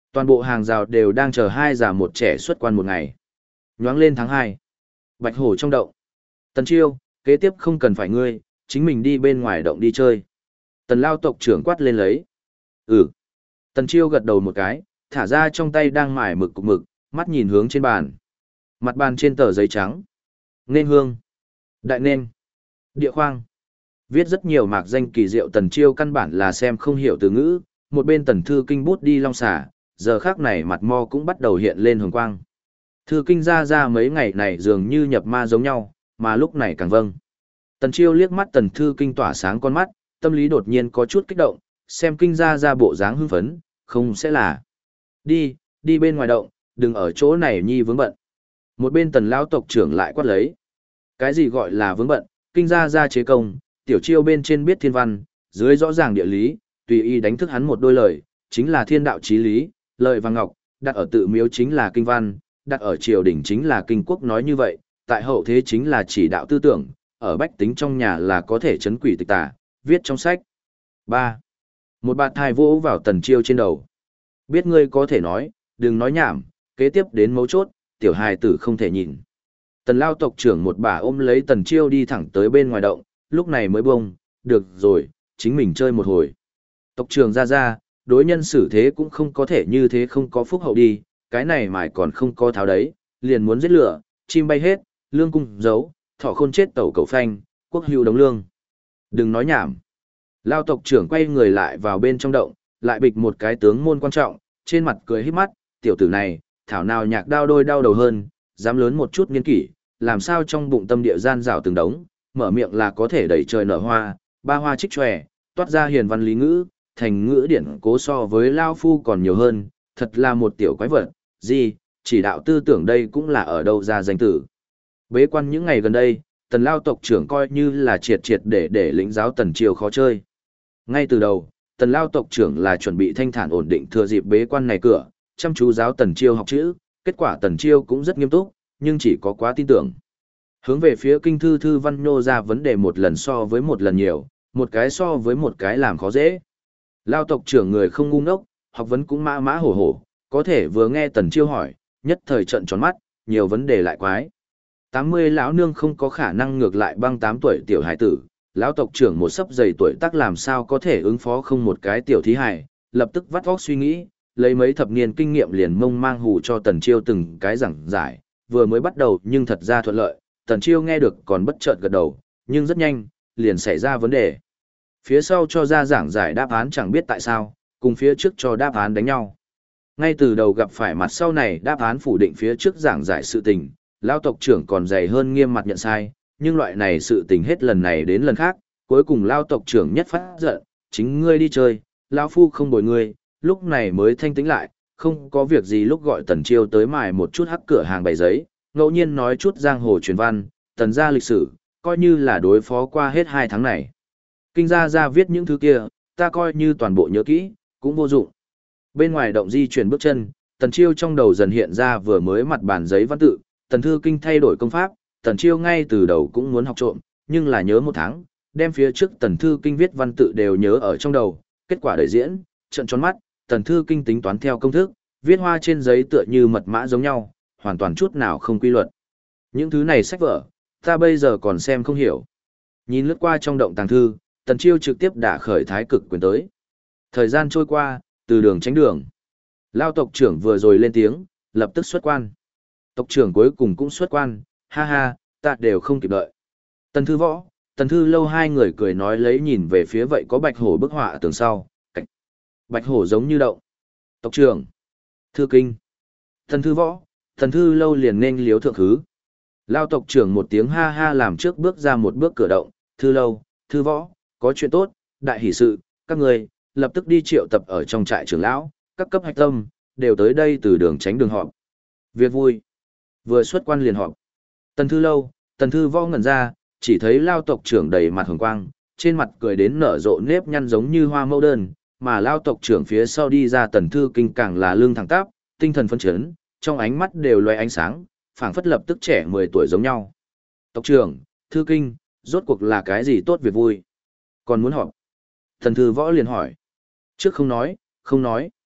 Toàn bộ hàng rào đều đang chờ hai già một trẻ xuất quan một ngày. Nhoáng lên tháng 2. Bạch hổ trong động. Tần Chiêu, kế tiếp không cần phải ngươi, chính mình đi bên ngoài động đi chơi. Tần Lao tộc trưởng quát lên lấy. Ừ. Tần Chiêu gật đầu một cái, thả ra trong tay đang mải mực cục mực, mắt nhìn hướng trên bàn. Mặt bàn trên tờ giấy trắng. Nên hương. Đại nên. Địa khoang. Viết rất nhiều mạc danh kỳ diệu. Tần Chiêu căn bản là xem không hiểu từ ngữ, một bên Tần Thư Kinh bút đi long xả, giờ khác này mặt mo cũng bắt đầu hiện lên hồng quang. Thư Kinh ra mấy ngày này dường như nhập ma giống nhau, mà lúc này càng vâng. Tần Chiêu liếc mắt Tần Thư Kinh tỏa sáng con mắt, tâm lý đột nhiên có chút kích động, xem Kinh ra bộ dáng hưng phấn, không sẽ là. Đi bên ngoài động, đừng ở chỗ này nhi vướng bận. Một bên Tần lão tộc trưởng lại quát lấy. Cái gì gọi là vướng bận, Kinh ra chế công, Tiểu Chiêu bên trên biết thiên văn, dưới rõ ràng địa lý, tùy ý đánh thức hắn một đôi lời, chính là thiên đạo chí lý, lợi và ngọc, đặt ở tự miếu chính là kinh văn, đặt ở triều đình chính là kinh quốc. Nói như vậy, tại hậu thế chính là chỉ đạo tư tưởng, ở bách tính trong nhà là có thể chấn quỷ tịch tà, viết trong sách. 3. Một bạt thai vỗ vào Tần Chiêu trên đầu. Biết ngươi có thể nói, đừng nói nhảm, kế tiếp đến mấu chốt, tiểu hài tử không thể nhìn. Tần Lao tộc trưởng một bà ôm lấy Tần Chiêu đi thẳng tới bên ngoài động, lúc này mới bông, được rồi, chính mình chơi một hồi. Tộc trưởng ra, đối nhân xử thế cũng không có thể như thế không có phúc hậu đi, cái này mải còn không có tháo đấy, liền muốn giết lửa, chim bay hết, lương cung giấu, thỏ khôn chết tẩu cầu phanh, quốc hữu đóng lương. Đừng nói nhảm. Lao tộc trưởng quay người lại vào bên trong động, lại bịch một cái tướng môn quan trọng, trên mặt cười híp mắt, tiểu tử này, thảo nào nhạc đau đôi đau đầu hơn, dám lớn một chút nghiên kỷ, làm sao trong bụng tâm địa gian rào từng đống, mở miệng là có thể đẩy trời nở hoa, ba hoa trích tròe, toát ra hiền văn lý ngữ, thành ngữ điển cố so với Lao Phu còn nhiều hơn, thật là một tiểu quái vật, gì, chỉ đạo tư tưởng đây cũng là ở đâu ra danh tử. Bế quan những ngày gần đây, Tần Lao tộc trưởng coi như là triệt để lĩnh giáo Tần Chiêu khó chơi. Ngay từ đầu, Tần Lao tộc trưởng là chuẩn bị thanh thản ổn định thừa dịp bế quan này cửa, chăm chú giáo Tần Chiêu học chữ, kết quả Tần Chiêu cũng rất nghiêm túc, nhưng chỉ có quá tin tưởng. Hướng về phía kinh thư văn nhô ra vấn đề một lần so với một lần nhiều, một cái so với một cái làm khó dễ. Lao tộc trưởng người không ngu ngốc, học vấn cũng mã hổ, có thể vừa nghe Tần Chiêu hỏi, nhất thời trợn tròn mắt, nhiều vấn đề lại quái. 80 lão nương không có khả năng ngược lại băng 8 tuổi tiểu hải tử, lão tộc trưởng một sấp dày tuổi tác làm sao có thể ứng phó không một cái tiểu thí hải, lập tức vắt óc suy nghĩ, lấy mấy thập niên kinh nghiệm liền mông mang hù cho Tần Chiêu từng cái giảng giải, vừa mới bắt đầu nhưng thật ra thuận lợi, Tần Chiêu nghe được còn bất chợt gật đầu, nhưng rất nhanh, liền xảy ra vấn đề. Phía sau cho ra giảng giải đáp án chẳng biết tại sao, cùng phía trước cho đáp án đánh nhau. Ngay từ đầu gặp phải mặt sau này đáp án phủ định phía trước giảng giải sự tình, lão tộc trưởng còn dày hơn nghiêm mặt nhận sai, nhưng loại này sự tình hết lần này đến lần khác, cuối cùng lão tộc trưởng nhất phát giận, chính ngươi đi chơi, lão phu không bồi ngươi, lúc này mới thanh tĩnh lại, không có việc gì lúc gọi Tần Chiêu tới mài một chút hắc cửa hàng bày giấy, ngẫu nhiên nói chút giang hồ truyền văn, Tần gia lịch sử, coi như là đối phó qua hết 2 tháng này. Kinh gia viết những thứ kia, ta coi như toàn bộ nhớ kỹ, cũng vô dụng. Bên ngoài động di chuyển bước chân, Tần Chiêu trong đầu dần hiện ra vừa mới mặt bản giấy văn tự, Tần Thư Kinh thay đổi công pháp, Tần Chiêu ngay từ đầu cũng muốn học trộm, nhưng là nhớ 1 tháng, đem phía trước Tần Thư Kinh viết văn tự đều nhớ ở trong đầu, kết quả đợi diễn, trận tròn mắt, Tần Thư Kinh tính toán theo công thức, viết hoa trên giấy tựa như mật mã giống nhau, hoàn toàn chút nào không quy luật. Những thứ này sách vở, ta bây giờ còn xem không hiểu. Nhìn lướt qua trong động tàng thư, Tần Chiêu trực tiếp đả khởi thái cực quyền tới. Thời gian trôi qua, từ đường tránh đường. Lao tộc trưởng vừa rồi lên tiếng, lập tức xuất quan. Tộc trưởng cuối cùng cũng xuất quan, ha ha, ta đều không kịp đợi. Tần Thư Võ, Tần Thư Lâu hai người cười nói lấy nhìn về phía vậy có bạch hổ bức họa tường sau. Cảnh. Bạch hổ giống như động. Tộc trưởng. Thư Kinh. Tần Thư Võ, Tần Thư Lâu liền nên liếu thượng thứ. Lao tộc trưởng một tiếng ha ha làm trước bước ra một bước cửa động. Thư Lâu, Thư Võ, có chuyện tốt, đại hỷ sự, các người, lập tức đi triệu tập ở trong trại trưởng lão, các cấp hạch tâm, đều tới đây từ đường tránh đường họp. Việc vui. Vừa xuất quan liền họp. Tần Thư Lâu, Tần Thư Võ ngẩn ra, chỉ thấy Lao tộc trưởng đầy mặt hồng quang, trên mặt cười đến nở rộ nếp nhăn giống như hoa mẫu đơn, mà Lao tộc trưởng phía sau đi ra Tần Thư Kinh càng là lưng thẳng tắp, tinh thần phấn chấn, trong ánh mắt đều loe ánh sáng, phảng phất lập tức trẻ 10 tuổi giống nhau. Tộc trưởng, Thư Kinh, rốt cuộc là cái gì tốt việc vui? Còn muốn họp? Tần Thư Võ liền hỏi. Trước không nói, không nói.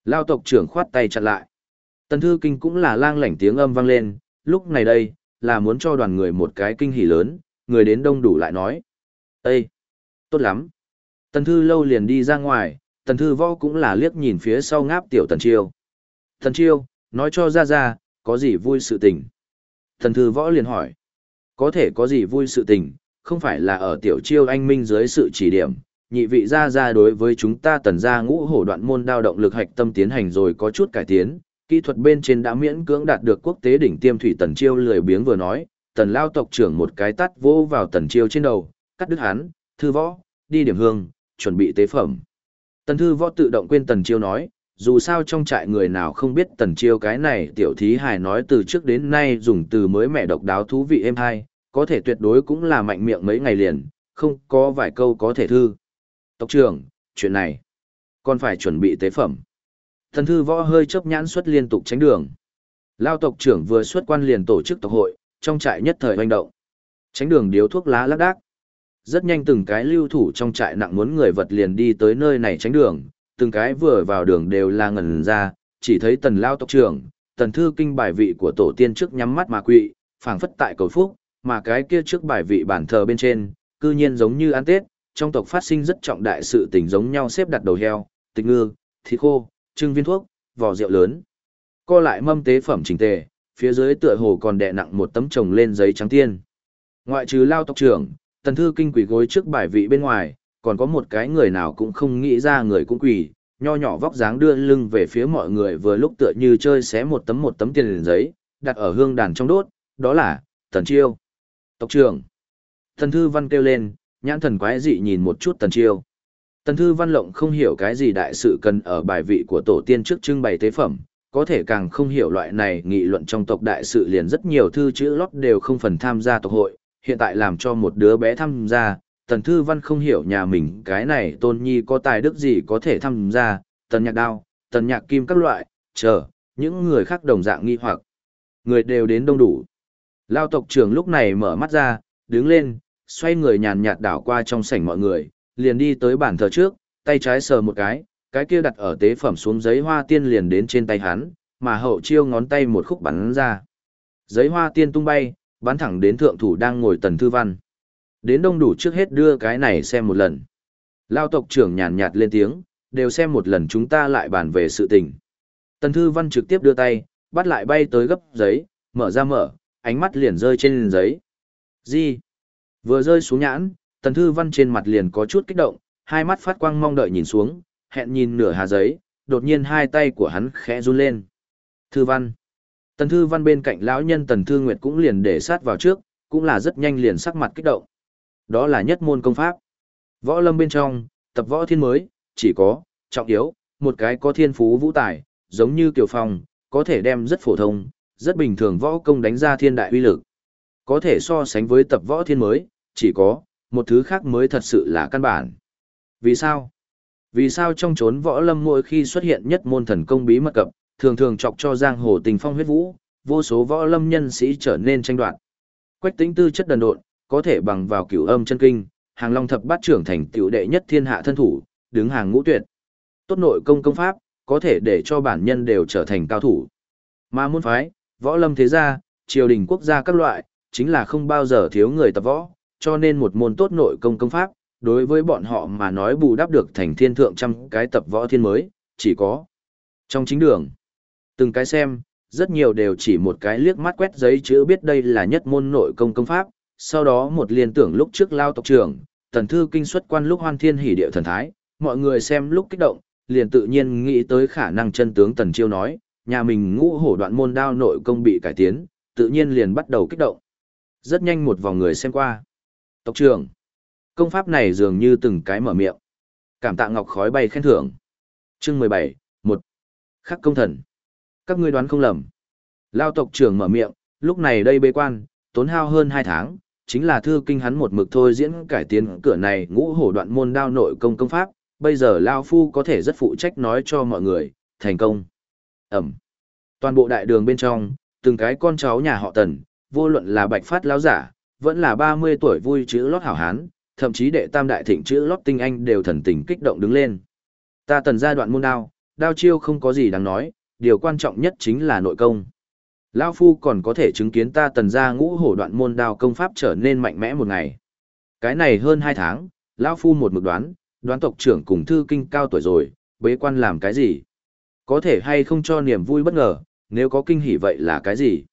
Lao tộc trưởng khoát tay chặn lại. Tần Thư Kinh cũng là lang lảnh tiếng âm vang lên, lúc này đây, là muốn cho đoàn người một cái kinh hỉ lớn, người đến đông đủ lại nói. Ê! Tốt lắm! Tần Thư Lâu liền đi ra ngoài, Tần Thư Võ cũng là liếc nhìn phía sau ngáp tiểu Tần Chiêu. Tần Chiêu, nói cho ra, có gì vui sự tình? Tần Thư Võ liền hỏi. Có thể có gì vui sự tình, không phải là ở tiểu Chiêu anh minh dưới sự chỉ điểm, nhị vị ra đối với chúng ta Tần gia ngũ hổ đoạn môn đao động lực hạch tâm tiến hành rồi có chút cải tiến, kỹ thuật bên trên đã miễn cưỡng đạt được quốc tế đỉnh tiêm thủy. Tần Chiêu lười biếng vừa nói, Tần Lao tộc trưởng một cái tát vỗ vào Tần Chiêu trên đầu, cắt đứt hắn, Thư Võ, đi điểm hương, chuẩn bị tế phẩm. Tần Thư Võ tự động quên Tần Chiêu nói, dù sao trong trại người nào không biết Tần Chiêu cái này tiểu thí hài nói từ trước đến nay dùng từ mới mẻ độc đáo thú vị êm hay, có thể tuyệt đối cũng là mạnh miệng mấy ngày liền, không có vài câu có thể thư. Tộc trưởng, chuyện này, còn phải chuẩn bị tế phẩm. Tần Thư Võ hơi chớp nhãn xuất liên tục tránh đường. Lao tộc trưởng vừa xuất quan liền tổ chức tộc hội, trong trại nhất thời hoành động. Tránh đường điếu thuốc lá lác đác. Rất nhanh từng cái lưu thủ trong trại nặng muốn người vật liền đi tới nơi này tránh đường, từng cái vừa vào đường đều là ngẩn ra, chỉ thấy Tần Lao tộc trưởng, Tần Thư Kinh bài vị của tổ tiên trước nhắm mắt mà quỵ, phảng phất tại cầu phúc, mà cái kia trước bài vị bản thờ bên trên, cư nhiên giống như ăn Tết, trong tộc phát sinh rất trọng đại sự tình giống nhau xếp đặt đầu heo, tịch ngư, thịt khô, trưng viên thuốc, vò rượu lớn. Co lại mâm tế phẩm chỉnh tề, phía dưới tựa hồ còn đè nặng một tấm chồng lên giấy trắng tiên. Ngoại trừ Lao tộc trưởng, Tần Thư Kinh quỳ gối trước bài vị bên ngoài, còn có một cái người nào cũng không nghĩ ra người cũng quỳ, nho nhỏ vóc dáng đưa lưng về phía mọi người vừa lúc tựa như chơi xé một tấm tiền liền giấy, đặt ở hương đàn trong đốt, đó là Tần Chiêu. Tộc trưởng. Tần Thư Văn kêu lên, nhãn thần quái dị nhìn một chút Tần Chiêu. Tần Thư Văn Lộng không hiểu cái gì đại sự cần ở bài vị của tổ tiên trước trưng bày tế phẩm, có thể càng không hiểu loại này nghị luận trong tộc đại sự liền rất nhiều thư chữ lót đều không phần tham gia tộc hội, hiện tại làm cho một đứa bé tham gia, Tần Thư Văn không hiểu nhà mình cái này tôn nhi có tài đức gì có thể tham gia, Tần Nhạc Đao, Tần Nhạc Kim các loại, chờ, những người khác đồng dạng nghi hoặc. Người đều đến đông đủ. Lao tộc trưởng lúc này mở mắt ra, đứng lên, xoay người nhàn nhạt đảo qua trong sảnh mọi người, liền đi tới bàn thờ trước, tay trái sờ một cái kia đặt ở tế phẩm xuống giấy hoa tiên liền đến trên tay hắn, mà Hậu Chiêu ngón tay một khúc bắn ra. Giấy hoa tiên tung bay, bắn thẳng đến thượng thủ đang ngồi Tần Thư Văn. Đến đông đủ trước hết đưa cái này xem một lần. Lao tộc trưởng nhàn nhạt lên tiếng, đều xem một lần chúng ta lại bàn về sự tình. Tần Thư Văn trực tiếp đưa tay, bắt lại bay tới gấp giấy, mở, ánh mắt liền rơi trên giấy. Gì? Vừa rơi xuống nhãn, Tần Thư Văn trên mặt liền có chút kích động, hai mắt phát quang mong đợi nhìn xuống, hẹn nhìn nửa hà giấy, đột nhiên hai tay của hắn khẽ run lên. Thư Văn. Tần Thư Văn bên cạnh lão nhân Tần Thư Nguyệt cũng liền để sát vào trước, cũng là rất nhanh liền sắc mặt kích động. Đó là nhất môn công pháp. Võ lâm bên trong, tập võ thiên mới, chỉ có, trọng yếu, một cái có thiên phú vũ tài, giống như Kiều Phong, có thể đem rất phổ thông, rất bình thường võ công đánh ra thiên đại uy lực. Có thể so sánh với tập võ thiên mới, chỉ có, một thứ khác mới thật sự là căn bản. Vì sao? Vì sao trong chốn võ lâm mỗi khi xuất hiện nhất môn thần công bí mật cập, thường thường chọc cho giang hồ tình phong huyết vũ, vô số võ lâm nhân sĩ trở nên tranh đoạt. Quách Tĩnh tư chất đần độn, có thể bằng vào cửu âm chân kinh, hàng long thập bát trưởng thành tiểu đệ nhất thiên hạ thân thủ, đứng hàng ngũ tuyệt. Tốt nội công công pháp, có thể để cho bản nhân đều trở thành cao thủ. Mà môn phái, võ lâm thế gia, triều đình quốc gia các loại, chính là không bao giờ thiếu người tập võ, cho nên một môn tốt nội công công pháp, đối với bọn họ mà nói bù đắp được thành thiên thượng trăm cái tập võ thiên mới, chỉ có trong chính đường. Từng cái xem, rất nhiều đều chỉ một cái liếc mắt quét giấy chữ biết đây là nhất môn nội công công pháp, sau đó một liên tưởng lúc trước Lao tộc trưởng, Tần Thư Kinh xuất quan lúc hoan thiên hỉ điệu thần thái, mọi người xem lúc kích động, liền tự nhiên nghĩ tới khả năng chân tướng Tần Chiêu nói, nhà mình ngũ hổ đoạn môn đao nội công bị cải tiến, tự nhiên liền bắt đầu kích động. Rất nhanh một vòng người xem qua. Tộc trưởng, công pháp này dường như từng cái mở miệng. Cảm tạ ngọc khói bay khen thưởng. Chương 17, 1. Khắc công thần. Các ngươi đoán không lầm. Lao tộc trưởng mở miệng, lúc này đây bế quan, tốn hao hơn 2 tháng, chính là Thư Kinh hắn một mực thôi diễn cải tiến cửa này ngũ hổ đoạn môn đao nội công công pháp, bây giờ Lao Phu có thể rất phụ trách nói cho mọi người, thành công. Ẩm. Toàn bộ đại đường bên trong, từng cái con cháu nhà họ Tần, vô luận là Bạch Phát lão giả, vẫn là 30 tuổi vui chữ lót hảo hán, thậm chí đệ tam đại thịnh chữ lót tinh anh đều thần tình kích động đứng lên. Ta Tần gia đoạn môn đao, đao chiêu không có gì đáng nói, điều quan trọng nhất chính là nội công. Lão Phu còn có thể chứng kiến ta Tần gia ngũ hổ đoạn môn đao công pháp trở nên mạnh mẽ một ngày. Cái này hơn 2 tháng, Lão Phu một mực đoán tộc trưởng cùng thư kinh cao tuổi rồi, bế quan làm cái gì? Có thể hay không cho niềm vui bất ngờ, nếu có kinh hỉ vậy là cái gì?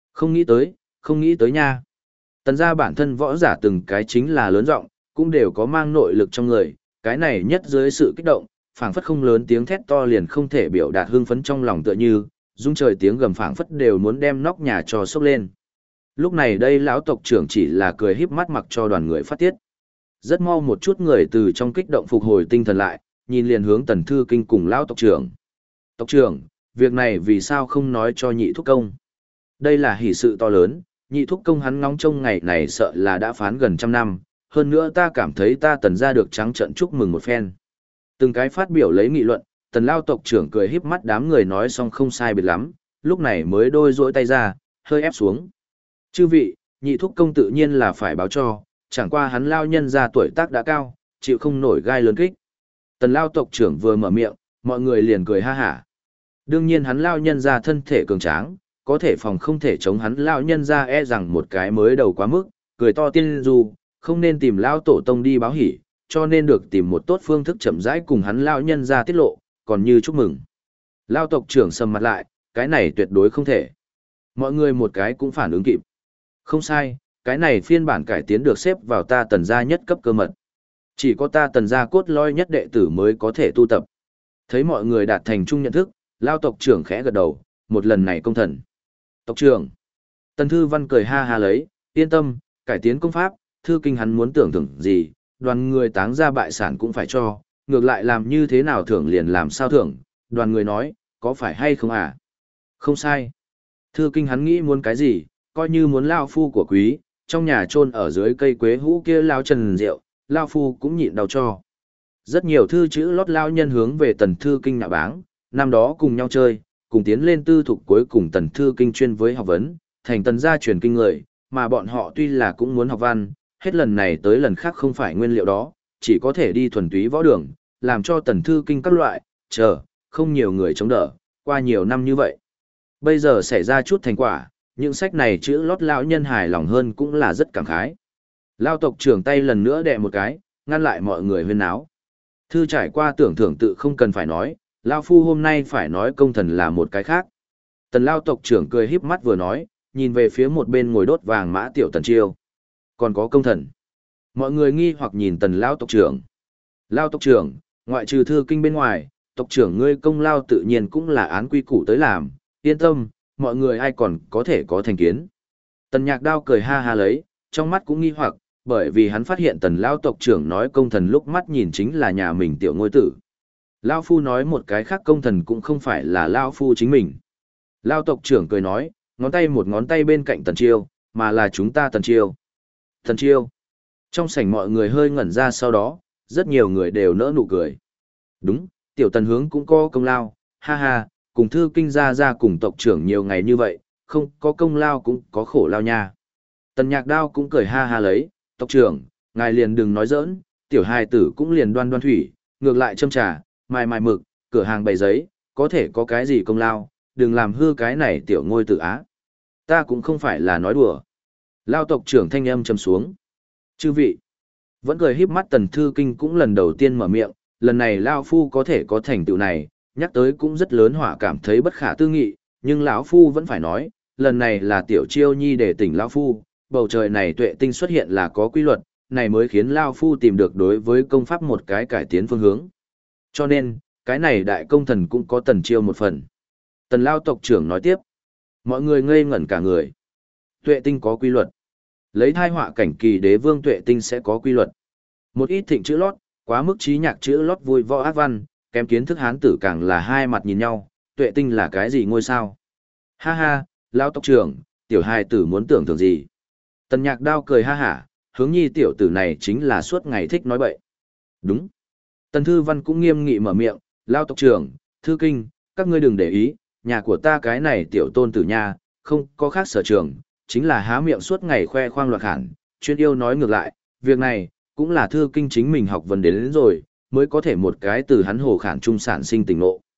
Không nghĩ tới nha. Tần gia bản thân võ giả từng cái chính là lớn rộng, cũng đều có mang nội lực trong người, cái này nhất dưới sự kích động, phảng phất không lớn tiếng thét to liền không thể biểu đạt hưng phấn trong lòng tựa như, rung trời tiếng gầm phảng phất đều muốn đem nóc nhà cho sốc lên. Lúc này đây lão tộc trưởng chỉ là cười híp mắt mặc cho đoàn người phát tiết. Rất mau một chút người từ trong kích động phục hồi tinh thần lại, nhìn liền hướng Tần Thư Kinh cùng lão tộc trưởng. Tộc trưởng, việc này vì sao không nói cho nhị thúc công? Đây là hỷ sự to lớn, nhị thúc công hắn ngóng trông ngày này sợ là đã phán gần 100 năm, hơn nữa ta cảm thấy ta Tần gia được trắng trợn chúc mừng một phen. Từng cái phát biểu lấy nghị luận, Tần lao tộc trưởng cười híp mắt đám người nói xong không sai biệt lắm, lúc này mới đôi duỗi tay ra, hơi ép xuống. Chư vị, nhị thúc công tự nhiên là phải báo cho, chẳng qua hắn lao nhân ra tuổi tác đã cao, chịu không nổi gai lớn kích. Tần lao tộc trưởng vừa mở miệng, mọi người liền cười ha hả. Đương nhiên hắn lao nhân ra thân thể cường tráng, có thể phòng không thể chống hắn lao nhân ra e rằng một cái mới đầu quá mức, cười to tiên du, không nên tìm lao tổ tông đi báo hỉ, cho nên được tìm một tốt phương thức chậm rãi cùng hắn lao nhân ra tiết lộ, còn như chúc mừng. Lao tộc trưởng sầm mặt lại, cái này tuyệt đối không thể. Mọi người một cái cũng phản ứng kịp. Không sai, cái này phiên bản cải tiến được xếp vào ta Tần gia nhất cấp cơ mật. Chỉ có ta Tần gia cốt lõi nhất đệ tử mới có thể tu tập. Thấy mọi người đạt thành chung nhận thức, Lao tộc trưởng khẽ gật đầu, một lần này công thần. Tộc trưởng. Tần Thư Văn cười ha ha lấy, yên tâm, cải tiến công pháp, thư kinh hắn muốn tưởng thưởng gì, đoàn người táng ra bại sản cũng phải cho, ngược lại làm như thế nào thưởng liền làm sao thưởng, đoàn người nói, có phải hay không à? Không sai. Thư kinh hắn nghĩ muốn cái gì, coi như muốn lao phu của quý, trong nhà chôn ở dưới cây quế hũ kia lao trần rượu, lao phu cũng nhịn đau cho. Rất nhiều thư chữ lót lao nhân hướng về Tần Thư Kinh nạ báng, năm đó cùng nhau chơi, cùng tiến lên tư thục cuối cùng Tần Thư Kinh chuyên với học vấn, thành Tần gia truyền kinh người, mà bọn họ tuy là cũng muốn học văn, hết lần này tới lần khác không phải nguyên liệu đó, chỉ có thể đi thuần túy võ đường, làm cho Tần Thư Kinh các loại, không nhiều người chống đỡ, qua nhiều năm như vậy. Bây giờ xảy ra chút thành quả, những sách này chữ lót lão nhân hài lòng hơn cũng là rất cảm khái. Lao tộc trưởng tay lần nữa đè một cái, ngăn lại mọi người huyên náo. Thư trải qua tưởng thưởng tự không cần phải nói, Lao phu hôm nay phải nói công thần là một cái khác. Tần Lao tộc trưởng cười híp mắt vừa nói, nhìn về phía một bên ngồi đốt vàng mã tiểu Tần Chiêu. Còn có công thần. Mọi người nghi hoặc nhìn Tần Lao tộc trưởng. Lao tộc trưởng, ngoại trừ thư kinh bên ngoài, tộc trưởng ngươi công lao tự nhiên cũng là án quy củ tới làm, yên tâm, mọi người ai còn có thể có thành kiến. Tần Nhạc Đao cười ha ha lấy, trong mắt cũng nghi hoặc, bởi vì hắn phát hiện Tần Lao tộc trưởng nói công thần lúc mắt nhìn chính là nhà mình tiểu ngôi tử. Lao phu nói một cái khác công thần cũng không phải là Lao phu chính mình. Lao tộc trưởng cười nói, ngón tay một ngón tay bên cạnh Tần Chiêu, mà là chúng ta Tần Chiêu. Tần Chiêu. Trong sảnh mọi người hơi ngẩn ra sau đó, rất nhiều người đều nỡ nụ cười. Đúng, tiểu Tần hướng cũng có công lao, ha ha, cùng thư kinh gia cùng tộc trưởng nhiều ngày như vậy, không có công lao cũng có khổ lao nha. Tần Nhạc Đao cũng cười ha ha lấy, tộc trưởng, ngài liền đừng nói giỡn, tiểu hài tử cũng liền đoan đoan thủy, ngược lại châm trà, mài mực, cửa hàng bày giấy, có thể có cái gì công lao, đừng làm hư cái này tiểu ngôi tử á. Ta cũng không phải là nói đùa. Lao tộc trưởng thanh âm trầm xuống. Chư vị, vẫn cười híp mắt Tần Thư Kinh cũng lần đầu tiên mở miệng, lần này Lao phu có thể có thành tựu này, nhắc tới cũng rất lớn hỏa cảm thấy bất khả tư nghị, nhưng lão phu vẫn phải nói, lần này là tiểu Chiêu nhi để tỉnh lão phu, bầu trời này tuệ tinh xuất hiện là có quy luật, này mới khiến lão phu tìm được đối với công pháp một cái cải tiến phương hướng. Cho nên, cái này đại công thần cũng có Tần Chiêu một phần. Tần Lao tộc trưởng nói tiếp, mọi người ngây ngẩn cả người. Tuệ tinh có quy luật. Lấy thai họa cảnh kỳ đế vương tuệ tinh sẽ có quy luật. Một ít thịnh chữ lót, quá mức trí nhạc chữ lót vui võ ác văn, kém kiến thức hán tử càng là hai mặt nhìn nhau, tuệ tinh là cái gì ngôi sao? Ha ha, lão tộc trưởng, tiểu hài tử muốn tưởng tượng gì? Tần Nhạc Đao cười ha hả, hướng nhi tiểu tử này chính là suốt ngày thích nói bậy. Đúng. Tần Thư Văn cũng nghiêm nghị mở miệng, lão tộc trưởng, Thư Kinh, các ngươi đừng để ý, nhà của ta cái này tiểu tôn tử nha, không có khác sở trường, chính là há miệng suốt ngày khoe khoang loạt hẳn, chuyên yêu nói ngược lại, việc này, cũng là Thư Kinh chính mình học vấn đến rồi, mới có thể một cái từ hắn hồ khản trung sản sinh tình ngộ.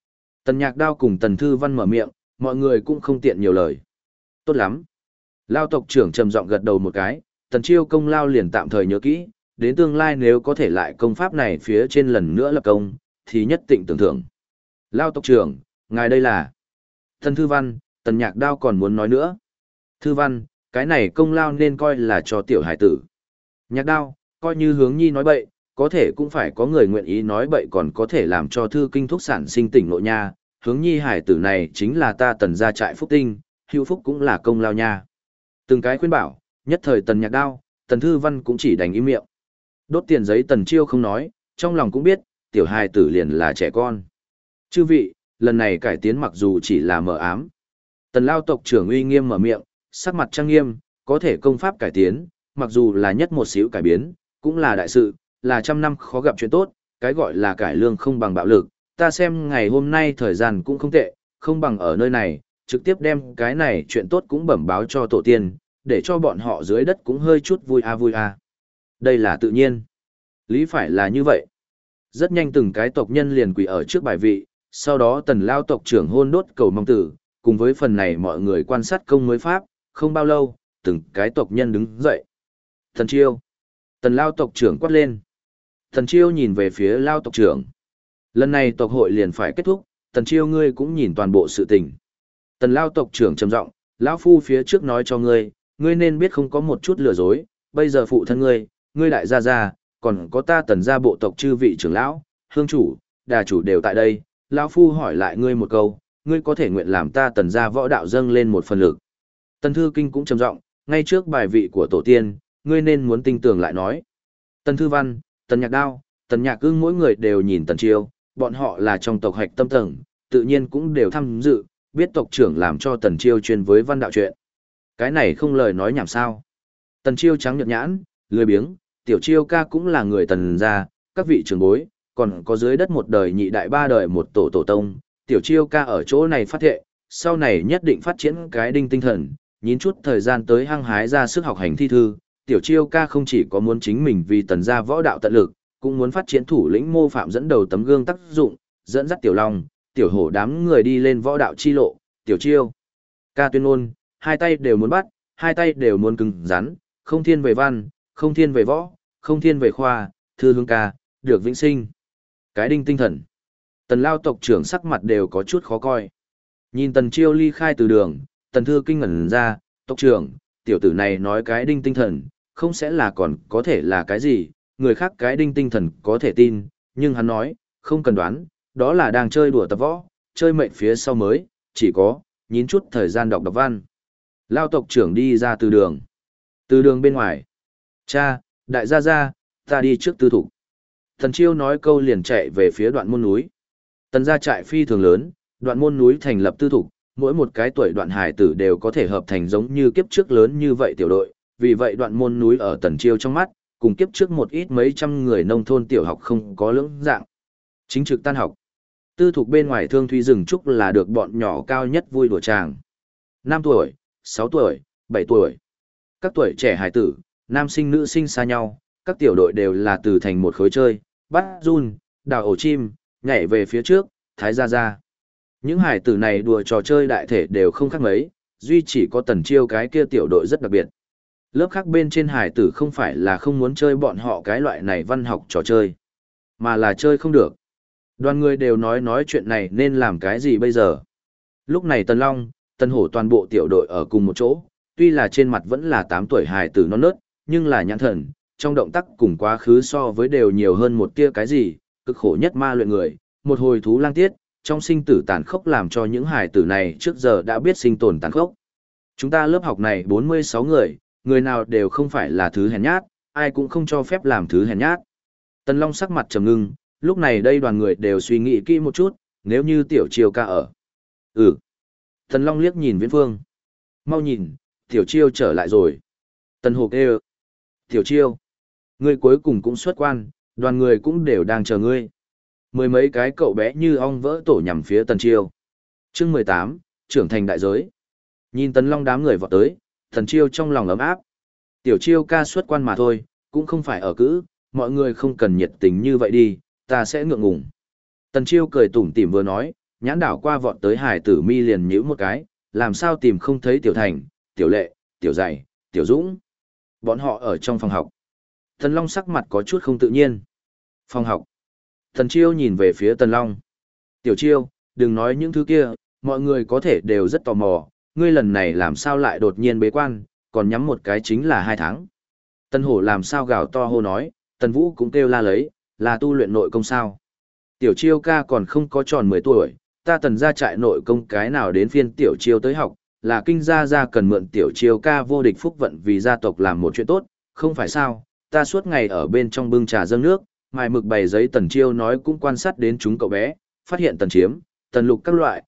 Tần Nhạc Đao cùng Tần Thư Văn mở miệng, mọi người cũng không tiện nhiều lời. Tốt lắm. Lao tộc trưởng trầm giọng gật đầu một cái, Tần Chiêu công lao liền tạm thời nhớ kỹ, đến tương lai nếu có thể lại công pháp này phía trên lần nữa lập công, thì nhất định tưởng thưởng. Lao tộc trưởng, ngài đây là... Tần Thư Văn, Tần Nhạc Đao còn muốn nói nữa. Thư Văn, cái này công lao nên coi là cho tiểu hải tử. Nhạc Đao, coi như Hướng Nhi nói bậy, có thể cũng phải có người nguyện ý nói bậy còn có thể làm cho Thư Kinh thúc sản sinh tỉnh nội nha. Hướng Nhi hải tử này chính là ta Tần gia trại phúc tinh, hữu phúc cũng là công lao nha. Từng cái khuyên bảo, nhất thời Tần Nhạc Đao, Tần Thư Văn cũng chỉ đành im miệng. Đốt tiền giấy Tần Chiêu không nói, trong lòng cũng biết, tiểu hài tử liền là trẻ con. Chư vị, lần này cải tiến mặc dù chỉ là mờ ám. Tần Lao tộc trưởng uy nghiêm mở miệng, sắc mặt trang nghiêm, có thể công pháp cải tiến, mặc dù là nhất một xíu cải biến, cũng là đại sự, là trăm năm khó gặp chuyện tốt, cái gọi là cải lương không bằng bạo lực. Ta xem ngày hôm nay thời gian cũng không tệ, không bằng ở nơi này, trực tiếp đem cái này chuyện tốt cũng bẩm báo cho tổ tiên, để cho bọn họ dưới đất cũng hơi chút vui a vui a. Đây là tự nhiên. Lý phải là như vậy. Rất nhanh từng cái tộc nhân liền quỳ ở trước bài vị, sau đó Tần Lao tộc trưởng hôn đốt cầu mong tử, cùng với phần này mọi người quan sát công mới pháp, không bao lâu, từng cái tộc nhân đứng dậy. Thần Chiêu. Tần Lao tộc trưởng quát lên. Thần Chiêu nhìn về phía Lao tộc trưởng. Lần này tộc hội liền phải kết thúc, Tần Chiêu ngươi cũng nhìn toàn bộ sự tình. Tần Lao tộc trưởng trầm giọng, lão phu phía trước nói cho ngươi, ngươi nên biết không có một chút lừa dối, bây giờ phụ thân ngươi đại gia gia, còn có ta Tần gia bộ tộc chư vị trưởng lão, hương chủ, đà chủ đều tại đây, lão phu hỏi lại ngươi một câu, ngươi có thể nguyện làm ta Tần gia võ đạo dâng lên một phần lực. Tần Thư Kinh cũng trầm giọng, ngay trước bài vị của tổ tiên, ngươi nên muốn tinh tường lại nói. Tần Thư Văn, Tần Nhạc Đao, Tần Nhạc Ưng mỗi người đều nhìn Tần Chiêu, bọn họ là trong tộc hạch tâm tầng, tự nhiên cũng đều tham dự, biết tộc trưởng làm cho Tần Chiêu chuyên với văn đạo chuyện. Cái này không lời nói nhảm sao. Tần Chiêu trắng nhợt nhãn, lười biếng, tiểu Chiêu ca cũng là người Tần gia, các vị trưởng bối, còn có dưới đất một đời nhị đại ba đời một tổ tổ tông, tiểu Chiêu ca ở chỗ này phát thệ, sau này nhất định phát triển cái đinh tinh thần, nhín chút thời gian tới hăng hái ra sức học hành thi thư, tiểu Chiêu ca không chỉ có muốn chính mình vì Tần gia võ đạo tận lực, cũng muốn phát triển thủ lĩnh mô phạm dẫn đầu tấm gương tác dụng, dẫn dắt tiểu long, tiểu hổ đám người đi lên võ đạo chi lộ, tiểu Chiêu ca tuyên ngôn, hai tay đều muốn bắt, hai tay đều muốn cứng rắn, không thiên về văn, không thiên về võ, không thiên về khoa, thư hương ca, được vĩnh sinh. Cái đinh tinh thần. Tần Lao tộc trưởng sắc mặt đều có chút khó coi. Nhìn Tần Chiêu ly khai từ đường, Tần Thư Kinh ngẩn ra, tộc trưởng, tiểu tử này nói cái đinh tinh thần, không sẽ là còn có thể là cái gì, người khác cái đinh tinh thần có thể tin, nhưng hắn nói, không cần đoán, đó là đang chơi đùa tập võ, chơi mệnh phía sau mới, chỉ có, nhín chút thời gian đọc văn. Lao tộc trưởng đi ra từ đường. Từ đường bên ngoài. Cha, đại gia gia, ta đi trước tư thủ. Tần Chiêu nói câu liền chạy về phía đoạn môn núi. Tần gia trại phi thường lớn, đoạn môn núi thành lập tư thủ, mỗi một cái tuổi đoạn hải tử đều có thể hợp thành giống như kiếp trước lớn như vậy tiểu đội. Vì vậy đoạn môn núi ở Tần Chiêu trong mắt, cùng kiếp trước một ít mấy trăm người nông thôn tiểu học không có lưỡng dạng. Chính trực tan học. Tư thục bên ngoài Thương Thúy rừng trúc là được bọn nhỏ cao nhất vui đùa tràng. 5 tuổi, 6 tuổi, 7 tuổi. Các tuổi trẻ hải tử, nam sinh nữ sinh xa nhau, các tiểu đội đều là từ thành một khối chơi, bắt run, đào ổ chim, nhảy về phía trước, thái ra ra. Những hải tử này đùa trò chơi đại thể đều không khác mấy, duy chỉ có Tần Chiêu cái kia tiểu đội rất đặc biệt. Lớp khác bên trên hải tử không phải là không muốn chơi bọn họ cái loại này văn học trò chơi, mà là chơi không được. Đoàn người đều nói chuyện này nên làm cái gì bây giờ. Lúc này Tần Long, Tần Hổ toàn bộ tiểu đội ở cùng một chỗ, tuy là trên mặt vẫn là 8 tuổi hài tử non nớt, nhưng là nhãn thần, trong động tác cùng quá khứ so với đều nhiều hơn một tia cái gì, cực khổ nhất ma luyện người, một hồi thú lang tiết, trong sinh tử tàn khốc làm cho những hài tử này trước giờ đã biết sinh tồn tàn khốc. Chúng ta lớp học này 46 người, người nào đều không phải là thứ hèn nhát, ai cũng không cho phép làm thứ hèn nhát. Tần Long sắc mặt trầm ngưng, lúc này đây đoàn người đều suy nghĩ kỹ một chút, nếu như tiểu Chiêu ca ở. Tần Long liếc nhìn Viễn Phương. Mau nhìn, tiểu Chiêu trở lại rồi. Tần Hổ kêu. Tiểu Chiêu, ngươi cuối cùng cũng xuất quan, đoàn người cũng đều đang chờ ngươi. Mười mấy cái cậu bé như ong vỡ tổ nhằm phía Tần Chiêu. Chương 18, trưởng thành đại giới. Nhìn Tần Long đám người vọt tới, Tần Chiêu trong lòng ấm áp. Tiểu Chiêu ca xuất quan mà thôi, cũng không phải ở cữ, mọi người không cần nhiệt tình như vậy đi, ta sẽ ngượng ngùng. Tần Chiêu cười tủm tỉm vừa nói, nhãn đảo qua vọt tới hải tử mi liền nhíu một cái, làm sao tìm không thấy Tiểu Thành, Tiểu Lệ, Tiểu Dày, Tiểu Dũng. Bọn họ ở trong phòng học. Tần Long sắc mặt có chút không tự nhiên. Phòng học. Tần Chiêu nhìn về phía Tần Long. Tiểu Chiêu, đừng nói những thứ kia, mọi người có thể đều rất tò mò, ngươi lần này làm sao lại đột nhiên bế quan, còn nhắm một cái chính là 2 tháng. Tần Hổ làm sao gào to hô nói, Tần Vũ cũng kêu la lấy, là tu luyện nội công sao. Tiểu Chiêu ca còn không có tròn 10 tuổi, ta Tần gia trại nội công cái nào đến phiên Tiểu Chiêu tới học, là kinh gia cần mượn Tiểu Chiêu ca vô địch phúc vận vì gia tộc làm một chuyện tốt, không phải sao, ta suốt ngày ở bên trong bưng trà dâng nước, mài mực bày giấy. Tần Chiêu nói cũng quan sát đến chúng cậu bé, phát hiện Tần Chiếm, Tần Lục các loại,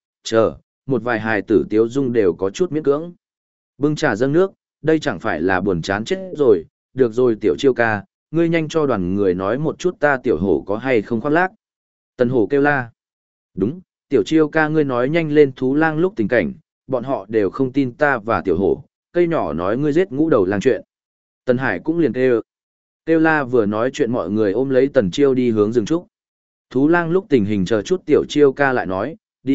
một vài hài tử tiếu dung đều có chút miễn cưỡng. Bưng trà dâng nước, đây chẳng phải là buồn chán chết rồi, được rồi Tiểu Chiêu ca, ngươi nhanh cho đoàn người nói một chút ta Tiểu Hổ có hay không khoác lác. Tần Hổ kêu la. Đúng, Tiểu Chiêu ca ngươi nói nhanh lên thú lang lúc tình cảnh, bọn họ đều không tin ta và Tiểu Hổ, cây nhỏ nói ngươi giết ngũ đầu lang chuyện. Tần Hải cũng liền kêu. Kêu la vừa nói chuyện mọi người ôm lấy Tần Chiêu đi hướng rừng trúc. Thú lang lúc tình hình chờ chút Tiểu Chiêu ca lại nói,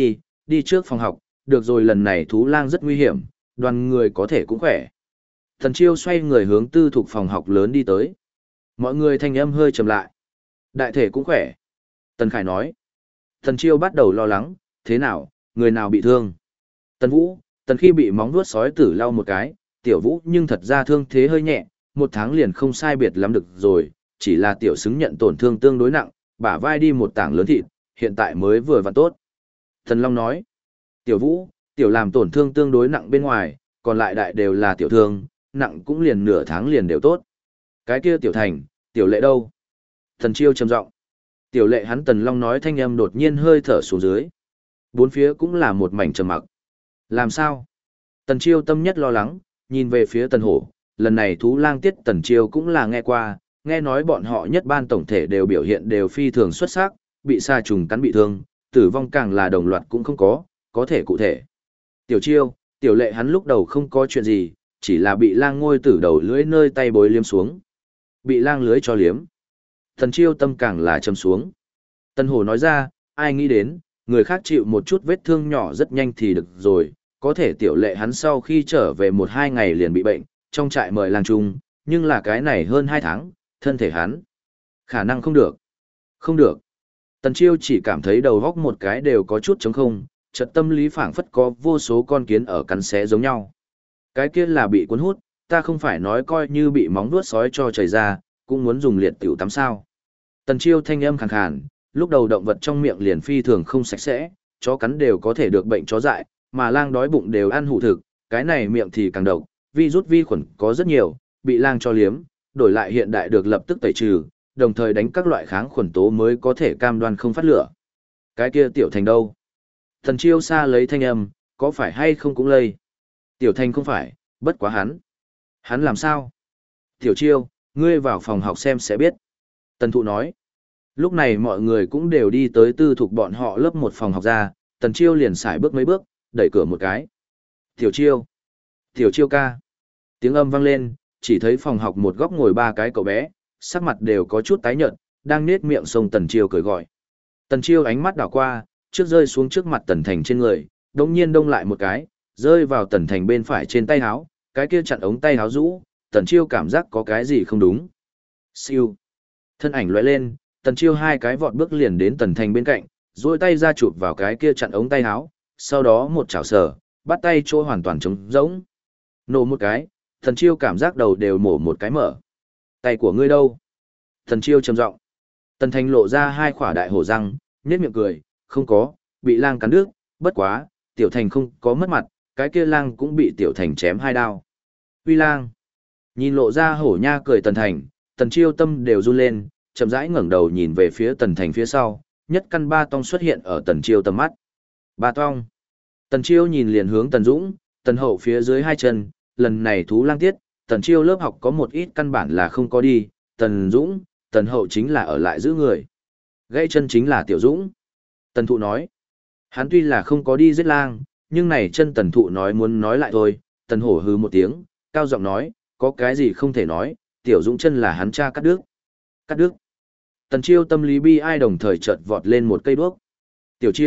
đi trước phòng học, được rồi lần này thú lang rất nguy hiểm, đoàn người có thể cũng khỏe. Tần Chiêu xoay người hướng tư thục phòng học lớn đi tới. Mọi người thanh âm hơi trầm lại. Đại thể cũng khỏe. Tần Khải nói. Tần Chiêu bắt đầu lo lắng, thế nào, người nào bị thương? Tần Vũ, Tần khi bị móng vuốt sói tử lau một cái, Tiểu Vũ nhưng thật ra thương thế hơi nhẹ, 1 tháng liền không sai biệt lắm được rồi, chỉ là Tiểu xứng nhận tổn thương tương đối nặng, bả vai đi một tảng lớn thịt, hiện tại mới vừa vặn tốt. Thần Long nói. Tiểu Vũ, Tiểu làm tổn thương tương đối nặng bên ngoài, còn lại đại đều là tiểu thương, nặng cũng liền nửa tháng liền đều tốt. Cái kia Tiểu Thành, Tiểu Lệ đâu? Thần Chiêu trầm giọng. Tiểu Lệ hắn Tần Long nói thanh âm đột nhiên hơi thở xuống dưới. Bốn phía cũng là một mảnh trầm mặc. Làm sao? Tần Chiêu tâm nhất lo lắng, nhìn về phía Tần Hổ, lần này thú lang tiết Tần Chiêu cũng là nghe qua, nghe nói bọn họ nhất ban tổng thể đều biểu hiện đều phi thường xuất sắc, bị sa trùng cắn bị thương, tử vong càng là đồng loạt cũng không có thể cụ thể. Tiểu Chiêu, Tiểu Lệ hắn lúc đầu không có chuyện gì, chỉ là bị lang ngôi tử đầu lưỡi nơi tay bối liếm xuống. Bị lang lưới cho liếm. Tần Chiêu tâm càng là châm xuống. Tần Hổ nói ra, ai nghĩ đến, người khác chịu một chút vết thương nhỏ rất nhanh thì được rồi, có thể Tiểu Lệ hắn sau khi trở về 1-2 ngày liền bị bệnh, trong trại mời lang chung, nhưng là cái này hơn 2 tháng, thân thể hắn khả năng không được. Không được. Tần Chiêu chỉ cảm thấy đầu góc một cái đều có chút trống không, chợt tâm lý phảng phất có vô số con kiến ở cắn xé giống nhau. Cái kia là bị cuốn hút, ta không phải nói coi như bị móng vuốt sói cho chảy ra, cũng muốn dùng liệt tiểu tắm sao. Tần Chiêu thanh âm khàn khàn, lúc đầu động vật trong miệng liền phi thường không sạch sẽ, chó cắn đều có thể được bệnh chó dại, mà lang đói bụng đều ăn hủ thực, cái này miệng thì càng độc, virus vi khuẩn có rất nhiều, bị lang cho liếm, đổi lại hiện đại được lập tức tẩy trừ, đồng thời đánh các loại kháng khuẩn tố mới có thể cam đoan không phát lửa. Cái kia Tiểu Thành đâu? Tần Chiêu xa lấy thanh âm, có phải hay không cũng lây. Tiểu Thành không phải, bất quá hắn. Hắn làm sao? Tiểu Chiêu, ngươi vào phòng học xem sẽ biết. Tần Thụ nói. Lúc này mọi người cũng đều đi tới tư thục bọn họ lớp 1 phòng học ra, Tần Chiêu liền xài bước mấy bước, đẩy cửa một cái. Tiểu Chiêu. Tiểu Chiêu ca. Tiếng âm vang lên, chỉ thấy phòng học một góc ngồi 3 cái cậu bé, sắc mặt đều có chút tái nhợt, đang nết miệng xông Tần Chiêu cười gọi. Tần Chiêu ánh mắt đảo qua, trước rơi xuống trước mặt Tần Thành trên người, đột nhiên đông lại một cái, rơi vào Tần Thành bên phải trên tay áo, cái kia chặn ống tay áo rũ, Tần Chiêu cảm giác có cái gì không đúng. Siêu. Thân ảnh lóe lên, Tần Chiêu 2 cái vọt bước liền đến Tần Thành bên cạnh, duỗi tay ra chụp vào cái kia chặn ống tay áo, sau đó một chảo sờ, bắt tay chỗ hoàn toàn trống rỗng. Nổ một cái, Tần Chiêu cảm giác đầu đều mổ một cái mở. Tay của ngươi đâu? Tần Chiêu trầm giọng. Tần Thành lộ ra 2 khỏa đại hổ răng, nhếch miệng cười, không có, bị lang cắn đứt, bất quá, Tiểu Thành không có mất mặt, cái kia lang cũng bị Tiểu Thành chém 2 đao. Uy lang. Nhìn lộ ra hổ nha cười Tần Thành, Tần Chiêu tâm đều run lên, chậm rãi ngẩng đầu nhìn về phía Tần Thành phía sau, nhất căn ba tong xuất hiện ở Tần Chiêu tầm mắt. Ba tong. Tần Chiêu nhìn liền hướng Tần Dũng, Tần Hậu phía dưới 2 chân, lần này thú lang tiết, Tần Chiêu lớp học có một ít căn bản là không có đi, Tần Dũng, Tần Hậu chính là ở lại giữ người. Gãy chân chính là Tiểu Dũng. Tần Thụ nói, hắn tuy là không có đi giết lang, nhưng này chân Tần Thụ nói muốn nói lại thôi. Tần Hổ hừ một tiếng, cao giọng nói, có cái gì không thể nói, Tiểu Dũng chân là hắn cha cắt đứt. Cắt đứt. Tần Chiêu tâm lý bi ai đồng thời chợt vọt lên một cây đuốc. Tiểu Chiêu,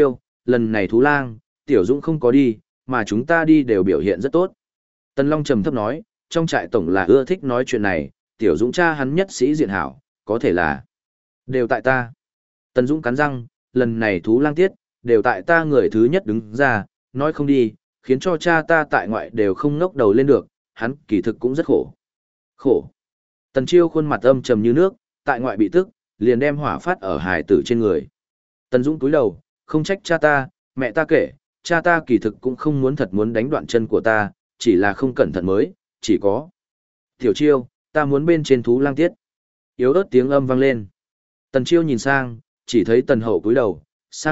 lần này Thú Lang, Tiểu Dũng không có đi, mà chúng ta đi đều biểu hiện rất tốt. Tần Long trầm thấp nói, trong trại tổng là ưa thích nói chuyện này, Tiểu Dũng cha hắn nhất sĩ diện hảo, có thể là đều tại ta. Tần Dũng cắn răng, lần này Thú Lang tiết, đều tại ta người thứ nhất đứng ra, nói không đi, khiến cho cha ta tại ngoại đều không ngóc đầu lên được, hắn kỳ thực cũng rất khổ. Khổ. Tần Chiêu khuôn mặt âm trầm như nước, tại ngoại bị tức, liền đem hỏa phát ở hài tử trên người. Tần Dũng túi đầu, không trách cha ta, mẹ ta kể, cha ta kỳ thực cũng không muốn thật muốn đánh đoạn chân của ta, chỉ là không cẩn thận mới, chỉ có. Tiểu Chiêu, ta muốn bên trên Thú Lang tiết. Yếu ớt tiếng âm vang lên. Tần Chiêu nhìn sang, chỉ thấy Tần Hậu cúi đầu, sang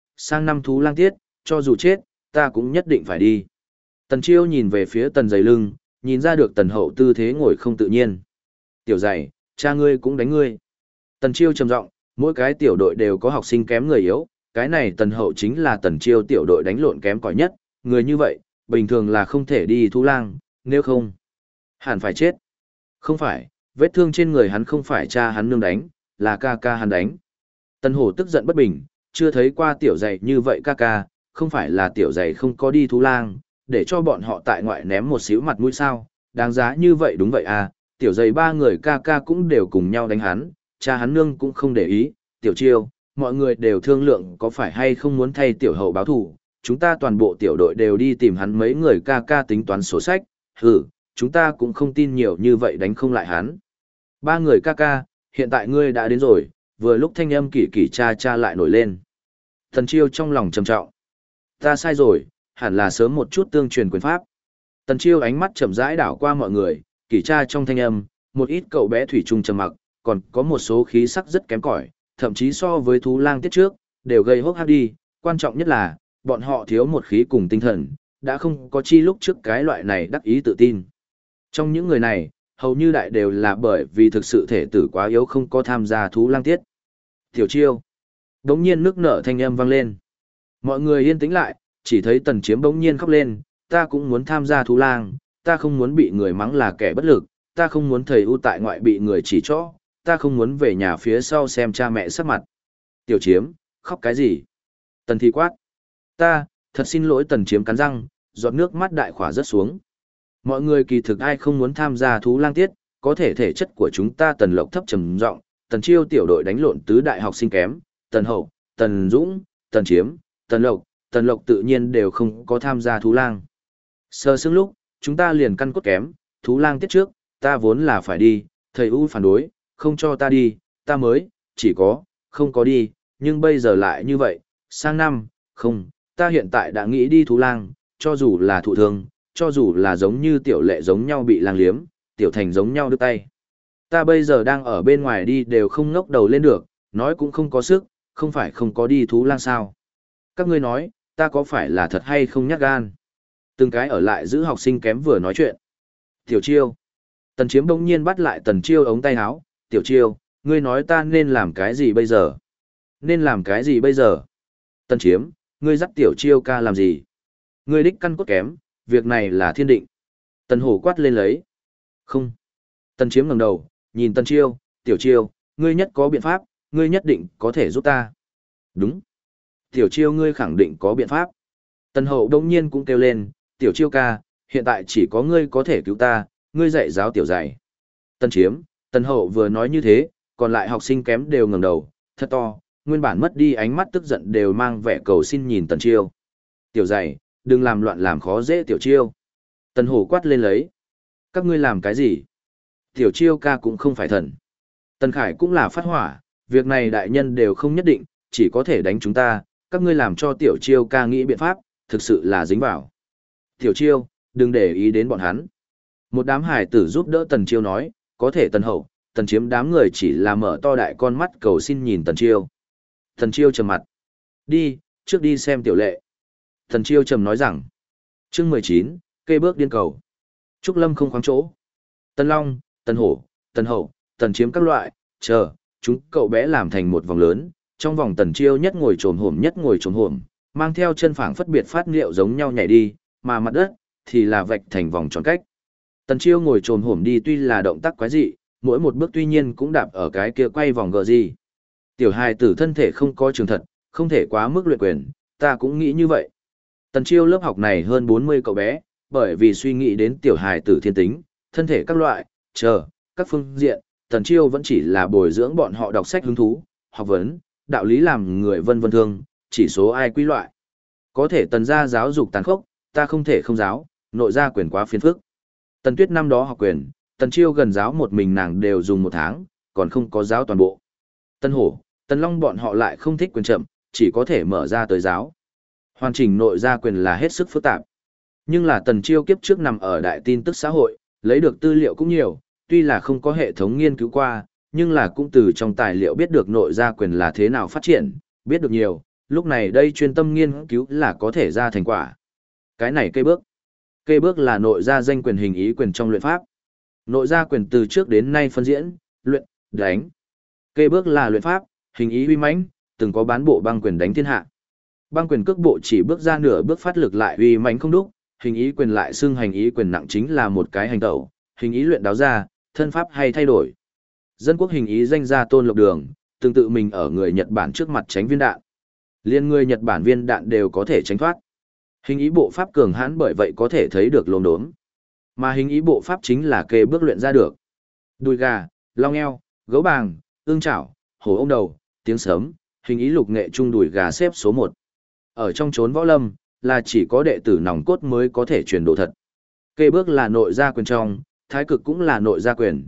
năm Thú Lang tiết, cho dù chết, ta cũng nhất định phải đi. Tần Chiêu nhìn về phía Tần Dày lưng, nhìn ra được Tần Hậu tư thế ngồi không tự nhiên. Tiểu Dày, cha ngươi cũng đánh ngươi. Tần Chiêu trầm giọng, mỗi cái tiểu đội đều có học sinh kém người yếu, cái này Tần Hậu chính là Tần Chiêu tiểu đội đánh lộn kém cỏi nhất, người như vậy, bình thường là không thể đi Thú Lang, nếu không, hẳn phải chết. Không phải, vết thương trên người hắn không phải cha hắn nương đánh, là ca ca hắn đánh. Tần Hổ tức giận bất bình, chưa thấy qua tiểu Dày như vậy ca ca, không phải là tiểu Dày không có đi Thú Lang, để cho bọn họ tại ngoại ném một xíu mặt mũi sao, đáng giá như vậy đúng vậy à, tiểu Dày ba người ca ca cũng đều cùng nhau đánh hắn, cha hắn nương cũng không để ý, Tiểu Chiêu, mọi người đều thương lượng có phải hay không muốn thay tiểu hậu báo thù, chúng ta toàn bộ tiểu đội đều đi tìm hắn mấy người ca ca tính toán sổ sách, chúng ta cũng không tin nhiều như vậy đánh không lại hắn. Ba người ca ca, hiện tại ngươi đã đến rồi, vừa lúc thanh âm kỳ kỳ cha cha lại nổi lên. Thần Chiêu trong lòng trầm trọng. Ta sai rồi, hẳn là sớm một chút tương truyền quyền pháp. Tần Chiêu ánh mắt chậm rãi đảo qua mọi người, kỳ cha trong thanh âm, một ít cậu bé thủy chung trầm mặc, còn có một số khí sắc rất kém cỏi, thậm chí so với Thú Lang tiết trước, đều gây hốc hác đi, quan trọng nhất là, bọn họ thiếu một khí cùng tinh thần, đã không có chi lúc trước cái loại này đắc ý tự tin. Trong những người này, hầu như đại đều là bởi vì thực sự thể tử quá yếu không có tham gia Thú Lang tiết. Tiểu Chiêu. Đống nhiên nước nở thanh âm vang lên. Mọi người yên tĩnh lại, chỉ thấy Tần Chiếm bỗng nhiên khóc lên, ta cũng muốn tham gia Thú Lang, ta không muốn bị người mắng là kẻ bất lực, ta không muốn thầy ưu tại ngoại bị người chỉ trỏ, ta không muốn về nhà phía sau xem cha mẹ sắc mặt. Tiểu Chiếm, khóc cái gì? Tần Thi quát. Ta, thật xin lỗi. Tần Chiếm cắn răng, giọt nước mắt đại khỏa rớt xuống. Mọi người kỳ thực ai không muốn tham gia Thú Lang tiết, có thể thể chất của chúng ta Tần Lộc thấp trầm giọng, Tần Chiêu tiểu đội đánh lộn tứ đại học sinh kém, Tần Hậu, Tần Dũng, Tần Chiếm, Tần Lộc tự nhiên đều không có tham gia Thú Lang. Sơ xương lúc, chúng ta liền căn cốt kém, Thú Lang tiết trước, ta vốn là phải đi, thầy U phản đối, không cho ta đi, ta mới, chỉ có, không có đi, nhưng bây giờ lại như vậy, sang năm, không, ta hiện tại đã nghĩ đi Thú Lang, cho dù là thụ thương, cho dù là giống như tiểu lệ giống nhau bị lang liếm, tiểu thành giống nhau đứt tay. Ta bây giờ đang ở bên ngoài đi đều không ngóc đầu lên được, nói cũng không có sức, không phải không có đi Thú Lang sao. Các ngươi nói, ta có phải là thật hay không nhát gan? Từng cái ở lại giữ học sinh kém vừa nói chuyện. Tiểu Chiêu. Tần Chiếm bỗng nhiên bắt lại Tần Chiêu ống tay áo, Tiểu Chiêu, ngươi nói ta nên làm cái gì bây giờ? Nên làm cái gì bây giờ? Tần Chiếm, ngươi dắt Tiểu Chiêu ca làm gì? Ngươi đích căn cốt kém, việc này là thiên định. Tần Hổ quát lên lấy. Không. Tần Chiếm ngẩng đầu, nhìn Tần Chiêu, Tiểu Chiêu, ngươi nhất có biện pháp, ngươi nhất định có thể giúp ta. Đúng. Tiểu Chiêu ngươi khẳng định có biện pháp. Tần Hậu đông nhiên cũng kêu lên, Tiểu Chiêu ca, hiện tại chỉ có ngươi có thể cứu ta, ngươi dạy giáo tiểu dạy. Tần Chiếm, Tần Hậu vừa nói như thế, còn lại học sinh kém đều ngẩng đầu, thật to, nguyên bản mất đi ánh mắt tức giận đều mang vẻ cầu xin nhìn Tần Chiêu. Tiểu dạy, đừng làm loạn làm khó dễ Tiểu Chiêu. Tần Hổ quát lên lấy. Các ngươi làm cái gì? Tiểu Chiêu ca cũng không phải thần. Tần Khải cũng là phát hỏa, việc này đại nhân đều không nhất định, chỉ có thể đánh chúng ta, các ngươi làm cho Tiểu Chiêu ca nghĩ biện pháp, thực sự là dính vào. Tiểu Chiêu, đừng để ý đến bọn hắn. Một đám hải tử giúp đỡ Tần Chiêu nói, có thể Tần Hậu, Tần Chiếm đám người chỉ là mở to đại con mắt cầu xin nhìn Tần Chiêu. Tần Chiêu trầm mặt. Đi, trước đi xem tiểu lệ. Tần Chiêu trầm nói rằng. Chương 19, kê bước điên cầu. Trúc Lâm không khoáng chỗ. Tần Long, Tần Hổ, Tần Hậu, Tần Chiếm các loại, chờ, chúng cậu bé làm thành một vòng lớn, trong vòng Tần Chiêu nhất ngồi trồm hổm, mang theo chân phảng phất biệt phát liệu giống nhau nhảy đi, mà mặt đất thì là vạch thành vòng tròn cách. Tần Chiêu ngồi trồm hổm đi tuy là động tác quái dị, mỗi một bước tuy nhiên cũng đạp ở cái kia quay vòng gờ gì. Tiểu hài tử thân thể không có trường thật, không thể quá mức luyện quyền, ta cũng nghĩ như vậy. Tần Chiêu lớp học này hơn 40 cậu bé, bởi vì suy nghĩ đến tiểu hài tử thiên tính, thân thể các loại, các phương diện, Tần Chiêu vẫn chỉ là bồi dưỡng bọn họ đọc sách hứng thú, học vấn, đạo lý làm người vân vân thương, chỉ số ai quý loại. Có thể Tần gia giáo dục tàn khốc, ta không thể không giáo, nội gia quyền quá phiền phức. Tần Tuyết năm đó học quyền, Tần Chiêu gần giáo một mình nàng đều dùng 1 tháng, còn không có giáo toàn bộ. Tần Hổ, Tần Long bọn họ lại không thích quyền chậm, chỉ có thể mở ra tới giáo. Hoàn chỉnh nội gia quyền là hết sức phức tạp. Nhưng là Tần Chiêu kiếp trước nằm ở đại tin tức xã hội, lấy được tư liệu cũng nhiều, tuy là không có hệ thống nghiên cứu qua, nhưng là cũng từ trong tài liệu biết được nội gia quyền là thế nào phát triển, biết được nhiều, lúc này đây chuyên tâm nghiên cứu là có thể ra thành quả. Cái này cây bước. Cây bước là nội gia danh quyền hình ý quyền trong luyện pháp. Nội gia quyền từ trước đến nay phân diễn, luyện, đánh. Cây bước là luyện pháp, hình ý uy mãnh, từng có bán bộ băng quyền đánh thiên hạ. Băng quyền cước bộ chỉ bước ra nửa bước phát lực lại uy mãnh không đúc, hình ý quyền lại xưng hành ý quyền nặng chính là một cái hành tẩu, hình ý luyện đáo ra, thân pháp hay thay đổi. Dân quốc hình ý danh gia Tôn Lộc Đường, tương tự mình ở người Nhật Bản trước mặt tránh viên đạn. Liên người Nhật Bản viên đạn đều có thể tránh thoát. Hình ý bộ pháp cường hãn bởi vậy có thể thấy được lồn đốm. Mà hình ý bộ pháp chính là kê bước luyện ra được. Đùi gà, long eo, gấu bàng, ương chảo, hổ ông đầu, tiếng sớm, hình ý lục nghệ trung đùi gà xếp số 1. Ở trong chốn võ lâm, là chỉ có đệ tử nòng cốt mới có thể truyền độ thật. Kê bước là nội gia quyền trong, thái cực cũng là nội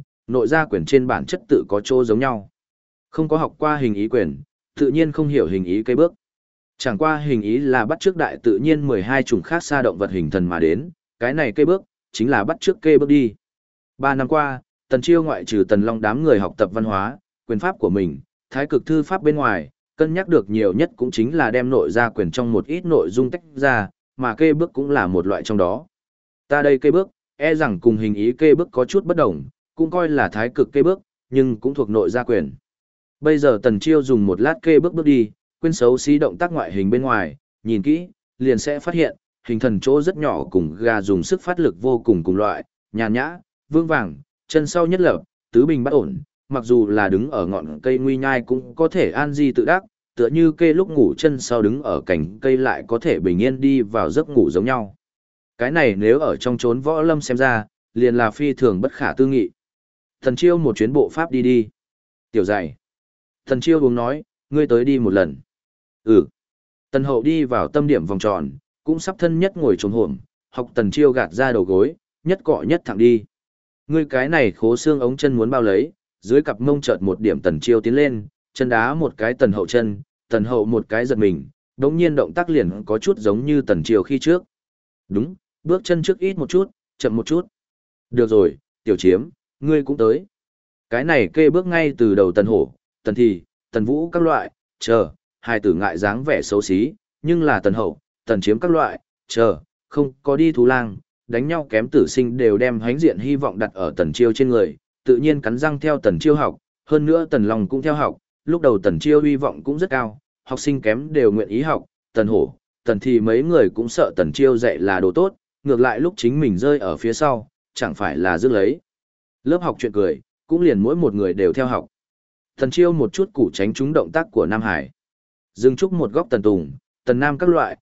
gia quyền trên bản chất tự có chỗ giống nhau. Không có học qua hình ý quyền, tự nhiên không hiểu hình ý kê bước. Chẳng qua hình ý là bắt chước đại tự nhiên 12 chủng khác xa động vật hình thần mà đến, cái này kê bước, chính là bắt chước kê bước đi. 3 năm qua, Tần Chiêu ngoại trừ Tần Long đám người học tập văn hóa, quyền pháp của mình, thái cực thư pháp bên ngoài, cân nhắc được nhiều nhất cũng chính là đem nội gia quyền trong một ít nội dung tách ra, mà kê bước cũng là một loại trong đó. Ta đây kê bước, e rằng cùng hình ý kê bước có chút bất đồng, cũng coi là thái cực kê bước, nhưng cũng thuộc nội gia quyền. Bây giờ Tần Chiêu dùng một lát kê bước bước đi, quên xấu xí động tác ngoại hình bên ngoài, nhìn kỹ, liền sẽ phát hiện, hình thần chỗ rất nhỏ cùng gà dùng sức phát lực vô cùng cùng loại, nhàn nhã, vương vàng, chân sau nhất lập, tứ bình bắt ổn, mặc dù là đứng ở ngọn cây nguy nhai cũng có thể an di tự đắc, tựa như kê lúc ngủ chân sau đứng ở cành cây lại có thể bình yên đi vào giấc ngủ giống nhau. Cái này nếu ở trong chốn võ lâm xem ra, liền là phi thường bất khả tư nghị. Thần Chiêu một chuyến bộ pháp đi đi. Tiểu dạy. Thần Chiêu uống nói, ngươi tới đi một lần. Ừ. Tần Hậu đi vào tâm điểm vòng tròn, cũng sắp thân nhất ngồi trồm hổm, học Tần Chiêu gạt ra đầu gối, nhất cọ nhất thẳng đi. Ngươi cái này khố xương ống chân muốn bao lấy, dưới cặp mông chợt một điểm Tần Chiêu tiến lên, chân đá một cái Tần Hậu chân, Tần Hậu một cái giật mình, đống nhiên động tác liền có chút giống như Tần Chiêu khi trước. Đúng, bước chân trước ít một chút, chậm một chút. Được rồi, tiểu chiếm, ngươi cũng tới. Cái này kê bước ngay từ đầu Tần Hổ, Tần Thì, Tần Vũ các loại, hai tử ngại dáng vẻ xấu xí, nhưng là Tần Hậu, Tần Chiếm các loại, không có đi thú lang, đánh nhau kém tử sinh đều đem hánh diện hy vọng đặt ở Tần Chiêu trên người, tự nhiên cắn răng theo Tần Chiêu học, hơn nữa Tần Long cũng theo học, lúc đầu Tần Chiêu hy vọng cũng rất cao, học sinh kém đều nguyện ý học, Tần Hổ, Tần Thì mấy người cũng sợ Tần Chiêu dạy là đồ tốt, ngược lại lúc chính mình rơi ở phía sau, chẳng phải là rước lấy. Lớp học chuyện cười, cũng liền mỗi một người đều theo học. Tần Chiêu một chút củ tránh trúng động tác của Nam Hải. Dừng trúc một góc Tần Tùng, Tần Nam các loại,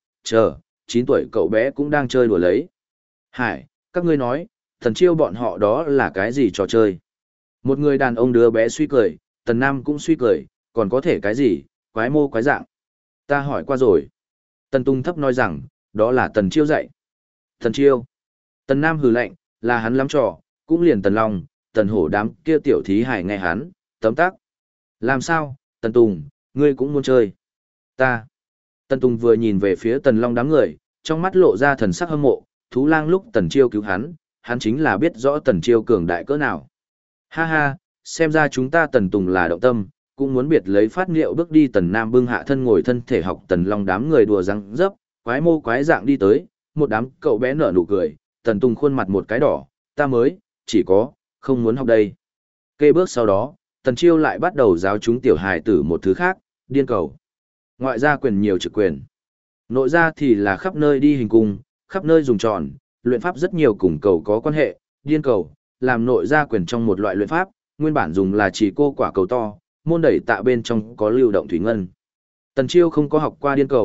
9 tuổi cậu bé cũng đang chơi đùa lấy. Hải, các ngươi nói, Tần Chiêu bọn họ đó là cái gì trò chơi? Một người đàn ông đứa bé suy cười, Tần Nam cũng suy cười, còn có thể cái gì, quái mô quái dạng. Ta hỏi qua rồi. Tần Tùng thấp nói rằng, đó là Tần Chiêu dạy. Tần Chiêu. Tần Nam hừ lạnh, là hắn lắm trò, cũng liền Tần Long, Tần Hổ đám kia tiểu thí hải nghe hắn, tấm tắc. Làm sao, Tần Tùng, ngươi cũng muốn chơi? Ta. Tần Tùng vừa nhìn về phía Tần Long đám người, trong mắt lộ ra thần sắc hâm mộ, thú lang lúc Tần Chiêu cứu hắn chính là biết rõ Tần Chiêu cường đại cỡ nào. Ha ha, xem ra chúng ta Tần Tùng là động tâm, cũng muốn biệt lấy phát liệu bước đi. Tần Nam bưng hạ thân ngồi thân thể học Tần Long đám người đùa răng dấp, quái mô quái dạng đi tới, một đám cậu bé nở nụ cười, Tần Tùng khuôn mặt một cái đỏ, ta mới, chỉ có, không muốn học đây. Kê bước sau đó, Tần Chiêu lại bắt đầu giáo chúng tiểu hài tử một thứ khác, điên cầu. Ngoại gia quyền nhiều trực quyền. Nội gia thì là khắp nơi đi hình cung, khắp nơi dùng tròn, luyện pháp rất nhiều cùng cầu có quan hệ, điên cầu, làm nội gia quyền trong một loại luyện pháp, nguyên bản dùng là chỉ cô quả cầu to, môn đẩy tạ bên trong có lưu động thủy ngân. Tần Chiêu không có học qua điên cầu,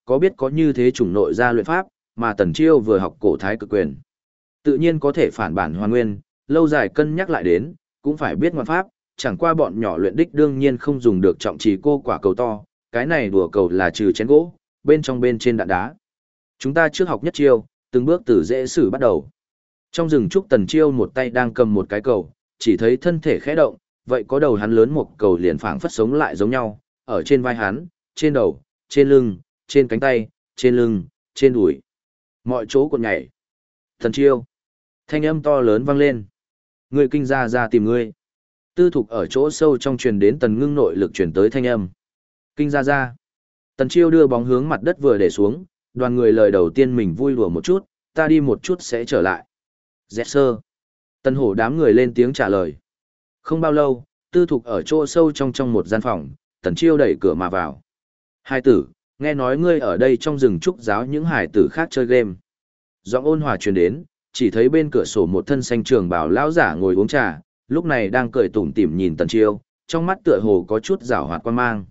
có biết có như thế chủng nội gia luyện pháp, mà Tần Chiêu vừa học cổ thái cực quyền. Tự nhiên có thể phản bản hoàn nguyên, lâu dài cân nhắc lại đến, cũng phải biết ngoại pháp, chẳng qua bọn nhỏ luyện đích đương nhiên không dùng được trọng trì cô quả cầu to, cái này đùa cầu là trừ chén gỗ, bên trên đạn đá. Chúng ta trước học nhất chiêu, từng bước từ dễ xử bắt đầu. Trong rừng trúc Tần Chiêu một tay đang cầm một cái cầu, chỉ thấy thân thể khẽ động, vậy có đầu hắn lớn một cầu liền phảng phất sống lại giống nhau, ở trên vai hắn, trên đầu, trên lưng, trên cánh tay, trên lưng, trên đùi. Mọi chỗ cuộn nhảy. Tần Chiêu. Thanh âm to lớn vang lên. Người kinh ra tìm ngươi. Tư thục ở chỗ sâu trong truyền đến Tần Ngưng nội lực truyền tới thanh âm. Kinh ra. Tần Chiêu đưa bóng hướng mặt đất vừa để xuống, đoàn người lời đầu tiên mình vui đùa một chút, ta đi một chút sẽ trở lại. Dẹt sơ. Tần Hổ đám người lên tiếng trả lời. Không bao lâu, tư thục ở chỗ sâu trong một gian phòng, Tần Chiêu đẩy cửa mà vào. Hai tử, nghe nói ngươi ở đây trong rừng trúc giáo những hải tử khác chơi game. Giọng ôn hòa truyền đến, chỉ thấy bên cửa sổ một thân xanh trường bào lão giả ngồi uống trà, lúc này đang cười tủm tỉm nhìn Tần Chiêu, trong mắt tựa hồ có chút giảo hoạt quan mang.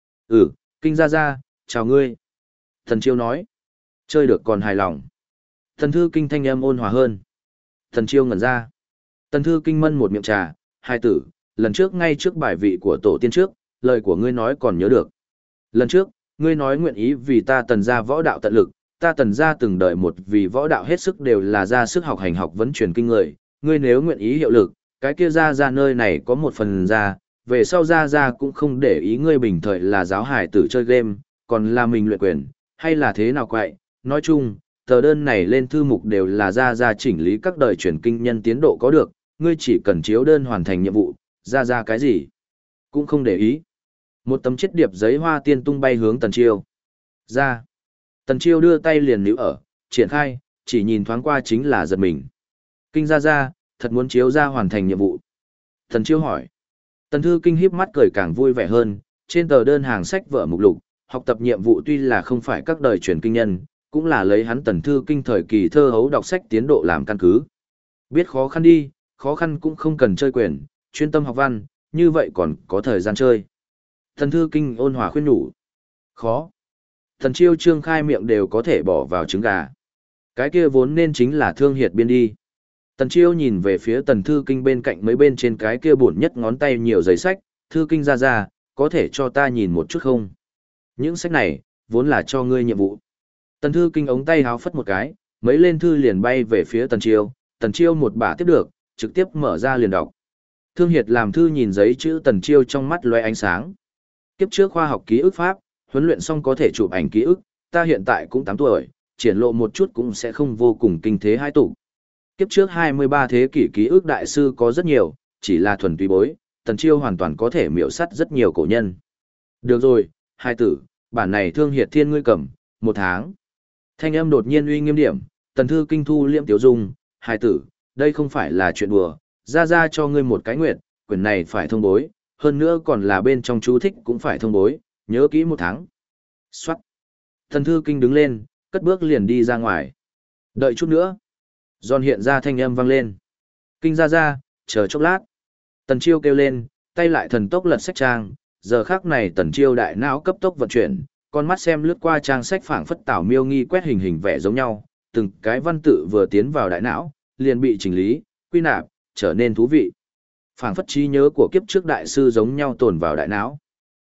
Kinh ra, chào ngươi. Tần Chiêu nói, chơi được còn hài lòng. Tần Thư Kinh thanh âm ôn hòa hơn. Tần Chiêu ngẩn ra. Tần Thư Kinh mân một miệng trà, hai tử, lần trước ngay trước bài vị của tổ tiên trước, lời của ngươi nói còn nhớ được. Lần trước, ngươi nói nguyện ý vì ta Tần gia võ đạo tận lực, ta Tần gia từng đợi một vì võ đạo hết sức đều là ra sức học hành học vấn truyền kinh người, ngươi nếu nguyện ý hiệu lực, cái kia ra nơi này có một phần ra, về sau ra cũng không để ý ngươi bình thời là giáo hải tử chơi game, còn là mình luyện quyền, hay là thế nào quậy, nói chung, tờ đơn này lên thư mục đều là ra chỉnh lý các đời truyền kinh nhân tiến độ có được, ngươi chỉ cần chiếu đơn hoàn thành nhiệm vụ, ra cái gì, cũng không để ý. Một tấm chiết điệp giấy hoa tiên tung bay hướng Tần Chiêu. Ra. Tần Chiêu đưa tay liền níu ở, triển khai, chỉ nhìn thoáng qua chính là giật mình. Kinh ra, thật muốn chiếu ra hoàn thành nhiệm vụ. Tần Chiêu hỏi. Tần Thư Kinh híp mắt cười càng vui vẻ hơn, trên tờ đơn hàng sách vở mục lục, học tập nhiệm vụ tuy là không phải các đời truyền kinh nhân, cũng là lấy hắn Tần Thư Kinh thời kỳ thơ hấu đọc sách tiến độ làm căn cứ. Biết khó khăn đi, khó khăn cũng không cần chơi quyền, chuyên tâm học văn, như vậy còn có thời gian chơi. Tần Thư Kinh ôn hòa khuyên nhủ. Khó. Tần Chiêu trương khai miệng đều có thể bỏ vào trứng gà. Cái kia vốn nên chính là thương hiệt biên đi. Tần Chiêu nhìn về phía Tần Thư Kinh bên cạnh mấy bên trên cái kia bổn nhất ngón tay nhiều giấy sách, Thư Kinh ra, có thể cho ta nhìn một chút không? Những sách này, vốn là cho ngươi nhiệm vụ. Tần Thư Kinh ống tay háo phất một cái, mấy lên thư liền bay về phía Tần Chiêu một bả tiếp được, trực tiếp mở ra liền đọc. Thương Hiệt làm thư nhìn giấy chữ Tần Chiêu trong mắt lóe ánh sáng. Kiếp trước khoa học ký ức pháp, huấn luyện xong có thể chụp ảnh ký ức, ta hiện tại cũng 8 tuổi, triển lộ một chút cũng sẽ không vô cùng kinh thế hai tụ. Kiếp trước 23 thế kỷ ký ức đại sư có rất nhiều, chỉ là thuần túy bối, Tần Chiêu hoàn toàn có thể miểu sát rất nhiều cổ nhân. Được rồi, hai tử, bản này Thương Hiệt thiên ngươi cầm, 1 tháng. Thanh âm đột nhiên uy nghiêm điểm, Tần Thư Kinh thu liễm tiểu dung, hai tử, đây không phải là chuyện đùa, ra cho ngươi một cái nguyện, quyển này phải thông bối, hơn nữa còn là bên trong chú thích cũng phải thông bối, nhớ kỹ 1 tháng. Xoát. Tần Thư Kinh đứng lên, cất bước liền đi ra ngoài. Đợi chút nữa. Giòn hiện ra thanh âm vang lên. Kinh ra, chờ chốc lát. Tần Chiêu kêu lên, tay lại thần tốc lật sách trang, giờ khắc này Tần Chiêu đại não cấp tốc vận chuyển, con mắt xem lướt qua trang sách phảng phất tảo miêu nghi quét hình vẽ giống nhau, từng cái văn tự vừa tiến vào đại não, liền bị chỉnh lý, quy nạp, trở nên thú vị. Phảng phất trí nhớ của kiếp trước đại sư giống nhau tồn vào đại não.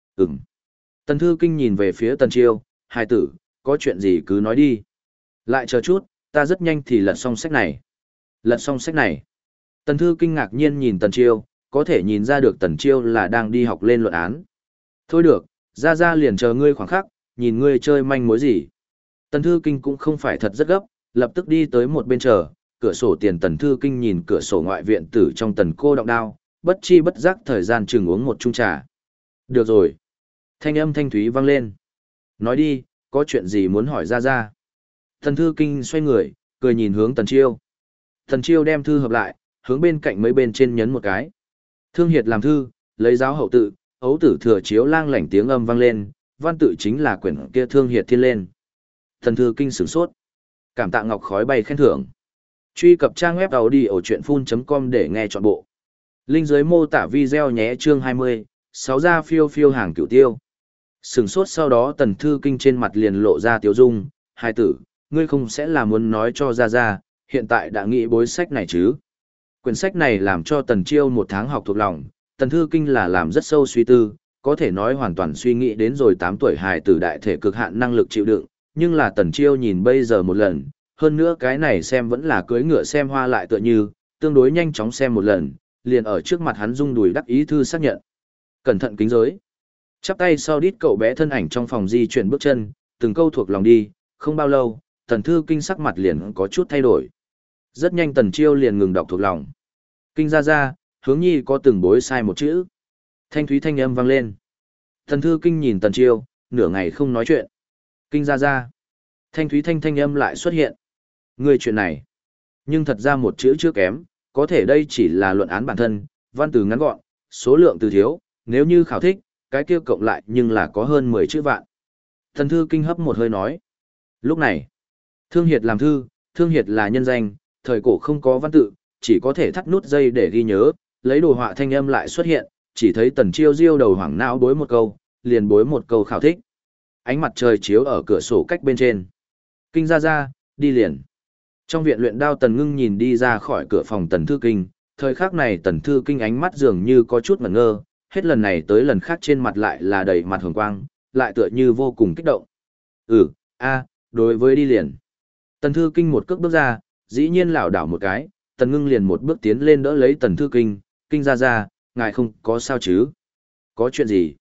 Tần Thư Kinh nhìn về phía Tần Chiêu, hai tử, có chuyện gì cứ nói đi. Lại chờ chút, ta rất nhanh thì lật xong sách này. Lật xong sách này. Tần Thư Kinh ngạc nhiên nhìn Tần Chiêu, có thể nhìn ra được Tần Chiêu là đang đi học lên luận án. Thôi được, ra liền chờ ngươi khoảng khắc, nhìn ngươi chơi manh mối gì. Tần Thư Kinh cũng không phải thật rất gấp, lập tức đi tới một bên chờ, cửa sổ tiền Tần Thư Kinh nhìn cửa sổ ngoại viện tử trong tần cô động đao, bất chi bất giác thời gian chừng uống một chung trà. Được rồi. Thanh âm thanh thúy vang lên. Nói đi, có chuyện gì muốn hỏi ra. Tần Thư Kinh xoay người, cười nhìn hướng Tần Chiêu. Tần Chiêu đem thư hợp lại, hướng bên cạnh mấy bên trên nhấn một cái. Thương Hiệt làm thư, lấy giáo hậu tự, ấu tử thừa chiếu lang lảnh tiếng âm vang lên, văn tự chính là quyển kia Thương Hiệt thiên lên. Tần Thư Kinh sửng sốt. Cảm tạ ngọc khói bay khen thưởng. Truy cập trang web audiochuyenphun.com để nghe trọn bộ. Link dưới mô tả video nhé chương 20, 6 gia phiêu hàng cửu tiêu. Sừng sốt sau đó Tần Thư Kinh trên mặt liền lộ ra tiếu dung, hai tử, ngươi không sẽ là muốn nói cho ra, hiện tại đã nghĩ bối sách này chứ. Quyển sách này làm cho Tần Chiêu một tháng học thuộc lòng, Tần Thư Kinh là làm rất sâu suy tư, có thể nói hoàn toàn suy nghĩ đến rồi 8 tuổi hài tử đại thể cực hạn năng lực chịu đựng, nhưng là Tần Chiêu nhìn bây giờ một lần, hơn nữa cái này xem vẫn là cưỡi ngựa xem hoa lại tựa như, tương đối nhanh chóng xem một lần, liền ở trước mặt hắn rung đùi đắc ý thư xác nhận. Cẩn thận kính giới. Chắp tay sau đít cậu bé thân ảnh trong phòng di chuyển bước chân, từng câu thuộc lòng đi, không bao lâu, Tần Thư Kinh sắc mặt liền có chút thay đổi. Rất nhanh Tần Chiêu liền ngừng đọc thuộc lòng. Kinh ra, hướng nhi có từng bối sai một chữ. Thanh thúy thanh âm vang lên. Tần Thư Kinh nhìn Tần Chiêu, nửa ngày không nói chuyện. Kinh ra. Thanh thúy thanh âm lại xuất hiện. Người chuyện này. Nhưng thật ra một chữ chưa kém, có thể đây chỉ là luận án bản thân, văn từ ngắn gọn, số lượng từ thiếu, nếu như khảo thích, cái kia cộng lại nhưng là có hơn 10 chữ vạn. Tần Thư Kinh hấp một hơi nói. Lúc này, Thương Hiệt làm thư, Thương Hiệt là nhân danh, thời cổ không có văn tự, chỉ có thể thắt nút dây để ghi nhớ, lấy đồ họa thanh âm lại xuất hiện, chỉ thấy Tần Chiêu diêu đầu hoảng não bối một câu, liền bối một câu khảo thích. Ánh mặt trời chiếu ở cửa sổ cách bên trên. Kinh ra, đi liền. Trong viện luyện đao Tần Ngưng nhìn đi ra khỏi cửa phòng Tần Thư Kinh, thời khắc này Tần Thư Kinh ánh mắt dường như có chút ngẩn ngơ, hết lần này tới lần khác trên mặt lại là đầy mặt hồng quang, lại tựa như vô cùng kích động. Đối với đi liền. Tần Thư Kinh một cước bước ra, dĩ nhiên lảo đảo một cái, Tần Ngưng liền một bước tiến lên đỡ lấy Tần Thư Kinh, Kinh ra, ngài không có sao chứ? Có chuyện gì?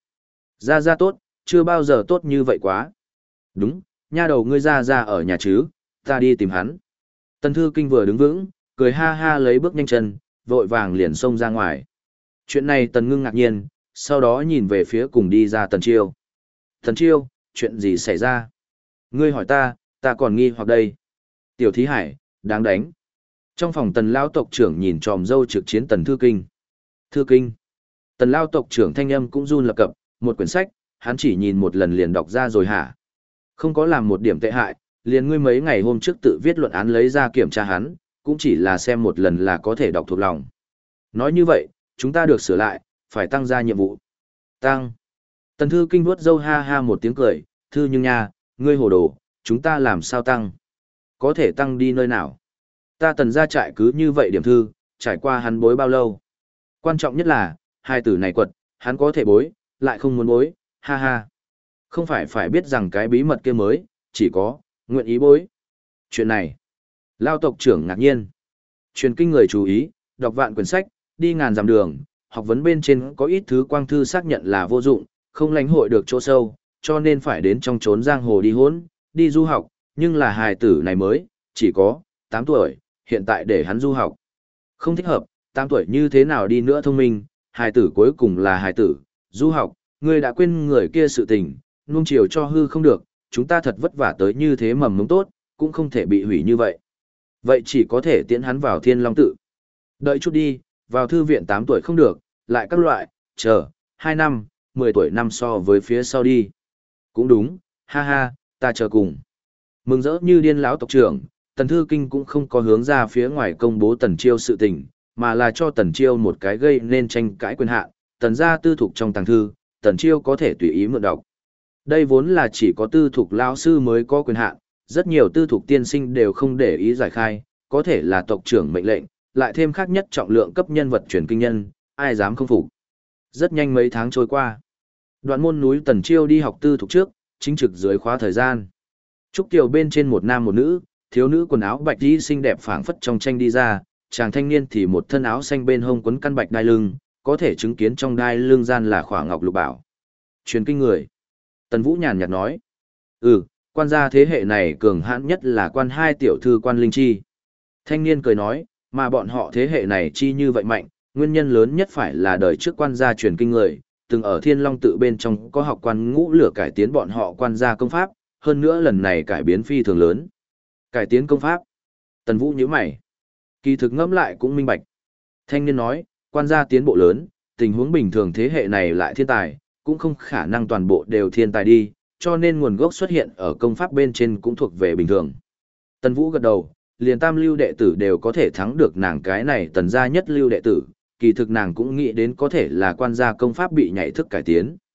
Ra tốt, chưa bao giờ tốt như vậy quá. Đúng, nha đầu ngươi ra ở nhà chứ, ta đi tìm hắn. Tần Thư Kinh vừa đứng vững, cười ha ha lấy bước nhanh chân, vội vàng liền xông ra ngoài. Chuyện này Tần Ngưng ngạc nhiên, sau đó nhìn về phía cùng đi ra Tần Chiêu. Tần Chiêu, chuyện gì xảy ra? Ngươi hỏi ta còn nghi hoặc đây. Tiểu Thí Hải, đáng đánh. Trong phòng Tần Lao tộc trưởng nhìn tròm dâu trực chiến Tần Thư Kinh. Thư Kinh. Tần Lao tộc trưởng thanh âm cũng run lập cập, một quyển sách, hắn chỉ nhìn một lần liền đọc ra rồi hả? Không có làm một điểm tệ hại, liền ngươi mấy ngày hôm trước tự viết luận án lấy ra kiểm tra hắn, cũng chỉ là xem một lần là có thể đọc thuộc lòng. Nói như vậy, chúng ta được sửa lại, phải tăng ra nhiệm vụ. Tăng. Tần Thư Kinh vuốt râu ha ha một tiếng cười, Thư nhưng nha, ngươi hồ đồ, chúng ta làm sao tăng? Có thể tăng đi nơi nào? Ta Tần ra trại cứ như vậy điểm thư, trải qua hắn bối bao lâu? Quan trọng nhất là, hai tử này quật, hắn có thể bối, lại không muốn bối, ha ha. Không phải biết rằng cái bí mật kia mới, chỉ có, nguyện ý bối. Chuyện này, Lao tộc trưởng ngạc nhiên. Truyền kinh người chú ý, đọc vạn quyển sách, đi ngàn dặm đường, học vấn bên trên có ít thứ quang thư xác nhận là vô dụng, không lãnh hội được chỗ sâu, cho nên phải đến trong trốn giang hồ đi hỗn, đi du học, nhưng là hài tử này mới, chỉ có 8 tuổi, hiện tại để hắn du học. Không thích hợp, 8 tuổi như thế nào đi nữa thông minh, hài tử cuối cùng là hài tử, du học, ngươi đã quên người kia sự tình, nuông chiều cho hư không được, chúng ta thật vất vả tới như thế mầm mống tốt, cũng không thể bị hủy như vậy. Vậy chỉ có thể tiễn hắn vào Thiên Long tự. Đợi chút đi, vào thư viện 8 tuổi không được, lại các loại, chờ, 2 năm, 10 tuổi năm so với phía sau đi. Cũng đúng, ha ha, ta chờ cùng. Mừng rỡ như điên lão tộc trưởng, Tần Thư Kinh cũng không có hướng ra phía ngoài công bố Tần Chiêu sự tình, mà là cho Tần Chiêu một cái gây nên tranh cãi quyền hạn, Tần gia tư thục trong tàng thư, Tần Chiêu có thể tùy ý mượn đọc. Đây vốn là chỉ có tư thục lão sư mới có quyền hạn, rất nhiều tư thục tiên sinh đều không để ý giải khai, có thể là tộc trưởng mệnh lệnh, lại thêm khác nhất trọng lượng cấp nhân vật truyền kinh nhân, ai dám không phục. Rất nhanh mấy tháng trôi qua. Đoạn môn núi Tần Chiêu đi học tư thục trước, chính trực dưới khóa thời gian. Trúc Kiều bên trên một nam một nữ, thiếu nữ quần áo bạch y xinh đẹp phảng phất trong tranh đi ra, chàng thanh niên thì một thân áo xanh bên hông quấn căn bạch đai lưng, có thể chứng kiến trong đai lưng gian là khỏa ngọc lục bảo. Truyền kinh người. Tần Vũ nhàn nhạt nói. Quan gia thế hệ này cường hãn nhất là quan hai tiểu thư quan linh chi. Thanh niên cười nói, mà bọn họ thế hệ này chi như vậy mạnh, nguyên nhân lớn nhất phải là đời trước quan gia truyền kinh người, từng ở Thiên Long tự bên trong có học quan ngũ lửa cải tiến bọn họ quan gia công pháp, hơn nữa lần này cải biến phi thường lớn. Cải tiến công pháp. Tần Vũ nhíu mày. Kỳ thực ngẫm lại cũng minh bạch. Thanh niên nói, quan gia tiến bộ lớn, tình huống bình thường thế hệ này lại thiên tài, cũng không khả năng toàn bộ đều thiên tài đi, cho nên nguồn gốc xuất hiện ở công pháp bên trên cũng thuộc về bình thường. Tần Vũ gật đầu, liền tam lưu đệ tử đều có thể thắng được nàng cái này Tần gia nhất lưu đệ tử, kỳ thực nàng cũng nghĩ đến có thể là quan gia công pháp bị nhảy thức cải tiến.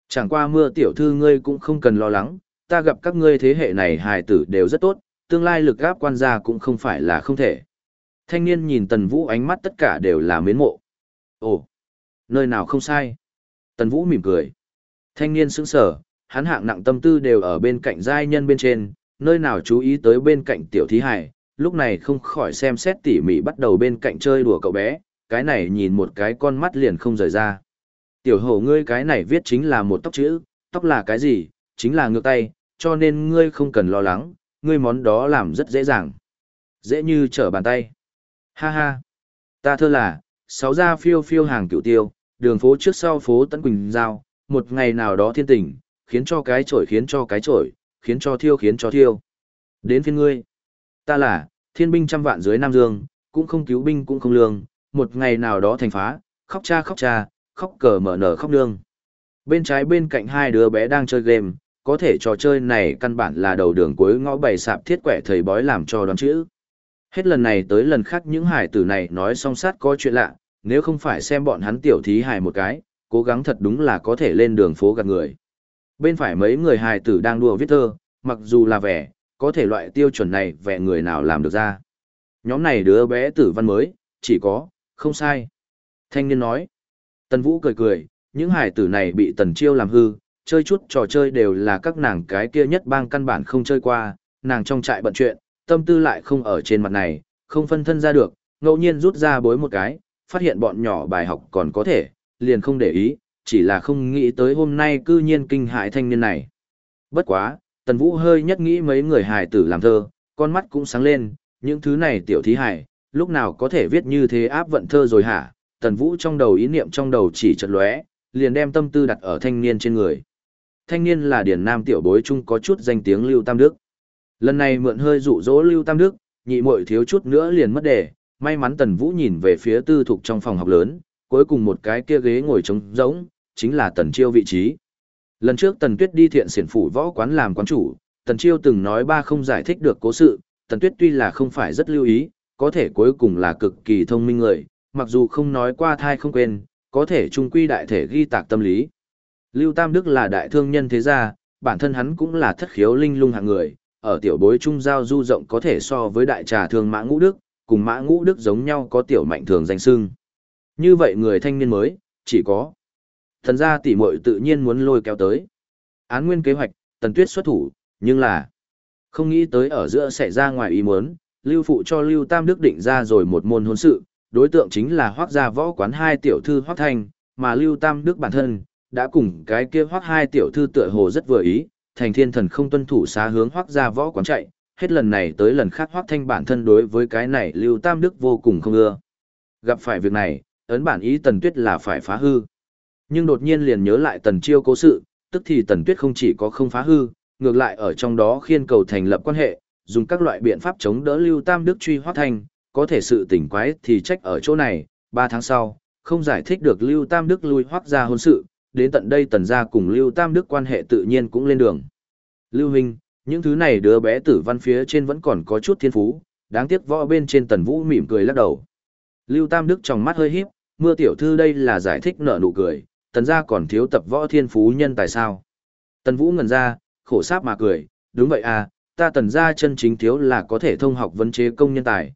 Chẳng qua mưa tiểu thư ngươi cũng không cần lo lắng, ta gặp các ngươi thế hệ này hài tử đều rất tốt, tương lai lực gáp quan gia cũng không phải là không thể. Thanh niên nhìn Tần Vũ ánh mắt tất cả đều là mến mộ. Ồ, nơi nào không sai. Tần Vũ mỉm cười. Thanh niên sững sờ, hắn hạng nặng tâm tư đều ở bên cạnh giai nhân bên trên, nơi nào chú ý tới bên cạnh tiểu thí hài, lúc này không khỏi xem xét tỉ mỉ bắt đầu bên cạnh chơi đùa cậu bé, cái này nhìn một cái con mắt liền không rời ra. Tiểu hổ ngươi cái này viết chính là một tóc chữ, tóc là cái gì, chính là ngược tay, cho nên ngươi không cần lo lắng, ngươi món đó làm rất dễ dàng. Dễ như trở bàn tay. Ha ha. Ta thơ là, sáu gia phiêu phiêu hàng cửu tiêu, đường phố trước sau phố Tấn Quỳnh Giao, một ngày nào đó thiên tình, khiến cho cái chổi khiến cho cái chổi, khiến cho thiêu. Đến phiên ngươi. Ta là, thiên binh trăm vạn dưới Nam Dương, cũng không cứu binh cũng không lương, một ngày nào đó thành phá, khóc cha, khóc cờ mở nở khóc nương. Bên trái bên cạnh hai đứa bé đang chơi game, có thể trò chơi này căn bản là đầu đường cuối ngõ bày sạp thiết quẻ thầy bói làm cho đoán chữ. Hết lần này tới lần khác những hải tử này nói song sát có chuyện lạ, nếu không phải xem bọn hắn tiểu thí hài một cái, cố gắng thật đúng là có thể lên đường phố gạt người. Bên phải mấy người hài tử đang đùa viết thơ, mặc dù là vẻ, có thể loại tiêu chuẩn này vẻ người nào làm được ra. Nhóm này đứa bé tử văn mới, chỉ có, không sai. Thanh niên nói. Tần Vũ cười cười, những hài tử này bị Tần Chiêu làm hư, chơi chút trò chơi đều là các nàng cái kia nhất bang căn bản không chơi qua, nàng trong trại bận chuyện, tâm tư lại không ở trên mặt này, không phân thân ra được, ngẫu nhiên rút ra bối một cái, phát hiện bọn nhỏ bài học còn có thể, liền không để ý, chỉ là không nghĩ tới hôm nay cư nhiên kinh hại thanh niên này. Bất quá, Tần Vũ hơi nhất nghĩ mấy người hài tử làm thơ, con mắt cũng sáng lên, những thứ này tiểu thí hài, lúc nào có thể viết như thế áp vận thơ rồi hả? Tần Vũ trong đầu ý niệm trong đầu chỉ chợt lóe, liền đem tâm tư đặt ở thanh niên trên người. Thanh niên là điển nam tiểu bối chung có chút danh tiếng Lưu Tam Đức. Lần này mượn hơi dụ dỗ Lưu Tam Đức, nhị muội thiếu chút nữa liền mất đề, may mắn Tần Vũ nhìn về phía tư thục trong phòng học lớn, cuối cùng một cái kia ghế ngồi trống rỗng, chính là Tần Chiêu vị trí. Lần trước Tần Tuyết đi Thiện Xiển phủ võ quán làm quán chủ, Tần Chiêu từng nói ba không giải thích được cố sự, Tần Tuyết tuy là không phải rất lưu ý, có thể cuối cùng là cực kỳ thông minh người, mặc dù không nói qua thai không quên, có thể trung quy đại thể ghi tạc tâm lý. Lưu Tam Đức là đại thương nhân thế gia, bản thân hắn cũng là thất khiếu linh lung hạng người, ở tiểu bối trung giao du rộng có thể so với đại trà thương Mã Ngũ Đức, cùng Mã Ngũ Đức giống nhau có tiểu mạnh thường danh xưng. Như vậy người thanh niên mới, chỉ có thần gia tỷ muội tự nhiên muốn lôi kéo tới. Án nguyên kế hoạch, Tần Tuyết xuất thủ, nhưng là không nghĩ tới ở giữa xảy ra ngoài ý muốn, Lưu phụ cho Lưu Tam Đức định ra rồi một môn hôn sự, đối tượng chính là Hoắc gia võ quán hai tiểu thư Hoắc Thanh, mà Lưu Tam Đức bản thân đã cùng cái kia Hoắc hai tiểu thư tựa hồ rất vừa ý, Thành Thiên Thần không tuân thủ xá hướng Hoắc gia võ quán chạy, hết lần này tới lần khác Hoắc Thanh bản thân đối với cái này Lưu Tam Đức vô cùng không ưa. Gặp phải việc này, ấn bản ý Tần Tuyết là phải phá hư. Nhưng đột nhiên liền nhớ lại Tần Chiêu cố sự, tức thì Tần Tuyết không chỉ có không phá hư, ngược lại ở trong đó khiên cầu thành lập quan hệ, dùng các loại biện pháp chống đỡ Lưu Tam Đức truy Hoắc Thanh, có thể sự tỉnh quái thì trách ở chỗ này, 3 tháng sau, không giải thích được Lưu Tam Đức lui Hoắc gia hôn sự, đến tận đây Tần gia cùng Lưu Tam Đức quan hệ tự nhiên cũng lên đường. Lưu huynh, những thứ này đứa bé tử văn phía trên vẫn còn có chút thiên phú, đáng tiếc võ bên trên Tần Vũ mỉm cười lắc đầu. Lưu Tam Đức trong mắt hơi híp, mưa tiểu thư đây là giải thích nở nụ cười, Tần gia còn thiếu tập võ thiên phú nhân tài sao? Tần Vũ ngẩn ra, khổ sáp mà cười, đúng vậy à, ta Tần gia chân chính thiếu là có thể thông học vấn chế công nhân tài,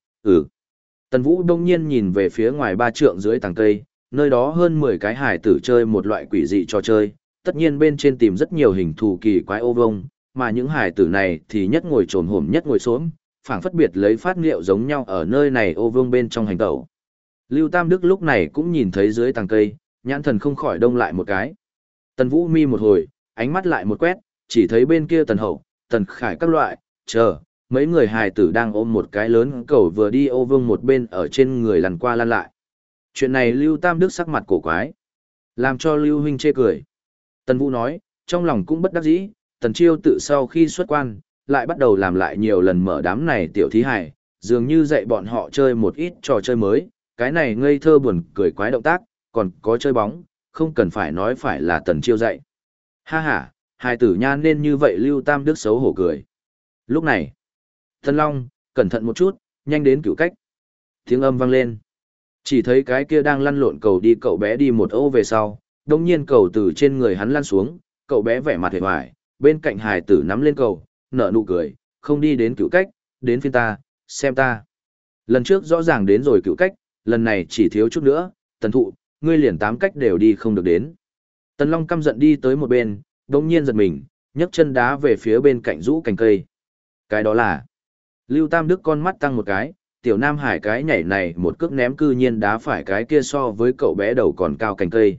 Tần Vũ đông nhiên nhìn về phía ngoài 3 trượng dưới tàng cây, nơi đó hơn 10 cái hải tử chơi một loại quỷ dị trò chơi, tất nhiên bên trên tìm rất nhiều hình thù kỳ quái ô vông, mà những hải tử này thì nhất ngồi trồm hổm nhất ngồi xổm, phảng phất biệt lấy phát liệu giống nhau ở nơi này ô vông bên trong hành tẩu. Lưu Tam Đức lúc này cũng nhìn thấy dưới tàng cây, nhãn thần không khỏi đông lại một cái. Tần Vũ mi một hồi, ánh mắt lại một quét, chỉ thấy bên kia Tần Hậu, Tần Khải các loại, chờ, mấy người hài tử đang ôm một cái lớn cầu vừa đi ô vương một bên ở trên người lăn qua lăn lại. Chuyện này Lưu Tam Đức sắc mặt cổ quái, làm cho Lưu huynh chê cười. Tần Vũ nói, trong lòng cũng bất đắc dĩ, Tần Chiêu tự sau khi xuất quan, lại bắt đầu làm lại nhiều lần mở đám này tiểu thí hài, dường như dạy bọn họ chơi một ít trò chơi mới, cái này ngây thơ buồn cười quái động tác, còn có chơi bóng, không cần phải nói phải là Tần Chiêu dạy. Ha ha, hài tử nha nên như vậy Lưu Tam Đức xấu hổ cười. Lúc này, Thần Long, cẩn thận một chút, nhanh đến cửu cách. Tiếng âm vang lên. Chỉ thấy cái kia đang lăn lộn cầu đi cậu bé đi một ô về sau, đồng nhiên cầu từ trên người hắn lăn xuống, cậu bé vẻ mặt hề hoài, bên cạnh hài tử nắm lên cầu, nở nụ cười, không đi đến cựu cách, đến phiên ta, xem ta. Lần trước rõ ràng đến rồi cựu cách, lần này chỉ thiếu chút nữa, Tần Thụ, ngươi liền 8 cách đều đi không được đến. Tần Long căm giận đi tới một bên, đồng nhiên giật mình, nhấc chân đá về phía bên cạnh rũ cành cây. Cái đó là... Lưu Tam Đức con mắt tăng một cái, tiểu Nam Hải cái nhảy này một cước ném cư nhiên đá phải cái kia so với cậu bé đầu còn cao cành cây.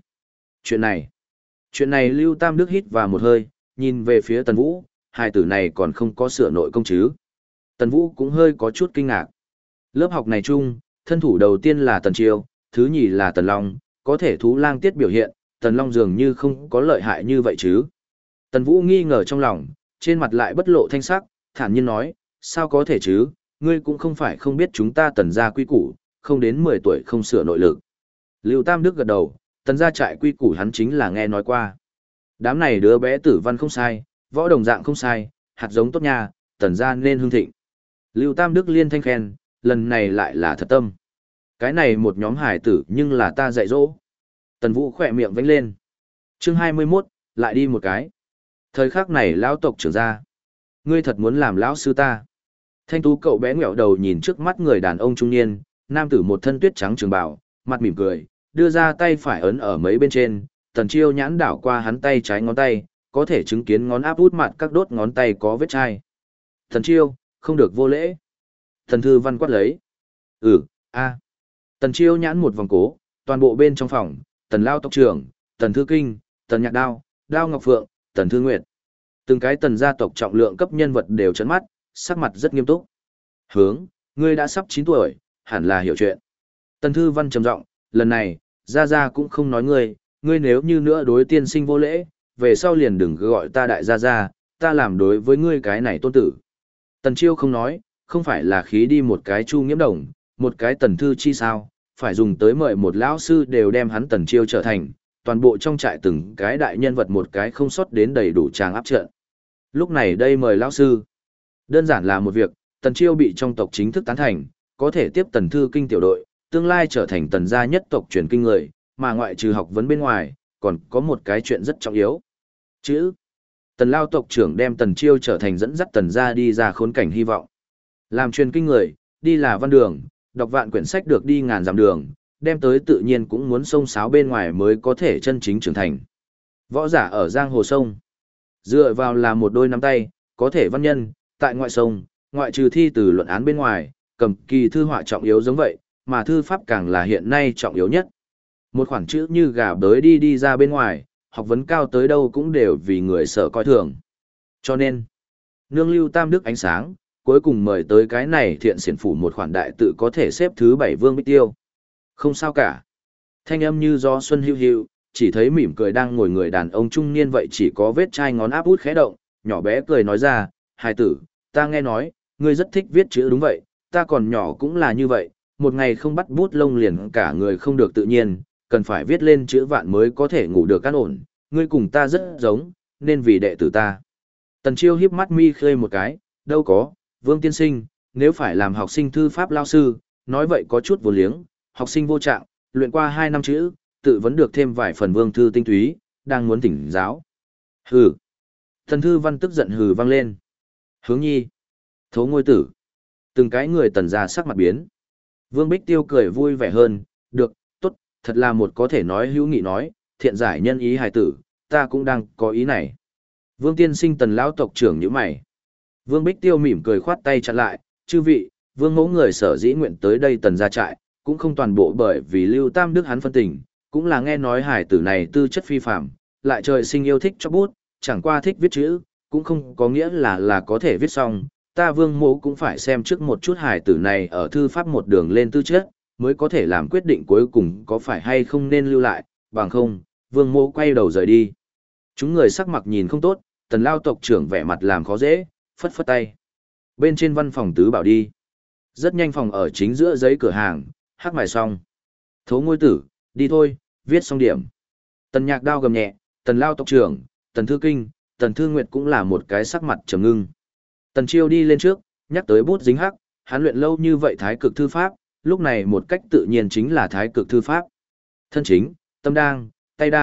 Chuyện này Lưu Tam Đức hít vào một hơi, nhìn về phía Tần Vũ, hai tử này còn không có sửa nội công chứ. Tần Vũ cũng hơi có chút kinh ngạc. Lớp học này chung, thân thủ đầu tiên là Tần Chiêu, thứ nhì là Tần Long, có thể thú lang tiết biểu hiện, Tần Long dường như không có lợi hại như vậy chứ. Tần Vũ nghi ngờ trong lòng, trên mặt lại bất lộ thanh sắc, thản nhiên nói, sao có thể chứ, ngươi cũng không phải không biết chúng ta Tần gia quy củ, không đến 10 tuổi không sửa nội lực. Lưu Tam Đức gật đầu, Tần gia trại quy củ hắn chính là nghe nói qua. Đám này đứa bé tử văn không sai, võ đồng dạng không sai, hạt giống tốt nha, Tần gia nên hưng thịnh. Lưu Tam Đức liên thanh khen, lần này lại là thật tâm. Cái này một nhóm hải tử nhưng là ta dạy dỗ. Tần Vũ khỏe miệng vánh lên. Chương 21, lại đi một cái. Thời khắc này lão tộc trưởng ra. Ngươi thật muốn làm lão sư ta. Thanh tú cậu bé ngẹo đầu nhìn trước mắt người đàn ông trung niên, nam tử một thân tuyết trắng trường bào, mặt mỉm cười, đưa ra tay phải ấn ở mấy bên trên, Tần Chiêu nhãn đảo qua hắn tay trái ngón tay, có thể chứng kiến ngón áp út mặt các đốt ngón tay có vết chai. Tần Chiêu, không được vô lễ. Thần Thư Văn quát lấy. A. Tần Chiêu nhãn một vòng cố, toàn bộ bên trong phòng, Tần Lao tộc trưởng, Tần Thư Kinh, Tần Nhạc Đao, Đao Ngọc Phượng, Tần Thư Nguyệt. Từng cái tần gia tộc trọng lượng cấp nhân vật đều trấn mắt, sắc mặt rất nghiêm túc. Hướng, ngươi đã sắp 9 tuổi, hẳn là hiểu chuyện. Tần Thư Văn trầm giọng, lần này, Gia Gia cũng không nói ngươi nếu như nữa đối tiên sinh vô lễ, về sau liền đừng gọi ta đại Gia Gia, ta làm đối với ngươi cái này tôn tử. Tần Chiêu không nói, không phải là khí đi một cái Chu Nghiễm Đồng, một cái Tần Thư Chi sao, phải dùng tới mời một lão sư đều đem hắn Tần Chiêu trở thành, toàn bộ trong trại từng cái đại nhân vật một cái không sót đến đầy đủ tràng áp trận. Lúc này đây mời lão sư. Đơn giản là một việc, Tần Chiêu bị trong tộc chính thức tán thành, có thể tiếp Tần Thư Kinh tiểu đội, tương lai trở thành Tần gia nhất tộc truyền kinh người, mà ngoại trừ học vấn bên ngoài, còn có một cái chuyện rất trọng yếu. Chữ. Tần Lao tộc trưởng đem Tần Chiêu trở thành dẫn dắt Tần gia đi ra khốn cảnh hy vọng. Làm truyền kinh người, đi là văn đường, đọc vạn quyển sách được đi ngàn dặm đường, đem tới tự nhiên cũng muốn sông sáo bên ngoài mới có thể chân chính trưởng thành. Võ giả ở giang hồ sông, dựa vào là một đôi nắm tay, có thể văn nhân, tại ngoại sông, ngoại trừ thi từ luận án bên ngoài, cầm kỳ thư họa trọng yếu giống vậy, mà thư pháp càng là hiện nay trọng yếu nhất. Một khoản chữ như gà bới đi ra bên ngoài, học vấn cao tới đâu cũng đều vì người sợ coi thường. Cho nên, nương Lưu Tam Đức ánh sáng, cuối cùng mời tới cái này thiện xiển phủ một khoản đại tự có thể xếp thứ 7 Vương Bích Tiêu. Không sao cả. Thanh âm như do xuân hữu hữu, chỉ thấy mỉm cười đang ngồi người đàn ông trung niên vậy chỉ có vết chai ngón áp út khẽ động, nhỏ bé cười nói ra, hài tử, ta nghe nói, ngươi rất thích viết chữ đúng vậy, ta còn nhỏ cũng là như vậy, một ngày không bắt bút lông liền cả người không được tự nhiên, cần phải viết lên chữ vạn mới có thể ngủ được an ổn, ngươi cùng ta rất giống, nên vì đệ tử ta. Tần Chiêu híp mắt mi khơi một cái, đâu có, Vương tiên sinh, nếu phải làm học sinh thư pháp lao sư, nói vậy có chút vô liếng, học sinh vô trạng, luyện qua 2 năm chữ, tự vấn được thêm vài phần vương thư tinh túy, đang muốn thỉnh giáo. Hừ. Thần Thư Văn tức giận hừ vang lên. Hướng nhi. Thố ngôi tử. Từng cái người tần ra sắc mặt biến. Vương Bích Tiêu cười vui vẻ hơn, được, tốt, thật là một có thể nói hữu nghị nói, thiện giải nhân ý hài tử, ta cũng đang có ý này. Vương tiên sinh Tần lão tộc trưởng như mày. Vương Bích Tiêu mỉm cười khoát tay chặn lại, chư vị, vương mẫu người sở dĩ nguyện tới đây Tần gia trại, cũng không toàn bộ bởi vì Lưu Tam Đức hắn phân tình, cũng là nghe nói hải tử này tư chất phi phàm, lại trời sinh yêu thích cho bút, chẳng qua thích viết chữ, cũng không có nghĩa là có thể viết xong. Ta vương mẫu cũng phải xem trước một chút hải tử này ở thư pháp một đường lên tư chất, mới có thể làm quyết định cuối cùng có phải hay không nên lưu lại, bằng không, vương mẫu quay đầu rời đi. Chúng người sắc mặt nhìn không tốt, Tần lao tộc trưởng vẻ mặt làm khó dễ, phất phất tay. Bên trên văn phòng tứ bảo đi. Rất nhanh phòng ở chính giữa giấy cửa hàng, hắc mài xong. Thố ngôi tử, đi thôi, viết xong điểm. Tần Nhạc Đao gầm nhẹ, Tần lao tộc trưởng, Tần Thư Kinh, Tần Thư Nguyệt cũng là một cái sắc mặt trầm ngưng. Tần Chiêu đi lên trước, nhắc tới bút dính hắc, hắn luyện lâu như vậy thái cực thư pháp, lúc này một cách tự nhiên chính là thái cực thư pháp. Thân chính, tâm đang, tay đang,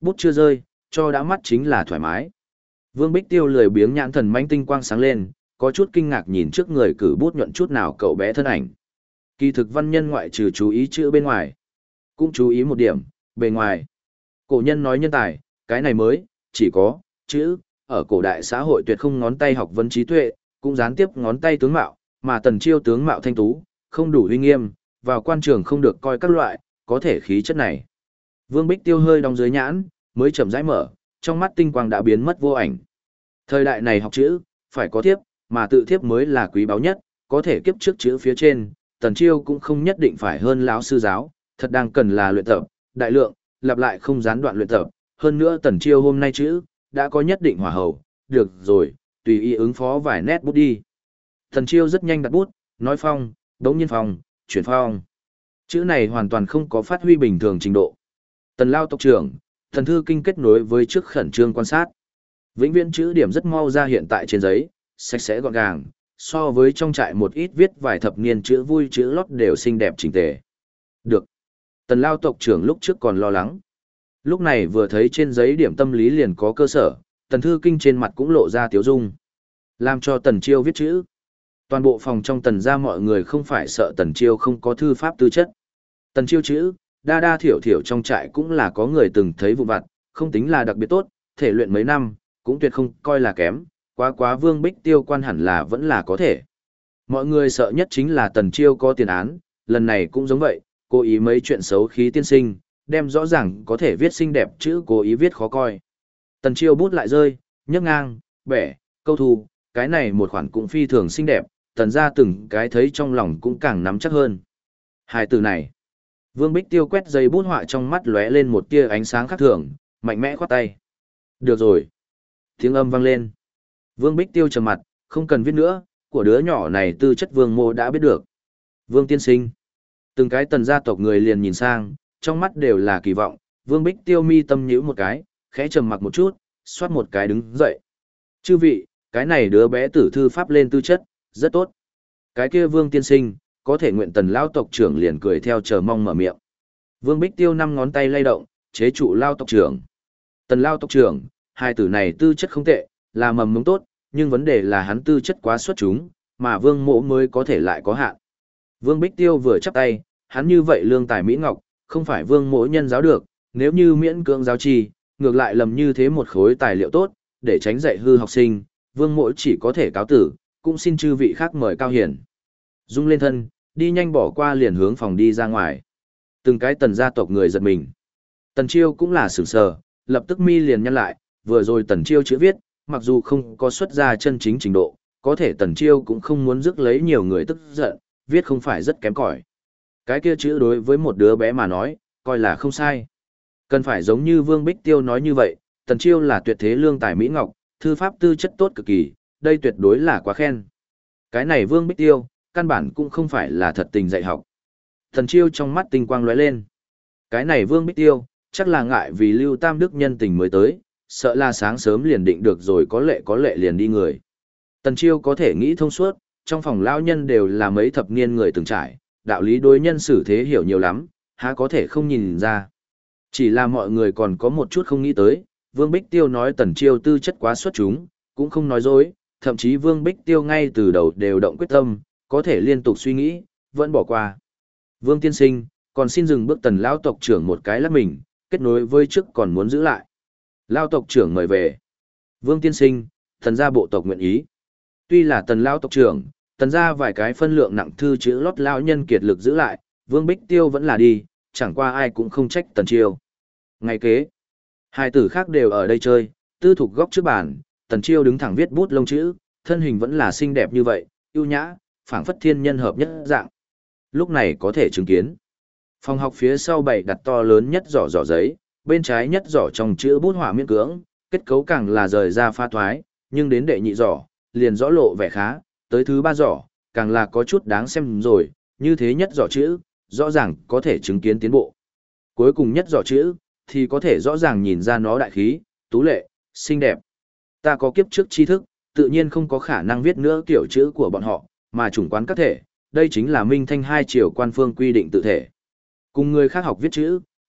Bút chưa rơi, cho đã mắt chính là thoải mái. Vương Bích Tiêu lười biếng nhãn thần manh tinh quang sáng lên, có chút kinh ngạc nhìn trước người cử bút nhuận chút nào cậu bé thân ảnh. Kỳ thực văn nhân ngoại trừ chú ý chữ bên ngoài, cũng chú ý một điểm, bề ngoài. Cổ nhân nói nhân tài, cái này mới, chỉ có, chữ, ở cổ đại xã hội tuyệt không ngón tay học vấn trí tuệ, cũng gián tiếp ngón tay tướng mạo, mà Tần Chiêu tướng mạo thanh tú, không đủ uy nghiêm, vào quan trường không được coi các loại, có thể khí chất này. Vương Bích Tiêu hơi đóng dưới nhãn, mới chậm rãi mở, trong mắt tinh quang đã biến mất vô ảnh. Thời đại này học chữ, phải có thiếp, mà tự thiếp mới là quý báu nhất, có thể kiếp trước chữ phía trên, Tần Chiêu cũng không nhất định phải hơn lão sư giáo, thật đang cần là luyện tập, đại lượng, lặp lại không gián đoạn luyện tập, hơn nữa Tần Chiêu hôm nay chữ, đã có nhất định hỏa hầu, được rồi, tùy ý ứng phó vài nét bút đi. Tần Chiêu rất nhanh đặt bút, nói phong, đống nhiên phong, chuyển phong. Chữ này hoàn toàn không có phát huy bình thường trình độ. Tần Lao tộc trưởng, Thần Thư Kinh kết nối với trước khẩn trương quan sát. Vĩnh viễn chữ điểm rất mau ra hiện tại trên giấy, sạch sẽ gọn gàng, so với trong trại một ít viết vài thập niên chữ vui chữ lót đều xinh đẹp chỉnh tề. Được. Tần Lao tộc trưởng lúc trước còn lo lắng. Lúc này vừa thấy trên giấy điểm tâm lý liền có cơ sở, Tần Thư Kinh trên mặt cũng lộ ra tiếu dung. Làm cho Tần Chiêu viết chữ. Toàn bộ phòng trong Tần gia mọi người không phải sợ Tần Chiêu không có thư pháp tư chất. Tần Chiêu chữ, đa đa thiểu thiểu trong trại cũng là có người từng thấy vụ vặt, không tính là đặc biệt tốt, thể luyện mấy năm, cũng tuyệt không coi là kém, quá Vương Bích Tiêu quan hẳn là vẫn là có thể. Mọi người sợ nhất chính là Tần Chiêu có tiền án, lần này cũng giống vậy, cố ý mấy chuyện xấu khí tiên sinh, đem rõ ràng có thể viết xinh đẹp chữ cố ý viết khó coi. Tần Chiêu bút lại rơi, nhấc ngang, bẻ, câu thu, cái này một khoản cũng phi thường xinh đẹp, tần ra từng cái thấy trong lòng cũng càng nắm chắc hơn. Hai từ này, Vương Bích Tiêu quét giấy bút họa trong mắt lóe lên một tia ánh sáng khác thường, mạnh mẽ khoát tay. Được rồi. Tiếng âm vang lên. Vương Bích Tiêu trầm mặt, không cần viết nữa, của đứa nhỏ này tư chất Vương Mô đã biết được. Vương tiên sinh. Từng cái tần gia tộc người liền nhìn sang, trong mắt đều là kỳ vọng, Vương Bích Tiêu mi tâm nhíu một cái, khẽ trầm mặc một chút, xoát một cái đứng dậy. Chư vị, cái này đứa bé tử thư pháp lên tư chất, rất tốt. Cái kia Vương tiên sinh, có thể nguyện Tần lao tộc trưởng liền cười theo chờ mong mở miệng. Vương Bích Tiêu 5 ngón tay lay động, chế trụ lao tộc trưởng. Tần lao tộc trưởng, hai tử này tư chất không tệ, là mầm mống tốt, nhưng vấn đề là hắn tư chất quá xuất chúng, mà Vương Mỗ mới có thể lại có hạn. Vương Bích Tiêu vừa chắp tay, hắn như vậy lương tài mỹ ngọc, không phải Vương Mỗ nhân giáo được, nếu như miễn cưỡng giáo trì, ngược lại lầm như thế một khối tài liệu tốt, để tránh dạy hư học sinh, Vương Mỗ chỉ có thể cáo tử, cũng xin chư vị khác mời cao hiển. Dung lên thân, đi nhanh bỏ qua liền hướng phòng đi ra ngoài. Từng cái tần gia tộc người giật mình. Tần Chiêu cũng là sửng sờ, lập tức mi liền nhăn lại, vừa rồi Tần Chiêu chữ viết, mặc dù không có xuất ra chân chính trình độ, có thể Tần Chiêu cũng không muốn rước lấy nhiều người tức giận, viết không phải rất kém cỏi. Cái kia chữ đối với một đứa bé mà nói, coi là không sai. Cần phải giống như Vương Bích Tiêu nói như vậy, Tần Chiêu là tuyệt thế lương tài mỹ ngọc, thư pháp tư chất tốt cực kỳ, đây tuyệt đối là quá khen. Cái này Vương Bích Tiêu, căn bản cũng không phải là thật tình dạy học. Tần Chiêu trong mắt tinh quang lóe lên. Cái này Vương Bích Tiêu, chắc là ngại vì Lưu Tam Đức nhân tình mới tới, sợ là sáng sớm liền định được rồi có lệ liền đi người. Tần Chiêu có thể nghĩ thông suốt, trong phòng lão nhân đều là mấy thập niên người từng trải, đạo lý đối nhân xử thế hiểu nhiều lắm, há có thể không nhìn ra. Chỉ là mọi người còn có một chút không nghĩ tới, Vương Bích Tiêu nói Tần Chiêu tư chất quá xuất chúng, cũng không nói dối, thậm chí Vương Bích Tiêu ngay từ đầu đều động quyết tâm, có thể liên tục suy nghĩ, vẫn bỏ qua. Vương tiên sinh, còn xin dừng bước Tần lão tộc trưởng một cái lắc mình, kết nối với trước còn muốn giữ lại. Lão tộc trưởng mời về. Vương tiên sinh, Tần gia bộ tộc nguyện ý. Tuy là Tần lão tộc trưởng, Tần gia vài cái phân lượng nặng thư chữ lót lão nhân kiệt lực giữ lại, Vương Bích Tiêu vẫn là đi, chẳng qua ai cũng không trách Tần Chiêu. Ngày kế, hai tử khác đều ở đây chơi, tư thục góc trước bàn, Tần Chiêu đứng thẳng viết bút lông chữ, thân hình vẫn là xinh đẹp như vậy, ưu nhã, phảng phất thiên nhân hợp nhất dạng. Lúc này có thể chứng kiến. Phòng học phía sau bày đặt to lớn nhất giỏ giấy, bên trái nhất giỏ trong chữ bút họa miễn cưỡng, kết cấu càng là rời ra pha thoái, nhưng đến đệ nhị giỏ, liền rõ lộ vẻ khá, tới thứ ba giỏ, càng là có chút đáng xem rồi, như thế nhất giỏ chữ, rõ ràng có thể chứng kiến tiến bộ. Cuối cùng nhất giỏ chữ, thì có thể rõ ràng nhìn ra nó đại khí, tú lệ, xinh đẹp. Ta có kiếp trước tri thức, tự nhiên không có khả năng viết nữa kiểu chữ của bọn họ, mà chủng quán các thể, đây chính là Minh Thanh hai triều quan phương quy định tự thể. Cùng người khác học viết chữ,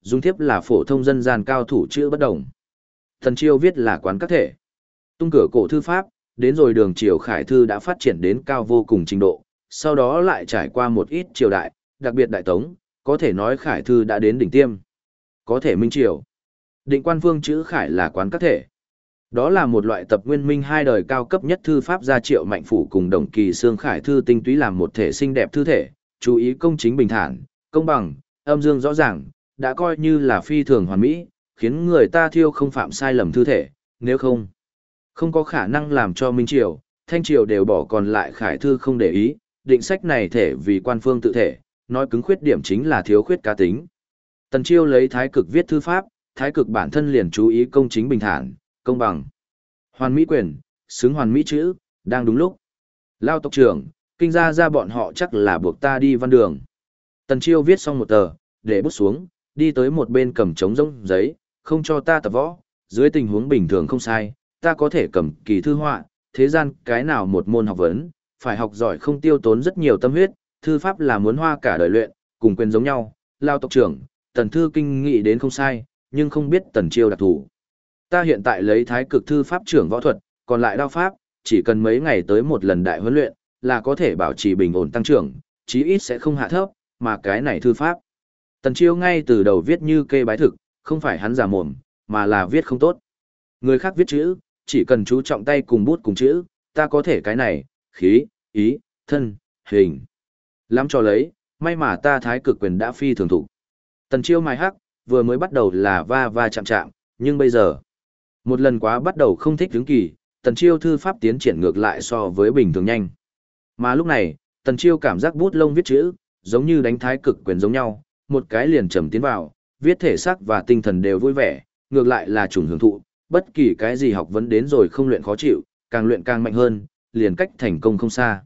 Dung thiếp là phổ thông dân gian cao thủ chữ bất đồng. Tần Chiêu viết là quán các thể. Tung cửa cổ thư pháp, đến rồi đường triều khải thư đã phát triển đến cao vô cùng trình độ, sau đó lại trải qua một ít triều đại, đặc biệt đại tống, có thể nói khải thư đã đến đỉnh tiêm. Có thể minh triều. Định quan vương chữ khải là quán các thể. Đó là một loại tập nguyên minh hai đời cao cấp nhất thư pháp gia Triệu Mạnh Phủ cùng Đồng Kỳ Xương khải thư tinh túy làm một thể xinh đẹp thư thể, chú ý công chính bình thản, công bằng, âm dương rõ ràng, đã coi như là phi thường hoàn mỹ, khiến người ta thiêu không phạm sai lầm thư thể, nếu không có khả năng làm cho Minh Triều, Thanh Triều đều bỏ còn lại khải thư không để ý, định sách này thể vì quan phương tự thể, nói cứng khuyết điểm chính là thiếu khuyết cá tính. Tần Chiêu lấy thái cực viết thư pháp, thái cực bản thân liền chú ý công chính bình thản, công bằng. Hoàn mỹ quyền, xứng hoàn mỹ chữ, đang đúng lúc. Lao tộc trưởng, kinh ra bọn họ chắc là buộc ta đi văn đường. Tần Chiêu viết xong một tờ, để bút xuống, đi tới một bên cầm trống rỗng giấy, không cho ta tập võ, dưới tình huống bình thường không sai, ta có thể cầm kỳ thư họa, thế gian cái nào một môn học vấn, phải học giỏi không tiêu tốn rất nhiều tâm huyết, thư pháp là muốn hoa cả đời luyện, cùng quyền giống nhau, Lao tộc trưởng, Tần Thư Kinh nghĩ đến không sai, nhưng không biết Tần Chiêu đặc thủ. Ta hiện tại lấy thái cực thư pháp trưởng võ thuật, còn lại đao pháp, chỉ cần mấy ngày tới một lần đại huấn luyện, là có thể bảo trì bình ổn tăng trưởng, chí ít sẽ không hạ thấp, mà cái này thư pháp. Tần Chiêu ngay từ đầu viết như kê bái thực, không phải hắn giả mồm, mà là viết không tốt. Người khác viết chữ, chỉ cần chú trọng tay cùng bút cùng chữ, ta có thể cái này, khí, ý, thân, hình. Lắm cho lấy, may mà ta thái cực quyền đã phi thường thủ. Tần Chiêu mài hắc, vừa mới bắt đầu là va va chạm chạm, nhưng bây giờ, một lần quá bắt đầu không thích hứng kỳ, Tần Chiêu thư pháp tiến triển ngược lại so với bình thường nhanh. Mà lúc này, Tần Chiêu cảm giác bút lông viết chữ, giống như đánh thái cực quyền giống nhau, một cái liền trầm tiến vào, viết thể xác và tinh thần đều vui vẻ, ngược lại là trùng hưởng thụ, bất kỳ cái gì học vấn đến rồi không luyện khó chịu, càng luyện càng mạnh hơn, liền cách thành công không xa.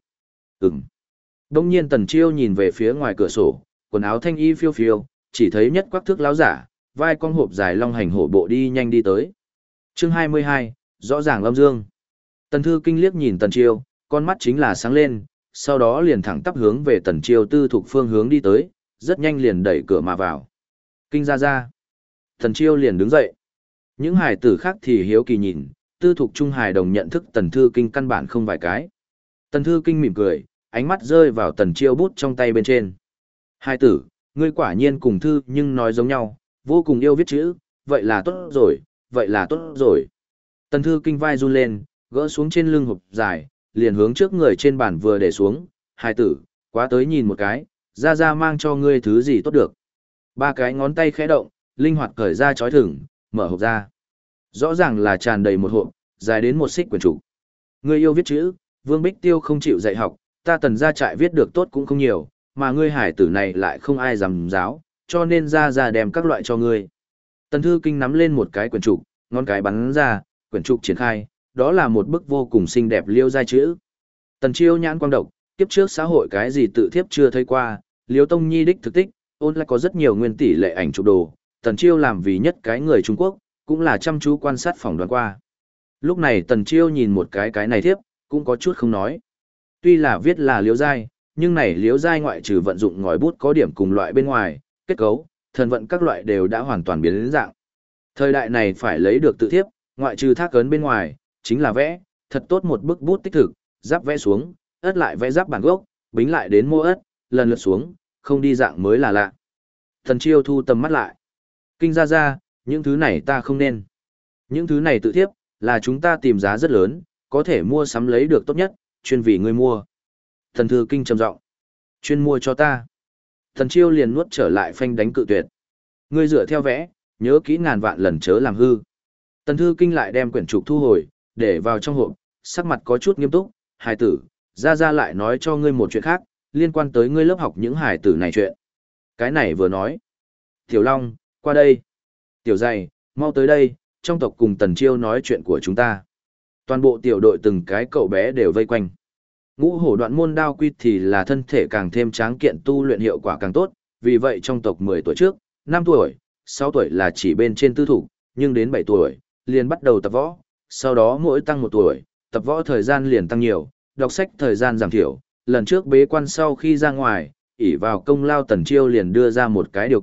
Đông nhiên Tần Chiêu nhìn về phía ngoài cửa sổ, quần áo thanh y phiêu phiêu, chỉ thấy nhất quắc thước láo giả, vai con hộp dài long hành hổ bộ đi nhanh đi tới. Chương 22, rõ ràng âm dương. Tần Thư Kinh liếc nhìn Tần Chiêu, con mắt chính là sáng lên, sau đó liền thẳng tắp hướng về Tần Chiêu tư thuộc phương hướng đi tới, rất nhanh liền đẩy cửa mà vào. Kinh ra. Tần Chiêu liền đứng dậy. Những hài tử khác thì hiếu kỳ nhìn, tư thuộc trung hài đồng nhận thức Tần Thư Kinh căn bản không vài cái. Tần Thư Kinh mỉm cười, ánh mắt rơi vào Tần Chiêu bút trong tay bên trên. Hai tử, ngươi quả nhiên cùng Thư nhưng nói giống nhau, vô cùng yêu viết chữ, vậy là tốt rồi, vậy là tốt rồi. Tần Thư Kinh vai run lên, gỡ xuống trên lưng hộp dài, liền hướng trước người trên bàn vừa để xuống. Hai tử, quá tới nhìn một cái, ra mang cho ngươi thứ gì tốt được. Ba cái ngón tay khẽ động, linh hoạt cởi ra chói thừng, mở hộp ra. Rõ ràng là tràn đầy một hộp, dài đến một xích quyển trục. Ngươi yêu viết chữ, Vương Bích Tiêu không chịu dạy học, ta Tần gia trại viết được tốt cũng không nhiều, mà ngươi hải tử này lại không ai dám giáo, cho nên ra đem các loại cho ngươi. Tần Thư Kinh nắm lên một cái quyển trục, ngón cái bắn ra, quyển trục triển khai, đó là một bức vô cùng xinh đẹp liêu giai chữ. Tần Chiêu nhãn quang độc, kiếp trước xã hội cái gì tự thiếp chưa thấy qua, Liêu Tông Nhi đích thực tích, ôn lại có rất nhiều nguyên tỷ lệ ảnh chụp đồ, Tần Chiêu làm vì nhất cái người Trung Quốc, cũng là chăm chú quan sát phỏng đoán qua. Lúc này Tần Chiêu nhìn một cái này thiếp, cũng có chút không nói. Tuy là viết là liêu giai, nhưng này liêu giai ngoại trừ vận dụng ngòi bút có điểm cùng loại bên ngoài, kết cấu, thần vận các loại đều đã hoàn toàn biến đến dạng. Thời đại này phải lấy được tự thiếp, ngoại trừ thác ấn bên ngoài, chính là vẽ, thật tốt một bức bút tích thực, giáp vẽ xuống, ất lại vẽ giáp bản gốc, bính lại đến mô ất, lần lượt xuống, không đi dạng mới là lạ. Tần Chiêu thu tầm mắt lại. Kinh ra, những thứ này ta không nên. Những thứ này tự thiếp, là chúng ta tìm giá rất lớn, có thể mua sắm lấy được tốt nhất, chuyên vì ngươi mua. Tần Thư Kinh trầm giọng, chuyên mua cho ta. Tần Chiêu liền nuốt trở lại phanh đánh cự tuyệt. Ngươi dựa theo vẽ, nhớ kỹ ngàn vạn lần chớ làm hư. Tần Thư Kinh lại đem quyển trục thu hồi, để vào trong hộp, sắc mặt có chút nghiêm túc. Hải tử, ra lại nói cho ngươi một chuyện khác, liên quan tới ngươi lớp học những hải tử này chuyện. Cái này vừa nói. Tiểu Long, qua đây. Tiểu Dày, mau tới đây, trong tộc cùng Tần Chiêu nói chuyện của chúng ta. Toàn bộ tiểu đội từng cái cậu bé đều vây quanh. Ngũ hổ đoạn môn đao quy thì là thân thể càng thêm tráng kiện, tu luyện hiệu quả càng tốt, vì vậy trong tộc 10 tuổi trước, 5 tuổi, 6 tuổi là chỉ bên trên tư thủ, nhưng đến 7 tuổi, liền bắt đầu tập võ, sau đó mỗi tăng 1 tuổi, tập võ thời gian liền tăng nhiều, đọc sách thời gian giảm thiểu. Lần trước bế quan sau khi ra ngoài, ỷ vào công lao Tần Chiêu liền đưa ra một cái điều kiện,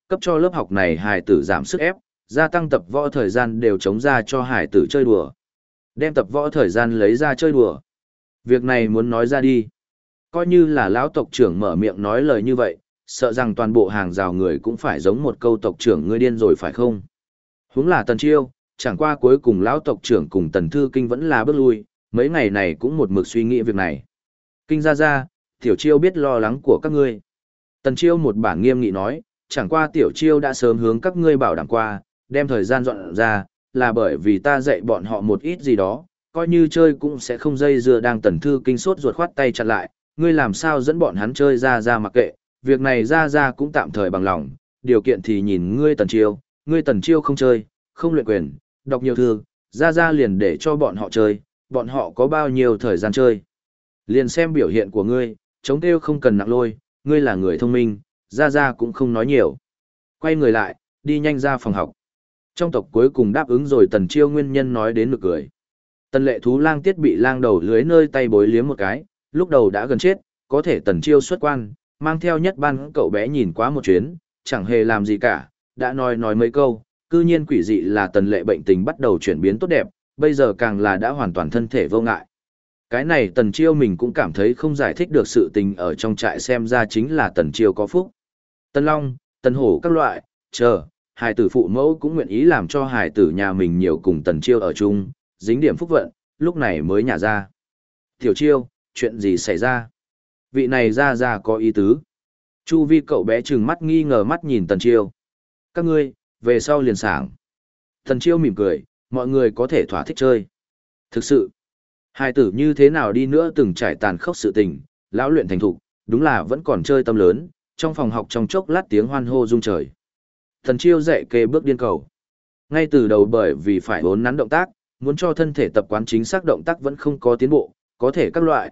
cấp cho lớp học này hài tử giảm sức ép, gia tăng tập võ thời gian đều chống ra cho hài tử chơi đùa. Đem tập võ thời gian lấy ra chơi đùa. Việc này muốn nói ra đi. Coi như là lão tộc trưởng mở miệng nói lời như vậy, sợ rằng toàn bộ hàng rào người cũng phải giống một câu tộc trưởng ngươi điên rồi phải không? Huống là Tần Chiêu, chẳng qua cuối cùng lão tộc trưởng cùng Tần Thư Kinh vẫn là bước lui, mấy ngày này cũng một mực suy nghĩ việc này. Kinh ra, Tiểu Chiêu biết lo lắng của các ngươi. Tần Chiêu một bản nghiêm nghị nói, chẳng qua Tiểu Chiêu đã sớm hướng các ngươi bảo đảm qua, đem thời gian dọn ra, là bởi vì ta dạy bọn họ một ít gì đó, coi như chơi cũng sẽ không dây dưa. Đang Tần Thư Kinh sốt ruột khoát tay chặn lại, ngươi làm sao dẫn bọn hắn chơi ra mặc kệ, việc này ra cũng tạm thời bằng lòng, điều kiện thì nhìn ngươi Tần Chiêu không chơi, không luyện quyền, đọc nhiều thư, ra liền để cho bọn họ chơi, bọn họ có bao nhiêu thời gian chơi. Liền xem biểu hiện của ngươi, chống kêu không cần nặng lôi, ngươi là người thông minh, ra cũng không nói nhiều. Quay người lại, đi nhanh ra phòng học. Trong tộc cuối cùng đáp ứng rồi. Tần Chiêu nguyên nhân nói đến nực cười. Tần Lệ Thú lang tiết bị lang đầu lưới nơi tay bối liếm một cái, lúc đầu đã gần chết, có thể Tần Chiêu xuất quan, mang theo nhất ban cậu bé nhìn quá một chuyến, chẳng hề làm gì cả, đã nói mấy câu, cư nhiên quỷ dị là Tần Lệ bệnh tình bắt đầu chuyển biến tốt đẹp, bây giờ càng là đã hoàn toàn thân thể vô ngại. Cái này Tần Chiêu mình cũng cảm thấy không giải thích được, sự tình ở trong trại xem ra chính là Tần Chiêu có phúc. Tần Long, Tần Hổ các loại, hài tử phụ mẫu cũng nguyện ý làm cho hài tử nhà mình nhiều cùng Tần Chiêu ở chung, dính điểm phúc vận, lúc này mới nhả ra. Tiểu Chiêu, chuyện gì xảy ra? Vị này ra có ý tứ. Chu vi cậu bé trừng mắt nghi ngờ mắt nhìn Tần Chiêu. Các ngươi, về sau liền sảng. Tần Chiêu mỉm cười, mọi người có thể thỏa thích chơi. Thực sự, hài tử như thế nào đi nữa từng trải tàn khốc sự tình, lão luyện thành thục, đúng là vẫn còn chơi tâm lớn, trong phòng học trong chốc lát tiếng hoan hô rung trời. Tần Chiêu dạy kê bước điên cầu. Ngay từ đầu bởi vì phải uốn nắn động tác, muốn cho thân thể tập quán chính xác động tác vẫn không có tiến bộ, có thể các loại,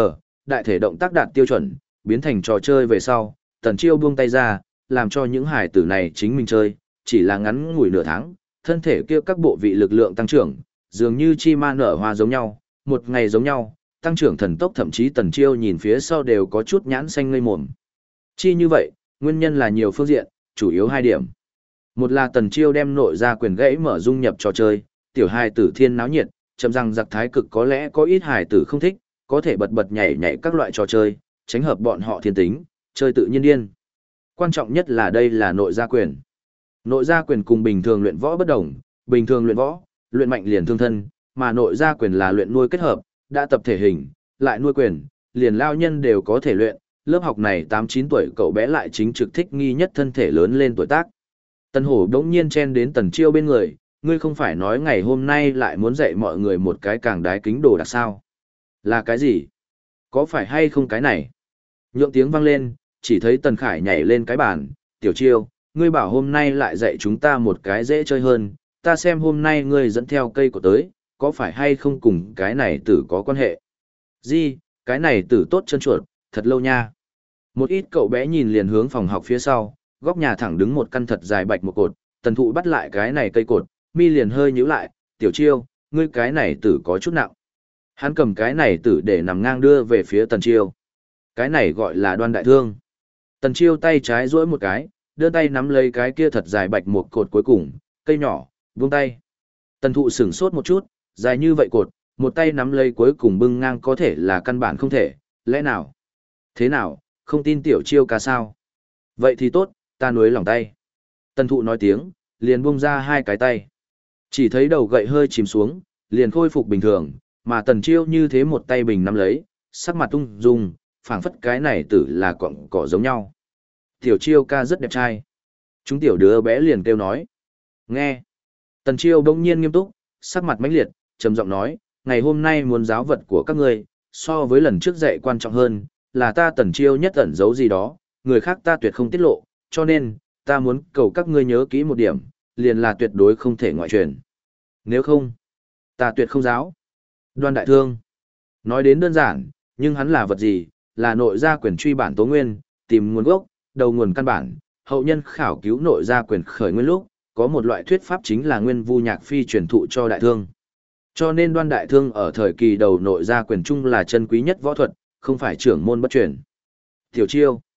đại thể động tác đạt tiêu chuẩn, biến thành trò chơi về sau, Tần Chiêu buông tay ra, làm cho những hài tử này chính mình chơi, chỉ là ngắn ngủi nửa tháng, thân thể kia các bộ vị lực lượng tăng trưởng, dường như chi ma nở hoa giống nhau, một ngày giống nhau, tăng trưởng thần tốc, thậm chí Tần Chiêu nhìn phía sau đều có chút nhãn xanh ngây mồm. Chi như vậy, nguyên nhân là nhiều phương diện, chủ yếu hai điểm. Một là Tần Chiêu đem nội ra quyền gãy mở dung nhập trò chơi, tiểu hài tử thiên náo nhiệt, chậm rằng giặc thái cực có lẽ có ít hài tử không thích, có thể bật nhảy các loại trò chơi, tránh hợp bọn họ thiên tính, chơi tự nhiên điên. Quan trọng nhất là đây là nội gia quyền. Nội gia quyền cùng bình thường luyện võ bất đồng, bình thường luyện võ, luyện mạnh liền thương thân, mà nội gia quyền là luyện nuôi kết hợp, đã tập thể hình, lại nuôi quyền, liền lao nhân đều có thể luyện. Lớp học này 8-9 tuổi cậu bé lại chính trực thích nghi nhất thân thể lớn lên tuổi tác. Tần Hổ đống nhiên chen đến Tần Chiêu bên người, ngươi không phải nói ngày hôm nay lại muốn dạy mọi người một cái càng đái kính đồ đặc sao? Là cái gì? Có phải hay không cái này? Nhượng tiếng vang lên, chỉ thấy Tần Khải nhảy lên cái bàn, Tiểu Chiêu, ngươi bảo hôm nay lại dạy chúng ta một cái dễ chơi hơn, ta xem hôm nay ngươi dẫn theo cây của tới, có phải hay không cùng cái này tử có quan hệ? Gì, cái này tử tốt chân chuột, thật lâu nha. Một ít cậu bé nhìn liền hướng phòng học phía sau, góc nhà thẳng đứng một căn thật dài bạch một cột, Tần Thụ bắt lại cái này cây cột, mi liền hơi nhíu lại, Tiểu Chiêu, ngươi cái này tử có chút nặng. Hắn cầm cái này tử để nằm ngang đưa về phía Tần Chiêu. Cái này gọi là Đoan Đại Thương. Tần Chiêu tay trái duỗi một cái, đưa tay nắm lấy cái kia thật dài bạch một cột cuối cùng, cây nhỏ, buông tay. Tần Thụ sửng sốt một chút, dài như vậy cột, một tay nắm lấy cuối cùng bưng ngang có thể là căn bản không thể, lẽ nào? Thế nào, không tin Tiểu Chiêu ca sao? Vậy thì tốt, ta nuối lòng tay. Tần Thụ nói tiếng, liền buông ra hai cái tay. Chỉ thấy đầu gậy hơi chìm xuống, liền khôi phục bình thường, mà Tần Chiêu như thế một tay bình nắm lấy, sắc mặt tung dung, phảng phất cái này tử là cọng cỏ giống nhau. Tiểu Chiêu ca rất đẹp trai. Chúng tiểu đứa bé liền kêu nói. Nghe. Tần Chiêu bỗng nhiên nghiêm túc, sắc mặt mãnh liệt, trầm giọng nói, ngày hôm nay muốn giáo vật của các ngươi, so với lần trước dạy quan trọng hơn, là ta Tần Chiêu nhất ẩn giấu gì đó, người khác ta tuyệt không tiết lộ, cho nên, ta muốn cầu các ngươi nhớ kỹ một điểm, liền là tuyệt đối không thể ngoại truyền. Nếu không, ta tuyệt không giáo. Đoan Đại Thương. Nói đến đơn giản, nhưng hắn là vật gì, là nội gia quyền truy bản tố nguyên, tìm nguồn gốc, đầu nguồn căn bản, hậu nhân khảo cứu nội gia quyền khởi nguyên lúc, có một loại thuyết pháp chính là Nguyên Vu Nhạc Phi truyền thụ cho Đại Thương. Cho nên Đoan Đại Thương ở thời kỳ đầu nội gia quyền trung là chân quý nhất võ thuật, không phải trưởng môn bất truyền. Tiểu Chiêu.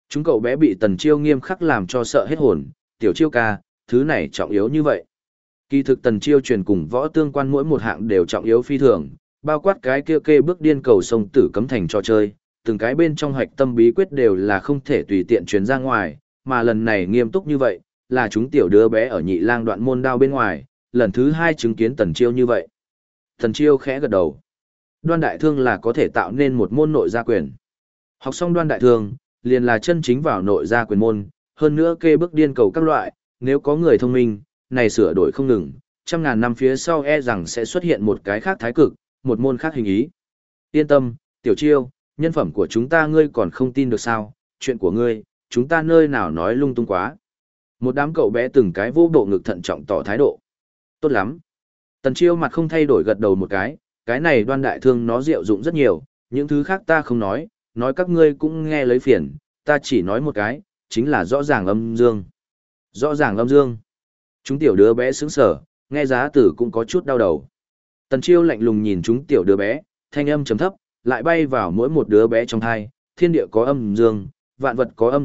Chúng cậu bé bị Tần Chiêu nghiêm khắc làm cho sợ hết hồn, tiểu Chiêu ca, thứ này trọng yếu như vậy. Kỳ thực Tần Chiêu truyền cùng võ tương quan mỗi một hạng đều trọng yếu phi thường, bao quát cái kia kê bước điên cầu sông tử cấm thành trò chơi, từng cái bên trong hạch tâm bí quyết đều là không thể tùy tiện truyền ra ngoài, mà lần này nghiêm túc như vậy, là chúng tiểu đứa bé ở Nhị Lang Đoạn môn đao bên ngoài, lần thứ hai chứng kiến Tần Chiêu như vậy. Tần Chiêu khẽ gật đầu. Đoan đại thương là có thể tạo nên một môn nội gia quyền. Học xong đoan đại thương, liền là chân chính vào nội gia quyền môn, hơn nữa kê bước điên cầu các loại, nếu có người thông minh, này sửa đổi không ngừng, trăm ngàn năm phía sau e rằng sẽ xuất hiện một cái khác thái cực, một môn khác hình ý. Yên tâm, Tiểu Chiêu, nhân phẩm của chúng ta ngươi còn không tin được sao, chuyện của ngươi, chúng ta nơi nào nói lung tung quá. Một đám cậu bé từng cái vô bộ ngực thận trọng tỏ thái độ. Tốt lắm. Tần Chiêu mặt không thay đổi gật đầu một cái này đoan đại thương nó diệu dụng rất nhiều, những thứ khác ta không nói các ngươi cũng nghe lấy phiền, ta chỉ nói một cái, chính là rõ ràng âm dương. Rõ ràng âm dương. Chúng tiểu đứa bé sững sờ, nghe giá tử cũng có chút đau đầu. Tần Chiêu lạnh lùng nhìn chúng tiểu đứa bé, thanh âm trầm thấp, lại bay vào mỗi một đứa bé trong thai, thiên địa có âm dương, vạn vật có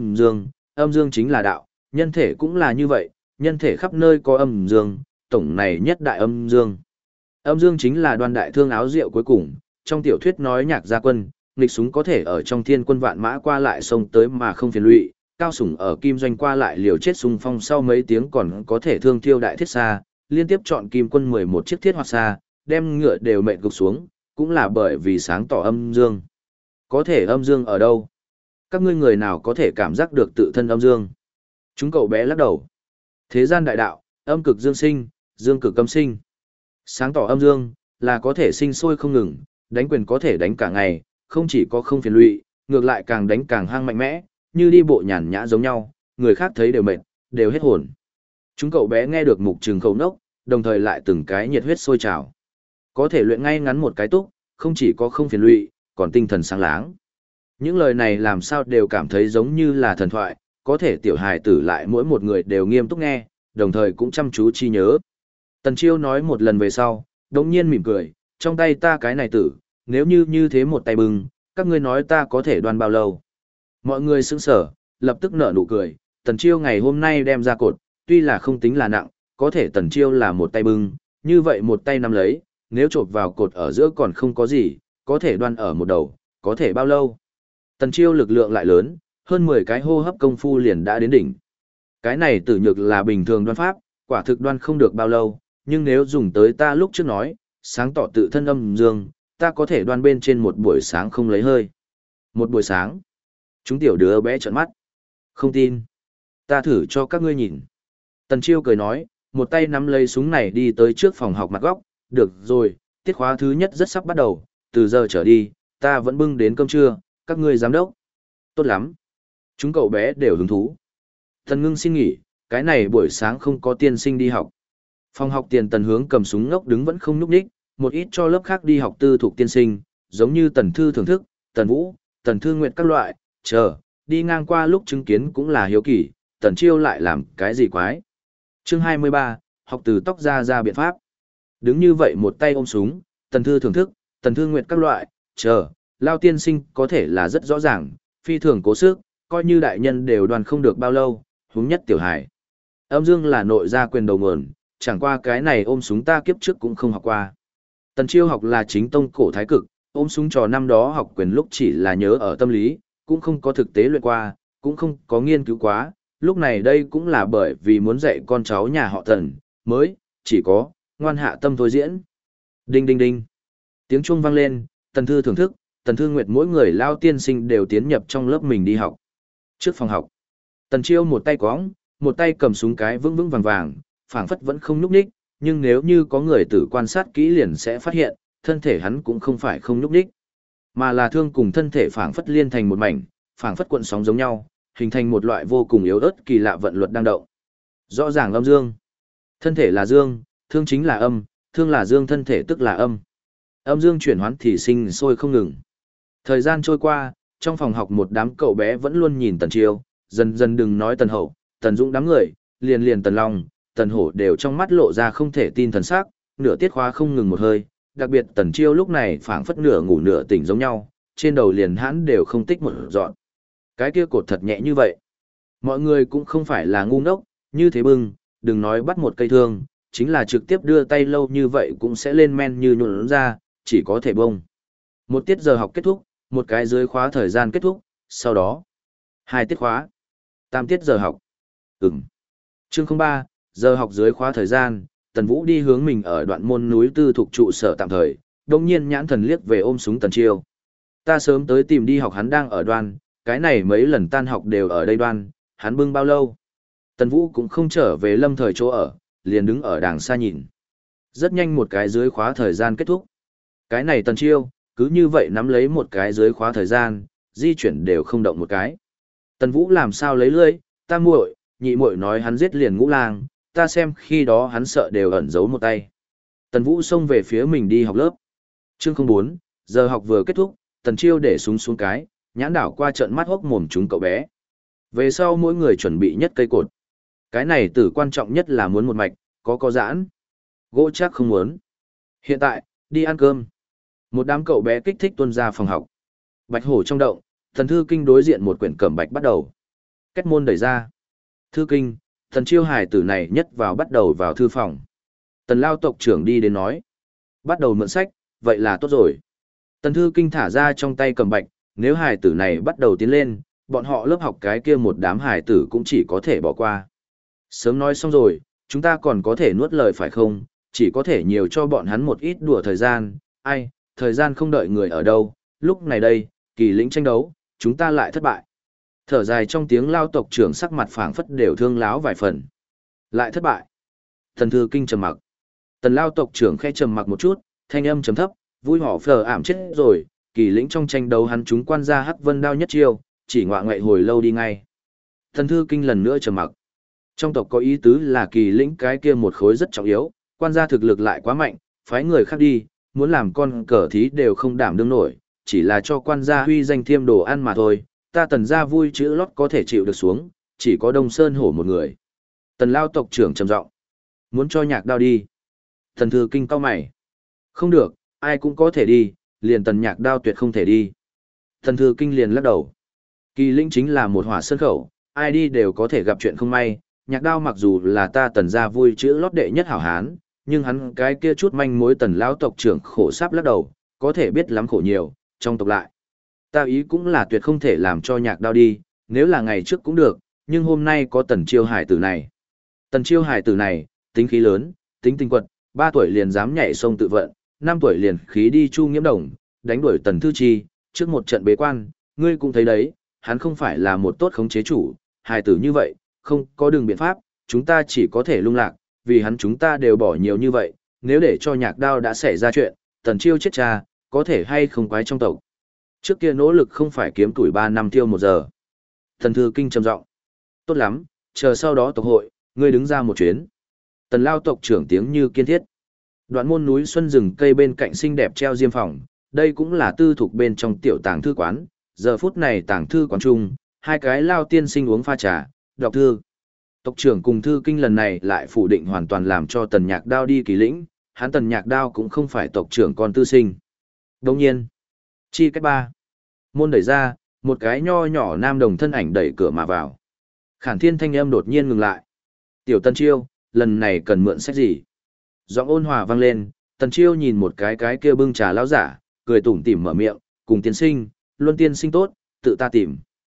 âm dương chính là đạo, nhân thể cũng là như vậy, nhân thể khắp nơi có âm dương, tổng này nhất đại âm dương. Âm dương chính là đoan đại thương áo rượu cuối cùng, trong tiểu thuyết nói nhạc gia quân, nghịch súng có thể ở trong thiên quân vạn mã qua lại sông tới mà không phiền lụy, cao sủng ở kim doanh qua lại liều chết xung phong sau mấy tiếng còn có thể thương thiêu đại thiết xa, liên tiếp chọn kim quân 11 chiếc thiết hoạt xa, đem ngựa đều mệt gục xuống, cũng là bởi vì sáng tỏ âm dương. Có thể âm dương ở đâu? Các ngươi người nào có thể cảm giác được tự thân âm dương? Chúng cậu bé lắc đầu. Thế gian đại đạo, âm cực dương sinh, dương cực âm sinh. Sáng tỏ âm dương, là có thể sinh sôi không ngừng, đánh quyền có thể đánh cả ngày, không chỉ có không phiền lụy, ngược lại càng đánh càng hăng mạnh mẽ, như đi bộ nhàn nhã giống nhau, người khác thấy đều mệt, đều hết hồn. Chúng cậu bé nghe được mục trừng khẩu nốc, đồng thời lại từng cái nhiệt huyết sôi trào. Có thể luyện ngay ngắn một cái túc, không chỉ có không phiền lụy, còn tinh thần sáng láng. Những lời này làm sao đều cảm thấy giống như là thần thoại, có thể tiểu hài tử lại mỗi một người đều nghiêm túc nghe, đồng thời cũng chăm chú chi nhớ. Tần Chiêu nói một lần về sau, đống nhiên mỉm cười, trong tay ta cái này tử, nếu như thế một tay bưng, các ngươi nói ta có thể đoan bao lâu. Mọi người sững sờ, lập tức nở nụ cười, Tần Chiêu ngày hôm nay đem ra cột, tuy là không tính là nặng, có thể Tần Chiêu là một tay bưng, như vậy một tay nắm lấy, nếu chộp vào cột ở giữa còn không có gì, có thể đoan ở một đầu, có thể bao lâu. Tần Chiêu lực lượng lại lớn, hơn 10 cái hô hấp công phu liền đã đến đỉnh. Cái này tử nhược là bình thường đoan pháp, quả thực đoan không được bao lâu, nhưng nếu dùng tới ta lúc trước nói, sáng tỏ tự thân âm dương, ta có thể đoan bên trên một buổi sáng không lấy hơi. Một buổi sáng. Chúng tiểu đứa bé trợn mắt. Không tin. Ta thử cho các ngươi nhìn. Tần Chiêu cười nói, một tay nắm lấy súng này đi tới trước phòng học mặt góc. Được rồi, tiết khóa thứ nhất rất sắp bắt đầu, từ giờ trở đi, ta vẫn bưng đến cơm trưa, các ngươi giám đốc. Tốt lắm. Chúng cậu bé đều hứng thú. Tần Ngưng xin nghỉ, cái này buổi sáng không có tiên sinh đi học. Phòng học tiền Tần Hướng cầm súng ngốc đứng vẫn không nhúc nhích, một ít cho lớp khác đi học tư thuộc tiên sinh, giống như Tần Thư thưởng thức, Tần Vũ, Tần Thư Nguyệt các loại, chờ, đi ngang qua lúc chứng kiến cũng là hiếu kỳ, Tần Chiêu lại làm cái gì quái. Chương 23, học từ tóc ra biện pháp. Đứng như vậy một tay ôm súng, Tần Thư thưởng thức, Tần Thư Nguyệt các loại, chờ, Lao tiên sinh có thể là rất rõ ràng, phi thường cố sức, coi như đại nhân đều đoàn không được bao lâu, huống nhất tiểu hải. Âm dương là nội gia quyền đầu nguồn, chẳng qua cái này ôm súng ta kiếp trước cũng không học qua. Tần Chiêu học là chính tông cổ thái cực, ôm súng trò năm đó học quyền lúc chỉ là nhớ ở tâm lý, cũng không có thực tế luyện qua, cũng không có nghiên cứu quá, lúc này đây cũng là bởi vì muốn dạy con cháu nhà họ Tần, mới, chỉ có, ngoan hạ tâm thôi diễn. Đinh đinh đinh. Tiếng chuông vang lên, Tần Thư thưởng thức, Tần Thư Nguyệt mỗi người Lao tiên sinh đều tiến nhập trong lớp mình đi học. Trước phòng học, Tần Chiêu một tay quõng, một tay cầm súng cái vững vững vàng vàng, phảng phất vẫn không nhúc nhích, nhưng nếu như có người tử quan sát kỹ liền sẽ phát hiện, thân thể hắn cũng không phải không nhúc nhích, mà là thương cùng thân thể phảng phất liên thành một mảnh, phảng phất cuộn sóng giống nhau, hình thành một loại vô cùng yếu ớt kỳ lạ vận luật đang động. Rõ ràng âm dương. Thân thể là dương, thương chính là âm, thương là dương thân thể tức là âm. Âm dương chuyển hoán thì sinh sôi không ngừng. Thời gian trôi qua, trong phòng học một đám cậu bé vẫn luôn nhìn Tần Chiêu, dần dần đừng nói Tần Hậu, Tần Dũng đám người, liền Tần Long, Tần Hổ đều trong mắt lộ ra không thể tin thần sắc, nửa tiết khóa không ngừng một hơi, đặc biệt Tần Chiêu lúc này phảng phất nửa ngủ nửa tỉnh giống nhau, trên đầu liền hãn đều không tích một dọn. Cái kia cột thật nhẹ như vậy. Mọi người cũng không phải là ngu ngốc, như thế bưng, đừng nói bắt một cây thương, chính là trực tiếp đưa tay lâu như vậy cũng sẽ lên men như nhuộn ra, chỉ có thể bông. Một tiết giờ học kết thúc, một cái dưới khóa thời gian kết thúc, sau đó, 2 tiết khóa, 3 tiết giờ học. Chương 03, giờ học dưới khóa thời gian, Tần Vũ đi hướng mình ở đoạn môn núi tư thuộc trụ sở tạm thời, đồng nhiên nhãn thần liếc về ôm súng Tần Chiêu. Ta sớm tới tìm đi học hắn đang ở đoan, cái này mấy lần tan học đều ở đây đoan, hắn bưng bao lâu. Tần Vũ cũng không trở về lâm thời chỗ ở, liền đứng ở đàng xa nhìn. Rất nhanh một cái dưới khóa thời gian kết thúc. Cái này Tần Chiêu, cứ như vậy nắm lấy một cái dưới khóa thời gian, di chuyển đều không động một cái. Tần Vũ làm sao lấy lưỡi, ta muội, nhị muội nói hắn giết liền Ngũ Lang, ta xem khi đó hắn sợ đều ẩn giấu một tay. Tần Vũ xông về phía mình đi học lớp. Chương 04, giờ học vừa kết thúc, Tần Chiêu để súng xuống cái, nhãn đảo qua trận mắt hốc mồm chúng cậu bé. Về sau mỗi người chuẩn bị nhất cây cột. Cái này tử quan trọng nhất là muốn một mạch, có giãn. Gỗ chắc không muốn. Hiện tại, đi ăn cơm. Một đám cậu bé kích thích tuân ra phòng học. Bạch hổ trong động, Thần Thư Kinh đối diện một quyển cẩm bạch bắt đầu. Kết môn đẩy ra. Thư Kinh, Thần Chiêu hải tử này nhất vào bắt đầu vào thư phòng. Tần Lao tộc trưởng đi đến nói. Bắt đầu mượn sách, vậy là tốt rồi. Tần Thư Kinh thả ra trong tay cẩm bạch, nếu hải tử này bắt đầu tiến lên, bọn họ lớp học cái kia một đám hải tử cũng chỉ có thể bỏ qua. Sớm nói xong rồi, chúng ta còn có thể nuốt lời phải không, chỉ có thể nhiều cho bọn hắn một ít đùa thời gian, ai, thời gian không đợi người ở đâu, lúc này đây, kỳ lĩnh tranh đấu, chúng ta lại thất bại. Thở dài trong tiếng Lao tộc trưởng sắc mặt phảng phất đều thương láo vài phần. Lại thất bại. Tần Thư Kinh trầm mặc. Tần Lao tộc trưởng khẽ trầm mặc một chút, thanh âm trầm thấp, vui họ phờ ảm chết rồi, kỳ lĩnh trong tranh đấu hắn chúng quan gia Hắc Vân đao nhất chiêu, chỉ ngoạ ngoại hồi lâu đi ngay. Tần Thư Kinh lần nữa trầm mặc. Trong tộc có ý tứ là kỳ lĩnh cái kia một khối rất trọng yếu, quan gia thực lực lại quá mạnh, phái người khác đi, muốn làm con cờ thí đều không đảm đương nổi, chỉ là cho quan gia huy danh thiêm đồ ăn mà thôi, ta Tần gia vui chữ lót có thể chịu được xuống, chỉ có Đông Sơn Hổ một người. Tần Lao tộc trưởng trầm giọng, muốn cho Nhạc Đao đi. Tần Thư Kinh cau mày, không được, ai cũng có thể đi, liền Tần Nhạc Đao tuyệt không thể đi. Tần Thư Kinh liền lắc đầu, kỳ lĩnh chính là một hỏa sơn khẩu, ai đi đều có thể gặp chuyện không may. Nhạc Đao mặc dù là ta Tần gia vui chữ lót đệ nhất hảo hán, nhưng hắn cái kia chút manh mối Tần lão tộc trưởng khổ sáp lắc đầu, có thể biết lắm khổ nhiều, trong tộc lại. Ta ý cũng là tuyệt không thể làm cho Nhạc Đao đi, nếu là ngày trước cũng được, nhưng hôm nay có Tần Chiêu hải tử này. Tần Chiêu hải tử này, tính khí lớn, tính tinh quật, 3 tuổi liền dám nhảy sông tự vận, 5 tuổi liền khí đi Chu Nghiễm Đồng, đánh đuổi Tần Thư Chi, trước một trận bế quan, ngươi cũng thấy đấy, hắn không phải là một tốt khống chế chủ, hải tử như vậy, không có đường biện pháp, chúng ta chỉ có thể lung lạc, vì hắn chúng ta đều bỏ nhiều như vậy, nếu để cho Nhạc Đao đã xảy ra chuyện, Tần Chiêu chết cha, có thể hay không quái trong tộc. Trước kia nỗ lực không phải kiếm tuổi 3 năm tiêu 1 giờ. Tần Thư Kinh trầm giọng, tốt lắm, chờ sau đó tộc hội, ngươi đứng ra một chuyến. Tần Lao tộc trưởng tiếng như kiên thiết. Đoạn môn núi xuân rừng cây bên cạnh xinh đẹp treo diêm phòng, đây cũng là tư thuộc bên trong tiểu tàng thư quán, giờ phút này tàng thư quán chung, 2 cái Lao tiên sinh uống pha trà, đọc thư. Tộc trưởng cùng Thư Kinh lần này lại phủ định hoàn toàn làm cho Tần Nhạc Đao đi kỳ lĩnh, hắn Tần Nhạc Đao cũng không phải tộc trưởng con tư sinh. Đồng nhiên, chi cách 3. Môn đẩy ra, một cái nho nhỏ nam đồng thân ảnh đẩy cửa mà vào. Khản Thiên thanh âm đột nhiên ngừng lại. Tiểu Tần Chiêu, lần này cần mượn sách gì? Giọng ôn hòa vang lên, Tần Chiêu nhìn một cái kia bưng trà lão giả, cười tủm tỉm mở miệng, cùng tiên sinh, luân tiên sinh tốt, tự ta tìm.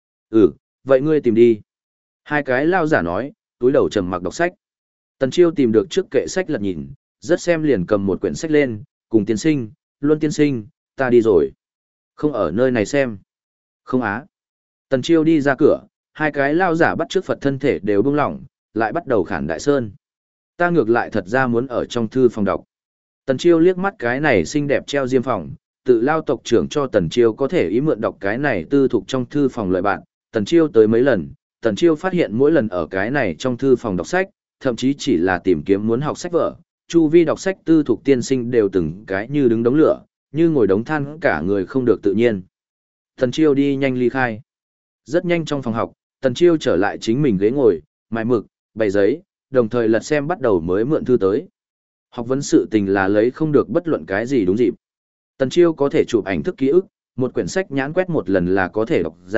Vậy ngươi tìm đi. 2 cái lao giả nói, túi đầu trầm mặc đọc sách. Tần Chiêu tìm được trước kệ sách lật nhìn, rất xem liền cầm một quyển sách lên, cùng tiên sinh, luân tiên sinh, ta đi rồi. Không ở nơi này xem. Không á. Tần Chiêu đi ra cửa, 2 cái lao giả bắt trước Phật thân thể đều buông lỏng, lại bắt đầu khản đại sơn. Ta ngược lại thật ra muốn ở trong thư phòng đọc. Tần Chiêu liếc mắt cái này xinh đẹp treo diêm phòng, tự Lao tộc trưởng cho Tần Chiêu có thể ý mượn đọc cái này tư thuộc trong thư phòng lợi bạn. Tần Chiêu tới mấy lần, Tần Chiêu phát hiện mỗi lần ở cái này trong thư phòng đọc sách, thậm chí chỉ là tìm kiếm muốn học sách vở, chu vi đọc sách tư thuộc tiên sinh đều từng cái như đứng đống lửa, như ngồi đống than cả người không được tự nhiên. Tần Chiêu đi nhanh ly khai. Rất nhanh trong phòng học, Tần Chiêu trở lại chính mình ghế ngồi, mài mực, bày giấy, đồng thời lật xem bắt đầu mới mượn thư tới. Học vấn sự tình là lấy không được bất luận cái gì đúng dịp. Tần Chiêu có thể chụp ảnh thức ký ức, một quyển sách nhãn quét một lần là có thể đọc ra,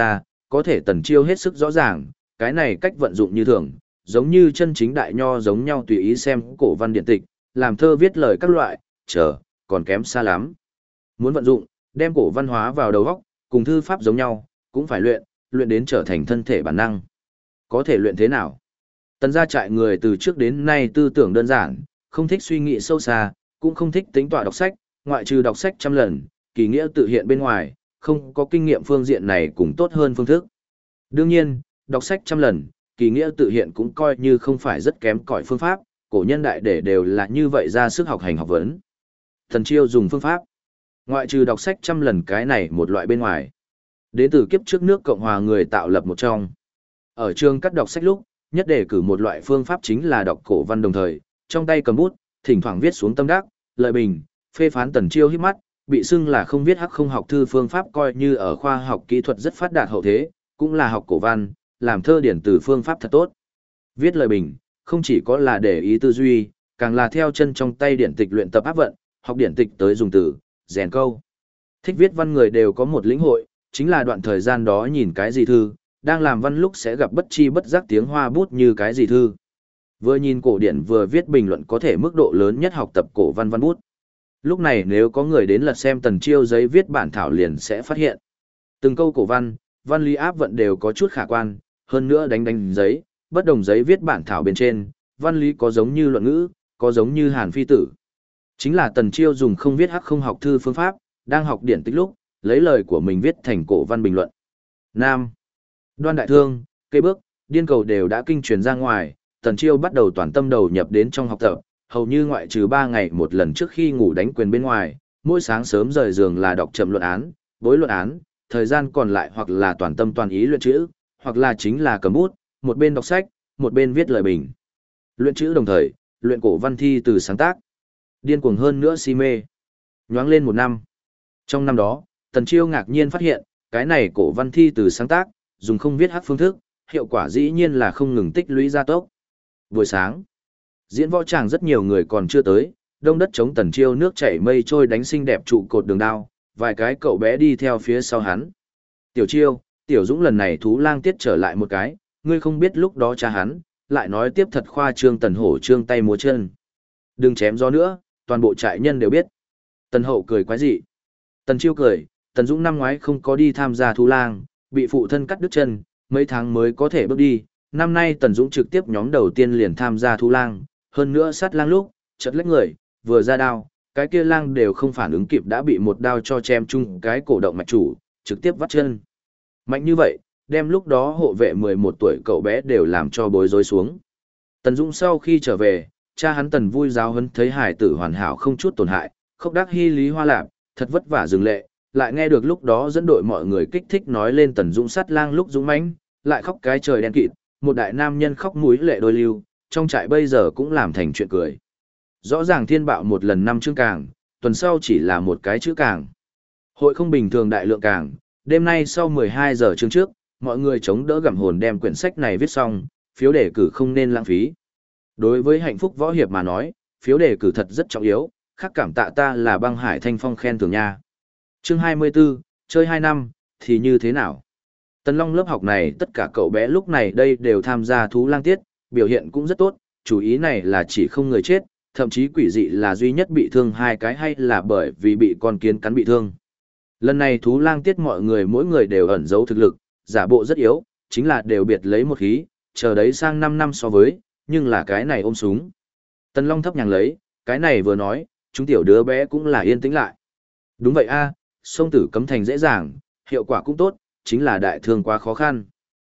có thể Tần Chiêu hết sức rõ ràng, cái này cách vận dụng như thường, giống như chân chính đại nho giống nhau tùy ý xem cổ văn điện tịch, làm thơ viết lời các loại, còn kém xa lắm. Muốn vận dụng, đem cổ văn hóa vào đầu óc, cùng thư pháp giống nhau, cũng phải luyện đến trở thành thân thể bản năng. Có thể luyện thế nào? Tần gia trại người từ trước đến nay tư tưởng đơn giản, không thích suy nghĩ sâu xa, cũng không thích tính tọa đọc sách, ngoại trừ đọc sách trăm lần, kỳ nghĩa tự hiện bên ngoài, không có kinh nghiệm phương diện này cũng tốt hơn phương thức. Đương nhiên, đọc sách trăm lần, kỳ nghĩa tự hiện cũng coi như không phải rất kém cỏi phương pháp, cổ nhân đại để đều là như vậy ra sức học hành học vấn. Tần Chiêu dùng phương pháp, ngoại trừ đọc sách trăm lần cái này một loại bên ngoài. Đến từ kiếp trước nước Cộng hòa người tạo lập một trong. Ở trường cắt đọc sách lúc, nhất đề cử một loại phương pháp chính là đọc cổ văn đồng thời, trong tay cầm bút, thỉnh thoảng viết xuống tâm đắc, lợi bình, phê phán. Tần Chiêu híp mắt, bị xưng là không viết hắc không học thư phương pháp coi như ở khoa học kỹ thuật rất phát đạt hậu thế, cũng là học cổ văn, làm thơ điển từ phương pháp thật tốt. Viết lời bình, không chỉ có là để ý tư duy, càng là theo chân trong tay điển tịch luyện tập áp vận, học điển tịch tới dùng từ, rèn câu. Thích viết văn người đều có một lĩnh hội, chính là đoạn thời gian đó nhìn cái gì thư, đang làm văn lúc sẽ gặp bất chi bất giác tiếng hoa bút như cái gì thư. Vừa nhìn cổ điển vừa viết bình luận có thể mức độ lớn nhất học tập cổ văn văn bút. Lúc này nếu có người đến lật xem Tần Chiêu giấy viết bản thảo liền sẽ phát hiện. Từng câu cổ văn, văn lý áp vận đều có chút khả quan, hơn nữa đánh giấy, bất đồng giấy viết bản thảo bên trên, văn lý có giống như luận ngữ, có giống như Hàn Phi Tử. Chính là Tần Chiêu dùng không viết hắc không học thư phương pháp, đang học điển tích lúc, lấy lời của mình viết thành cổ văn bình luận. Nam, Đoan Đại Thương, Cây Bước, Điên Cầu đều đã kinh truyền ra ngoài, Tần Chiêu bắt đầu toàn tâm đầu nhập đến trong học tập, hầu như ngoại trừ 3 ngày một lần trước khi ngủ đánh quyền bên ngoài, mỗi sáng sớm rời giường là đọc chậm luận án, bối luận án, thời gian còn lại hoặc là toàn tâm toàn ý luyện chữ, hoặc là chính là cầm bút, một bên đọc sách, một bên viết lời bình. Luyện chữ đồng thời, luyện cổ văn thi từ sáng tác. Điên cuồng hơn nữa si mê. Nhoáng lên một năm. Trong năm đó, Tần Chiêu ngạc nhiên phát hiện, cái này cổ văn thi từ sáng tác, dùng không viết hắc phương thức, hiệu quả dĩ nhiên là không ngừng tích lũy gia tốc. Buổi sáng, diễn võ tràng rất nhiều người còn chưa tới, đông đất chống Tần Chiêu nước chảy mây trôi đánh xinh đẹp trụ cột đường đao, vài cái cậu bé đi theo phía sau hắn. Tiểu Chiêu, Tiểu Dũng lần này thú lang tiết trở lại một cái, ngươi không biết lúc đó cha hắn, lại nói tiếp thật khoa trương. Tần Hổ trương tay múa chân. Đừng chém gió nữa, toàn bộ trại nhân đều biết. Tần Hậu cười quái dị. Tần Chiêu cười, Tần Dũng năm ngoái không có đi tham gia thú lang, bị phụ thân cắt đứt chân, mấy tháng mới có thể bước đi. Năm nay Tần Dũng trực tiếp nhóm đầu tiên liền tham gia thú lang, hơn nữa sát lang lúc, chật lách người, vừa ra đao, cái kia lang đều không phản ứng kịp đã bị một đao cho chém chung cái cổ động mạch chủ, trực tiếp vắt chân. Mạnh như vậy, đem lúc đó hộ vệ 11 tuổi cậu bé đều làm cho bối rối xuống. Tần Dũng sau khi trở về, cha hắn Tần Vui giáo huấn thấy hải tử hoàn hảo không chút tổn hại, khóc đắc hy lý hoa lạp, thật vất vả dừng lệ, lại nghe được lúc đó dẫn đội mọi người kích thích nói lên Tần Dũng sát lang lúc dũng mãnh, lại khóc cái trời đen kịt, một đại nam nhân khóc mũi lệ đôi lưu, trong trại bây giờ cũng làm thành chuyện cười. Rõ ràng thiên bạo một lần 5 chương càng, tuần sau chỉ là một cái chữ càng. Hội không bình thường đại lượng càng, đêm nay sau 12 giờ chương trước, mọi người chống đỡ gặm hồn đem quyển sách này viết xong, phiếu đề cử không nên lãng phí. Đối với hạnh phúc võ hiệp mà nói, phiếu đề cử thật rất trọng yếu, khác cảm tạ ta là băng hải thanh phong khen thưởng nha. Chương 24, chơi 2 năm, thì như thế nào? Tần Long lớp học này tất cả cậu bé lúc này đây đều tham gia thú lang tiết, biểu hiện cũng rất tốt, chủ ý này là chỉ không người chết, thậm chí quỷ dị là duy nhất bị thương 2 cái hay là bởi vì bị con kiến cắn bị thương. Lần này thú lang tiết mọi người mỗi người đều ẩn giấu thực lực, giả bộ rất yếu, chính là đều biệt lấy một khí, chờ đấy sang 5 năm so với, nhưng là cái này ôm súng. Tần Long thấp nhàng lấy, cái này vừa nói, chúng tiểu đứa bé cũng là yên tĩnh lại. Đúng vậy a, sông tử cấm thành dễ dàng, hiệu quả cũng tốt, chính là đại thương quá khó khăn.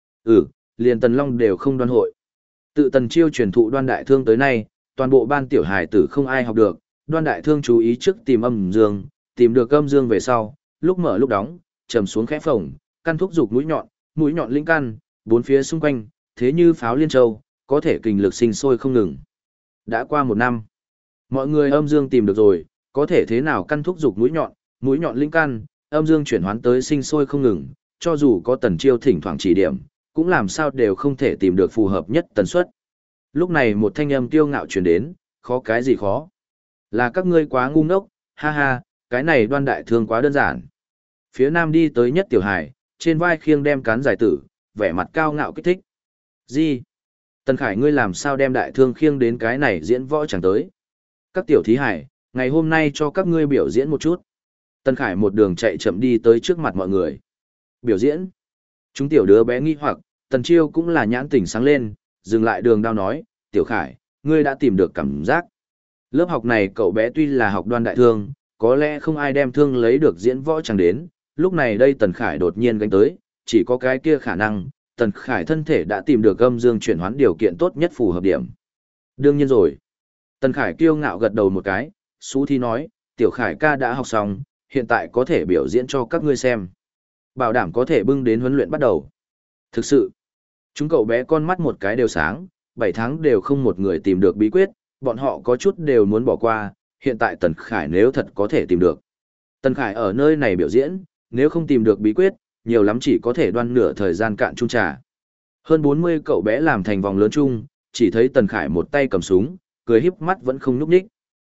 Liền Tần Long đều không đoan hội. Tự Tần Chiêu truyền thụ đoan đại thương tới nay, toàn bộ ban tiểu hài tử không ai học được, đoan đại thương chú ý trước tìm âm dương, tìm được âm dương về sau, lúc mở lúc đóng, trầm xuống khẽ phồng, căn thúc dục mũi nhọn linh căn, bốn phía xung quanh, thế như pháo liên châu, có thể kình lực sinh sôi không ngừng. Đã qua 1 năm, mọi người âm dương tìm được rồi, có thể thế nào căn thúc dục mũi nhọn linh căn, âm dương chuyển hoán tới sinh sôi không ngừng, cho dù có Tần Chiêu thỉnh thoảng chỉ điểm, cũng làm sao đều không thể tìm được phù hợp nhất tần suất. Lúc này một thanh âm kiêu ngạo truyền đến, khó cái gì khó? Là các ngươi quá ngu ngốc, ha ha, cái này đoan đại thương quá đơn giản. Phía nam đi tới nhất tiểu hải, trên vai khiêng đem cán giải tử, vẻ mặt cao ngạo kích thích. Gì? Tần Khải ngươi làm sao đem đại thương khiêng đến cái này diễn võ chẳng tới? Các tiểu thí hải, ngày hôm nay cho các ngươi biểu diễn một chút. Tần Khải một đường chạy chậm đi tới trước mặt mọi người. Biểu diễn. Chúng tiểu đứa bé nghi hoặc, Tần Chiêu cũng là nhãn tỉnh sáng lên, dừng lại đường đao nói, Tiểu Khải, ngươi đã tìm được cảm giác. Lớp học này cậu bé tuy là học đoan đại thương, có lẽ không ai đem thương lấy được diễn võ chẳng đến, lúc này đây Tần Khải đột nhiên gánh tới, chỉ có cái kia khả năng, Tần Khải thân thể đã tìm được âm dương chuyển hoán điều kiện tốt nhất phù hợp điểm. Đương nhiên rồi. Tần Khải kiêu ngạo gật đầu một cái, Sú Thi nói, Tiểu Khải ca đã học xong, hiện tại có thể biểu diễn cho các ngươi xem. Bảo đảm có thể bưng đến huấn luyện bắt đầu. Thực sự, chúng cậu bé con mắt một cái đều sáng, 7 tháng đều không một người tìm được bí quyết, bọn họ có chút đều muốn bỏ qua, hiện tại Tần Khải nếu thật có thể tìm được. Tần Khải ở nơi này biểu diễn, nếu không tìm được bí quyết, nhiều lắm chỉ có thể đoan nửa thời gian cạn chung trà. Hơn 40 cậu bé làm thành vòng lớn chung, chỉ thấy Tần Khải một tay cầm súng, cười híp mắt vẫn không nhúc nhích.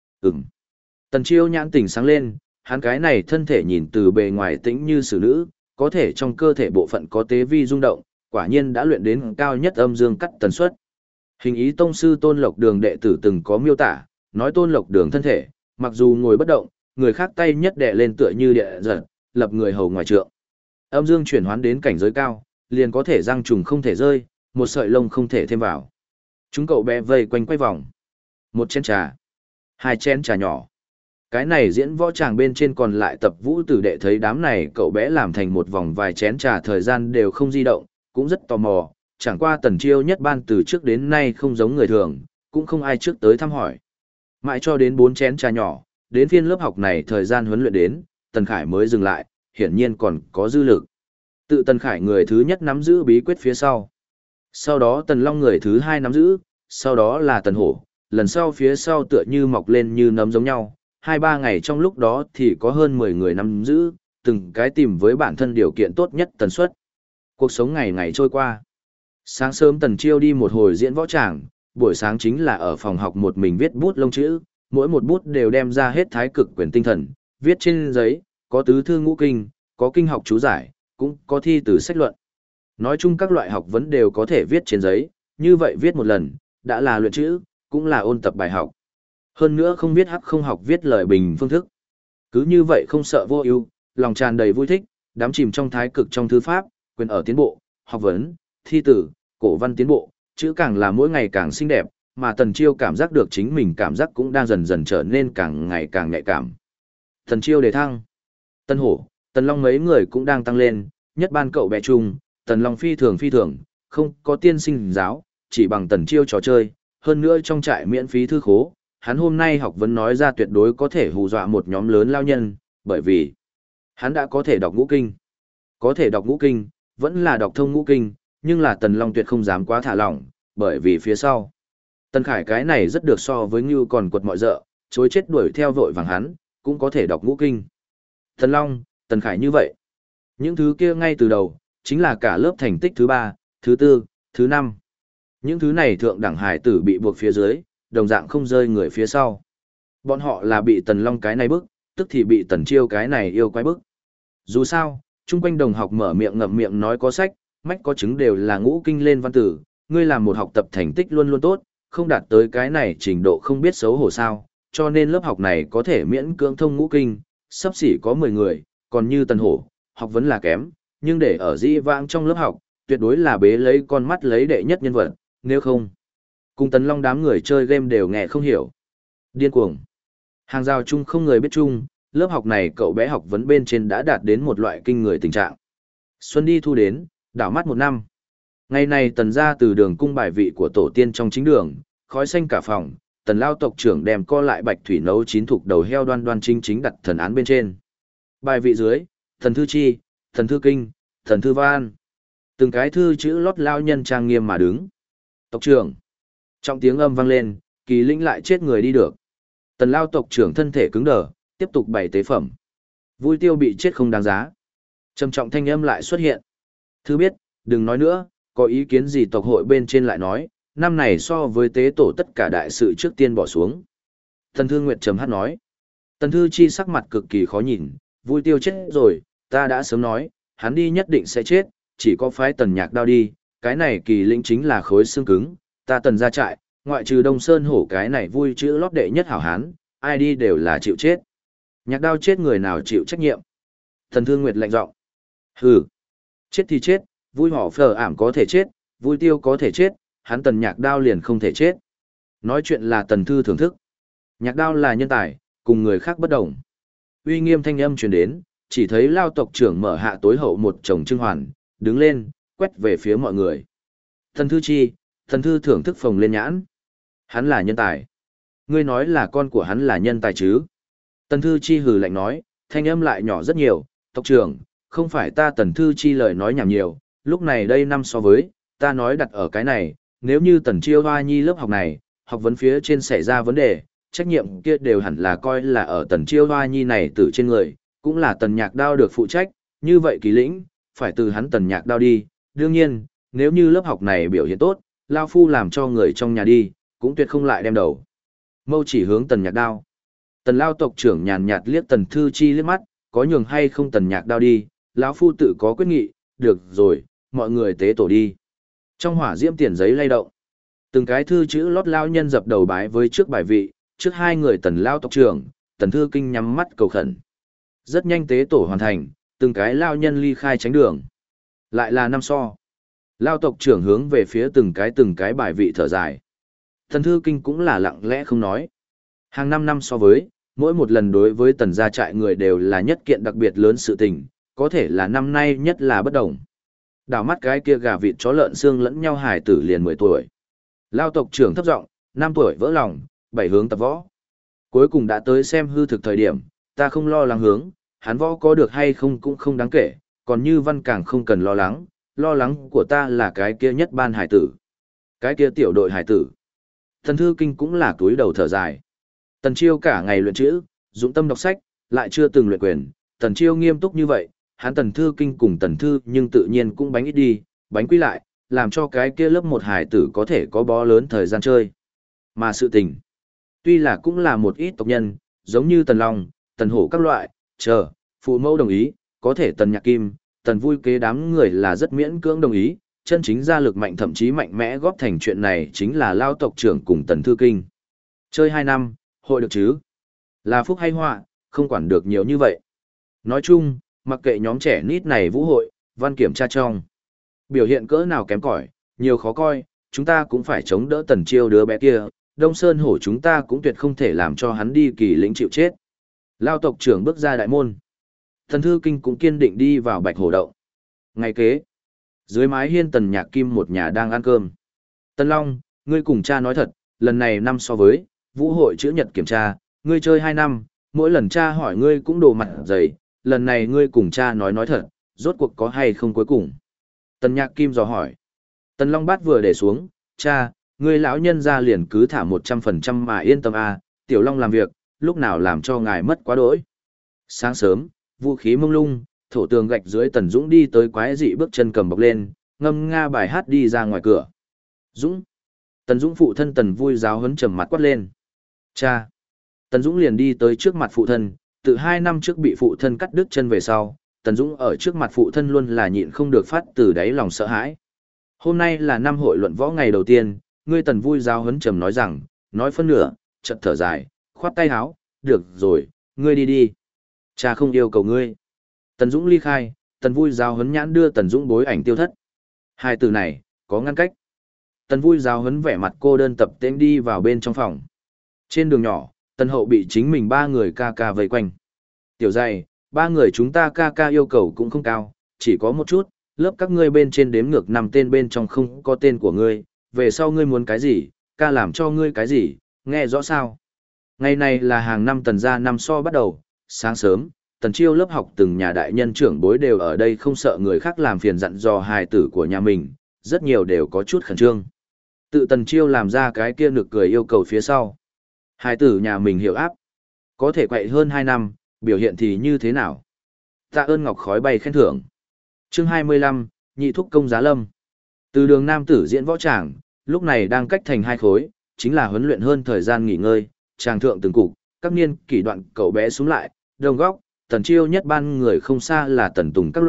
Tần Chiêu nhãn tỉnh sáng lên, hắn cái này thân thể nhìn từ bề ngoài tĩnh như xử nữ, có thể trong cơ thể bộ phận có tế vi rung động, quả nhiên đã luyện đến cao nhất âm dương cắt tần suất. Hình ý tông sư Tôn Lộc Đường đệ tử từng có miêu tả, nói Tôn Lộc Đường thân thể, mặc dù ngồi bất động, người khác tay nhất đè lên tựa như địa giật, lập người hầu ngoài trượng. Âm dương chuyển hoán đến cảnh giới cao, liền có thể răng trùng không thể rơi, một sợi lông không thể thêm vào. Chúng cậu bé vây quanh quay vòng. Một chén trà, hai chén trà nhỏ. Cái này diễn võ tràng bên trên còn lại tập vũ tử đệ thấy đám này cậu bé làm thành một vòng vài chén trà thời gian đều không di động, cũng rất tò mò, chẳng qua Tần Chiêu nhất ban từ trước đến nay không giống người thường, cũng không ai trước tới thăm hỏi. Mãi cho đến 4 chén trà nhỏ, đến phiên lớp học này thời gian huấn luyện đến, Tần Khải mới dừng lại, hiển nhiên còn có dư lực. Tự Tần Khải người thứ nhất nắm giữ bí quyết phía sau. Sau đó Tần Long người thứ hai nắm giữ, sau đó là Tần Hổ, lần sau phía sau tựa như mọc lên như nấm giống nhau. 2-3 ngày trong lúc đó thì có hơn 10 người nắm giữ, từng cái tìm với bản thân điều kiện tốt nhất tần suất. Cuộc sống ngày ngày trôi qua. Sáng sớm Tần Chiêu đi một hồi diễn võ tràng, buổi sáng chính là ở phòng học một mình viết bút lông chữ, mỗi một bút đều đem ra hết thái cực quyền tinh thần, viết trên giấy, có tứ thư ngũ kinh, có kinh học chú giải, cũng có thi từ sách luận. Nói chung các loại học vấn đều có thể viết trên giấy, như vậy viết một lần, đã là luyện chữ, cũng là ôn tập bài học. Hơn nữa không viết hắc không học viết lời bình phương thức. Cứ như vậy không sợ vô ưu, lòng tràn đầy vui thích, đắm chìm trong thái cực trong thư pháp, quyền ở tiến bộ, học vấn, thi tử, cổ văn tiến bộ, chữ càng là mỗi ngày càng xinh đẹp, mà Tần Chiêu cảm giác được chính mình cảm giác cũng đang dần dần trở nên càng ngày càng nhạy cảm. Tần Chiêu đề thăng. Tần Hổ, Tần Long mấy người cũng đang tăng lên, nhất ban cậu bé chung, Tần Long phi thường, không có tiên sinh giáo, chỉ bằng Tần Chiêu trò chơi, hơn nữa trong trại miễn phí thư khố, hắn hôm nay học vấn nói ra tuyệt đối có thể hù dọa một nhóm lớn lao nhân, bởi vì hắn đã có thể đọc ngũ kinh. Có thể đọc ngũ kinh, vẫn là đọc thông ngũ kinh, nhưng là Tần Long tuyệt không dám quá thả lỏng, bởi vì phía sau. Tần Khải cái này rất được so với Ngưu còn quật mọi dợ, chối chết đuổi theo vội vàng hắn, cũng có thể đọc ngũ kinh. Tần Long, Tần Khải như vậy. Những thứ kia ngay từ đầu, chính là cả lớp thành tích thứ 3, thứ 4, thứ 5. Những thứ này thượng đẳng hải tử bị buộc phía dưới, đồng dạng không rơi người phía sau. Bọn họ là bị Tần Long cái này bức, tức thì bị Tần Chiêu cái này yêu quái bức. Dù sao, chung quanh đồng học mở miệng ngậm miệng nói có sách, mách có chứng đều là ngũ kinh lên văn tử, ngươi làm một học tập thành tích luôn luôn tốt, không đạt tới cái này trình độ không biết xấu hổ sao, cho nên lớp học này có thể miễn cưỡng thông ngũ kinh, sắp xỉ có 10 người, còn như Tần Hổ, học vấn là kém, nhưng để ở dĩ vãng trong lớp học, tuyệt đối là bế lấy con mắt lấy đệ nhất nhân vật, nếu không, cùng Tần Long đám người chơi game đều nghe không hiểu. Điên cuồng. Hàng rào chung không người biết chung, lớp học này cậu bé học vấn bên trên đã đạt đến một loại kinh người tình trạng. Xuân đi thu đến, đảo mắt 1 năm. Ngày này Tần ra từ đường cung bài vị của tổ tiên trong chính đường, khói xanh cả phòng, Tần lao tộc trưởng đem co lại bạch thủy nấu chín thục đầu heo đoan đoan chính chính đặt thần án bên trên. Bài vị dưới, thần thư chi, thần thư kinh, thần thư văn. Từng cái thư chữ lót lao nhân trang nghiêm mà đứng. Tộc trưởng. Trong tiếng âm vang lên, Kỳ Linh lại chết người đi được. Tần lao tộc trưởng thân thể cứng đờ, tiếp tục bày tế phẩm. Vui tiêu bị chết không đáng giá. Trầm trọng thanh âm lại xuất hiện. Thư biết, đừng nói nữa, có ý kiến gì tộc hội bên trên lại nói, năm này so với tế tổ tất cả đại sự trước tiên bỏ xuống. Tần Thư Nguyệt trầm hát nói. Tần Thư Chi sắc mặt cực kỳ khó nhìn, vui tiêu chết rồi, ta đã sớm nói, hắn đi nhất định sẽ chết, chỉ có phái Tần Nhạc Đao đi, cái này kỳ lĩnh chính là khối xương cứng, ta Tần ra trại, ngoại trừ Đông Sơn Hổ cái này vui chữ lót đệ nhất hảo hán, ai đi đều là chịu chết. Nhạc Đao chết người nào chịu trách nhiệm? Thần Thương Nguyệt lạnh giọng. Hừ, chết thì chết, vui họ phở ảm có thể chết, vui tiêu có thể chết, hắn Tần Nhạc Đao liền không thể chết. Nói chuyện là Tần Thư thưởng thức. Nhạc Đao là nhân tài, cùng người khác bất đồng. Uy nghiêm thanh âm truyền đến, chỉ thấy Lao tộc trưởng mở hạ tối hậu một chồng trưng hoàn, đứng lên, quét về phía mọi người. Thần Thư chi, Thần Thư thưởng thức phồng lên nhãn. Hắn là nhân tài. Ngươi nói là con của hắn là nhân tài chứ? Tần Thư chi hừ lạnh nói, thanh âm lại nhỏ rất nhiều, tộc trưởng, không phải ta Tần Thư chi lời nói nhảm nhiều, lúc này đây năm so với, ta nói đặt ở cái này, nếu như Tần Chiêu Hoa Nhi lớp học này, học vấn phía trên xảy ra vấn đề, trách nhiệm kia đều hẳn là coi là ở Tần Chiêu Hoa Nhi này từ trên người, cũng là Tần Nhạc Đao được phụ trách, như vậy kỳ lĩnh, phải từ hắn Tần Nhạc Đao đi, đương nhiên, nếu như lớp học này biểu hiện tốt, Lao Phu làm cho người trong nhà đi, cũng tuyệt không lại đem đầu. Mâu chỉ hướng Tần Nhạc Đao. Tần Lao tộc trưởng nhàn nhạt liếc Tần Thư Chi liếc mắt, có nhường hay không Tần Nhạc Đao đi, lão Phu tự có quyết nghị, được rồi, mọi người tế tổ đi. Trong hỏa diễm tiền giấy lay động. Từng cái thư chữ lót lao nhân dập đầu bái với trước bài vị, trước hai người Tần Lao tộc trưởng, Tần Thư Kinh nhắm mắt cầu khẩn. Rất nhanh tế tổ hoàn thành, từng cái lao nhân ly khai tránh đường. Lại là năm so. Lao tộc trưởng hướng về phía từng cái bài vị thở dài. Tần Thư Kinh cũng là lặng lẽ không nói. Hàng năm so với, mỗi một lần đối với Tần gia trại người đều là nhất kiện đặc biệt lớn sự tình, có thể là năm nay nhất là bất đồng. Đảo mắt cái kia gà vịt chó lợn xương lẫn nhau hải tử liền 10 tuổi. Lao tộc trưởng thấp giọng, 5 tuổi vỡ lòng, 7 hướng tập võ. Cuối cùng đã tới xem hư thực thời điểm, ta không lo lắng hướng, hắn võ có được hay không cũng không đáng kể, còn Như Văn càng không cần lo lắng của ta là cái kia nhất ban hải tử. Cái kia tiểu đội hải tử. Thần Thư Kinh cũng là túi đầu thở dài. Tần Chiêu cả ngày luyện chữ, dũng tâm đọc sách, lại chưa từng luyện quyền, Tần Chiêu nghiêm túc như vậy, hắn Tần Thư Kinh cùng Tần Thư nhưng tự nhiên cũng bánh ít đi, bánh quy lại, làm cho cái kia lớp một hải tử có thể có bó lớn thời gian chơi. Mà sự tình, tuy là cũng là một ít tộc nhân, giống như Tần Long, Tần Hổ các loại, phụ mẫu đồng ý, có thể Tần Nhạc Kim, Tần Vui kế đám người là rất miễn cưỡng đồng ý, chân chính ra lực mạnh thậm chí mạnh mẽ góp thành chuyện này chính là Lao tộc trưởng cùng Tần Thư Kinh. Chơi 2 năm, hội được chứ? Là phúc hay họa, không quản được nhiều như vậy. Nói chung, mặc kệ nhóm trẻ nít này vũ hội, văn kiểm tra trong. Biểu hiện cỡ nào kém cỏi, nhiều khó coi, chúng ta cũng phải chống đỡ Tần Chiêu đứa bé kia, Đông Sơn Hổ chúng ta cũng tuyệt không thể làm cho hắn đi kỳ lĩnh chịu chết. Lao tộc trưởng bước ra đại môn. Tần Thư Kinh cũng kiên định đi vào Bạch Hổ động. Ngày kế, dưới mái hiên Tần Nhạc Kim một nhà đang ăn cơm. Tần Long, ngươi cùng cha nói thật, lần này năm so với, vũ hội chữ nhật kiểm tra, ngươi chơi 2 năm, mỗi lần cha hỏi ngươi cũng đồ mặt dày, lần này ngươi cùng cha nói thật, rốt cuộc có hay không cuối cùng. Tần Nhạc Kim dò hỏi. Tần Long bát vừa để xuống, cha, ngươi lão nhân ra liền cứ thả 100% mà yên tâm à, Tiểu Long làm việc, lúc nào làm cho ngài mất quá đỗi. Sáng sớm, vũ khí mông lung, thổ tường gạch dưới Tần Dũng đi tới quái dị bước chân cầm bọc lên, ngâm nga bài hát đi ra ngoài cửa. Dũng. Tần Dũng phụ thân Tần Vui giáo huấn trầm mặt quát lên. Cha. Tần Dũng liền đi tới trước mặt phụ thân, từ 2 năm trước bị phụ thân cắt đứt chân về sau, Tần Dũng ở trước mặt phụ thân luôn là nhịn không được phát từ đáy lòng sợ hãi. Hôm nay là năm hội luận võ ngày đầu tiên, ngươi Tần Vui giáo huấn trầm nói rằng, nói phân nửa, chợt thở dài, khoát tay áo, được rồi, ngươi đi đi. Cha không yêu cầu ngươi. Tần Dũng ly khai, Tần Vui giáo huấn nhãn đưa Tần Dũng bối ảnh tiêu thất. Hai từ này, có ngăn cách. Tần Vui giáo huấn vẻ mặt cô đơn tập tễnh đi vào bên trong phòng. Trên đường nhỏ, Tần Hậu bị chính mình 3 người ca ca vây quanh. Tiểu dày, 3 người chúng ta ca ca yêu cầu cũng không cao, chỉ có một chút, lớp các ngươi bên trên đếm ngược 5 tên bên trong không có tên của ngươi, về sau ngươi muốn cái gì, ca làm cho ngươi cái gì, nghe rõ sao. Ngày này là hàng năm Tần gia năm so bắt đầu, sáng sớm, Tần Chiêu lớp học từng nhà đại nhân trưởng bối đều ở đây không sợ người khác làm phiền dặn dò hài tử của nhà mình, rất nhiều đều có chút khẩn trương. Tự Tần Chiêu làm ra cái kia nực cười yêu cầu phía sau. Hài tử nhà mình hiểu áp, có thể quậy hơn 2 năm, biểu hiện thì như thế nào? Tạ ơn ngọc khói bay khen thưởng. Chương 25, nhị thúc công giá lâm. Từ đường nam tử diễn võ tràng, lúc này đang cách thành 2 khối, chính là huấn luyện hơn thời gian nghỉ ngơi, tràng thượng từng cục, các niên kỷ đoạn cậu bé xuống lại, đồng góc, Tần Chiêu nhất ban người không xa là Tần Tùng các loại,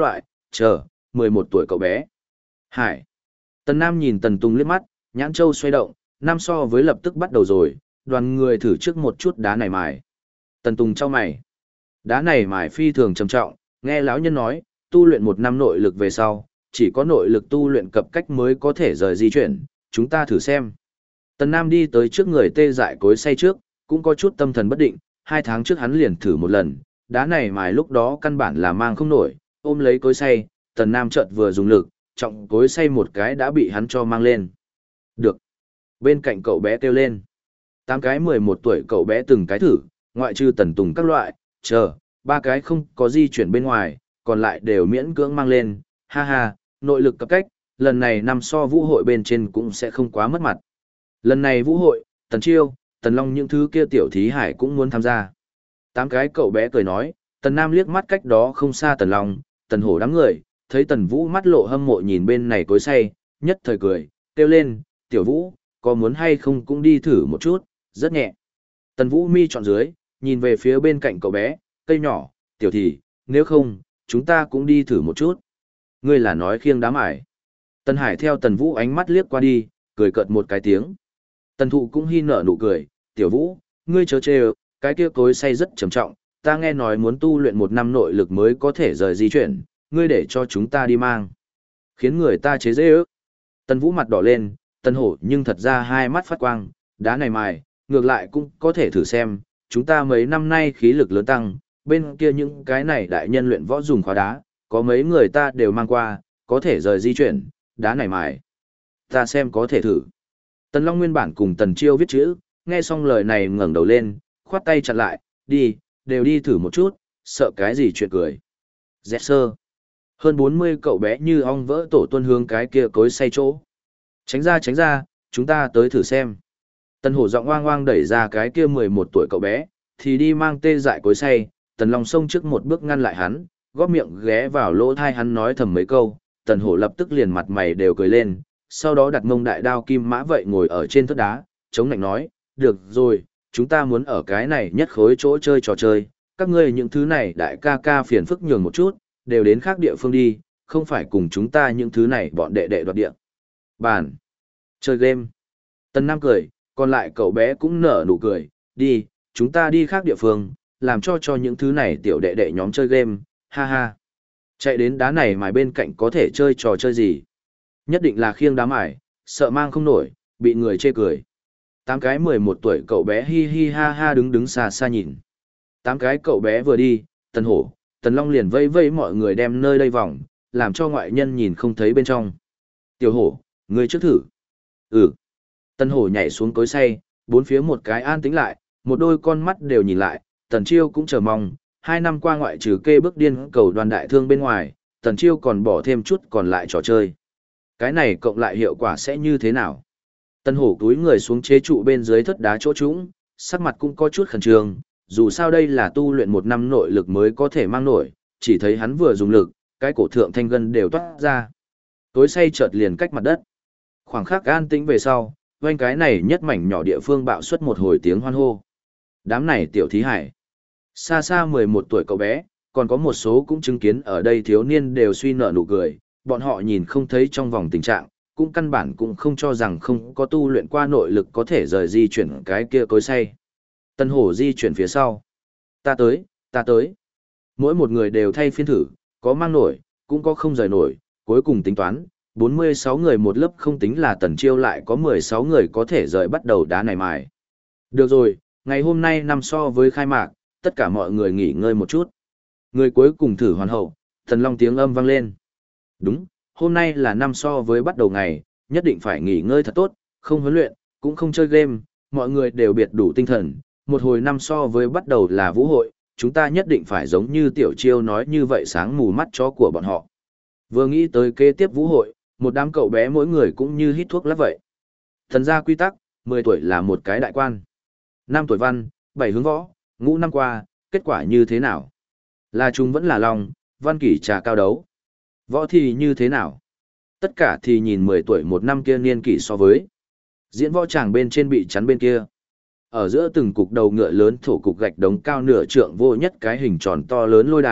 chờ, 11 tuổi cậu bé. Hải. Tần Nam nhìn Tần Tùng liếc mắt, nhãn châu xoay động, năm so với lập tức bắt đầu rồi, đoàn người thử trước một chút đá này mài. Tần Tùng chau mày. Đá này mài phi thường trầm trọng, nghe lão nhân nói, tu luyện 1 năm nội lực về sau, chỉ có nội lực tu luyện cập cách mới có thể rời di chuyển, chúng ta thử xem. Tần Nam đi tới trước người tê dại cối xay trước, cũng có chút tâm thần bất định, 2 tháng trước hắn liền thử một lần, đá này mài lúc đó căn bản là mang không nổi, ôm lấy cối xay, Tần Nam chợt vừa dùng lực, trọng cối xay một cái đã bị hắn cho mang lên. Được. Bên cạnh cậu bé kêu lên. 8 cái 11 tuổi cậu bé từng cái thử, ngoại trừ Tần Tùng các loại, chờ, 3 cái không có di chuyển bên ngoài, còn lại đều miễn cưỡng mang lên, ha ha, nội lực cập cách, lần này năm so vũ hội bên trên cũng sẽ không quá mất mặt. Lần này vũ hội, Tần Chiêu, Tần Long những thứ kia tiểu thí hải cũng muốn tham gia. 8 cái cậu bé cười nói, Tần Nam liếc mắt cách đó không xa Tần Long, Tần Hổ đám người, thấy Tần Vũ mắt lộ hâm mộ nhìn bên này cối xay, nhất thời cười, kêu lên, tiểu Vũ, có muốn hay không cũng đi thử một chút, rất nhẹ. Tần Vũ mi chọn dưới, nhìn về phía bên cạnh cậu bé, cây nhỏ, tiểu thì, nếu không, chúng ta cũng đi thử một chút. Ngươi là nói khiêng đám ải. Tần Hải theo Tần Vũ ánh mắt liếc qua đi, cười cợt một cái tiếng. Tần Thụ cũng hi nở nụ cười, tiểu Vũ, ngươi chớ chê, cái kia cối xay rất trầm trọng, ta nghe nói muốn tu luyện 1 năm nội lực mới có thể rời di chuyển, ngươi để cho chúng ta đi mang. Khiến người ta chế dễ ước. Tần Vũ mặt đỏ lên, Tần Hổ nhưng thật ra hai mắt phát quang, đá này mài, ngược lại cũng có thể thử xem, chúng ta mấy năm nay khí lực lớn tăng, bên kia những cái này đại nhân luyện võ dùng khóa đá, có mấy người ta đều mang qua, có thể rời di chuyển, đá này mài. Ta xem có thể thử. Tần Long nguyên bản cùng Tần Chiêu viết chữ, nghe xong lời này ngẩng đầu lên, khoát tay chặn lại, đi, đều đi thử một chút, sợ cái gì chuyện cười. Dẹt sơ. Hơn 40 cậu bé như ong vỡ tổ tuân hướng cái kia cối xay chỗ. Tránh ra, chúng ta tới thử xem. Tần Hổ giọng oang oang đẩy ra cái kia 11 tuổi cậu bé, thì đi mang tê dại cối xay, Tần Long xông trước một bước ngăn lại hắn, góp miệng ghé vào lỗ thai hắn nói thầm mấy câu, Tần Hổ lập tức liền mặt mày đều cười lên, sau đó đặt mông đại đao kim mã vậy ngồi ở trên thớt đá, chống lạnh nói, được rồi, chúng ta muốn ở cái này nhất khối chỗ chơi trò chơi, các ngươi những thứ này đại ca ca phiền phức nhường một chút, đều đến khác địa phương đi, không phải cùng chúng ta những thứ này bọn đệ đệ đoạt địa. Bàn. Chơi game. Tần Nam cười, còn lại cậu bé cũng nở nụ cười, đi, chúng ta đi khác địa phương, làm cho những thứ này tiểu đệ đệ nhóm chơi game, ha ha. Chạy đến đá này mà bên cạnh có thể chơi trò chơi gì? Nhất định là khiêng đá mải, sợ mang không nổi, bị người chê cười. 8 cái 11 tuổi cậu bé hi hi ha ha đứng xa xa nhìn. 8 cái cậu bé vừa đi, Tần Hổ, Tần Long liền vây vây mọi người đem nơi đây vòng, làm cho ngoại nhân nhìn không thấy bên trong. Tiểu Hổ, ngươi trước thử. Ừ. Tần Hổ nhảy xuống cối xay, bốn phía một cái an tĩnh lại, một đôi con mắt đều nhìn lại, Tần Chiêu cũng chờ mong, 2 năm qua ngoại trừ kê bước điên cầu đoàn đại thương bên ngoài, Tần Chiêu còn bỏ thêm chút còn lại trò chơi. Cái này cộng lại hiệu quả sẽ như thế nào? Tần Hổ túi người xuống chế trụ bên dưới thất đá chỗ trũng, sắc mặt cũng có chút khẩn trương, dù sao đây là tu luyện 1 năm nội lực mới có thể mang nổi, chỉ thấy hắn vừa dùng lực, cái cổ thượng thanh gân đều toát ra. Tối say chợt liền cách mặt đất. Khoảng khắc an tĩnh về sau, quanh cái này nhất mảnh nhỏ địa phương bạo xuất một hồi tiếng hoan hô. Đám này tiểu thí hải. Xa xa 11 tuổi cậu bé, còn có một số cũng chứng kiến ở đây thiếu niên đều suy nở nụ cười, bọn họ nhìn không thấy trong vòng tình trạng, cũng căn bản cũng không cho rằng không có tu luyện qua nội lực có thể rời di chuyển cái kia cối xay. Tần Hổ di chuyển phía sau. Ta tới. Mỗi một người đều thay phiên thử, có mang nổi, cũng có không rời nổi, cuối cùng tính toán, 46 người một lớp không tính là Tần Chiêu lại có 16 người có thể rời bắt đầu đá này mài. Được rồi, ngày hôm nay năm so với khai mạc, tất cả mọi người nghỉ ngơi một chút. Người cuối cùng thử hoàn hậu, Tần Long tiếng âm vang lên. Đúng, hôm nay là năm so với bắt đầu ngày, nhất định phải nghỉ ngơi thật tốt, không huấn luyện, cũng không chơi game, mọi người đều biệt đủ tinh thần. Một hồi năm so với bắt đầu là vũ hội, chúng ta nhất định phải giống như Tiểu Chiêu nói như vậy sáng mù mắt chó của bọn họ. Vừa nghĩ tới kế tiếp vũ hội, một đám cậu bé mỗi người cũng như hít thuốc lắc vậy. Thần ra quy tắc, 10 tuổi là một cái đại quan. 5 tuổi văn, 7 hướng võ, ngũ năm qua, kết quả như thế nào? Là chúng vẫn là lòng, văn kỷ trà cao đấu. Võ thì như thế nào? Tất cả thì nhìn 10 tuổi một năm kia niên kỷ so với. Diễn võ tràng bên trên bị chắn bên kia. Ở giữa từng cục đầu ngựa lớn thổ cục gạch đống cao nửa trượng vô nhất cái hình tròn to lớn lôi đài,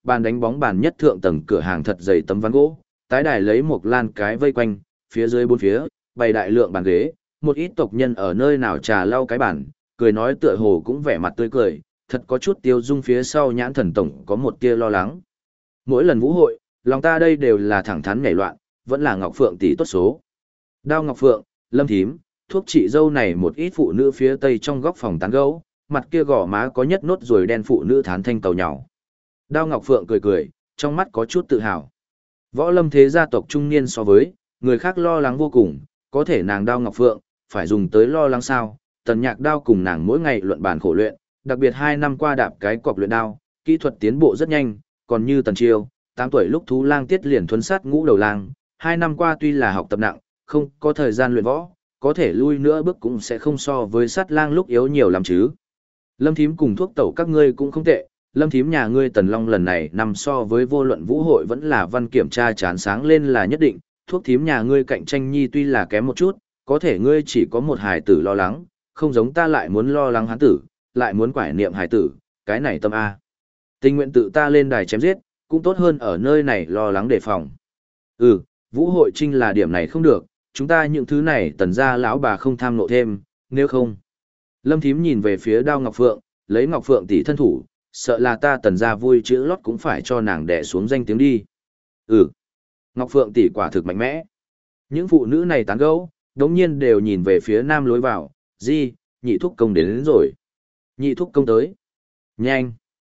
bàn đánh bóng bàn nhất thượng tầng cửa hàng thật dày tấm ván gỗ, tái đài lấy một lan cái vây quanh, phía dưới bốn phía, bày đại lượng bàn ghế, một ít tộc nhân ở nơi nào trà lau cái bàn, cười nói tựa hồ cũng vẻ mặt tươi cười, thật có chút tiêu dung phía sau nhãn thần tổng có một tia lo lắng. Mỗi lần vũ hội, lòng ta đây đều là thẳng thắn nhảy loạn, vẫn là Ngọc Phượng tỷ tốt số. Đao Ngọc Phượng, Lâm Thím, thuốc trị dâu này một ít phụ nữ phía tây trong góc phòng tán gẫu, mặt kia gò má có nhất nốt ruồi đen phụ nữ thán thanh cầu nhỏ. Đao Ngọc Phượng cười cười, trong mắt có chút tự hào. Võ Lâm thế gia tộc trung niên so với, người khác lo lắng vô cùng, có thể nàng Đao Ngọc Phượng, phải dùng tới lo lắng sao? Tần Nhạc Đao cùng nàng mỗi ngày luận bàn khổ luyện, đặc biệt 2 năm qua đạp cái cọc luyện đao, kỹ thuật tiến bộ rất nhanh, còn như Tần Chiêu, 8 tuổi lúc thú lang tiết liền thuấn sát ngũ đầu lang, 2 năm qua tuy là học tập nặng, không có thời gian luyện võ, có thể lui nữa bước cũng sẽ không so với sát lang lúc yếu nhiều lắm chứ. Lâm Thím cùng thuốc tẩu các ngươi cũng không tệ, Lâm Thím nhà ngươi Tần Long lần này nằm so với vô luận vũ hội vẫn là văn kiểm tra chán sáng lên là nhất định, thuốc thím nhà ngươi cạnh tranh nhi tuy là kém một chút, có thể ngươi chỉ có một hài tử lo lắng, không giống ta lại muốn lo lắng hắn tử, lại muốn quải niệm hài tử, cái này tâm A. Tình nguyện tự ta lên đài chém giết, cũng tốt hơn ở nơi này lo lắng đề phòng. Vũ hội trinh là điểm này không được, chúng ta những thứ này Tần gia lão bà không tham nộ thêm, nếu không. Lâm Thím nhìn về phía Đao Ngọc Phượng, lấy Ngọc Phượng tỷ thân thủ, sợ là ta Tần gia vui chữ lót cũng phải cho nàng đè xuống danh tiếng đi. Ngọc Phượng tỷ quả thực mạnh mẽ. Những phụ nữ này tán gẫu, đống nhiên đều nhìn về phía nam lối vào, nhị thúc công đến rồi. Nhị thúc công tới. Nhanh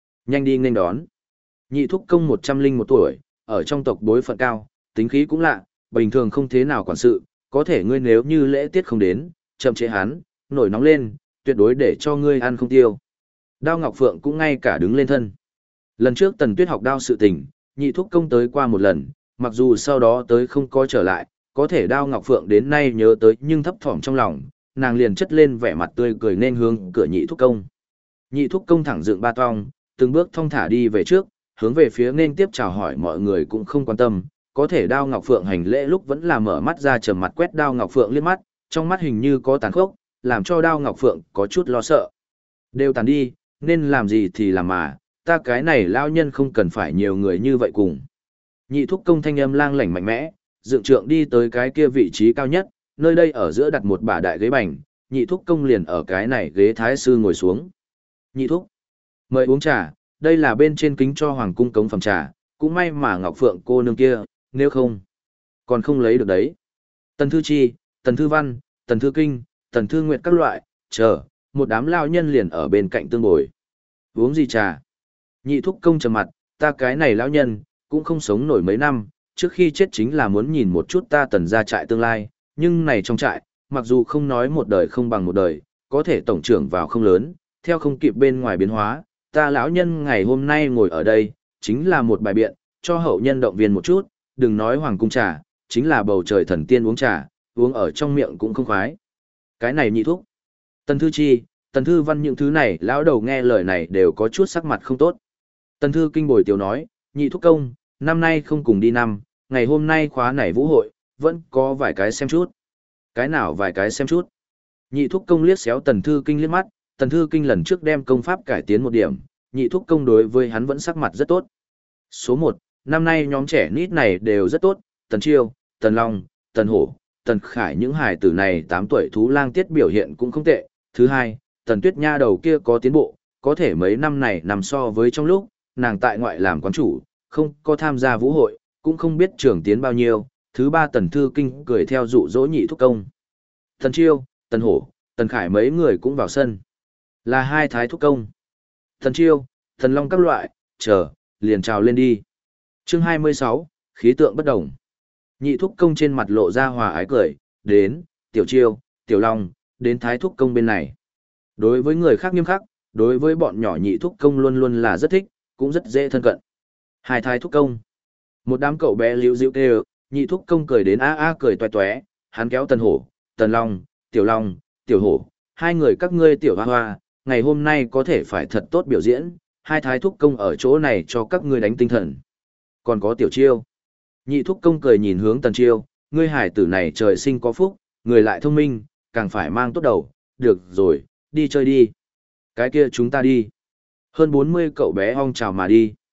đi nghênh đón. Nhị thúc công 101 tuổi, ở trong tộc bối phận cao, tính khí cũng lạ, bình thường không thế nào quản sự, có thể ngươi nếu như lễ tiết không đến, chậm chế hắn, nổi nóng lên, tuyệt đối để cho ngươi ăn không tiêu. Đao Ngọc Phượng cũng ngay cả đứng lên thân. Lần trước Tần Tuyết học đao sự tình, nhị thúc công tới qua một lần, mặc dù sau đó tới không có trở lại, có thể Đao Ngọc Phượng đến nay nhớ tới nhưng thấp thỏm trong lòng, nàng liền chất lên vẻ mặt tươi cười nên hướng cửa nhị thúc công. Nhị thúc công thẳng dựng ba tong, từng bước thong thả đi về trước, hướng về phía nên tiếp chào hỏi mọi người cũng không quan tâm, có thể Đao Ngọc Phượng hành lễ lúc vẫn là mở mắt ra trầm mặt quét Đao Ngọc Phượng liếc mắt, trong mắt hình như có tàn khốc, làm cho Đao Ngọc Phượng có chút lo sợ. Đều tàn đi, nên làm gì thì làm mà, ta cái này lao nhân không cần phải nhiều người như vậy cùng. Nhị thúc công thanh âm lang lảnh mạnh mẽ, dựng trượng đi tới cái kia vị trí cao nhất, nơi đây ở giữa đặt một bả đại ghế bành, nhị thúc công liền ở cái này ghế thái sư ngồi xuống. Nhị thúc, mời uống trà, đây là bên trên kính cho hoàng cung cống phẩm trà, cũng may mà Ngọc Phượng cô nương kia, nếu không, còn không lấy được đấy. Tần Thư Chi, Tần Thư Văn, Tần Thư Kinh, Tần Thư Nguyệt các loại, chờ, một đám lao nhân liền ở bên cạnh tương bồi. Uống gì trà? Nhị thúc công trầm mặt, ta cái này lão nhân, cũng không sống nổi mấy năm, trước khi chết chính là muốn nhìn một chút ta Tần gia trại tương lai, nhưng này trong trại, mặc dù không nói một đời không bằng một đời, có thể tổng trưởng vào không lớn, theo không kịp bên ngoài biến hóa, ta lão nhân ngày hôm nay ngồi ở đây, chính là một bài biện, cho hậu nhân động viên một chút, đừng nói hoàng cung trà, chính là bầu trời thần tiên uống trà, uống ở trong miệng cũng không khoái. Cái này nhị thúc. Tần Thư Chi, Tần Thư Văn những thứ này, lão đầu nghe lời này đều có chút sắc mặt không tốt. Tần Thư Kinh bồi tiểu nói, nhị thúc công, năm nay không cùng đi năm, ngày hôm nay khóa này vũ hội, vẫn có vài cái xem chút. Cái nào vài cái xem chút. Nhị thúc công liếc xéo Tần Thư Kinh liếc mắt, Tần Thư Kinh lần trước đem công pháp cải tiến một điểm, nhị thúc công đối với hắn vẫn sắc mặt rất tốt. Số 1, năm nay nhóm trẻ nít này đều rất tốt, Tần Chiêu, Tần Long, Tần Hổ, Tần Khải những hài tử này 8 tuổi thú lang tiết biểu hiện cũng không tệ. Thứ hai, Tần Tuyết Nha đầu kia có tiến bộ, có thể mấy năm này nằm so với trong lúc, nàng tại ngoại làm quán chủ, không có tham gia vũ hội, cũng không biết trưởng tiến bao nhiêu. Thứ ba Tần Thư Kinh cười theo dụ dỗ nhị thúc công. Tần Chiêu, Tần Hổ, Tần Khải mấy người cũng vào sân. Là hai thái thúc công. Tần Chiêu, Tần Long các loại, chờ, liền trào lên đi. Chương 26, khí tượng bất đồng. Nhị thúc công trên mặt lộ ra hòa ái cười, đến, Tiểu Chiêu, Tiểu Long, đến thái thúc công bên này. Đối với người khác nghiêm khắc, đối với bọn nhỏ nhị thúc công luôn luôn là rất thích, cũng rất dễ thân cận. Hai thái thúc công. Một đám cậu bé liễu diễu kêu, nhị thúc công cười đến cười toe toé, hắn kéo Tần Hổ, Tần Long, Tiểu Hổ, hai người các ngươi tiểu hoa hoa, ngày hôm nay có thể phải thật tốt biểu diễn, hai thái thúc công ở chỗ này cho các ngươi đánh tinh thần. Còn có Tiểu Chiêu. Nhị thúc công cười nhìn hướng Tần Chiêu, ngươi hải tử này trời sinh có phúc, người lại thông minh, càng phải mang tốt đầu, được rồi, đi chơi đi. Cái kia chúng ta đi. Hơn 40 cậu bé ong chào mà đi.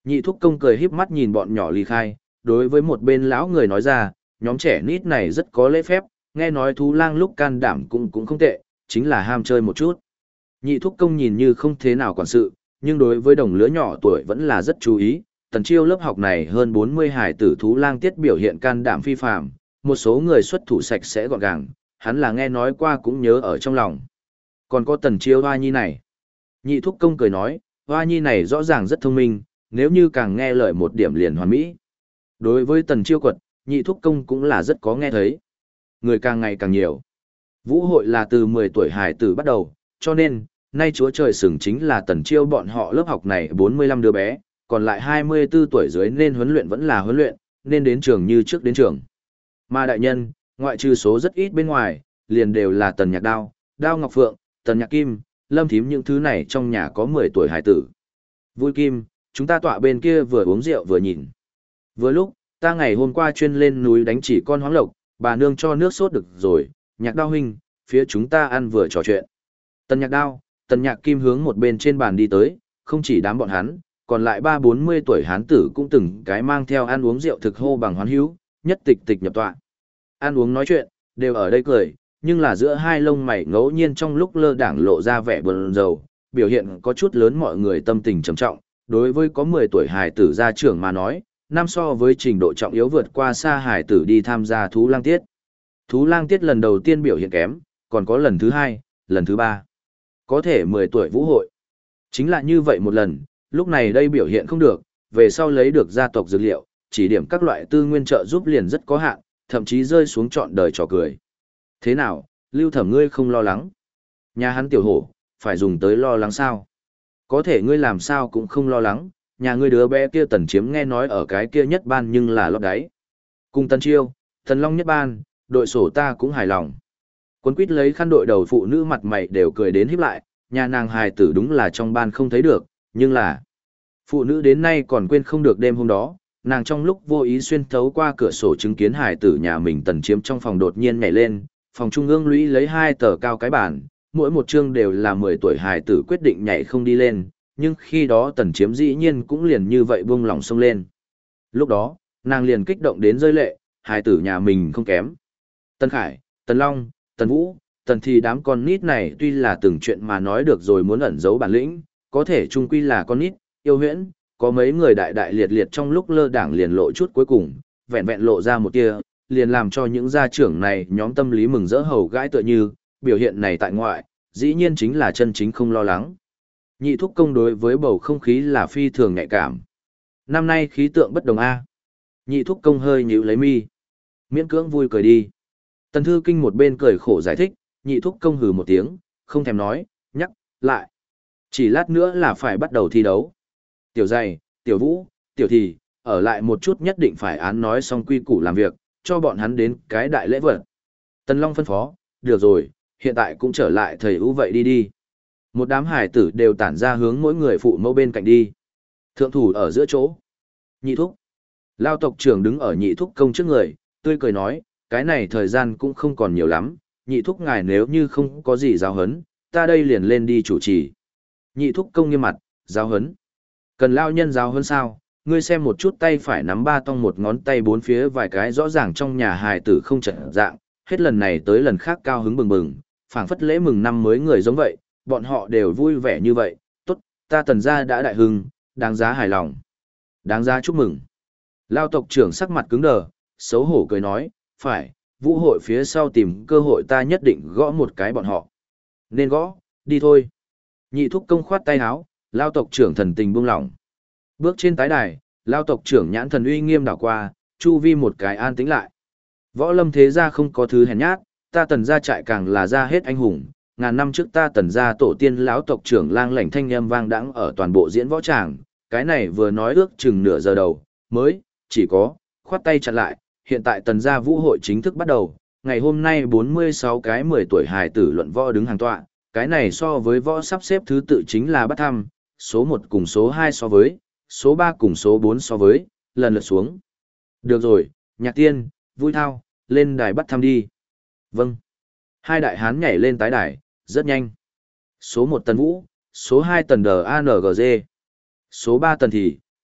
Nhị thúc công cười híp mắt nhìn bọn nhỏ ly khai, đối với một bên lão người nói ra, nhóm trẻ nít này rất có lễ phép, nghe nói thú lang lúc can đảm cũng không tệ, chính là ham chơi một chút. Nhị thúc công nhìn như không thế nào quản sự, nhưng đối với đồng lứa nhỏ tuổi vẫn là rất chú ý. Tần Chiêu lớp học này hơn 40 hải tử thú lang tiết biểu hiện can đảm phi phàm, một số người xuất thủ sạch sẽ gọn gàng, hắn là nghe nói qua cũng nhớ ở trong lòng. Còn có Tần Chiêu Hoa Nhi này. Nhị thúc công cười nói, Hoa Nhi này rõ ràng rất thông minh, nếu như càng nghe lời một điểm liền hoàn mỹ. Đối với Tần Chiêu quật, nhị thúc công cũng là rất có nghe thấy. Người càng ngày càng nhiều. Vũ hội là từ 10 tuổi hải tử bắt đầu, cho nên, nay chúa trời sừng chính là Tần Chiêu bọn họ lớp học này 45 đứa bé, còn lại 24 tuổi dưới nên huấn luyện vẫn là huấn luyện, nên đến trường như trước đến trường. Mà đại nhân, ngoại trừ số rất ít bên ngoài, liền đều là Tần Nhạc Đao, Đao Ngọc Phượng, Tần Nhạc Kim, Lâm Thím những thứ này trong nhà có 10 tuổi hải tử. Vui Kim, chúng ta tọa bên kia vừa uống rượu vừa nhìn. Vừa lúc, ta ngày hôm qua chuyên lên núi đánh chỉ con hoáng lộc, bà nương cho nước sốt được rồi, Nhạc Đao huynh, phía chúng ta ăn vừa trò chuyện. Tần Nhạc Đao, Tần Nhạc Kim hướng một bên trên bàn đi tới, không chỉ đám bọn hắn, còn lại 30-40 tuổi hán tử cũng từng cái mang theo ăn uống rượu thực hô bằng hoán hữu, nhất tịch tịch nhập tọa. Ăn uống nói chuyện, đều ở đây cười, nhưng là giữa hai lông mày ngẫu nhiên trong lúc lơ đãng lộ ra vẻ buồn rầu, biểu hiện có chút lớn mọi người tâm tình trầm trọng. Đối với có 10 tuổi hài tử gia trưởng mà nói, năm so với trình độ trọng yếu vượt qua xa hài tử đi tham gia thú lang tiết. Thú lang tiết lần đầu tiên biểu hiện kém, còn có lần thứ 2, lần thứ 3. Có thể 10 tuổi vũ hội. Chính là như vậy một lần, lúc này đây biểu hiện không được, về sau lấy được gia tộc dược liệu, chỉ điểm các loại tư nguyên trợ giúp liền rất có hạn, thậm chí rơi xuống trọn đời trò cười. Thế nào, Lưu Thẩm ngươi không lo lắng? Nhà hắn tiểu hổ, phải dùng tới lo lắng sao? Có thể ngươi làm sao cũng không lo lắng, nhà ngươi đứa bé kia Tần Chiếm nghe nói ở cái kia nhất ban nhưng là lót đáy. Cùng Tần Chiêu, Tần Long nhất ban, đội sổ ta cũng hài lòng. Quân quýt lấy khăn đội đầu phụ nữ mặt mày đều cười đến híp lại, nhà nàng hài tử đúng là trong ban không thấy được, nhưng là phụ nữ đến nay còn quên không được đêm hôm đó, nàng trong lúc vô ý xuyên thấu qua cửa sổ chứng kiến hài tử nhà mình Tần Chiếm trong phòng đột nhiên nhảy lên, phòng trung ương lũy lấy 2 tờ cao cái bàn, mỗi một chương đều là 10 tuổi hài tử quyết định nhảy không đi lên, nhưng khi đó Tần Chiếm dĩ nhiên cũng liền như vậy buông lòng xông lên. Lúc đó, nàng liền kích động đến rơi lệ, hài tử nhà mình không kém. Tần Khải, Tần Long, Tần Vũ, Tần thì đám con nít này tuy là từng chuyện mà nói được rồi muốn ẩn giấu bản lĩnh, có thể chung quy là con nít, yêu huyễn, có mấy người đại đại liệt liệt trong lúc lơ đảng liền lộ chút cuối cùng, vẹn vẹn lộ ra một tia, liền làm cho những gia trưởng này nhóm tâm lý mừng rỡ hầu gãi tựa như, biểu hiện này tại ngoại, dĩ nhiên chính là chân chính không lo lắng. Nhị thúc công đối với bầu không khí là phi thường nhạy cảm. Năm nay khí tượng bất đồng A. Nhị thúc công hơi nhíu lấy mi. Miễn cưỡng vui cười đi. Tần Thư Kinh một bên cười khổ giải thích, nhị thúc công hừ một tiếng, không thèm nói, nhắc, lại. Chỉ lát nữa là phải bắt đầu thi đấu. Tiểu dày, tiểu vũ, tiểu thì, ở lại một chút nhất định phải án nói xong quy củ làm việc, cho bọn hắn đến cái đại lễ vật. Tần Long phân phó, được rồi, hiện tại cũng trở lại thầy ưu vậy đi đi. Một đám hải tử đều tản ra hướng mỗi người phụ mẫu bên cạnh đi. Thượng thủ ở giữa chỗ. Nhị thúc. Lao tộc trưởng đứng ở nhị thúc công trước người, tươi cười nói, cái này thời gian cũng không còn nhiều lắm, nhị thúc ngài nếu như không có gì giáo hấn, ta đây liền lên đi chủ trì. Nhị thúc công nghiêm mặt, giáo hấn. Cần lao nhân giáo hấn sao? Ngươi xem một chút tay phải nắm ba tong một ngón tay bốn phía vài cái rõ ràng trong nhà hài tử không trận dạng, hết lần này tới lần khác cao hứng bừng bừng, phảng phất lễ mừng năm mới người giống vậy, bọn họ đều vui vẻ như vậy, tốt, ta Tần gia đã đại hưng, đáng giá hài lòng. Đáng giá chúc mừng. Lao tộc trưởng sắc mặt cứng đờ, xấu hổ cười nói, phải, vũ hội phía sau tìm cơ hội ta nhất định gõ một cái bọn họ. Nên gõ, đi thôi. Nhị thúc công khoát tay áo, Lao tộc trưởng thần tình buông lỏng. Bước trên tái đài, Lao tộc trưởng nhãn thần uy nghiêm đảo qua, chu vi một cái an tĩnh lại. Võ lâm thế gia không có thứ hèn nhát, ta Tần gia trại càng là ra hết anh hùng. Ngàn năm trước ta Tần gia tổ tiên lão tộc trưởng lang lảnh thanh âm vang đãng ở toàn bộ diễn võ tràng, cái này vừa nói ước chừng nửa giờ đầu, mới, chỉ có, khoát tay chặn lại, hiện tại Tần gia vũ hội chính thức bắt đầu, ngày hôm nay 46 cái 10 tuổi hài tử luận võ đứng hàng tọa, cái này so với võ sắp xếp thứ tự chính là bắt thăm, số 1 cùng số 2 so với, số 3 cùng số 4 so với, lần lượt xuống. Được rồi, Nhạc Tiên, Vui Thao, lên đài bắt thăm đi. Vâng. Hai đại hán nhảy lên tái đài, rất nhanh. Số 1 Tần Vũ, số 2 Tần DANGG, số 3 Tần Thì,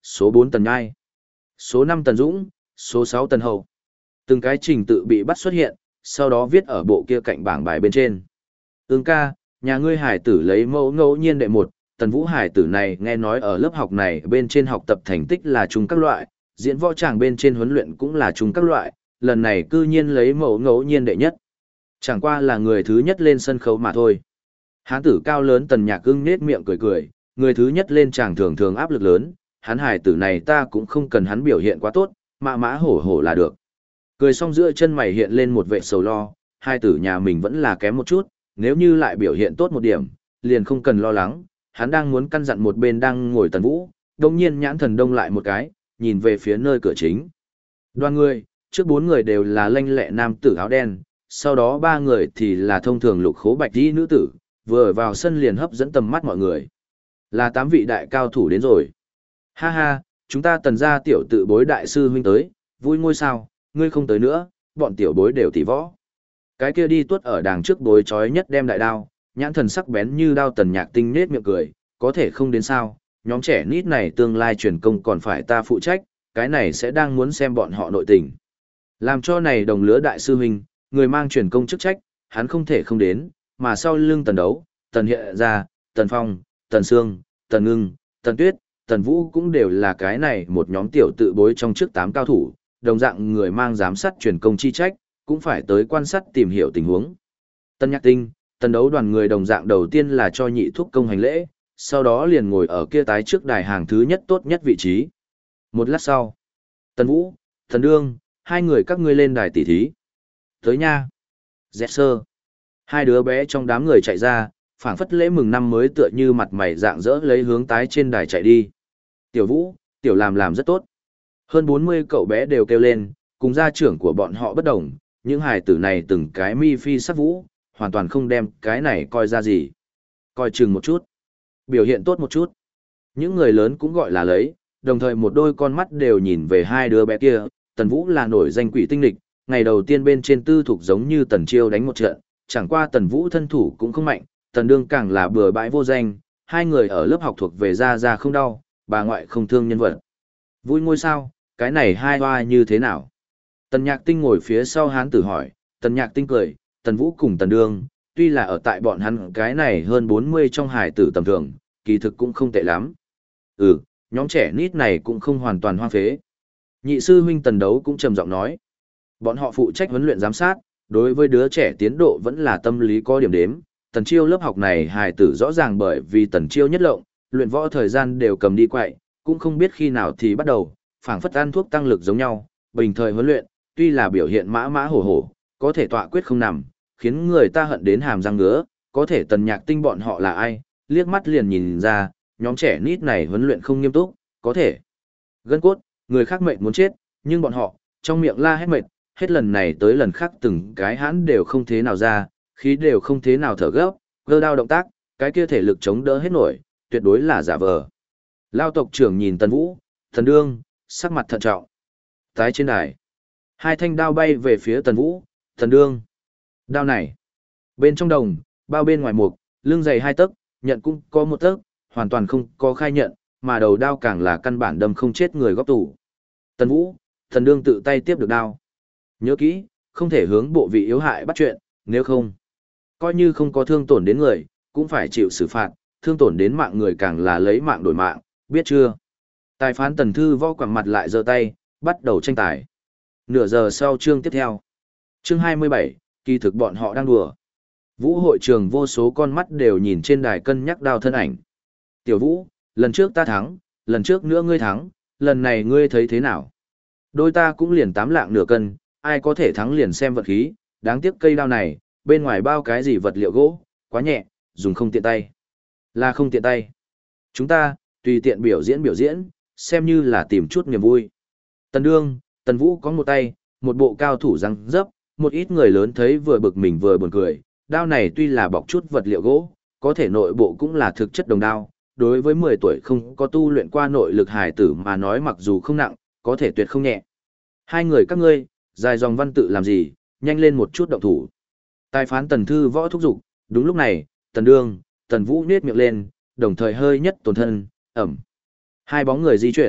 số 4 Tần Nhai, số 5 Tần Dũng, số 6 Tần Hậu. Từng cái trình tự bị bắt xuất hiện, sau đó viết ở bộ kia cạnh bảng bài bên trên. Ưng ca, nhà ngươi hải tử lấy mẫu ngẫu nhiên đệ một, Tần Vũ hải tử này nghe nói ở lớp học này bên trên học tập thành tích là chung các loại, diễn võ tràng bên trên huấn luyện cũng là chung các loại, lần này cư nhiên lấy mẫu ngẫu nhiên đệ nhất. Chẳng qua là người thứ nhất lên sân khấu mà thôi. Hán tử cao lớn Tần Nhạc Ưng nết miệng cười cười, người thứ nhất lên tràng thường thường áp lực lớn, hắn hải tử này ta cũng không cần hắn biểu hiện quá tốt, mã mã hổ hổ là được. Cười xong giữa chân mày hiện lên một vệ sầu lo, hai tử nhà mình vẫn là kém một chút, nếu như lại biểu hiện tốt một điểm, liền không cần lo lắng, hắn đang muốn căn dặn một bên đang ngồi Tần Vũ, đồng nhiên nhãn thần đông lại một cái, nhìn về phía nơi cửa chính. Đoàn người, trước 4 người đều là lanh lẹ nam tử áo đen, sau đó 3 người thì là thông thường lục khố bạch y nữ tử, vừa vào sân liền hấp dẫn tầm mắt mọi người. Là 8 vị đại cao thủ đến rồi. Ha ha, chúng ta Tần gia tiểu tự bối đại sư huynh tới, vui ngôi sao, ngươi không tới nữa, bọn tiểu bối đều tỉ võ. Cái kia đi tuốt ở đàng trước bối chói nhất đem đại đao, nhãn thần sắc bén như đao Tần Nhạc Tinh nết miệng cười, có thể không đến sao, nhóm trẻ nít này tương lai truyền công còn phải ta phụ trách, cái này sẽ đang muốn xem bọn họ nội tình. Làm cho này đồng lứa đại sư huynh, người mang truyền công chức trách, hắn không thể không đến, mà sau lưng Tần Đấu, Tần Hiện Ra, Tần Phong, Tần Sương, Tần Ngưng, Tần Tuyết, Tần Vũ cũng đều là cái này một nhóm tiểu tự bối trong trước 8 cao thủ, đồng dạng người mang giám sát truyền công chi trách, cũng phải tới quan sát tìm hiểu tình huống. Tần Nhạc Tinh, Tần Đấu đoàn người đồng dạng đầu tiên là cho nhị thúc công hành lễ, sau đó liền ngồi ở kia tái trước đài hàng thứ nhất tốt nhất vị trí. Một lát sau, Tần Vũ, Tần Đương, hai người các ngươi lên đài tỉ thí. Tới nha. Dẹt sơ. Hai đứa bé trong đám người chạy ra, phảng phất lễ mừng năm mới tựa như mặt mày rạng rỡ lấy hướng tái trên đài chạy đi. Tiểu Vũ, Tiểu làm rất tốt. Hơn 40 cậu bé đều kêu lên, cùng gia trưởng của bọn họ bất đồng, những hài tử này từng cái mi phi sắc vũ, hoàn toàn không đem cái này coi ra gì. Coi chừng một chút. Biểu hiện tốt một chút. Những người lớn cũng gọi là lấy, đồng thời một đôi con mắt đều nhìn về hai đứa bé kia. Tần Vũ là nổi danh quỷ tinh lịch, ngày đầu tiên bên trên tư thục giống như Tần Chiêu đánh một trận, chẳng qua Tần Vũ thân thủ cũng không mạnh, Tần Đương càng là bừa bãi vô danh, hai người ở lớp học thuộc về ra không đau, bà ngoại không thương nhân vật. Vui ngôi sao, cái này hai hoa như thế nào? Tần Nhạc Tinh ngồi phía sau hán tử hỏi, Tần Nhạc Tinh cười, Tần Vũ cùng Tần Đương, tuy là ở tại bọn hắn cái này hơn 40 trong hải tử tầm thường, kỳ thực cũng không tệ lắm. Nhóm trẻ nít này cũng không hoàn toàn hoang phế. Nhị sư huynh Tần Đấu cũng trầm giọng nói, bọn họ phụ trách huấn luyện giám sát, đối với đứa trẻ tiến độ vẫn là tâm lý có điểm đếm. Tần Chiêu lớp học này hài tử rõ ràng bởi vì Tần Chiêu nhất lộng, luyện võ thời gian đều cầm đi quậy, cũng không biết khi nào thì bắt đầu, phảng phất ăn thuốc tăng lực giống nhau, bình thời huấn luyện, tuy là biểu hiện mã mã hổ hổ, có thể tọa quyết không nằm, khiến người ta hận đến hàm răng ngứa, có thể Tần Nhạc Tinh bọn họ là ai, liếc mắt liền nhìn ra, nhóm trẻ nít này huấn luyện không nghiêm túc, có thể gân cốt, người khác mệnh muốn chết, nhưng bọn họ, trong miệng la hét mệt, hết lần này tới lần khác từng cái hãn đều không thế nào ra, khí đều không thế nào thở gấp, cơ đao động tác, cái kia thể lực chống đỡ hết nổi, tuyệt đối là giả vờ. Lao tộc trưởng nhìn Tần Vũ, Tần Đương, sắc mặt thận trọng. Tái trên đài, hai thanh đao bay về phía Tần Vũ, Tần Đương. Đao này, bên trong đồng, bao bên ngoài mục, lưng dày 2 tấc, nhận cũng có 1 tấc, hoàn toàn không có khai nhận, mà đầu đao càng là căn bản đâm không chết người góp tủ. Tần Vũ, Tần Đương tự tay tiếp được đao. Nhớ kỹ, không thể hướng bộ vị yếu hại bắt chuyện, nếu không, coi như không có thương tổn đến người, cũng phải chịu xử phạt, thương tổn đến mạng người càng là lấy mạng đổi mạng, biết chưa? Tài phán Tần Thư Võ quẳng mặt lại giơ tay, bắt đầu tranh tài. Nửa giờ sau chương tiếp theo. Chương 27, kỳ thực bọn họ đang đùa. Vũ hội trường vô số con mắt đều nhìn trên đài cân nhắc đao thân ảnh. Tiểu Vũ, lần trước ta thắng, lần trước nữa ngươi thắng, lần này ngươi thấy thế nào? Đôi ta cũng liền 8 lạng nửa cân, ai có thể thắng liền xem vật khí, đáng tiếc cây đao này, bên ngoài bao cái gì vật liệu gỗ, quá nhẹ, dùng không tiện tay. Là không tiện tay. Chúng ta, tùy tiện biểu diễn, xem như là tìm chút niềm vui. Tần Đương, Tần Vũ có một tay, một bộ cao thủ răng dấp, một ít người lớn thấy vừa bực mình vừa buồn cười, đao này tuy là bọc chút vật liệu gỗ, có thể nội bộ cũng là thực chất đồng đao, đối với 10 tuổi không có tu luyện qua nội lực hài tử mà nói mặc dù không nặng, có thể tuyệt không nhẹ. Hai người các ngươi, dài dòng văn tự làm gì, nhanh lên một chút động thủ. Tài phán Tần Thư Võ thúc giục, đúng lúc này, Tần Đương, Tần Vũ nhếch miệng lên, đồng thời hơi nhất tổn thân, ẩm. Hai bóng người di chuyển,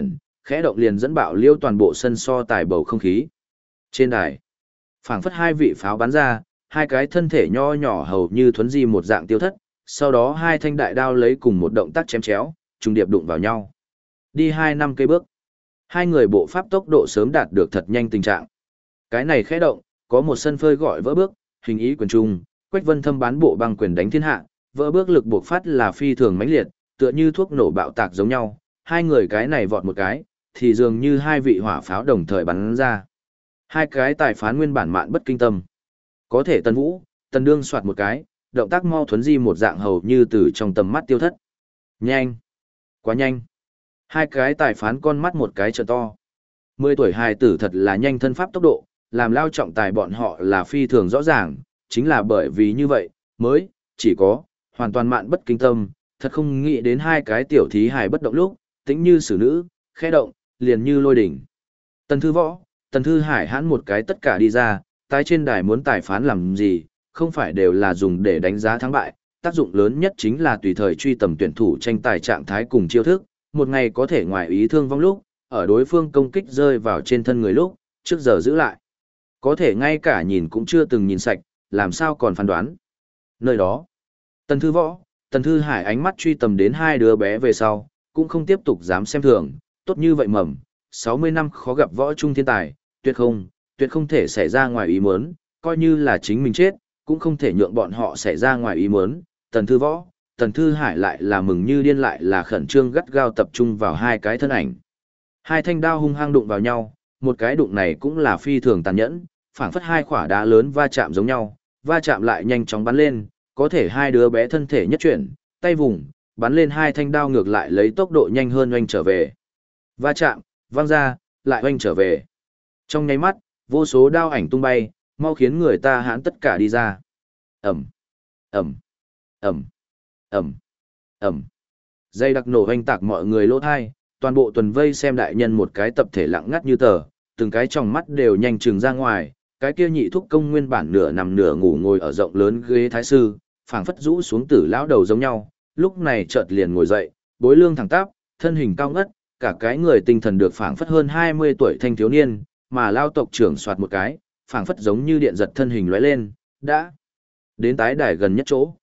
Khẽ động liền dẫn bạo liêu toàn bộ sân so tài bầu không khí. Trên đài, phảng phất hai vị pháo bắn ra, hai cái thân thể nho nhỏ hầu như thuấn di một dạng tiêu thất, sau đó hai thanh đại đao lấy cùng một động tác chém chéo, trùng điệp đụng vào nhau. Đi 2 năm cây bước. Hai người bộ pháp tốc độ sớm đạt được thật nhanh tình trạng. Cái này khẽ động, có một sân phơi gọi vỡ bước, hình ý quyền trung, Quách Vân Thâm bán bộ băng quyền đánh thiên hạ, vỡ bước lực buộc phát là phi thường mãnh liệt, tựa như thuốc nổ bạo tạc giống nhau, hai người cái này vọt một cái, thì dường như hai vị hỏa pháo đồng thời bắn ra. Hai cái tài phán nguyên bản mạn bất kinh tâm. Có thể Tần Vũ, Tần Đương soạt một cái, động tác mau thuấn di một dạng hầu như từ trong tầm mắt tiêu thất. Nhanh! Quá nhanh! Hai cái tài phán con mắt một cái trợn to. 10 tuổi hài tử thật là nhanh thân pháp tốc độ, làm lao trọng tài bọn họ là phi thường rõ ràng, chính là bởi vì như vậy, mới, chỉ có, hoàn toàn mạn bất kinh tâm, thật không nghĩ đến hai cái tiểu thí hài bất động lúc, tĩnh như xử nữ, khẽ động, liền như lôi đỉnh. Tần Thư Võ, Tần Thư Hải hãn một cái tất cả đi ra, tái trên đài muốn tài phán làm gì, không phải đều là dùng để đánh giá thắng bại, tác dụng lớn nhất chính là tùy thời truy tầm tuyển thủ tranh tài trạng thái cùng chiêu thức, một ngày có thể ngoài ý thương vong lúc, ở đối phương công kích rơi vào trên thân người lúc, trước giờ giữ lại. Có thể ngay cả nhìn cũng chưa từng nhìn sạch, làm sao còn phán đoán. Nơi đó, Tần Thư Võ, Tần Thư Hải ánh mắt truy tầm đến hai đứa bé về sau, cũng không tiếp tục dám xem thường, tốt như vậy mầm, 60 năm khó gặp võ trung thiên tài, tuyệt không thể xảy ra ngoài ý muốn, coi như là chính mình chết, cũng không thể nhượng bọn họ xảy ra ngoài ý muốn. Tần Thư Võ, Tần Thư Hải lại là mừng như điên lại là khẩn trương gắt gao tập trung vào hai cái thân ảnh. Hai thanh đao hung hăng đụng vào nhau, một cái đụng này cũng là phi thường tàn nhẫn, phảng phất hai quả đá lớn va chạm giống nhau, va chạm lại nhanh chóng bắn lên, có thể hai đứa bé thân thể nhất chuyển, tay vùng, bắn lên hai thanh đao ngược lại lấy tốc độ nhanh hơn oanh trở về. Va chạm, văng ra, lại oanh trở về. Trong nháy mắt, vô số đao ảnh tung bay, mau khiến người ta hãn tất cả đi ra. Ẩm, Ẩm, Ẩm, Ẩm, Ẩm. Dây đặc nổ oanh tạc mọi người lỗ thai, toàn bộ tuần vây xem đại nhân một cái tập thể lặng ngắt như tờ, từng cái tròng mắt đều nhanh trừng ra ngoài, cái kia nhị thúc công nguyên bản nửa nằm nửa ngủ ngồi ở rộng lớn ghế thái sư, phảng phất rũ xuống tử lão đầu giống nhau, lúc này chợt liền ngồi dậy, bối lương thẳng tắp, thân hình cao ngất, cả cái người tinh thần được phảng phất hơn 20 tuổi thanh thiếu niên, mà lao tộc trưởng soạt một cái, phảng phất giống như điện giật thân hình lóe lên, đã đến tái đài gần nhất chỗ.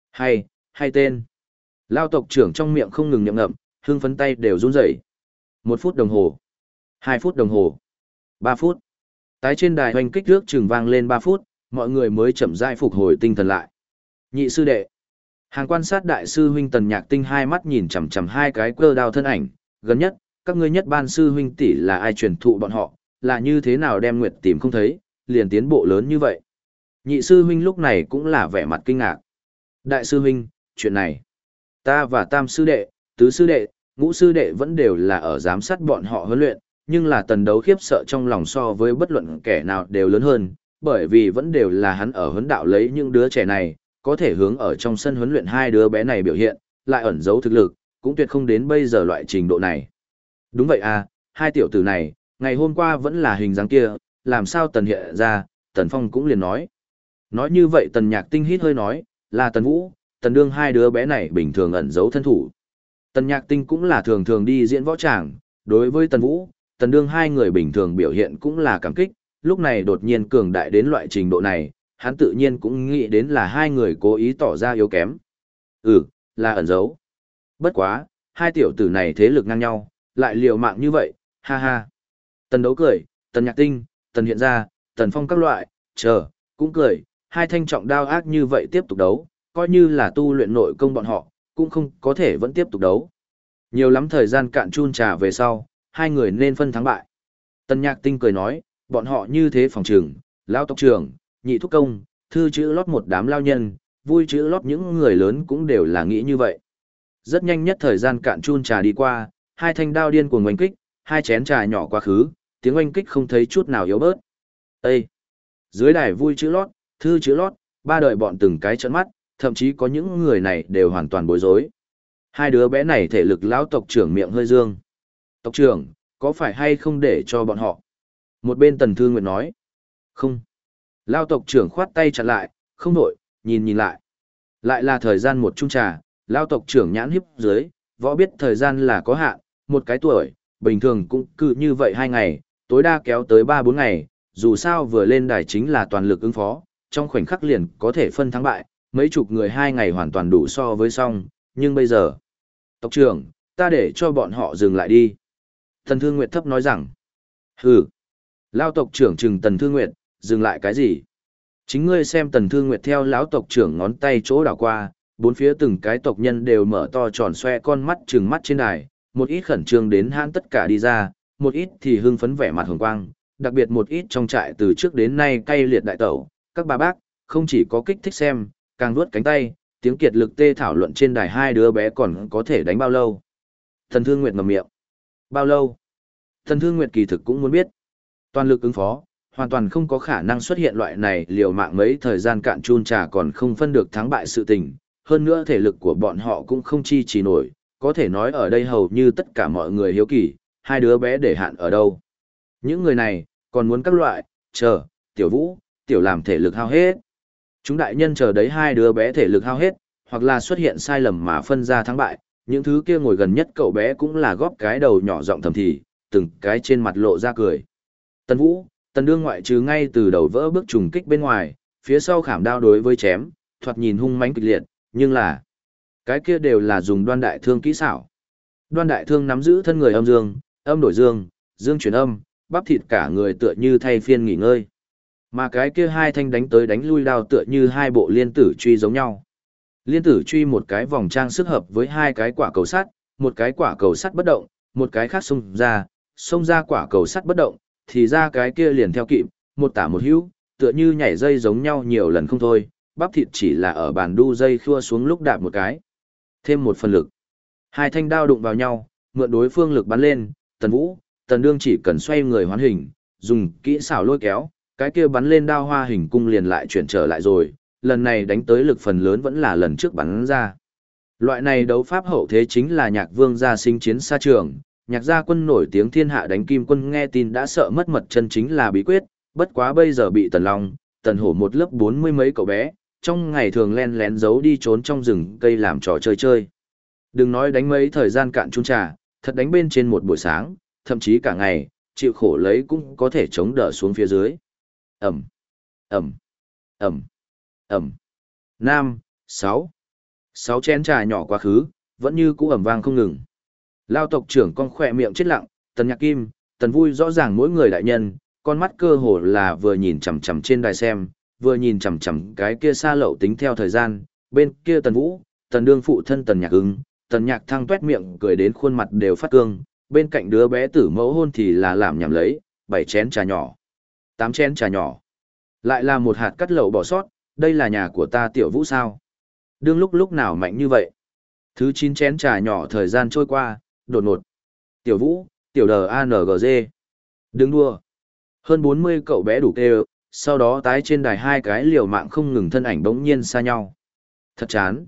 Hay tên. Lao tộc trưởng trong miệng không ngừng nhậm ngậm, hương phấn tay đều run rẩy. 1 phút đồng hồ, 2 phút đồng hồ, 3 phút. Tái trên đài hoành kích nước chừng vang lên 3 phút, mọi người mới chậm rãi phục hồi tinh thần lại. Nhị sư đệ. Hàng quan sát đại sư huynh Tần Nhạc Tinh hai mắt nhìn chằm chằm hai cái cơ đao thân ảnh, gần nhất, các ngươi nhất ban sư huynh tỷ là ai truyền thụ bọn họ, là như thế nào đem nguyệt tìm không thấy, liền tiến bộ lớn như vậy. Nhị sư huynh lúc này cũng là vẻ mặt kinh ngạc. Đại sư huynh, chuyện này, ta và tam sư đệ, tứ sư đệ, ngũ sư đệ vẫn đều là ở giám sát bọn họ huấn luyện, nhưng là tần đấu khiếp sợ trong lòng so với bất luận kẻ nào đều lớn hơn, bởi vì vẫn đều là hắn ở huấn đạo lấy những đứa trẻ này, có thể hướng ở trong sân huấn luyện hai đứa bé này biểu hiện, lại ẩn giấu thực lực, cũng tuyệt không đến bây giờ loại trình độ này. Đúng vậy à, hai tiểu tử này, ngày hôm qua vẫn là hình dáng kia, làm sao tần hiện ra, tần phong cũng liền nói. Nói như vậy tần Nhạc Tinh hít hơi nói, là tần Vũ, tần đương hai đứa bé này bình thường ẩn giấu thân thủ. Tần Nhạc Tinh cũng là thường thường đi diễn võ tràng, đối với tần Vũ, tần đương hai người bình thường biểu hiện cũng là cảm kích, lúc này đột nhiên cường đại đến loại trình độ này, hắn tự nhiên cũng nghĩ đến là hai người cố ý tỏ ra yếu kém. Là ẩn giấu. Bất quá, hai tiểu tử này thế lực ngang nhau, lại liều mạng như vậy, ha ha. Tần đấu cười, tần Nhạc Tinh, tần hiện ra, tần phong các loại, cũng cười, hai thanh trọng đao ác như vậy tiếp tục đấu, coi như là tu luyện nội công bọn họ, cũng không có thể vẫn tiếp tục đấu. Nhiều lắm thời gian cạn chun trà về sau, hai người nên phân thắng bại. Tần Nhạc Tinh cười nói, bọn họ như thế phòng trường, lao tộc trưởng, nhị thúc công, thư chữ lót một đám lao nhân, vui chữ lót những người lớn cũng đều là nghĩ như vậy. Rất nhanh nhất thời gian cạn chun trà đi qua, hai thanh đao điên cuồng oanh kích, hai chén trà nhỏ quá khứ, tiếng oanh kích không thấy chút nào yếu bớt. Ê! Dưới đài vui chữ lót, thư chữ lót, ba đời bọn từng cái trợn mắt, thậm chí có những người này đều hoàn toàn bối rối. Hai đứa bé này thể lực lão tộc trưởng miệng hơi dương. Tộc trưởng, có phải hay không để cho bọn họ? Một bên Tần Thư Nguyệt nói. Không. Lão tộc trưởng khoát tay chặn lại, không nổi, nhìn lại. Lại là thời gian một chung trà, lão tộc trưởng nhãn hiếp dưới, võ biết thời gian là có hạn, một cái tuổi, bình thường cũng cứ như vậy 2 ngày, tối đa kéo tới 3-4 ngày, dù sao vừa lên đài chính là toàn lực ứng phó, trong khoảnh khắc liền có thể phân thắng bại, mấy chục người 2 ngày hoàn toàn đủ so với xong, nhưng bây giờ... Tộc trưởng, ta để cho bọn họ dừng lại đi. Tần Thương Nguyệt thấp nói rằng, hừ. Lao tộc trưởng trừng Tần Thương Nguyệt, dừng lại cái gì? Chính ngươi xem Tần Thương Nguyệt theo lão tộc trưởng ngón tay chỗ đảo qua, bốn phía từng cái tộc nhân đều mở to tròn xoe con mắt trừng mắt trên đài, một ít khẩn trương đến hãn tất cả đi ra, một ít thì hưng phấn vẻ mặt hồng quang, đặc biệt một ít trong trại từ trước đến nay cay liệt đại tẩu, các bà bác, không chỉ có kích thích xem, càng vuốt cánh tay, tiếng kiệt lực tê thảo luận trên đài hai đứa bé còn có thể đánh bao lâu. Thần Thương Nguyệt ngậm miệng. Bao lâu? Thần Thương Nguyệt kỳ thực cũng muốn biết. Toàn lực ứng phó, hoàn toàn không có khả năng xuất hiện loại này liều mạng mấy thời gian cạn chun trà còn không phân được thắng bại sự tình. Hơn nữa thể lực của bọn họ cũng không chi trì nổi, có thể nói ở đây hầu như tất cả mọi người hiếu kỳ, hai đứa bé để hạn ở đâu. Những người này, còn muốn các loại, chờ, tiểu vũ, tiểu làm thể lực hao hết. Chúng đại nhân chờ đấy hai đứa bé thể lực hao hết, hoặc là xuất hiện sai lầm mà phân ra thắng bại, những thứ kia ngồi gần nhất cậu bé cũng là góp cái đầu nhỏ giọng thầm thì, từng cái trên mặt lộ ra cười. Tần Vũ, Tần Đương ngoại trừ ngay từ đầu vỡ bước trùng kích bên ngoài, phía sau khảm đao đối với chém, thoạt nhìn hung mãnh kịch liệt, nhưng là cái kia đều là dùng đoan đại thương kỹ xảo. Đoan đại thương nắm giữ thân người âm dương, âm đổi dương, dương chuyển âm, bắp thịt cả người tựa như thay phiên nghỉ ngơi. Mà cái kia hai thanh đánh tới đánh lui đao tựa như hai bộ liên tử truy giống nhau. Liên tử truy một cái vòng trang sức hợp với hai cái quả cầu sắt, một cái quả cầu sắt bất động, một cái khác xông ra quả cầu sắt bất động, thì ra cái kia liền theo kịp, một tả một hữu, tựa như nhảy dây giống nhau nhiều lần không thôi, bắp thịt chỉ là ở bàn đu dây khua xuống lúc đạp một cái. Thêm một phần lực. Hai thanh đao đụng vào nhau, mượn đối phương lực bắn lên, Tần Vũ, Tần Đương chỉ cần xoay người hoán hình, dùng kỹ xảo lôi kéo, cái kia bắn lên đao hoa hình cung liền lại chuyển trở lại rồi, lần này đánh tới lực phần lớn vẫn là lần trước bắn ra. Loại này đấu pháp hậu thế chính là Nhạc Vương gia sinh chiến xa trường, Nhạc gia quân nổi tiếng thiên hạ đánh kim quân nghe tin đã sợ mất mật chân chính là bí quyết, bất quá bây giờ bị Tần Long, Tần Hổ một lớp 40 mấy cậu bé, trong ngày thường len lén giấu đi trốn trong rừng cây làm trò chơi chơi. Đừng nói đánh mấy thời gian cạn chung trà, thật đánh bên trên một buổi sáng, thậm chí cả ngày, chịu khổ lấy cũng có thể chống đỡ xuống phía dưới. Ẩm, Ẩm, Ẩm, Ẩm. 5, 6. 6 chén trà nhỏ quá khứ, vẫn như cũ ẩm vang không ngừng. Lao tộc trưởng con khỏe miệng chết lặng, Tần Nhạc Kim, Tần Vui rõ ràng mỗi người đại nhân, con mắt cơ hồ là vừa nhìn chằm chằm trên đài xem, vừa nhìn chằm chằm cái kia xa lậu tính theo thời gian, bên kia Tần Vũ, Tần Đương phụ thân Tần Nhạc Ứng, Tần Nhạc Thăng tuét miệng cười đến khuôn mặt đều phát cương, bên cạnh đứa bé tử mẫu hôn thì là làm nhảm lấy, 7 chén trà nhỏ, 8 chén trà nhỏ. Lại là một hạt cắt lậu bỏ sót, đây là nhà của ta Tiểu Vũ sao? Đương lúc nào mạnh như vậy? Thứ 9 chén trà nhỏ thời gian trôi qua, đột ngột. Tiểu Vũ, Tiểu DANGG. Đừng đua. Hơn 40 cậu bé đủ kêu, sau đó tái trên đài hai cái liều mạng không ngừng thân ảnh bỗng nhiên xa nhau. Thật chán,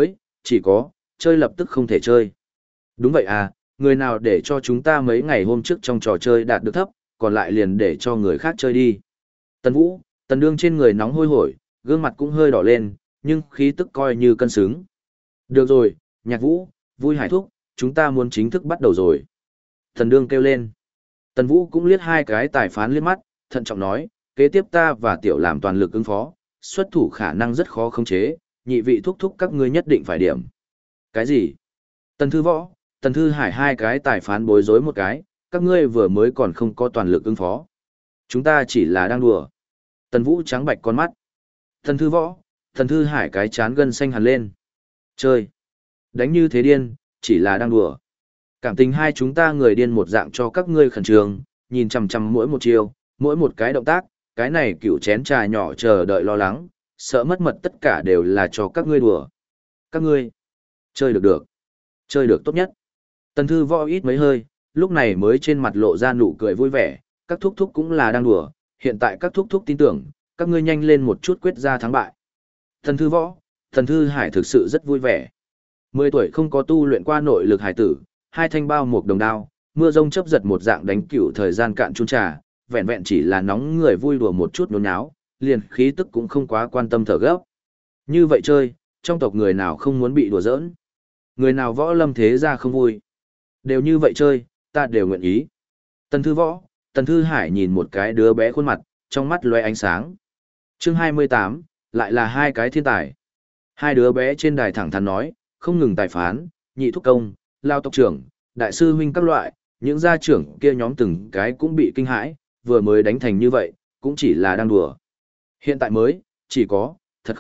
chỉ có, chơi lập tức không thể chơi. Đúng vậy à, người nào để cho chúng ta mấy ngày hôm trước trong trò chơi đạt được thấp, còn lại liền để cho người khác chơi đi. Tần Vũ, Tần Đương trên người nóng hôi hổi, gương mặt cũng hơi đỏ lên, nhưng khí tức coi như cân xứng. Được rồi, Nhạc Vũ, Vui Hải Thúc, chúng ta muốn chính thức bắt đầu rồi. Tần Đương kêu lên. Tần Vũ cũng liếc hai cái tài phán liếc mắt, thận trọng nói, kế tiếp ta và Tiểu làm toàn lực ứng phó, xuất thủ khả năng rất khó khống chế, nhị vị thúc thúc các ngươi nhất định phải điểm. Cái gì? Tần Thư Võ, Tần Thư Hải hai cái tài phán bối rối một cái, các ngươi vừa mới còn không có toàn lực ứng phó. Chúng ta chỉ là đang đùa. Tần Vũ trắng bạch con mắt. Tần Thư Võ, Tần Thư Hải cái chán gân xanh hẳn lên. Chơi. Đánh như thế điên, chỉ là đang đùa. Cảm tình hai chúng ta người điên một dạng cho các ngươi khẩn trương, nhìn chằm chằm mỗi một chiều, mỗi một cái động tác, cái này cựu chén trà nhỏ chờ đợi lo lắng, sợ mất mật tất cả đều là cho các ngươi đùa. Các ngươi, chơi được. Chơi được tốt nhất. Tần Thư Võ ít mấy hơi, lúc này mới trên mặt lộ ra nụ cười vui vẻ, các thúc thúc cũng là đang đùa, hiện tại các thúc thúc tin tưởng, các ngươi nhanh lên một chút quyết ra thắng bại. Tần Thư Võ, Tần Thư Hải thực sự rất vui vẻ. 10 tuổi không có tu luyện qua nội lực hải tử, hai thanh bao một đồng đao, mưa rông chớp giật một dạng đánh cựu thời gian cạn chung trà, vẹn vẹn chỉ là nóng người vui đùa một chút nhốn nháo, liền khí tức cũng không quá quan tâm thở gấp. Như vậy chơi, trong tộc người nào không muốn bị đùa giỡn? Người nào võ lâm thế ra không vui? Đều như vậy chơi, ta đều nguyện ý. Tần Thư Võ, Tần Thư Hải nhìn một cái đứa bé khuôn mặt, trong mắt lóe ánh sáng. Chương 28, lại là hai cái thiên tài. Hai đứa bé trên đài thẳng thắn nói, không ngừng tài phán, nhị thúc công, lao tộc trưởng, đại sư huynh các loại, những gia trưởng kia nhóm từng cái cũng bị kinh hãi, vừa mới đánh thành như vậy, cũng chỉ là đang đùa. Hiện tại mới, chỉ có, thật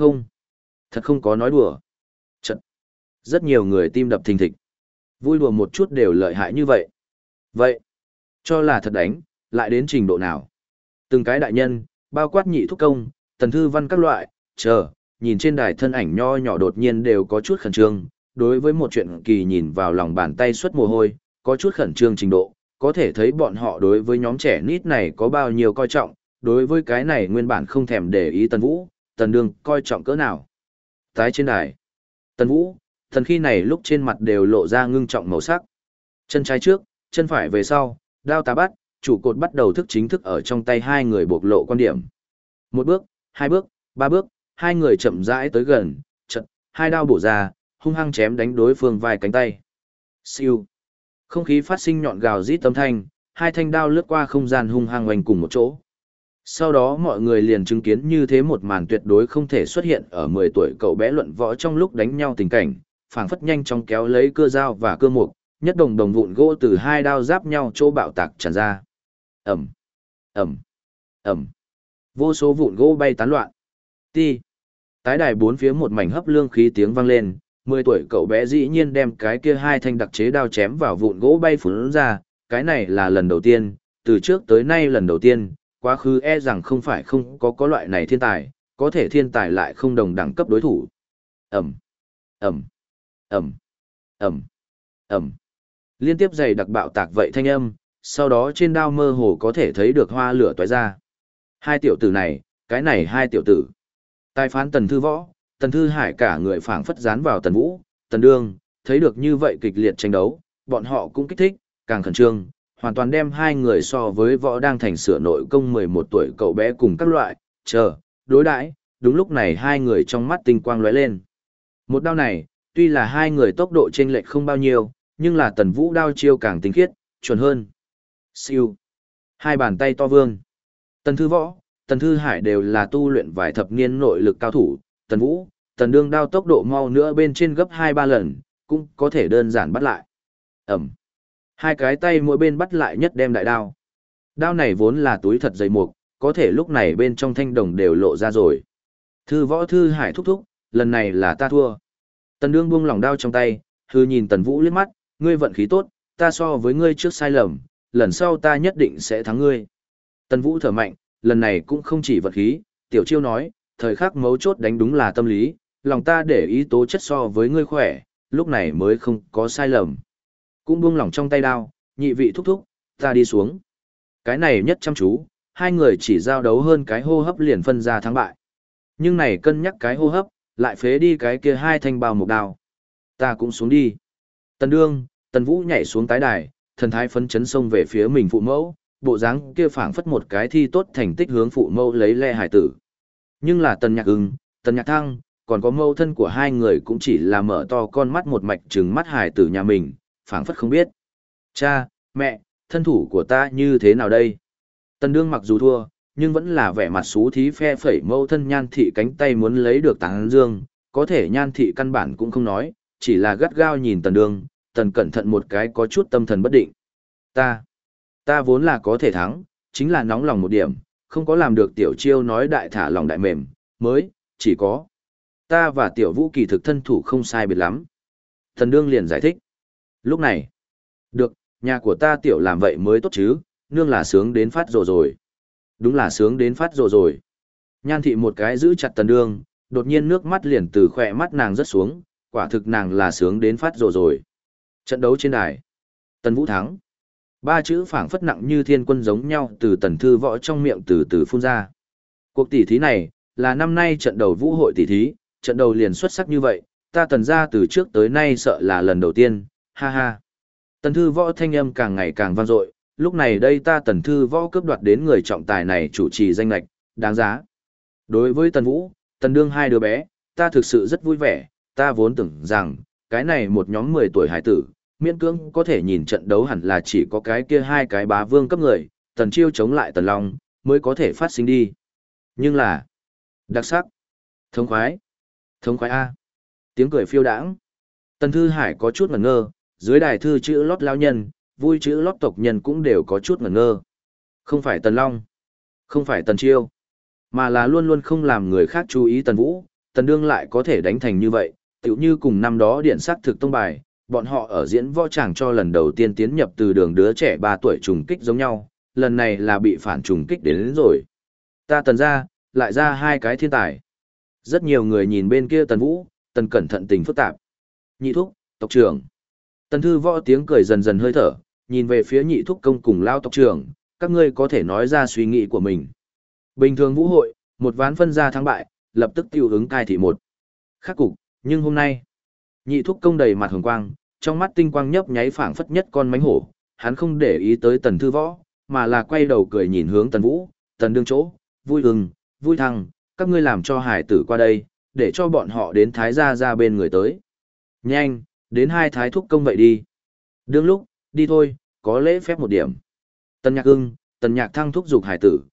không có nói đùa. Trận. Rất nhiều người tim đập thình thịch. Vui đùa một chút đều lợi hại như vậy. Vậy, cho là thật đánh, lại đến trình độ nào? Từng cái đại nhân, bao quát nhị thúc công, Tần Thư Văn các loại, nhìn trên đài thân ảnh nho nhỏ đột nhiên đều có chút khẩn trương, đối với một chuyện kỳ nhìn vào lòng bàn tay xuất mồ hôi, có chút khẩn trương trình độ, có thể thấy bọn họ đối với nhóm trẻ nít này có bao nhiêu coi trọng, đối với cái này nguyên bản không thèm để ý Tần Vũ, Tần Đường coi trọng cỡ nào. Tái trên đài, Tần Vũ, thần khi này lúc trên mặt đều lộ ra ngưng trọng màu sắc. Chân trái trước, chân phải về sau, đao tá bắt, trụ cột bắt đầu thức chính thức ở trong tay hai người bộc lộ quan điểm. Một bước, hai bước, ba bước, hai người chậm rãi tới gần, chợt, hai đao bổ ra, hung hăng chém đánh đối phương vai cánh tay. Siêu. Không khí phát sinh nhọn gào rít âm thanh, hai thanh đao lướt qua không gian hung hăng oanh cùng một chỗ. Sau đó mọi người liền chứng kiến như thế một màn tuyệt đối không thể xuất hiện ở 10 tuổi cậu bé luận võ trong lúc đánh nhau tình cảnh, phảng phất nhanh chóng kéo lấy cưa dao và cưa mục, nhất đồng đồng vụn gỗ từ hai đao giáp nhau chỗ bạo tạc tràn ra. Ầm, ầm, ầm. Vô số vụn gỗ bay tán loạn. Ti. Tái đài bốn phía một mảnh hấp lương khí tiếng vang lên, 10 tuổi cậu bé dĩ nhiên đem cái kia hai thanh đặc chế đao chém vào vụn gỗ bay phún ra, cái này là lần đầu tiên, từ trước tới nay lần đầu tiên, quá khứ e rằng không phải không có loại này thiên tài, có thể thiên tài lại không đồng đẳng cấp đối thủ. Ầm, ầm, ầm, ầm, ầm. Liên tiếp dày đặc bạo tạc vậy thanh âm, sau đó trên đao mơ hồ có thể thấy được hoa lửa tóe ra. Hai tiểu tử này, cái này hai tiểu tử. Tài phán Tần Thư Võ, Tần Thư Hải cả người phảng phất dán vào Tần Vũ, Tần Đương, thấy được như vậy kịch liệt tranh đấu, bọn họ cũng kích thích, càng khẩn trương, hoàn toàn đem hai người so với võ đang thành sửa nội công 11 tuổi cậu bé cùng các loại, đối đãi. Đúng lúc này hai người trong mắt tinh quang lóe lên. Một đao này, tuy là hai người tốc độ chênh lệch không bao nhiêu, nhưng là Tần Vũ đao chiêu càng tinh khiết, chuẩn hơn. Siêu. Hai bàn tay to vương. Tần Thư Võ, Tần Thư Hải đều là tu luyện vài thập niên nội lực cao thủ, Tần Vũ, Tần Đương đao tốc độ mau nữa bên trên gấp 2-3 lần, cũng có thể đơn giản bắt lại. Ẩm. Hai cái tay mỗi bên bắt lại nhất đem đại đao. Đao này vốn là túi thật dày mục, có thể lúc này bên trong thanh đồng đều lộ ra rồi. Thư Võ Thư Hải thúc thúc, lần này là ta thua. Tần Đương buông lỏng đao trong tay, hư nhìn Tần Vũ liếc mắt, ngươi vận khí tốt, ta so với ngươi trước sai lầm, lần sau ta nhất định sẽ thắng ngươi. Tần Vũ thở mạnh, lần này cũng không chỉ vận khí, tiểu chiêu nói, thời khắc mấu chốt đánh đúng là tâm lý, lòng ta để ý tố chất so với ngươi khỏe, lúc này mới không có sai lầm. Cũng buông lỏng trong tay đao, nhị vị thúc thúc, ta đi xuống. Cái này nhất chăm chú, hai người chỉ giao đấu hơn cái hô hấp liền phân ra thắng bại. Nhưng này cân nhắc cái hô hấp, lại phế đi cái kia hai thanh bào một đao. Ta cũng xuống đi. Tần Đương, Tần Vũ nhảy xuống tái đài, thần thái phấn chấn xông về phía mình phụ mẫu, bộ dáng kia phảng phất một cái thi tốt thành tích hướng phụ mẫu lấy le hải tử. Nhưng là Tần Nhạc Ưng, Tần Nhạc Thăng, còn có mẫu thân của hai người cũng chỉ là mở to con mắt một mạch trừng mắt hải tử nhà mình, phảng phất không biết. Cha, mẹ, thân thủ của ta như thế nào đây? Tần Đương mặc dù thua, nhưng vẫn là vẻ mặt xú thí phe phẩy mẫu thân Nhan Thị cánh tay muốn lấy được tán dương, có thể Nhan Thị căn bản cũng không nói, chỉ là gắt gao nhìn Tần Đương, Tần cẩn thận một cái có chút tâm thần bất định. Ta vốn là có thể thắng, chính là nóng lòng một điểm, không có làm được tiểu chiêu nói đại thả lòng đại mềm, mới, chỉ có. Ta và tiểu Vũ kỳ thực thân thủ không sai biệt lắm. Tần Đương liền giải thích. Lúc này, được, nhà của ta tiểu làm vậy mới tốt chứ, nương là sướng đến phát rồ rồi. Đúng là sướng đến phát rồ rồi. Nhan Thị một cái giữ chặt Tần Đương, đột nhiên nước mắt liền từ khỏe mắt nàng rớt xuống, quả thực nàng là sướng đến phát rồ rồi. Trận đấu trên đài. Tần Vũ thắng. Ba chữ phảng phất nặng như thiên quân giống nhau từ Tần Thư Võ trong miệng từ từ phun ra. Cuộc tỷ thí này, là năm nay trận đầu vũ hội tỷ thí, trận đầu liền xuất sắc như vậy, ta Tần gia từ trước tới nay sợ là lần đầu tiên, ha ha. Tần Thư Võ thanh âm càng ngày càng vang dội, lúc này đây ta Tần Thư Võ cướp đoạt đến người trọng tài này chủ trì danh lệch, đáng giá. Đối với Tần Vũ, Tần Đương hai đứa bé, ta thực sự rất vui vẻ, ta vốn tưởng rằng, cái này một nhóm 10 tuổi hải tử, miễn cưỡng có thể nhìn trận đấu hẳn là chỉ có cái kia hai cái bá vương cấp người, Tần Chiêu chống lại Tần Long, mới có thể phát sinh đi. Nhưng là, đặc sắc, thống khoái A. Tiếng cười phiêu đãng. Tần Thư Hải có chút ngẩn ngơ, dưới đài thư chữ lót lao nhân, vui chữ lót tộc nhân cũng đều có chút ngẩn ngơ. Không phải Tần Long, không phải Tần Chiêu, mà là luôn luôn không làm người khác chú ý Tần Vũ, Tần Đương lại có thể đánh thành như vậy, tựu như cùng năm đó điện sắc thực tông bài, bọn họ ở diễn võ tràng cho lần đầu tiên tiến nhập từ đường đứa trẻ 3 tuổi trùng kích giống nhau, lần này là bị phản trùng kích đến rồi. Ta Tần ra, lại ra hai cái thiên tài. Rất nhiều người nhìn bên kia Tần Vũ, Tần cẩn thận tình phức tạp. Nhị thúc, tộc trưởng. Tần Thư Võ tiếng cười dần dần hơi thở, nhìn về phía nhị thúc công cùng lao tộc trưởng, các ngươi có thể nói ra suy nghĩ của mình. Bình thường vũ hội, một ván phân ra thắng bại, lập tức tiêu ứng cai thị một. Khắc cục, nhưng hôm nay, nhị thúc công đầy mặt hồng quang, trong mắt tinh quang nhấp nháy phảng phất nhất con mánh hổ, hắn không để ý tới Tần Thư Võ, mà là quay đầu cười nhìn hướng Tần Vũ, Tần Đương chỗ, vui hừng, vui thăng, các ngươi làm cho hải tử qua đây, để cho bọn họ đến thái gia ra bên người tới. Nhanh, đến hai thái thúc công vậy đi. Đương lúc, đi thôi, có lễ phép một điểm. Tần Nhạc Hưng, Tần Nhạc Thăng thúc giục hải tử,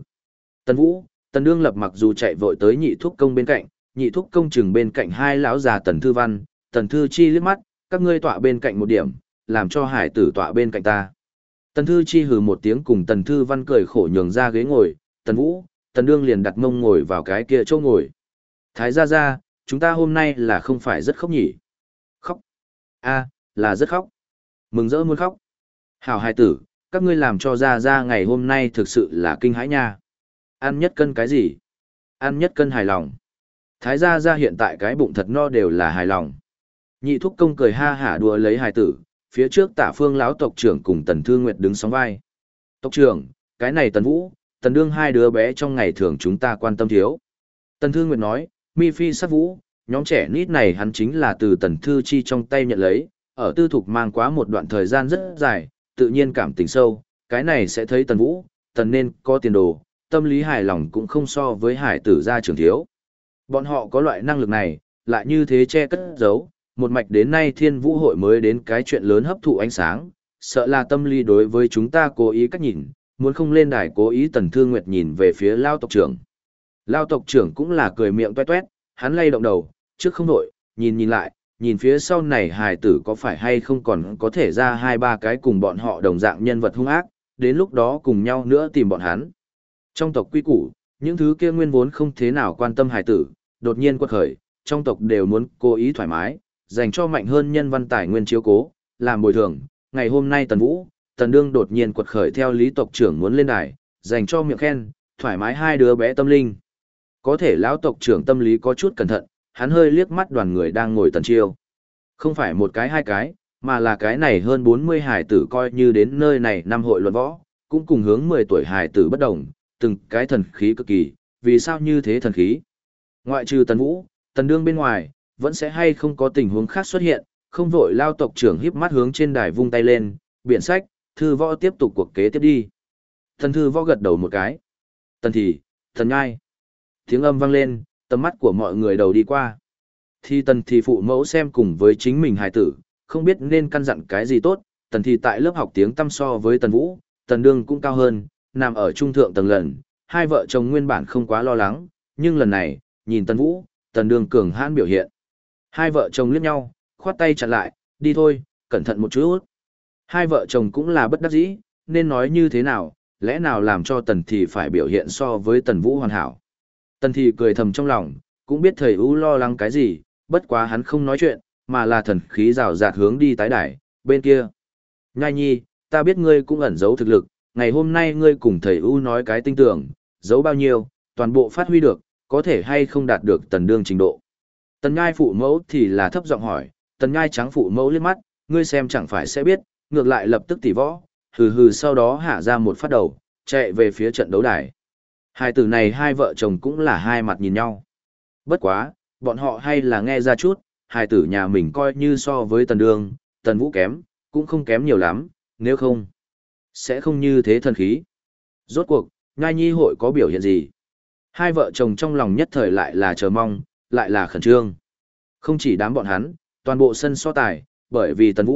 Tần Vũ, Tần Đương lập mặc dù chạy vội tới nhị thúc công bên cạnh, nhị thúc công chừng bên cạnh hai lão già Tần Thư Văn, Tần Thư Chi liếc mắt, các ngươi tọa bên cạnh một điểm, làm cho hải tử tọa bên cạnh ta. Tần Thư Chi hừ một tiếng cùng Tần Thư Văn cười khổ nhường ra ghế ngồi, Tần Vũ, Tần Đương liền đặt mông ngồi vào cái kia chỗ ngồi. Thái gia gia, chúng ta hôm nay là không phải rất khóc nhỉ? Khóc. A, là rất khóc. Mừng rỡ muốn khóc. Hảo hài tử, các ngươi làm cho gia gia ngày hôm nay thực sự là kinh hãi nha. Ăn nhất cân cái gì? Ăn nhất cân hài lòng. Thái gia gia hiện tại cái bụng thật no đều là hài lòng. Nhị thúc công cười ha hả đùa lấy hài tử, phía trước Tả Phương lão tộc trưởng cùng Tần Thư Nguyệt đứng sóng vai. Tộc trưởng, cái này Tần Vũ, Tần Đương hai đứa bé trong ngày thường chúng ta quan tâm thiếu. Tần Thư Nguyệt nói, mi phi sát vũ, nhóm trẻ nít này hắn chính là từ Tần Thư Chi trong tay nhận lấy, ở tư thục mang quá một đoạn thời gian rất dài, tự nhiên cảm tình sâu, cái này sẽ thấy Tần Vũ, Tần nên có tiền đồ, tâm lý hài lòng cũng không so với hải tử gia trưởng thiếu. Bọn họ có loại năng lực này, lại như thế che cất giấu, một mạch đến nay Thiên Vũ hội mới đến cái chuyện lớn hấp thụ ánh sáng, sợ là tâm lý đối với chúng ta cố ý cách nhìn, muốn không lên đài cố ý. Tần Thương Nguyệt nhìn về phía Lao tộc trưởng. Lao tộc trưởng cũng là cười miệng toét toét, hắn lay động đầu, trước không đổi, nhìn lại, nhìn phía sau này hài tử có phải hay không còn có thể ra hai ba cái cùng bọn họ đồng dạng nhân vật hung ác, đến lúc đó cùng nhau nữa tìm bọn hắn. Trong tộc quy củ, những thứ kia nguyên vốn không thế nào quan tâm hài tử, đột nhiên quật khởi, trong tộc đều muốn cố ý thoải mái, dành cho mạnh hơn nhân văn tài nguyên chiếu cố, làm bồi thường. Ngày hôm nay Tần Vũ, Tần Đương đột nhiên quật khởi theo lý tộc trưởng muốn lên đài, dành cho miệng khen, thoải mái hai đứa bé tâm linh. Có thể lão tộc trưởng tâm lý có chút cẩn thận, hắn hơi liếc mắt đoàn người đang ngồi Tần Chiêu. Không phải một cái hai cái, mà là cái này hơn 40 hài tử coi như đến nơi này năm hội luận võ, cũng cùng hướng 10 tuổi hài tử bất đồng, từng cái thần khí cực kỳ, vì sao như thế thần khí? Ngoại trừ Tần Vũ, Tần Đương bên ngoài, vẫn sẽ hay không có tình huống khác xuất hiện, không vội. Lao tộc trưởng híp mắt hướng trên đài vung tay lên, biện sách, Thư Võ tiếp tục cuộc kế tiếp đi. Tần Thư Võ gật đầu một cái. Tần Thì, Tần Nhai. Tiếng âm vang lên, tầm mắt của mọi người đầu đi qua. Thì Tần Thì phụ mẫu xem cùng với chính mình hài tử, không biết nên căn dặn cái gì tốt. Tần Thì tại lớp học tiếng tăm so với Tần Vũ, Tần Đương cũng cao hơn, nằm ở trung thượng tầng lần. Hai vợ chồng nguyên bản không quá lo lắng, nhưng lần này, nhìn Tần Vũ, Tần Đương cường hãn biểu hiện. Hai vợ chồng liếc nhau, khoát tay chặn lại, đi thôi, cẩn thận một chút. Hai vợ chồng cũng là bất đắc dĩ, nên nói như thế nào, lẽ nào làm cho Tần Thì phải biểu hiện so với Tần Vũ hoàn hảo. Tần Thì cười thầm trong lòng, cũng biết thầy U lo lắng cái gì, bất quá hắn không nói chuyện, mà là thần khí rào rạt hướng đi tái đài, bên kia. Nhai nhi, ta biết ngươi cũng ẩn giấu thực lực, ngày hôm nay ngươi cùng thầy U nói cái tinh tưởng, giấu bao nhiêu, toàn bộ phát huy được, có thể hay không đạt được Tần Đương trình độ. Tần Nhai phụ mẫu thì là thấp giọng hỏi, Tần Nhai trắng phụ mẫu liếc mắt, ngươi xem chẳng phải sẽ biết, ngược lại lập tức tỉ võ, hừ hừ sau đó hạ ra một phát đầu, chạy về phía trận đấu đài. Hai tử này hai vợ chồng cũng là hai mặt nhìn nhau. Bất quá, bọn họ hay là nghe ra chút, hai tử nhà mình coi như so với Tần Đương, Tần Vũ kém, cũng không kém nhiều lắm, nếu không, sẽ không như thế thần khí. Rốt cuộc, Nhai Nhi hội có biểu hiện gì? Hai vợ chồng trong lòng nhất thời lại là chờ mong, lại là khẩn trương. Không chỉ đám bọn hắn, toàn bộ sân so tài, bởi vì Tần Vũ,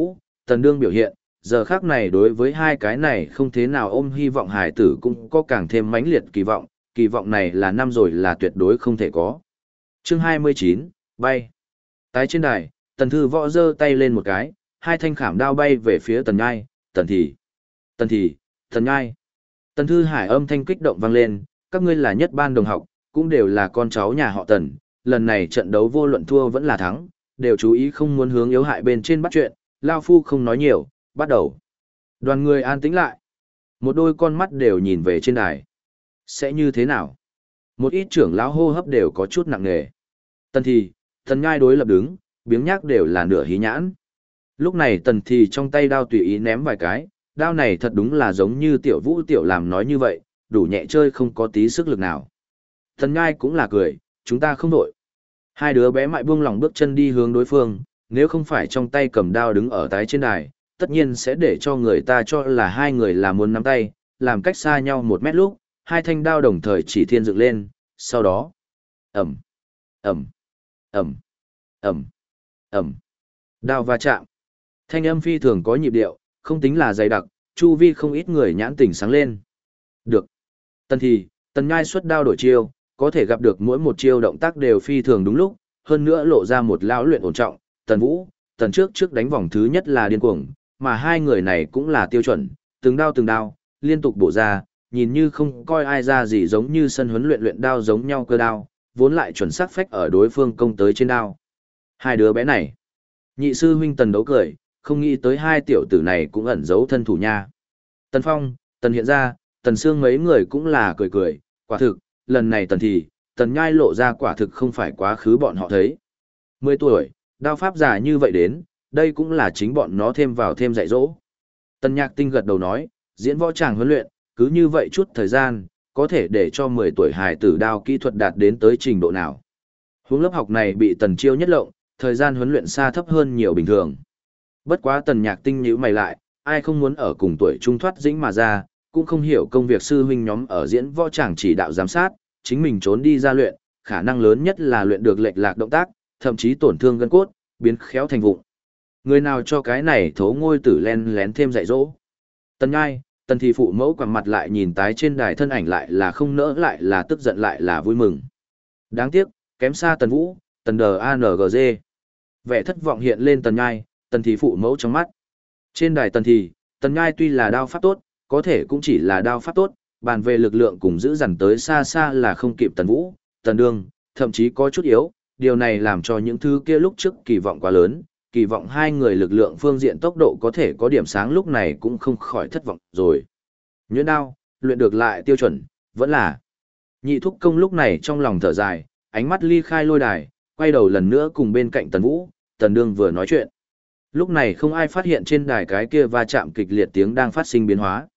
Tần Đương biểu hiện, giờ khác này đối với hai cái này không thế nào ôm hy vọng hải tử cũng có càng thêm mãnh liệt kỳ vọng này là năm rồi là tuyệt đối không thể có. Chương 29, bay. Tái trên đài, Tần Thư Võ giơ tay lên một cái, hai thanh khảm đao bay về phía Tần Nhai, Tần Nhai. Tần Thư Hải âm thanh kích động vang lên, các ngươi là nhất ban đồng học, cũng đều là con cháu nhà họ Tần, lần này trận đấu vô luận thua vẫn là thắng, đều chú ý không muốn hướng yếu hại bên trên bắt chuyện, Lao Phu không nói nhiều, bắt đầu. Đoàn người an tĩnh lại. Một đôi con mắt đều nhìn về trên đài. Sẽ như thế nào? Một ít trưởng lão hô hấp đều có chút nặng nề. Tần Nhai đối lập đứng, biếng nhác đều là nửa hí nhãn. Lúc này Tần thì trong tay đao tùy ý ném vài cái, đao này thật đúng là giống như Tiểu Vũ Tiểu làm nói như vậy, đủ nhẹ chơi không có tí sức lực nào. Tần Nhai cũng là cười, chúng ta không đổi. Hai đứa bé mại buông lòng bước chân đi hướng đối phương, nếu không phải trong tay cầm đao đứng ở tái trên đài, tất nhiên sẽ để cho người ta cho là hai người là muốn nắm tay, làm cách xa nhau 1 mét lúc, hai thanh đao đồng thời chỉ thiên dựng lên, sau đó, ầm, ầm, ầm, ầm, ầm, đao va chạm. Thanh âm phi thường có nhịp điệu, không tính là dày đặc, chu vi không ít người nhãn tỉnh sáng lên. Được. Tần Nhai xuất đao đổi chiêu, có thể gặp được mỗi một chiêu động tác đều phi thường đúng lúc, hơn nữa lộ ra một lão luyện ổn trọng, Tần Vũ, Tần trước đánh vòng thứ nhất là điên cuồng, mà hai người này cũng là tiêu chuẩn, từng đao, liên tục bổ ra, nhìn như không coi ai ra gì giống như sân huấn luyện đao giống nhau cơ đao, vốn lại chuẩn xác phách ở đối phương công tới trên đao. Hai đứa bé này. Nhị sư huynh Tần Đấu cười, không nghĩ tới hai tiểu tử này cũng ẩn giấu thân thủ nha. Tần Phong, Tần Hiện ra, Tần Sương mấy người cũng là cười, quả thực, lần này Tần Nhai lộ ra quả thực không phải quá khứ bọn họ thấy. 10 tuổi, đao pháp giả như vậy đến, đây cũng là chính bọn nó thêm vào thêm dạy dỗ. Tần Nhạc Tinh gật đầu nói, diễn võ tràng huấn luyện, cứ như vậy chút thời gian, có thể để cho 10 tuổi hài tử đao kỹ thuật đạt đến tới trình độ nào. Hướng lớp học này bị Tần Chiêu nhất lộng, thời gian huấn luyện xa thấp hơn nhiều bình thường. Bất quá Tần Nhạc Tinh nhíu mày lại, ai không muốn ở cùng tuổi trung thoát dĩnh mà ra, cũng không hiểu công việc sư huynh nhóm ở diễn võ tràng chỉ đạo giám sát, chính mình trốn đi ra luyện, khả năng lớn nhất là luyện được lệch lạc động tác, thậm chí tổn thương gân cốt, biến khéo thành vụn. Người nào cho cái này thố ngôi tử len lén thêm dạy dỗ. Tần Nhai, Tần thì phụ mẫu quằn mặt lại nhìn tái trên đài thân ảnh lại là không nỡ lại là tức giận lại là vui mừng. Đáng tiếc, kém xa Tần Vũ, Tần DANGG. Vẻ thất vọng hiện lên Tần Nhai, Tần thì phụ mẫu trong mắt. Trên đài Tần Nhai tuy là đao pháp tốt, có thể cũng chỉ là đao pháp tốt, bàn về lực lượng cùng giữ dằn tới xa xa là không kịp Tần Vũ, Tần Đương, thậm chí có chút yếu, điều này làm cho những thứ kia lúc trước kỳ vọng quá lớn, kỳ vọng hai người lực lượng phương diện tốc độ có thể có điểm sáng lúc này cũng không khỏi thất vọng rồi. Nhuyễn đao, luyện được lại tiêu chuẩn, vẫn là. Nhị thúc công lúc này trong lòng thở dài, ánh mắt ly khai lôi đài, quay đầu lần nữa cùng bên cạnh Tần Vũ, Tần Đương vừa nói chuyện. Lúc này không ai phát hiện trên đài cái kia va chạm kịch liệt tiếng đang phát sinh biến hóa.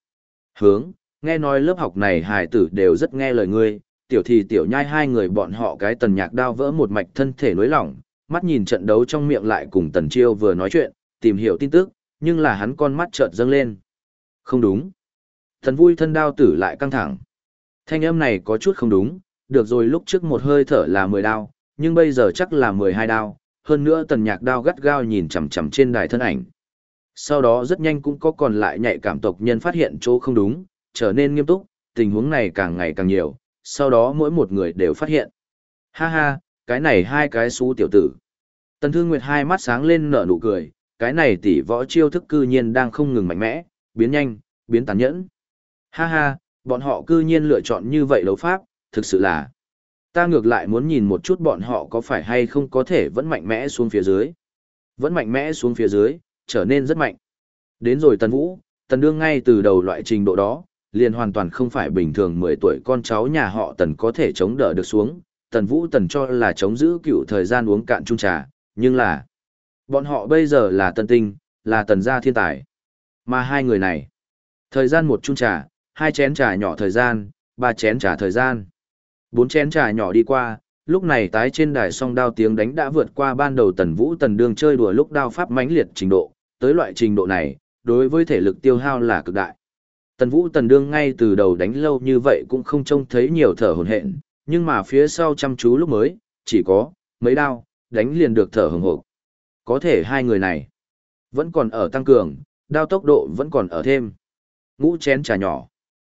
Nghe nói lớp học này hài tử đều rất nghe lời ngươi, tiểu nhai hai người bọn họ cái Tần Nhạc đao vỡ một mạch thân thể nối lỏng, mắt nhìn trận đấu trong miệng lại cùng Tần Chiêu vừa nói chuyện, tìm hiểu tin tức, nhưng là hắn con mắt chợt dâng lên. Không đúng. Thần vui thân đao tử lại căng thẳng. Thanh âm này có chút không đúng, được rồi lúc trước một hơi thở là 10 đao, nhưng bây giờ chắc là 12 đao, hơn nữa Tần Nhạc đao gắt gao nhìn chằm chằm trên đài thân ảnh. Sau đó rất nhanh cũng có còn lại nhạy cảm tộc nhân phát hiện chỗ không đúng, trở nên nghiêm túc, tình huống này càng ngày càng nhiều, sau đó mỗi một người đều phát hiện. Ha ha, cái này hai cái xú tiểu tử. Tần Thương Nguyệt hai mắt sáng lên nở nụ cười, cái này tỷ võ chiêu thức cư nhiên đang không ngừng mạnh mẽ, biến nhanh, biến tàn nhẫn. Ha ha, bọn họ cư nhiên lựa chọn như vậy đấu pháp, thực sự là. Ta ngược lại muốn nhìn một chút bọn họ có phải hay không có thể vẫn mạnh mẽ xuống phía dưới. Vẫn mạnh mẽ xuống phía dưới, trở nên rất mạnh. Đến rồi Tần Vũ, Tần Đương ngay từ đầu loại trình độ đó, liền hoàn toàn không phải bình thường 10 tuổi con cháu nhà họ Tần có thể chống đỡ được xuống. Tần Vũ Tần cho là chống giữ cựu thời gian uống cạn chung trà, nhưng là bọn họ bây giờ là Tần Tinh, là Tần gia thiên tài. Mà hai người này, thời gian một chung trà, 2 chén trà nhỏ thời gian, 3 chén trà thời gian, 4 chén trà nhỏ đi qua, lúc này tái trên đài song đao tiếng đánh đã vượt qua ban đầu Tần Vũ Tần Đương chơi đùa lúc đao pháp mãnh liệt trình độ, tới loại trình độ này, đối với thể lực tiêu hao là cực đại. Tần Vũ Tần Đương ngay từ đầu đánh lâu như vậy cũng không trông thấy nhiều thở hổn hển, nhưng mà phía sau chăm chú lúc mới, chỉ có mấy đao, đánh liền được thở hổn hộc. Có thể hai người này, Vẫn còn ở tăng cường, đao tốc độ vẫn còn ở thêm. Ngũ chén trà nhỏ.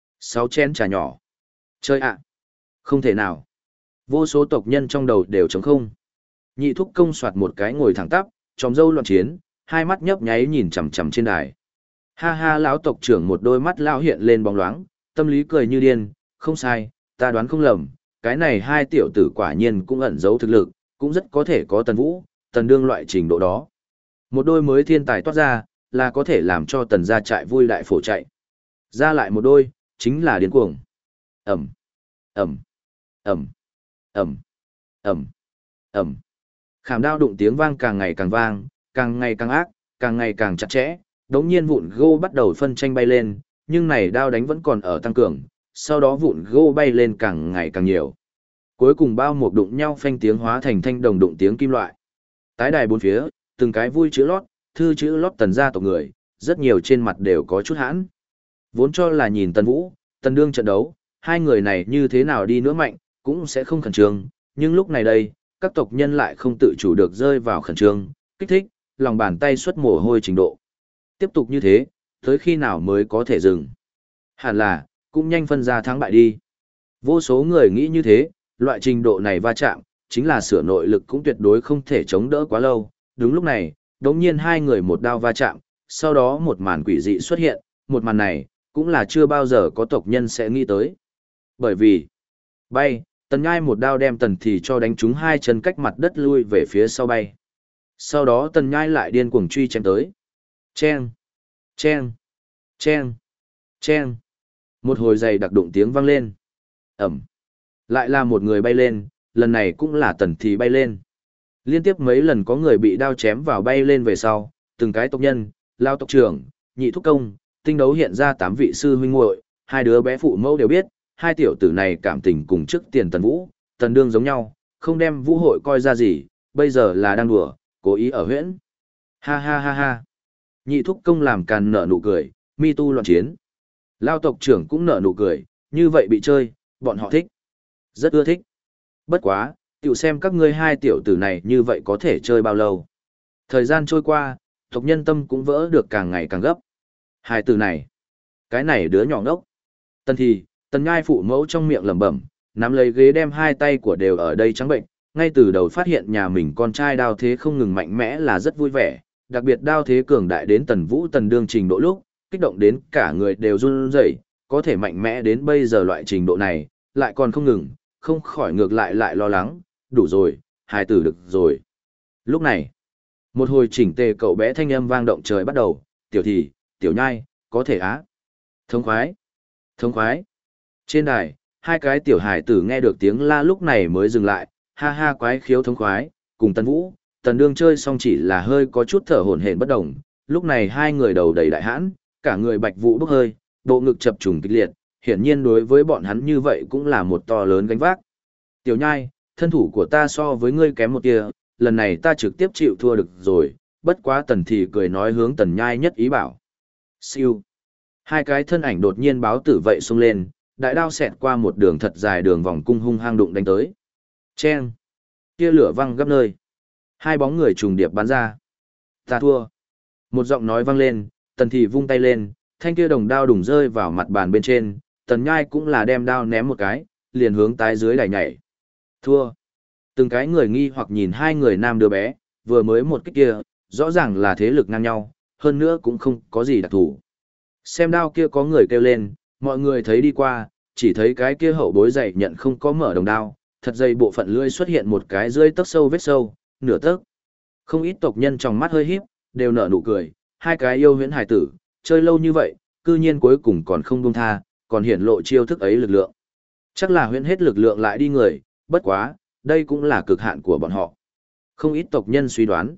6 chén trà nhỏ. Chơi ạ. Không thể nào. Vô số tộc nhân trong đầu đều trống không. Nhị thúc công soạt một cái ngồi thẳng tắp, tròm dâu loạn chiến, hai mắt nhấp nháy nhìn chằm chằm trên đài. Ha ha, lão tộc trưởng một đôi mắt lão hiện lên bóng loáng, tâm lý cười như điên, không sai, ta đoán không lầm, cái này hai tiểu tử quả nhiên cũng ẩn giấu thực lực, cũng rất có thể có Tần Vũ, Tần Đương loại trình độ đó. Một đôi mới thiên tài toát ra, là có thể làm cho Tần gia trại vui đại phổ chạy. Ra lại một đôi, chính là điên cuồng. Ẩm, Ẩm, Ẩm, Ẩm, Ẩm, Ẩm. Khảm đao đụng tiếng vang càng ngày càng vang, càng ngày càng ác, càng ngày càng chặt chẽ, đống nhiên vụn gô bắt đầu phân tranh bay lên, nhưng này đao đánh vẫn còn ở tăng cường, sau đó vụn gô bay lên càng ngày càng nhiều. Cuối cùng bao mục đụng nhau phanh tiếng hóa thành thanh đồng đụng tiếng kim loại. Tái đài bốn phía, từng cái vui chữ lót, thư chữ lót Tần gia tộc người, rất nhiều trên mặt đều có chút hãn. Vốn cho là nhìn Tần Vũ, Tần Đương trận đấu, hai người này như thế nào đi nữa mạnh, cũng sẽ không khẩn trương, nhưng lúc này đây, các tộc nhân lại không tự chủ được rơi vào khẩn trương, kích thích, lòng bàn tay xuất mồ hôi trình độ. Tiếp tục như thế, tới khi nào mới có thể dừng? Hẳn là, cũng nhanh phân ra thắng bại đi. Vô số người nghĩ như thế, loại trình độ này va chạm, chính là sửa nội lực cũng tuyệt đối không thể chống đỡ quá lâu. Đúng lúc này, đống nhiên hai người một đao va chạm, sau đó một màn quỷ dị xuất hiện, một màn này, cũng là chưa bao giờ có tộc nhân sẽ nghĩ tới. Bởi vì, bay, Tần Nhai một đao đem Tần Thì cho đánh trúng hai chân cách mặt đất lui về phía sau bay. Sau đó Tần Nhai lại điên cuồng truy chém tới. Chen, chen, chen, chen. Một hồi giày đặc đụng tiếng vang lên. Ẩm. Lại là một người bay lên, lần này cũng là Tần Thì bay lên. Liên tiếp mấy lần có người bị đao chém vào bay lên về sau, từng cái tộc nhân, lao tộc trưởng, nhị thúc công, tinh đấu hiện ra 8 vị sư huynh muội, hai đứa bé phụ mẫu đều biết, hai tiểu tử này cảm tình cùng trước tiền Tần Vũ, Tần Đương giống nhau, không đem vũ hội coi ra gì, bây giờ là đang đùa, cố ý ở huyễn. Ha ha ha ha. Nhị thúc công làm càn nở nụ cười, mi tu loạn chiến. Lao tộc trưởng cũng nở nụ cười, như vậy bị chơi, bọn họ thích. Rất ưa thích. Bất quá, tiểu xem các ngươi hai tiểu tử này như vậy có thể chơi bao lâu. Thời gian trôi qua, tộc nhân tâm cũng vỡ được càng ngày càng gấp. Hai từ này, cái này đứa nhỏ ngốc. Tần Thì, Tần Nhai phụ mẫu trong miệng lẩm bẩm, nắm lấy ghế đem hai tay của đều ở đây trắng bệnh, ngay từ đầu phát hiện nhà mình con trai đao thế không ngừng mạnh mẽ là rất vui vẻ, đặc biệt đao thế cường đại đến Tần Vũ Tần Đương trình độ lúc, kích động đến cả người đều run rẩy, có thể mạnh mẽ đến bây giờ loại trình độ này, lại còn không ngừng, không khỏi ngược lại lo lắng, đủ rồi, hài tử được rồi. Lúc này, một hồi chỉnh tề cậu bé thanh âm vang động trời bắt đầu, Tiểu Thì, Tiểu Nhai, có thể á. Thống khoái, thống khoái. Trên đài, hai cái tiểu hài tử nghe được tiếng la lúc này mới dừng lại, ha ha quái khiếu thống khoái, cùng Tần Vũ, Tần Đương chơi xong chỉ là hơi có chút thở hổn hển bất động, lúc này hai người đầu đầy đại hãn, cả người bạch vụ bốc hơi, bộ ngực chập trùng kịch liệt, hiển nhiên đối với bọn hắn như vậy cũng là một to lớn gánh vác. Tiểu Nhai, thân thủ của ta so với ngươi kém một tia, lần này ta trực tiếp chịu thua được rồi, bất quá Tần Thì cười nói hướng Tần Nhai nhất ý bảo. Siêu. Hai cái thân ảnh đột nhiên báo tử vậy xông lên, đại đao xẹt qua một đường thật dài đường vòng cung hung hăng đụng đánh tới. Chen. Tia lửa văng gấp nơi. Hai bóng người trùng điệp bắn ra. Ta thua. Một giọng nói vang lên, Tần Thì vung tay lên, thanh kia đồng đao đùng rơi vào mặt bàn bên trên, Tần Nhai cũng là đem đao ném một cái, liền hướng tái dưới đài nhảy. Thua. Từng cái người nghi hoặc nhìn hai người nam đứa bé, vừa mới một kích kia, rõ ràng là thế lực ngang nhau, hơn nữa cũng không có gì đặc thù. Xem đao kia có người kêu lên, mọi người thấy đi qua, chỉ thấy cái kia hậu bối dày nhận không có mở đồng đao, thật dày bộ phận lưỡi xuất hiện một cái rơi tấc sâu vết sâu, nửa tấc. Không ít tộc nhân trong mắt hơi híp, đều nở nụ cười, hai cái yêu huyễn hài tử, chơi lâu như vậy, cư nhiên cuối cùng còn không buông tha, còn hiển lộ chiêu thức ấy lực lượng. Chắc là huyễn hết lực lượng lại đi người, bất quá, đây cũng là cực hạn của bọn họ. Không ít tộc nhân suy đoán.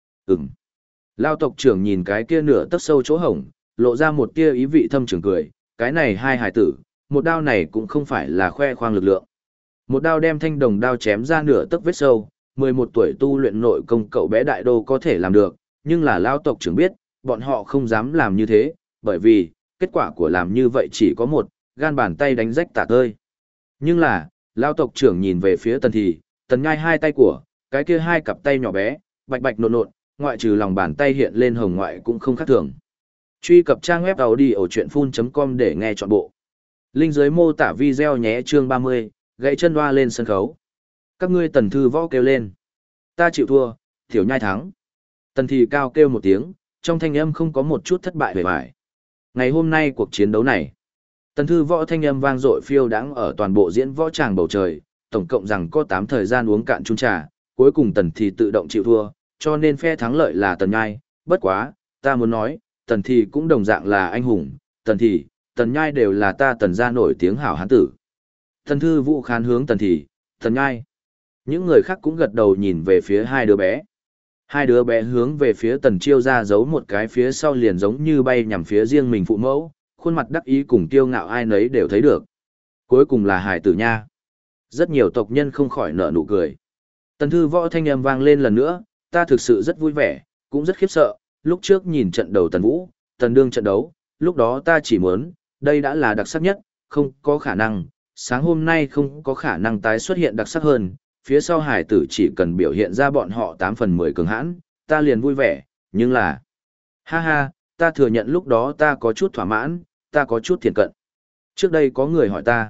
Lao tộc trưởng nhìn cái kia nửa tấc sâu chỗ hổng, lộ ra một tia ý vị thâm trường cười, cái này hai hài tử, một đao này cũng không phải là khoe khoang lực lượng. Một đao đem thanh đồng đao chém ra nửa tấc vết sâu, 11 tuổi tu luyện nội công cậu bé đại đô có thể làm được, nhưng là lao tộc trưởng biết, bọn họ không dám làm như thế, bởi vì, kết quả của làm như vậy chỉ có một, gan bàn tay đánh rách tả tơi. Nhưng là, lao tộc trưởng nhìn về phía Tần Thì, Tần Nhai hai tay của, cái kia hai cặp tay nhỏ bé, bạch bạch nộn nộn, ngoại trừ lòng bàn tay hiện lên hồng ngoại cũng không khác thường. Truy cập trang web audiochuyenphun.com để nghe trọn bộ. Link dưới mô tả video nhé. Chương 30, gãy chân hoa lên sân khấu. Các ngươi Tần Thư Võ kêu lên. Ta chịu thua, Tiểu Nhai thắng. Tần Thì Cao kêu một tiếng, trong thanh âm không có một chút thất bại vẻ vải. Ngày hôm nay cuộc chiến đấu này, Tần Thư Võ thanh âm vang dội phiêu đãng ở toàn bộ diễn võ tràng bầu trời, tổng cộng rằng có 8 thời gian uống cạn chung trà, cuối cùng Tần Thì tự động chịu thua, cho nên phe thắng lợi là Tần Nhai. Bất quá, ta muốn nói, Tần Thì cũng đồng dạng là anh hùng, Tần Thì, Tần Nhai đều là ta Tần gia nổi tiếng hảo hán tử. Tần Thư Vũ khán hướng Tần Thì, Tần Nhai. Những người khác cũng gật đầu nhìn về phía hai đứa bé. Hai đứa bé hướng về phía Tần Chiêu ra giấu một cái phía sau liền giống như bay nhằm phía riêng mình phụ mẫu, khuôn mặt đắc ý cùng kiêu ngạo ai nấy đều thấy được. Cuối cùng là hải tử nha. Rất nhiều tộc nhân không khỏi nở nụ cười. Tần Thư Võ thanh âm vang lên lần nữa, ta thực sự rất vui vẻ, cũng rất khiếp sợ, lúc trước nhìn trận đầu Tần Vũ, Tần Đương trận đấu, lúc đó ta chỉ muốn, đây đã là đặc sắc nhất, không có khả năng, sáng hôm nay không có khả năng tái xuất hiện đặc sắc hơn, phía sau hải tử chỉ cần biểu hiện ra bọn họ 8 phần 10 cường hãn, ta liền vui vẻ, nhưng là... Ha ha, ta thừa nhận lúc đó ta có chút thỏa mãn, ta có chút thiện cận. Trước đây có người hỏi ta,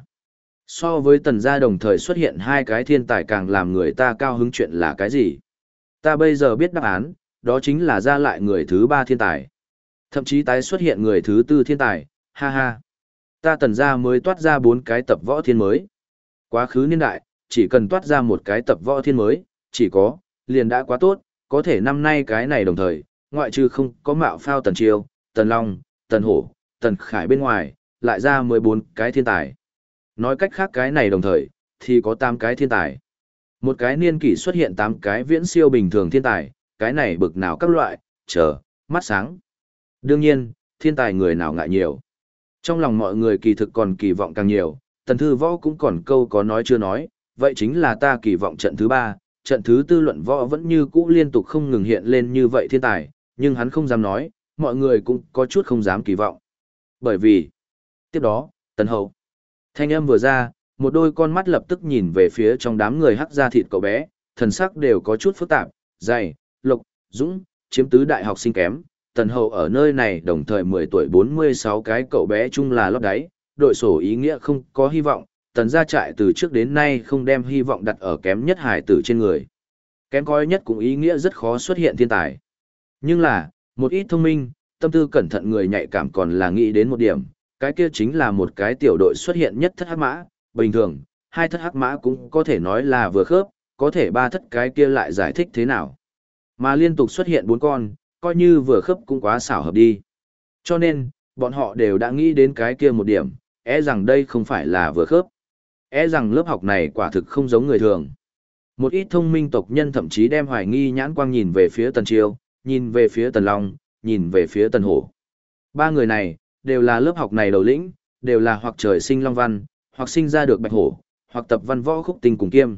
so với Tần gia đồng thời xuất hiện hai cái thiên tài càng làm người ta cao hứng chuyện là cái gì? Ta bây giờ biết đáp án, đó chính là ra lại người thứ 3 thiên tài. Thậm chí tái xuất hiện người thứ 4 thiên tài, ha ha. Ta Tần gia mới toát ra 4 cái tập võ thiên mới. Quá khứ niên đại, chỉ cần toát ra một cái tập võ thiên mới, chỉ có, liền đã quá tốt, có thể năm nay cái này đồng thời, ngoại trừ không có mạo phao Tần Chiêu, Tần Long, Tần Hổ, Tần Khải bên ngoài, lại ra 14 cái thiên tài. Nói cách khác cái này đồng thời, thì có 8 cái thiên tài. Một cái niên kỷ xuất hiện 8 cái viễn siêu bình thường thiên tài, cái này bực nào các loại, chờ, mắt sáng. Đương nhiên, thiên tài người nào ngại nhiều. Trong lòng mọi người kỳ thực còn kỳ vọng càng nhiều, Tần Thư Võ cũng còn câu có nói chưa nói, vậy chính là ta kỳ vọng trận thứ 3, trận thứ 4 luận võ vẫn như cũ liên tục không ngừng hiện lên như vậy thiên tài, nhưng hắn không dám nói, mọi người cũng có chút không dám kỳ vọng. Bởi vì, tiếp đó, Tần Hậu. Thanh âm vừa ra, một đôi con mắt lập tức nhìn về phía trong đám người hắc da thịt cậu bé, thần sắc đều có chút phức tạp, dày, Lộc, Dũng, chiếm tứ đại học sinh kém. Tần Hậu ở nơi này đồng thời 10 tuổi 46 cái cậu bé chung là lót đáy, đội sổ ý nghĩa không có hy vọng, Tần gia trại từ trước đến nay không đem hy vọng đặt ở kém nhất hải tử trên người. Kém cỏi nhất cũng ý nghĩa rất khó xuất hiện thiên tài. Nhưng là, một ít thông minh, tâm tư cẩn thận người nhạy cảm còn là nghĩ đến một điểm, cái kia chính là một cái tiểu đội xuất hiện nhất thất hắc mã, bình thường, 2 thất hắc mã cũng có thể nói là vừa khớp, có thể 3 thất cái kia lại giải thích thế nào. Mà liên tục xuất hiện 4 con, coi như vừa khớp cũng quá xảo hợp đi. Cho nên, bọn họ đều đã nghĩ đến cái kia một điểm, rằng đây không phải là vừa khớp. Rằng lớp học này quả thực không giống người thường. Một ít thông minh tộc nhân thậm chí đem hoài nghi nhãn quang nhìn về phía Tần Chiêu, nhìn về phía Tần Long, nhìn về phía Tần Hổ. 3 người này, đều là lớp học này đầu lĩnh, đều là hoặc trời sinh Long Văn, hoặc sinh ra được Bạch Hổ, hoặc tập văn võ khúc tinh cùng kiêm.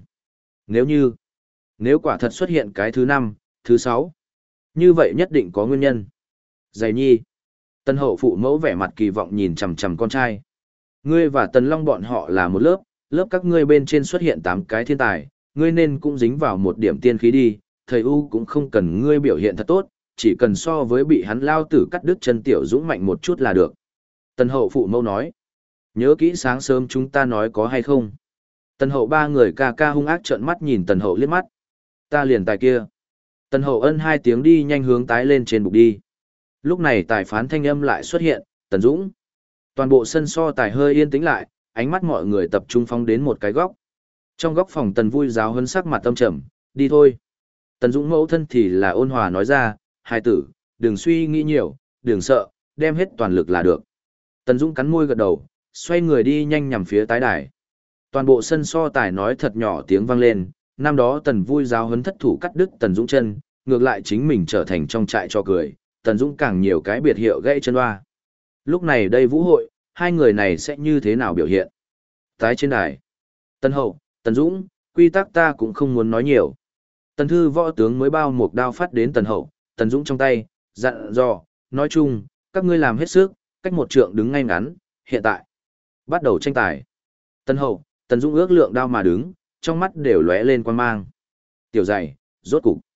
Nếu quả thật xuất hiện cái thứ 5, thứ 6, như vậy nhất định có nguyên nhân. Giày nhi. Tần Hậu phụ mẫu vẻ mặt kỳ vọng nhìn chằm chằm con trai. Ngươi và Tần Long bọn họ là một lớp, lớp các ngươi bên trên xuất hiện 8 cái thiên tài, ngươi nên cũng dính vào một điểm tiên khí đi, thầy U cũng không cần ngươi biểu hiện thật tốt, chỉ cần so với bị hắn lao tử cắt đứt chân Tiểu Dũng mạnh một chút là được. Tần Hậu phụ mẫu nói, nhớ kỹ sáng sớm chúng ta nói có hay không. Tần Hậu 3 người ca ca hung ác trợn mắt nhìn Tần Hậu liếc mắt. Ta liền tài kia. Tần Hậu ân 2 tiếng đi nhanh hướng tái lên trên bục đi. Lúc này tài phán thanh âm lại xuất hiện, Tần Dũng. Toàn bộ sân so tài hơi yên tĩnh lại, ánh mắt mọi người tập trung phóng đến một cái góc. Trong góc phòng Tần Vui giáo huấn sắc mặt tâm trầm, đi thôi. Tần Dũng mẫu thân thì là ôn hòa nói ra, hai tử, đừng suy nghĩ nhiều, đừng sợ, đem hết toàn lực là được. Tần Dũng cắn môi gật đầu, xoay người đi nhanh nhằm phía tái đài. Toàn bộ sân so tài nói thật nhỏ tiếng vang lên, năm đó Tần Vui giáo huấn thất thủ cắt đứt Tần Dũng chân, ngược lại chính mình trở thành trong trại cho cười, Tần Dũng càng nhiều cái biệt hiệu gãy chân hoa. Lúc này đây vũ hội, hai người này sẽ như thế nào biểu hiện? Tái trên đài. Tần Hậu, Tần Dũng, quy tắc ta cũng không muốn nói nhiều. Tần Thư võ tướng mới bao một đao phát đến Tần Hậu, Tần Dũng trong tay, dặn dò, nói chung, các ngươi làm hết sức, cách một trượng đứng ngay ngắn, hiện tại. Bắt đầu tranh tài. Tần Hậu, Tần Dũng ước lượng đao mà đứng, trong mắt đều lóe lên quan mang. Tiểu dày, rốt cục.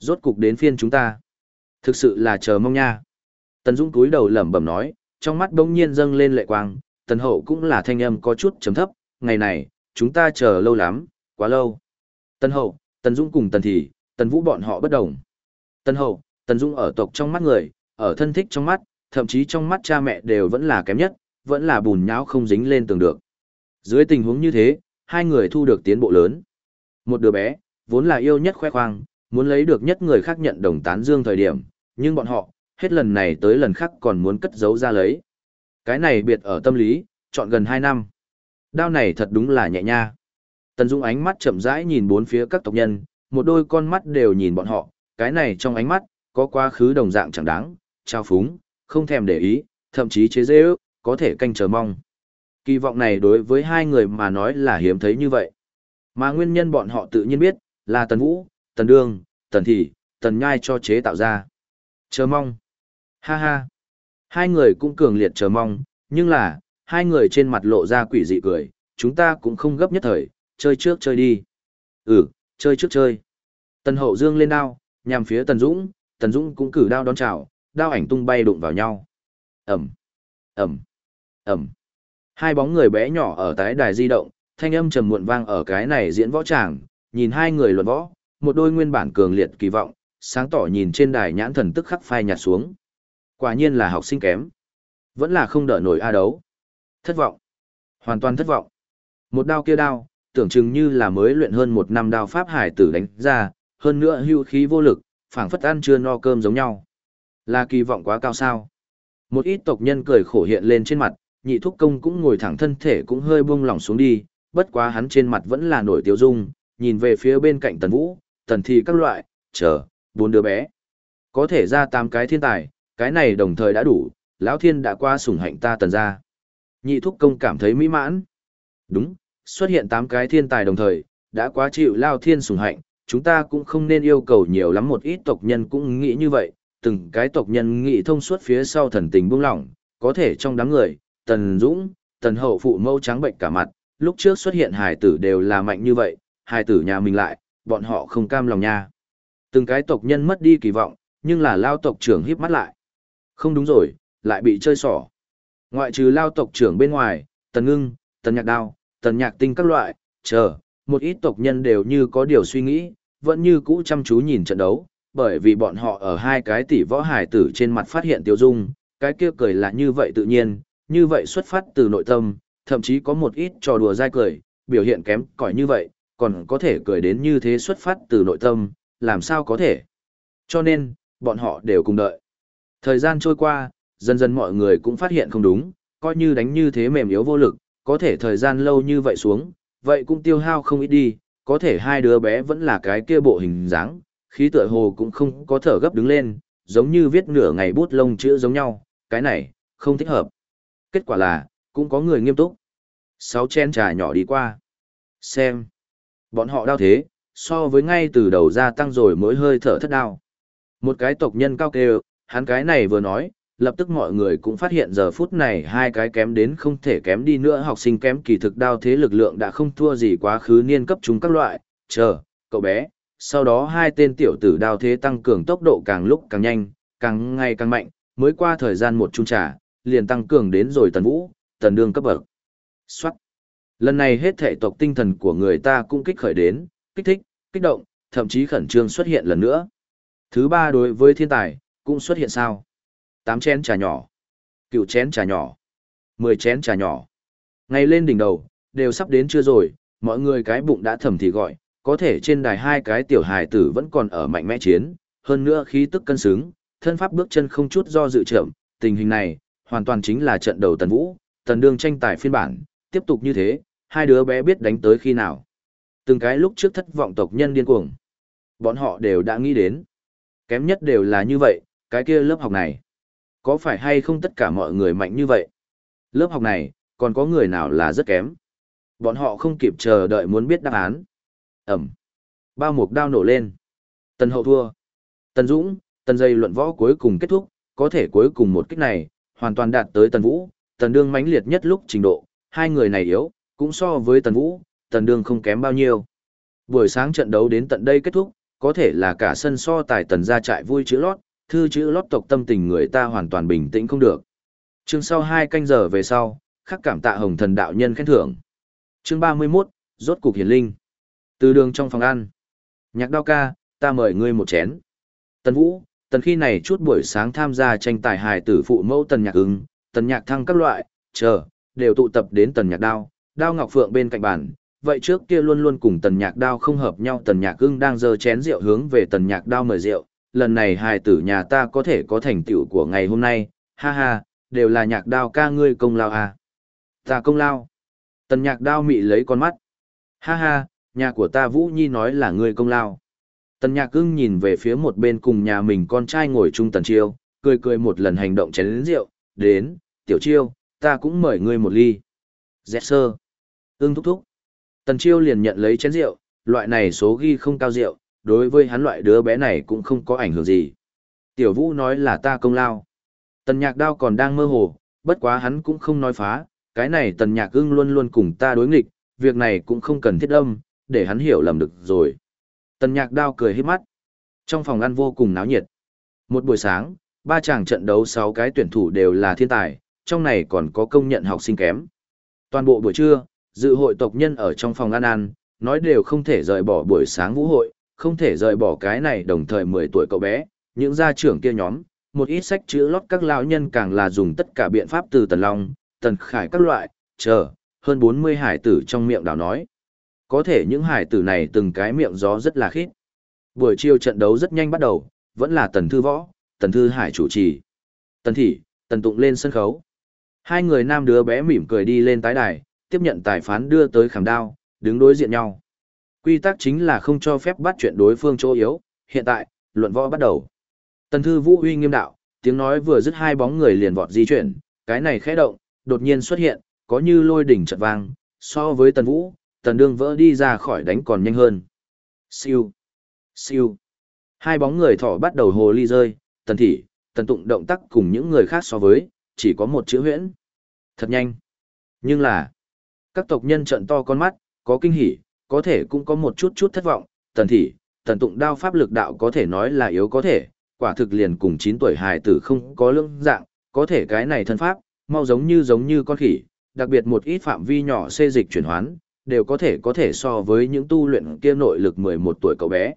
Rốt cục đến phiên chúng ta. Thực sự là chờ mong nha. Tần Dũng túi đầu lẩm bẩm nói, trong mắt bỗng nhiên dâng lên lệ quang, Tần Hậu cũng là thanh âm có chút trầm thấp, ngày này, chúng ta chờ lâu lắm, quá lâu. Tần Hậu, Tần Dũng cùng Tần Thị, Tần Vũ bọn họ bất đồng. Tần Hậu, Tần Dũng ở tộc trong mắt người, ở thân thích trong mắt, thậm chí trong mắt cha mẹ đều vẫn là kém nhất, vẫn là bùn nhão không dính lên tường được. Dưới tình huống như thế, hai người thu được tiến bộ lớn. Một đứa bé, vốn là yêu nhất khoe khoang, muốn lấy được nhất người khác nhận đồng tán dương thời điểm, nhưng bọn họ, hết lần này tới lần khác còn muốn cất giấu ra lấy. Cái này biệt ở tâm lý, chọn gần 2 năm. Đao này thật đúng là nhẹ nha. Tần Dũng ánh mắt chậm rãi nhìn bốn phía các tộc nhân, một đôi con mắt đều nhìn bọn họ, cái này trong ánh mắt, có quá khứ đồng dạng chẳng đáng, trao phúng, không thèm để ý, thậm chí chế giễu, có thể canh chờ mong. Kỳ vọng này đối với hai người mà nói là hiếm thấy như vậy. Mà nguyên nhân bọn họ tự nhiên biết, là Tần Vũ, Tần Đương, Tần Thị, Tần Nhai cho chế tạo ra. Chờ mong. Ha ha. Hai người cũng cường liệt chờ mong, nhưng là, hai người trên mặt lộ ra quỷ dị cười, chúng ta cũng không gấp nhất thời, chơi trước chơi đi. Chơi trước chơi. Tần Hậu dương lên đao, nhằm phía Tần Dũng cũng cử đao đón chào, đao ảnh tung bay đụng vào nhau. Ẩm, Ẩm, Ẩm. Hai bóng người bé nhỏ ở tái đài di động, thanh âm trầm muộn vang ở cái này diễn võ tràng, nhìn hai người luận võ, một đôi nguyên bản cường liệt kỳ vọng, sáng tỏ nhìn trên đài nhãn thần tức khắc phai nhạt xuống. Quả nhiên là học sinh kém. Vẫn là không đỡ nổi a đấu. Thất vọng. Hoàn toàn thất vọng. Một đao kia đao, tưởng chừng như là mới luyện hơn 1 năm đao pháp hải tử đánh ra, hơn nữa hưu khí vô lực, phảng phất ăn chưa no cơm giống nhau. Là kỳ vọng quá cao sao? Một ít tộc nhân cười khổ hiện lên trên mặt, Nhị Thúc Công cũng ngồi thẳng thân thể cũng hơi buông lỏng xuống đi, bất quá hắn trên mặt vẫn là nổi tiêu dung, nhìn về phía bên cạnh Tần Vũ, Tần Thị các loại, chờ, 4 đứa bé. Có thể ra 8 cái thiên tài, cái này đồng thời đã đủ, lão thiên đã qua sủng hạnh ta Tần gia. Nhị Thúc Công cảm thấy mỹ mãn. Đúng, xuất hiện 8 cái thiên tài đồng thời, đã quá chịu lao thiên sủng hạnh, chúng ta cũng không nên yêu cầu nhiều lắm, một ít tộc nhân cũng nghĩ như vậy, từng cái tộc nhân nghĩ thông suốt phía sau thần tình buông lỏng, có thể trong đám người, Tần Dũng, Tần Hậu phụ mâu trắng bệnh cả mặt, lúc trước xuất hiện hài tử đều là mạnh như vậy, hài tử nhà mình lại, bọn họ không cam lòng nha. Từng cái tộc nhân mất đi kỳ vọng, nhưng là lao tộc trưởng híp mắt lại. Không đúng rồi, lại bị chơi xỏ. Ngoại trừ lao tộc trưởng bên ngoài, Tần Ngưng, Tần Nhạc Đao, Tần Nhạc Tinh các loại, một ít tộc nhân đều như có điều suy nghĩ, vẫn như cũ chăm chú nhìn trận đấu, bởi vì bọn họ ở hai cái tỷ võ hài tử trên mặt phát hiện tiêu dung, cái kia cười là như vậy tự nhiên, như vậy xuất phát từ nội tâm, thậm chí có một ít trò đùa dai cười, biểu hiện kém cỏi như vậy, còn có thể cười đến như thế xuất phát từ nội tâm, làm sao có thể. Cho nên, bọn họ đều cùng đợi. Thời gian trôi qua, dần dần mọi người cũng phát hiện không đúng, coi như đánh như thế mềm yếu vô lực, có thể thời gian lâu như vậy xuống, vậy cũng tiêu hao không ít đi, có thể hai đứa bé vẫn là cái kia bộ hình dáng, khí tựa hồ cũng không có thở gấp đứng lên, giống như viết nửa ngày bút lông chữ giống nhau, cái này, không thích hợp. Kết quả là, cũng có người nghiêm túc. 6 chén trà nhỏ đi qua. Xem. Bọn họ đau thế, so với ngay từ đầu gia tăng rồi mỗi hơi thở thất đau. Một cái tộc nhân cao kêu, hắn cái này vừa nói, lập tức mọi người cũng phát hiện giờ phút này hai cái kém đến không thể kém đi nữa học sinh kém kỳ thực đao thế lực lượng đã không thua gì quá khứ niên cấp chúng các loại, cậu bé, sau đó hai tên tiểu tử đao thế tăng cường tốc độ càng lúc càng nhanh, càng ngày càng mạnh, mới qua thời gian một chung trà, liền tăng cường đến rồi Tần Vũ, Tần Đương cấp bậc. Soát. Lần này hết thể tộc tinh thần của người ta cũng kích khởi đến, kích thích, kích động, thậm chí khẩn trương xuất hiện lần nữa. Thứ ba đối với thiên tài, cũng xuất hiện sao? 8 chén trà nhỏ, 9 chén trà nhỏ, 10 chén trà nhỏ. Ngay lên đỉnh đầu, đều sắp đến trưa rồi, mọi người cái bụng đã thầm thì gọi, có thể trên đài hai cái tiểu hài tử vẫn còn ở mạnh mẽ chiến, hơn nữa khí tức cân xứng, thân pháp bước chân không chút do dự chậm, tình hình này, hoàn toàn chính là trận đầu Tần Vũ, Tần Đương tranh tài phiên bản, tiếp tục như thế, hai đứa bé biết đánh tới khi nào. Từng cái lúc trước thất vọng tộc nhân điên cuồng. Bọn họ đều đã nghĩ đến. Kém nhất đều là như vậy, cái kia lớp học này. Có phải hay không tất cả mọi người mạnh như vậy? Lớp học này, còn có người nào là rất kém? Bọn họ không kịp chờ đợi muốn biết đáp án. Ẩm. Bao mục đao nổ lên. Tần Hậu thua. Tần Dũng, Tần Dây luận võ cuối cùng kết thúc, có thể cuối cùng một kích này, hoàn toàn đạt tới Tần Vũ, Tần Đương mãnh liệt nhất lúc trình độ, hai người này yếu, cũng so với Tần Vũ, Tần Đương không kém bao nhiêu. Buổi sáng trận đấu đến tận đây kết thúc, Có thể là cả sân so tài tần gia trại vui chữ lót, thư chữ lót tộc tâm tình người ta hoàn toàn bình tĩnh không được. Chương sau 2 canh giờ về sau, khắc cảm tạ Hồng Thần đạo nhân khen thưởng. Chương 31, rốt cục hiển linh. Từ đường trong phòng ăn. Nhạc Đao ca, ta mời ngươi một chén. Tần Vũ, tần khi này chút buổi sáng tham gia tranh tài hài tử phụ mẫu tần nhạc ứng, tần nhạc thăng các loại, đều tụ tập đến tần nhạc đao, đao ngọc phượng bên cạnh bàn. Vậy trước kia luôn luôn cùng tần nhạc đao không hợp nhau, tần nhạc ưng đang giơ chén rượu hướng về tần nhạc đao mời rượu. Lần này hài tử nhà ta có thể có thành tựu của ngày hôm nay, ha ha, đều là nhạc đao ca ngươi công lao à. Ta công lao. Tần nhạc đao mị lấy con mắt. Ha ha, nhà của ta Vũ Nhi nói là ngươi công lao. Tần nhạc ưng nhìn về phía một bên cùng nhà mình con trai ngồi chung Tần Chiêu, cười cười một lần hành động chén đến rượu, đến, Tiểu Chiêu, ta cũng mời ngươi một ly. Dẹt sơ. Ưng thúc thúc. Tần Chiêu liền nhận lấy chén rượu, loại này số ghi không cao rượu, đối với hắn loại đứa bé này cũng không có ảnh hưởng gì. Tiểu Vũ nói là ta công lao. Tần nhạc đao còn đang mơ hồ, bất quá hắn cũng không nói phá, cái này tần nhạc ưng luôn luôn cùng ta đối nghịch, việc này cũng không cần thiết âm, để hắn hiểu lầm được rồi. Tần nhạc đao cười hết mắt. Trong phòng ăn vô cùng náo nhiệt. Một buổi sáng, 3 chàng trận đấu 6 cái tuyển thủ đều là thiên tài, trong này còn có công nhận học sinh kém. Toàn bộ buổi trưa, dự hội tộc nhân ở trong phòng ăn, nói đều không thể rời bỏ buổi sáng vũ hội, không thể rời bỏ cái này đồng thời 10 tuổi cậu bé, những gia trưởng kia nhóm, một ít sách chữ lót các lão nhân càng là dùng tất cả biện pháp từ Tần Long, Tần Khải các loại, hơn 40 hải tử trong miệng đảo nói. Có thể những hải tử này từng cái miệng gió rất là khít. Buổi chiều trận đấu rất nhanh bắt đầu, vẫn là Tần Thư Võ, Tần Thư Hải chủ trì. Tần Thị, Tần Tụng lên sân khấu. Hai người nam đứa bé mỉm cười đi lên tái đài, tiếp nhận tài phán đưa tới khảm đao, đứng đối diện nhau. Quy tắc chính là không cho phép bắt chuyện đối phương chỗ yếu, hiện tại, luận võ bắt đầu. Tần Thư Vũ uy nghiêm đạo, tiếng nói vừa dứt hai bóng người liền vọt di chuyển, cái này khẽ động, đột nhiên xuất hiện, có như lôi đỉnh chợt vang, so với Tần Vũ, Tần Đương vỡ đi ra khỏi đánh còn nhanh hơn. Siêu, siêu. Hai bóng người thỏ bắt đầu hồ ly rơi, Tần Thị, Tần Tụng động tác cùng những người khác so với, chỉ có một chữ huyễn. Thật nhanh. Nhưng là, các tộc nhân trợn to con mắt, có kinh hỉ, có thể cũng có một chút thất vọng. Tần Thị, Tần Tụng đao pháp lực đạo có thể nói là yếu có thể, quả thực liền cùng 9 tuổi hài tử không có lương dạng, có thể cái này thân pháp, mau giống như con khỉ, đặc biệt một ít phạm vi nhỏ xê dịch chuyển hoán, đều có thể so với những tu luyện kia nội lực 11 tuổi cậu bé.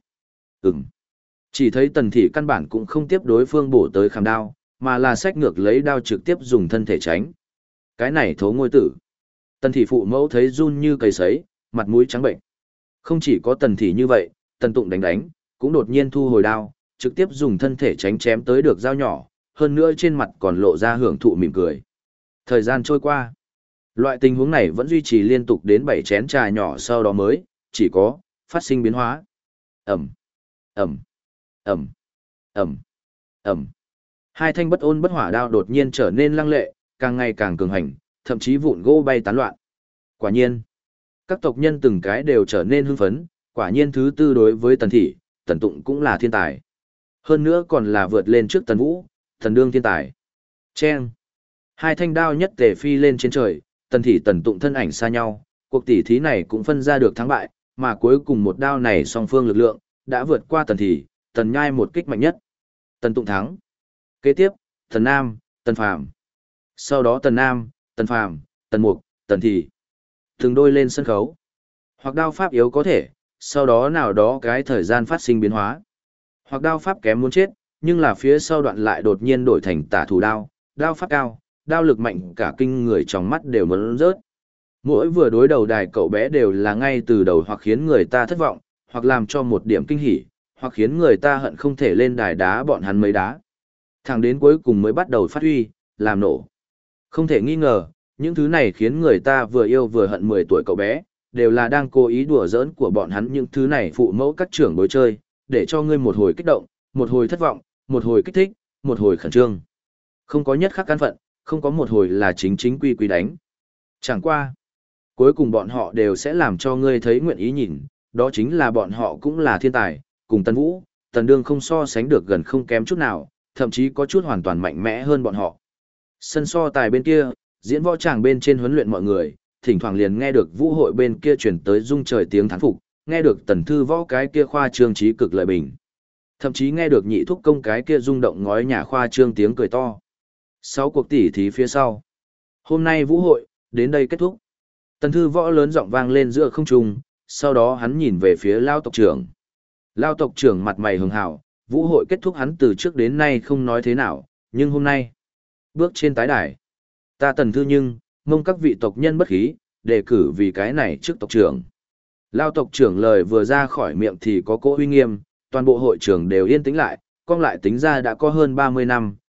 Chỉ thấy Tần Thị căn bản cũng không tiếp đối phương bổ tới khảm đao, mà là xách ngược lấy đao trực tiếp dùng thân thể tránh. Cái này thố ngôi tử. Tần Thị phụ mẫu thấy run như cầy sấy, mặt mũi trắng bệnh. Không chỉ có Tần Thị như vậy, Tần Tụng đánh, cũng đột nhiên thu hồi đao, trực tiếp dùng thân thể tránh chém tới được dao nhỏ, hơn nữa trên mặt còn lộ ra hưởng thụ mỉm cười. Thời gian trôi qua. Loại tình huống này vẫn duy trì liên tục đến 7 chén trà nhỏ sau đó mới, chỉ có, phát sinh biến hóa. Ẩm, Ẩm, Ẩm, Ẩm, Ẩm. Hai thanh bất ôn bất hỏa đao đột nhiên trở nên lăng lệ, càng ngày càng cường hành, thậm chí vụn gỗ bay tán loạn. Quả nhiên, các tộc nhân từng cái đều trở nên hưng phấn, quả nhiên thứ tư đối với Tần Thị, Tần Tụng cũng là thiên tài. Hơn nữa còn là vượt lên trước Tần Vũ, Tần Đương thiên tài. Chen. Hai thanh đao nhất tề phi lên trên trời, Tần Thị Tần Tụng thân ảnh xa nhau, cuộc tỷ thí này cũng phân ra được thắng bại, mà cuối cùng một đao này song phương lực lượng, đã vượt qua Tần Thị, Tần Nhai một kích mạnh nhất. Tần Tụng thắng. Kế tiếp, Tần Nam, Tần Phàm. Sau đó Tần Nam, Tần Phàm, Tần Mục, Tần Thị. Từng đôi lên sân khấu. Hoặc đao pháp yếu có thể, sau đó nào đó cái thời gian phát sinh biến hóa. Hoặc đao pháp kém muốn chết, nhưng là phía sau đoạn lại đột nhiên đổi thành tả thủ đao, đao pháp cao, đao lực mạnh cả kinh người trong mắt đều muốn rớt. Mỗi vừa đối đầu đài cậu bé đều là ngay từ đầu hoặc khiến người ta thất vọng, hoặc làm cho một điểm kinh hỉ, hoặc khiến người ta hận không thể lên đài đá bọn hắn mấy đá. Thẳng đến cuối cùng mới bắt đầu phát huy, làm nổ. Không thể nghi ngờ, những thứ này khiến người ta vừa yêu vừa hận 10 tuổi cậu bé, đều là đang cố ý đùa giỡn của bọn hắn những thứ này phụ mẫu các trưởng bối chơi, để cho ngươi một hồi kích động, một hồi thất vọng, một hồi kích thích, một hồi khẩn trương. Không có nhất khắc căn phận, không có một hồi là chính quy quy đánh. Chẳng qua, cuối cùng bọn họ đều sẽ làm cho ngươi thấy nguyện ý nhìn, đó chính là bọn họ cũng là thiên tài, cùng Tần Vũ, Tần Đương không so sánh được gần không kém chút nào, thậm chí có chút hoàn toàn mạnh mẽ hơn bọn họ. Sân so tài bên kia, diễn võ tràng bên trên huấn luyện mọi người, thỉnh thoảng liền nghe được vũ hội bên kia truyền tới rung trời tiếng thán phục, nghe được Tần Thư Võ cái kia khoa trương trí cực lợi bình. Thậm chí nghe được Nhị Thúc Công cái kia rung động ngói nhà khoa trương tiếng cười to. 6 cuộc tỉ thí phía sau. Hôm nay vũ hội, đến đây kết thúc. Tần Thư Võ lớn giọng vang lên giữa không trung, sau đó hắn nhìn về phía Lao tộc trưởng. Lao tộc trưởng mặt mày hường hào, vũ hội kết thúc hắn từ trước đến nay không nói thế nào, nhưng hôm nay, bước trên tái đài. Ta Tần Thư nhưng, mong các vị tộc nhân bất khí, đề cử vì cái này trước tộc trưởng. Lao tộc trưởng lời vừa ra khỏi miệng thì có cỗ uy nghiêm, toàn bộ hội trưởng đều yên tĩnh lại, con lại tính ra đã có hơn 30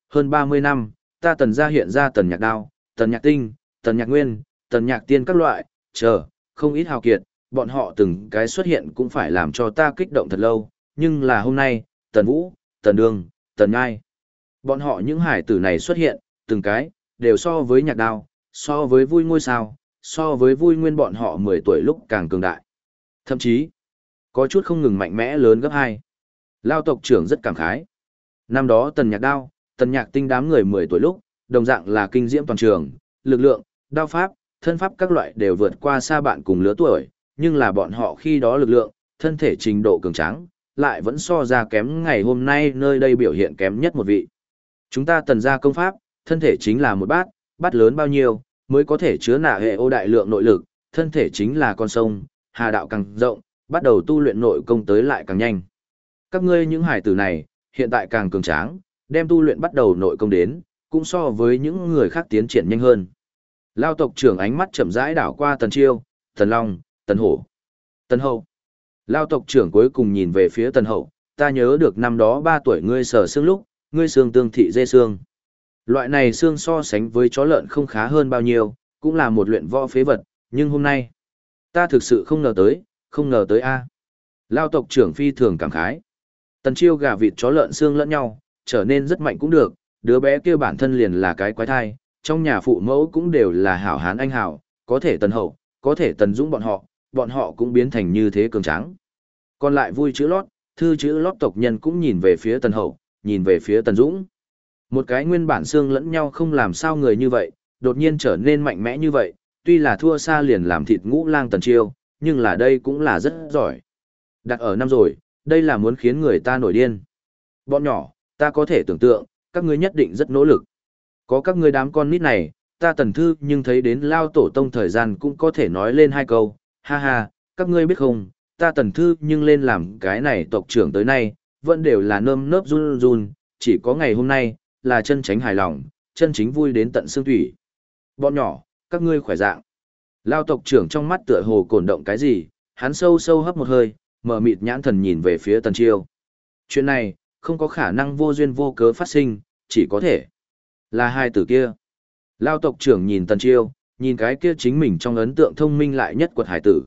năm, ta Tần gia hiện ra Tần Nhạc Đao, Tần Nhạc Tinh, Tần Nhạc Nguyên, Tần Nhạc Tiên các loại, không ít hào kiệt, bọn họ từng cái xuất hiện cũng phải làm cho ta kích động thật lâu, nhưng là hôm nay, Tần Vũ, Tần Đường, Tần Ngai. Bọn họ những hải tử này xuất hiện, từng cái, đều so với Nhạc Đao, so với Vui Ngôi Sao, so với Vui Nguyên bọn họ 10 tuổi lúc càng cường đại. Thậm chí, có chút không ngừng mạnh mẽ lớn gấp 2. Lao tộc trưởng rất cảm khái. Năm đó Tần Nhạc Đao, Tần Nhạc Tinh đám người 10 tuổi lúc, đồng dạng là kinh diễm toàn trường, lực lượng, đao pháp, thân pháp các loại đều vượt qua xa bạn cùng lứa tuổi, nhưng là bọn họ khi đó lực lượng, thân thể trình độ cường tráng, lại vẫn so ra kém ngày hôm nay nơi đây biểu hiện kém nhất một vị. Chúng ta Tần gia công pháp, thân thể chính là một bát lớn bao nhiêu, mới có thể chứa nạp hệ ô đại lượng nội lực, thân thể chính là con sông, hà đạo càng rộng, bắt đầu tu luyện nội công tới lại càng nhanh. Các ngươi những hải tử này, hiện tại càng cường tráng, đem tu luyện bắt đầu nội công đến, cũng so với những người khác tiến triển nhanh hơn. Lao tộc trưởng ánh mắt chậm rãi đảo qua Tần Chiêu, Tần Long, Tần Hổ, Tần Hậu. Lao tộc trưởng cuối cùng nhìn về phía Tần Hậu, ta nhớ được năm đó 3 tuổi ngươi sờ xương lúc, ngươi xương tương thị dê xương. Loại này xương so sánh với chó lợn không khá hơn bao nhiêu, cũng là một luyện võ phế vật, nhưng hôm nay, ta thực sự không ngờ tới a. Lao tộc trưởng phi thường cảm khái. Tần Chiêu gà vịt chó lợn xương lẫn nhau, trở nên rất mạnh cũng được, đứa bé kia bản thân liền là cái quái thai, trong nhà phụ mẫu cũng đều là hảo hán anh hảo, có thể Tần Hậu, có thể Tần Dũng bọn họ cũng biến thành như thế cường tráng. Còn lại Vui chữ lót, Thư chữ lót tộc nhân cũng nhìn về phía Tần Hậu, nhìn về phía Tần Dũng. Một cái nguyên bản xương lẫn nhau không làm sao người như vậy, đột nhiên trở nên mạnh mẽ như vậy, tuy là thua xa liền làm thịt Ngũ Lang Tần Chiêu, nhưng là đây cũng là rất giỏi. Đặt ở năm rồi, đây là muốn khiến người ta nổi điên. Bọn nhỏ, ta có thể tưởng tượng, các ngươi nhất định rất nỗ lực. Có các ngươi đám con nít này, ta Tần Thư nhưng thấy đến Lao tổ tông thời gian cũng có thể nói lên 2 câu, ha ha, các ngươi biết không, ta Tần Thư nhưng lên làm cái này tộc trưởng tới nay, vẫn đều là nơm nớp run run, chỉ có ngày hôm nay, là chân chính hài lòng, chân chính vui đến tận xương thủy. Bọn nhỏ, các ngươi khỏe dạng. Lao tộc trưởng trong mắt tựa hồ cổn động cái gì, hắn sâu sâu hấp một hơi, mở mịt nhãn thần nhìn về phía Tần Chiêu. Chuyện này, không có khả năng vô duyên vô cớ phát sinh, chỉ có thể là hai tử kia. Lao tộc trưởng nhìn Tần Chiêu, nhìn cái kia chính mình trong ấn tượng thông minh lại nhất quật hải tử.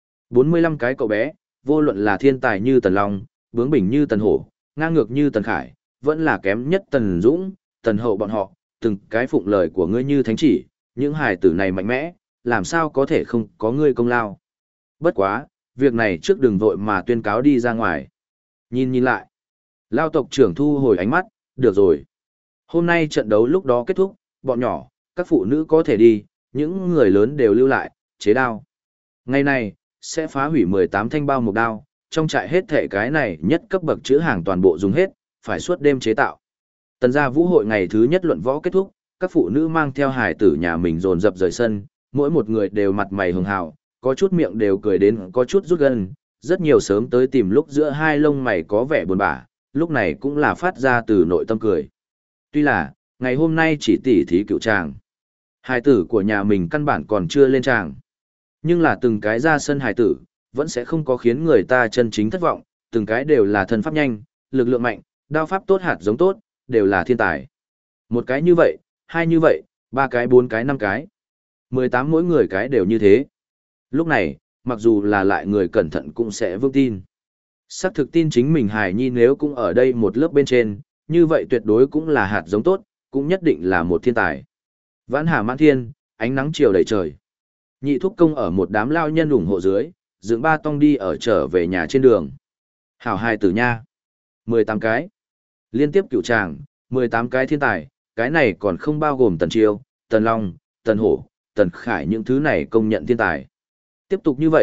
45 cái cậu bé, vô luận là thiên tài như Tần Long, bướng bỉnh như Tần Hổ, ngang ngược như Tần Khải, vẫn là kém nhất Tần Dũng, Tần Hậu bọn họ, từng cái phụng lời của ngươi như thánh chỉ, những hải tử này mạnh mẽ, làm sao có thể không có ngươi công lao. Bất quá, việc này trước đừng vội mà tuyên cáo đi ra ngoài. Nhìn lại, Lao tộc trưởng thu hồi ánh mắt, được rồi. Hôm nay trận đấu lúc đó kết thúc, bọn nhỏ, các phụ nữ có thể đi, những người lớn đều lưu lại, chế đao. Ngày này, sẽ phá hủy 18 thanh bao mục đao, trong trại hết thể cái này nhất cấp bậc chữ hàng toàn bộ dùng hết, phải suốt đêm chế tạo. Tần gia vũ hội ngày thứ nhất luận võ kết thúc, các phụ nữ mang theo hài tử nhà mình dồn dập rời sân, mỗi một người đều mặt mày hường hào, có chút miệng đều cười đến có chút rút gân, rất nhiều sớm tới tìm lúc giữa hai lông mày có vẻ buồn bã, lúc này cũng là phát ra từ nội tâm cười. Tuy là, ngày hôm nay chỉ tỉ thí cựu tràng. Hài tử của nhà mình căn bản còn chưa lên tràng. Nhưng là từng cái ra sân hài tử, vẫn sẽ không có khiến người ta chân chính thất vọng, từng cái đều là thân pháp nhanh, lực lượng mạnh, đao pháp tốt hạt giống tốt, đều là thiên tài. Một cái như vậy, hai như vậy, 3 cái 4 cái 5 cái. 18 mỗi người cái đều như thế. Lúc này, mặc dù là lại người cẩn thận cũng sẽ vững tin. Xác thực tin chính mình hài nhi nếu cũng ở đây một lớp bên trên, như vậy tuyệt đối cũng là hạt giống tốt, cũng nhất định là một thiên tài. Vãn hà mãn thiên, ánh nắng chiều đầy trời. Nhị thúc công ở một đám lao nhân ủng hộ dưới, dựng ba tông đi ở trở về nhà trên đường. Hảo hài tử nha. 18 cái. Liên tiếp cựu tràng, 18 cái thiên tài, cái này còn không bao gồm Tần Chiêu, Tần Long, Tần Hổ, Tần Khải những thứ này công nhận thiên tài. Tiếp tục như vậy,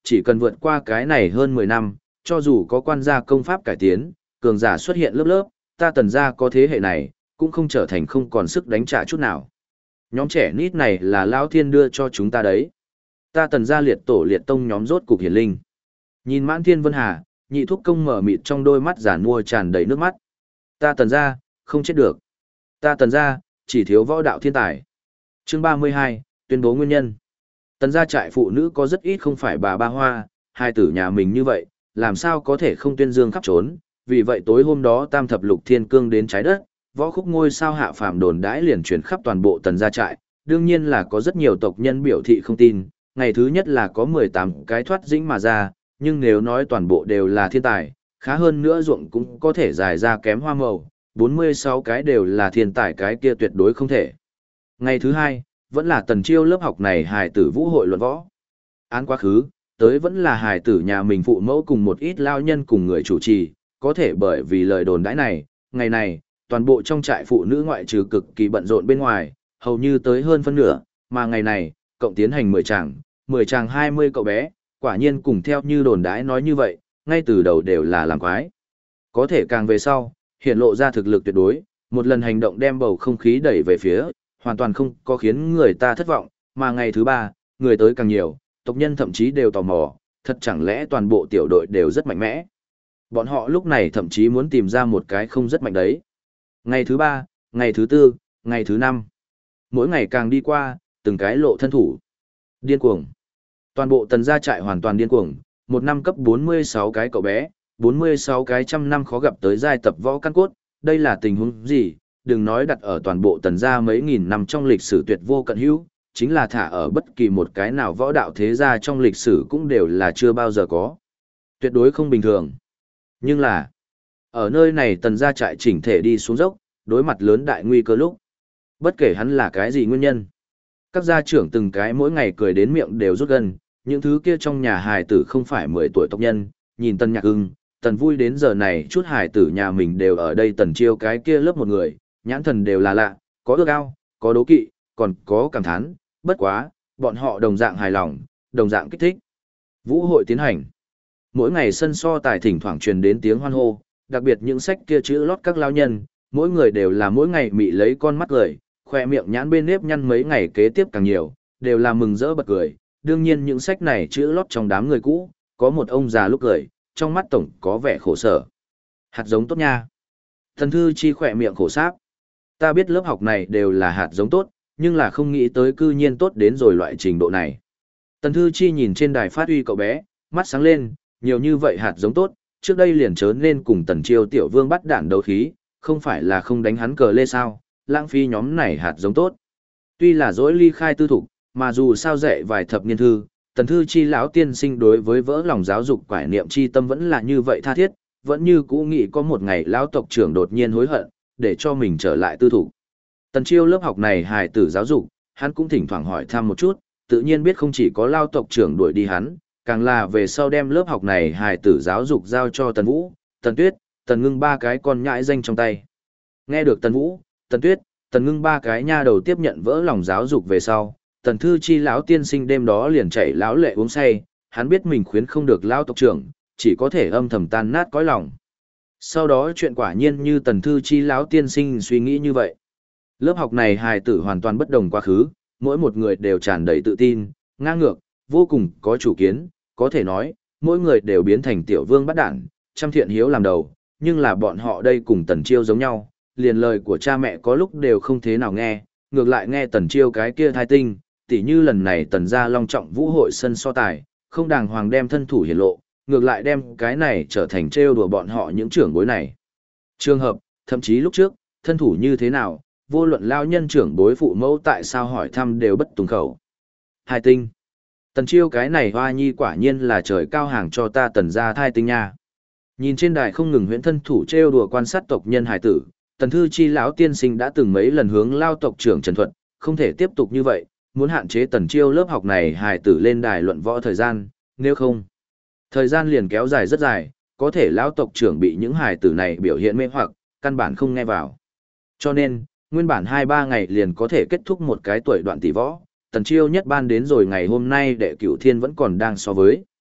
chỉ cần vượt qua cái này hơn 10 năm, cho dù có quan gia công pháp cải tiến, cường giả xuất hiện lớp lớp, ta Tần gia có thế hệ này, cũng không trở thành không còn sức đánh trả chút nào. Nhóm trẻ nít này là Lão Thiên đưa cho chúng ta đấy. Ta Tần gia liệt tổ liệt tông nhóm rốt cục hiển linh. Nhìn Mãn Thiên Vân Hà, nhị thúc công mở mịt trong đôi mắt giản mua tràn đầy nước mắt. Ta Tần gia, không chết được. Ta Tần gia, chỉ thiếu võ đạo thiên tài. Chương 32, tuyên bố nguyên nhân. Tần gia trại phụ nữ có rất ít không phải bà ba hoa, hai tử nhà mình như vậy, làm sao có thể không tuyên dương khắp trốn. Vì vậy tối hôm đó Tam Thập Lục Thiên Cương đến trái đất, võ khúc ngôi sao hạ phàm đồn đãi liền truyền khắp toàn bộ Tần gia trại. Đương nhiên là có rất nhiều tộc nhân biểu thị không tin. Ngày thứ nhất là có 18 cái thoát dĩnh mà ra, nhưng nếu nói toàn bộ đều là thiên tài, khá hơn nữa ruộng cũng có thể dài ra kém hoa màu, 46 cái đều là thiên tài cái kia tuyệt đối không thể. Ngày thứ hai, vẫn là Tần Chiêu lớp học này hài tử vũ hội luận võ. Án quá khứ, tới vẫn là hài tử nhà mình phụ mẫu cùng một ít lao nhân cùng người chủ trì, có thể bởi vì lời đồn đãi này, ngày này, toàn bộ trong trại phụ nữ ngoại trừ cực kỳ bận rộn bên ngoài, hầu như tới hơn phân nửa, mà ngày này, cộng tiến hành 10 chàng 20 cậu bé, quả nhiên cùng theo như đồn đãi nói như vậy, ngay từ đầu đều là làm quái. Có thể càng về sau, hiện lộ ra thực lực tuyệt đối, một lần hành động đem bầu không khí đẩy về phía, hoàn toàn không có khiến người ta thất vọng, mà ngày thứ ba, người tới càng nhiều, tộc nhân thậm chí đều tò mò, thật chẳng lẽ toàn bộ tiểu đội đều rất mạnh mẽ. Bọn họ lúc này thậm chí muốn tìm ra một cái không rất mạnh đấy. Ngày thứ ba, ngày thứ tư, ngày thứ năm. Mỗi ngày càng đi qua, từng cái lộ thân thủ. Điên cuồng. Toàn bộ Tần gia trại hoàn toàn điên cuồng, một năm cấp 46 cái cậu bé, 46 cái trăm năm khó gặp tới giai tập võ căn cốt, đây là tình huống gì, đừng nói đặt ở toàn bộ Tần gia mấy nghìn năm trong lịch sử tuyệt vô cận hữu, chính là thả ở bất kỳ một cái nào võ đạo thế gia trong lịch sử cũng đều là chưa bao giờ có. Tuyệt đối không bình thường. Nhưng là, ở nơi này Tần gia trại chỉnh thể đi xuống dốc, đối mặt lớn đại nguy cơ lúc. Bất kể hắn là cái gì nguyên nhân. Các gia trưởng từng cái mỗi ngày cười đến miệng đều rút gần, những thứ kia trong nhà hài tử không phải 10 tuổi tộc nhân, nhìn Tần Nhạc Hưng, Tần vui đến giờ này chút hài tử nhà mình đều ở đây Tần Chiêu cái kia lớp một người, nhãn thần đều là lạ, có ước ao, có đố kỵ, còn có cảm thán, bất quá, bọn họ đồng dạng hài lòng, đồng dạng kích thích. Vũ hội tiến hành. Mỗi ngày sân so tài thỉnh thoảng truyền đến tiếng hoan hô, đặc biệt những sách kia chữ lót các lao nhân, mỗi người đều là mỗi ngày mị lấy con mắt cười, khoe miệng nhãn bên nếp nhăn mấy ngày kế tiếp càng nhiều, đều là mừng rỡ bật cười. Đương nhiên những sách này chữ lót trong đám người cũ, có một ông già lúc cười, trong mắt tổng có vẻ khổ sở. Hạt giống tốt nha. Thần Thư Chi khoe miệng khổ sáp. Ta biết lớp học này đều là hạt giống tốt, nhưng là không nghĩ tới cư nhiên tốt đến rồi loại trình độ này. Tần Thư Chi nhìn trên đài phát uy cậu bé, mắt sáng lên, nhiều như vậy hạt giống tốt, trước đây liền chớ nên cùng Tần Chiêu tiểu vương bắt đạn đấu khí, không phải là không đánh hắn cờ lê sao, lãng phí nhóm này hạt giống tốt. Tuy là dỗi ly khai tư thục, mà dù sao dạy vài thập niên thư, Tần Thư Chi lão tiên sinh đối với vỡ lòng giáo dục quải niệm chi tâm vẫn là như vậy tha thiết, vẫn như cũ nghĩ có một ngày lão tộc trưởng đột nhiên hối hận, để cho mình trở lại tư thục. Tần Chiêu lớp học này hài tử giáo dục, hắn cũng thỉnh thoảng hỏi thăm một chút, tự nhiên biết không chỉ có lao tộc trưởng đuổi đi hắn, càng là về sau đem lớp học này hài tử giáo dục giao cho Tần Vũ, Tần Tuyết, Tần Ngưng ba cái con nhãi danh trong tay. Nghe được Tần Vũ, Tần Tuyết, Tần Ngưng ba cái nha đầu tiếp nhận vỡ lòng giáo dục về sau, Tần Thư Chi lão tiên sinh đêm đó liền chảy lão lệ uống say, hắn biết mình khuyến không được lao tộc trưởng, chỉ có thể âm thầm tan nát cõi lòng. Sau đó chuyện quả nhiên như Tần Thư Chi lão tiên sinh suy nghĩ như vậy. Lớp học này hài tử hoàn toàn bất đồng quá khứ, mỗi một người đều tràn đầy tự tin, ngang ngược, vô cùng có chủ kiến, có thể nói, mỗi người đều biến thành tiểu vương bắt đản, trăm thiện hiếu làm đầu, nhưng là bọn họ đây cùng Tần Chiêu giống nhau, liền lời của cha mẹ có lúc đều không thế nào nghe, ngược lại nghe Tần Chiêu cái kia thai tinh, tỉ như lần này Tần gia long trọng vũ hội sân so tài, không đàng hoàng đem thân thủ hiển lộ, ngược lại đem cái này trở thành trêu đùa bọn họ những trưởng bối này. Trường hợp, thậm chí lúc trước, thân thủ như thế nào, vô luận lao nhân trưởng bối phụ mẫu tại sao hỏi thăm đều bất tùng khẩu. Hai tinh. Tần Chiêu cái này hoa nhi quả nhiên là trời cao hàng cho ta Tần gia thai tinh nha. Nhìn trên đài không ngừng huyễn thân thủ trêu đùa quan sát tộc nhân hài tử, Tần Thư Chi lão tiên sinh đã từng mấy lần hướng lao tộc trưởng Trần Thuận, không thể tiếp tục như vậy, muốn hạn chế Tần Chiêu lớp học này hài tử lên đài luận võ thời gian, nếu không, thời gian liền kéo dài rất dài, có thể lão tộc trưởng bị những hài tử này biểu hiện mê hoặc, căn bản không nghe vào. Cho nên, nguyên bản 2-3 ngày liền có thể kết thúc một cái tuổi đoạn tỷ võ, Tần Chiêu nhất ban đến rồi ngày hôm nay đệ cửu thiên vẫn còn đang so với.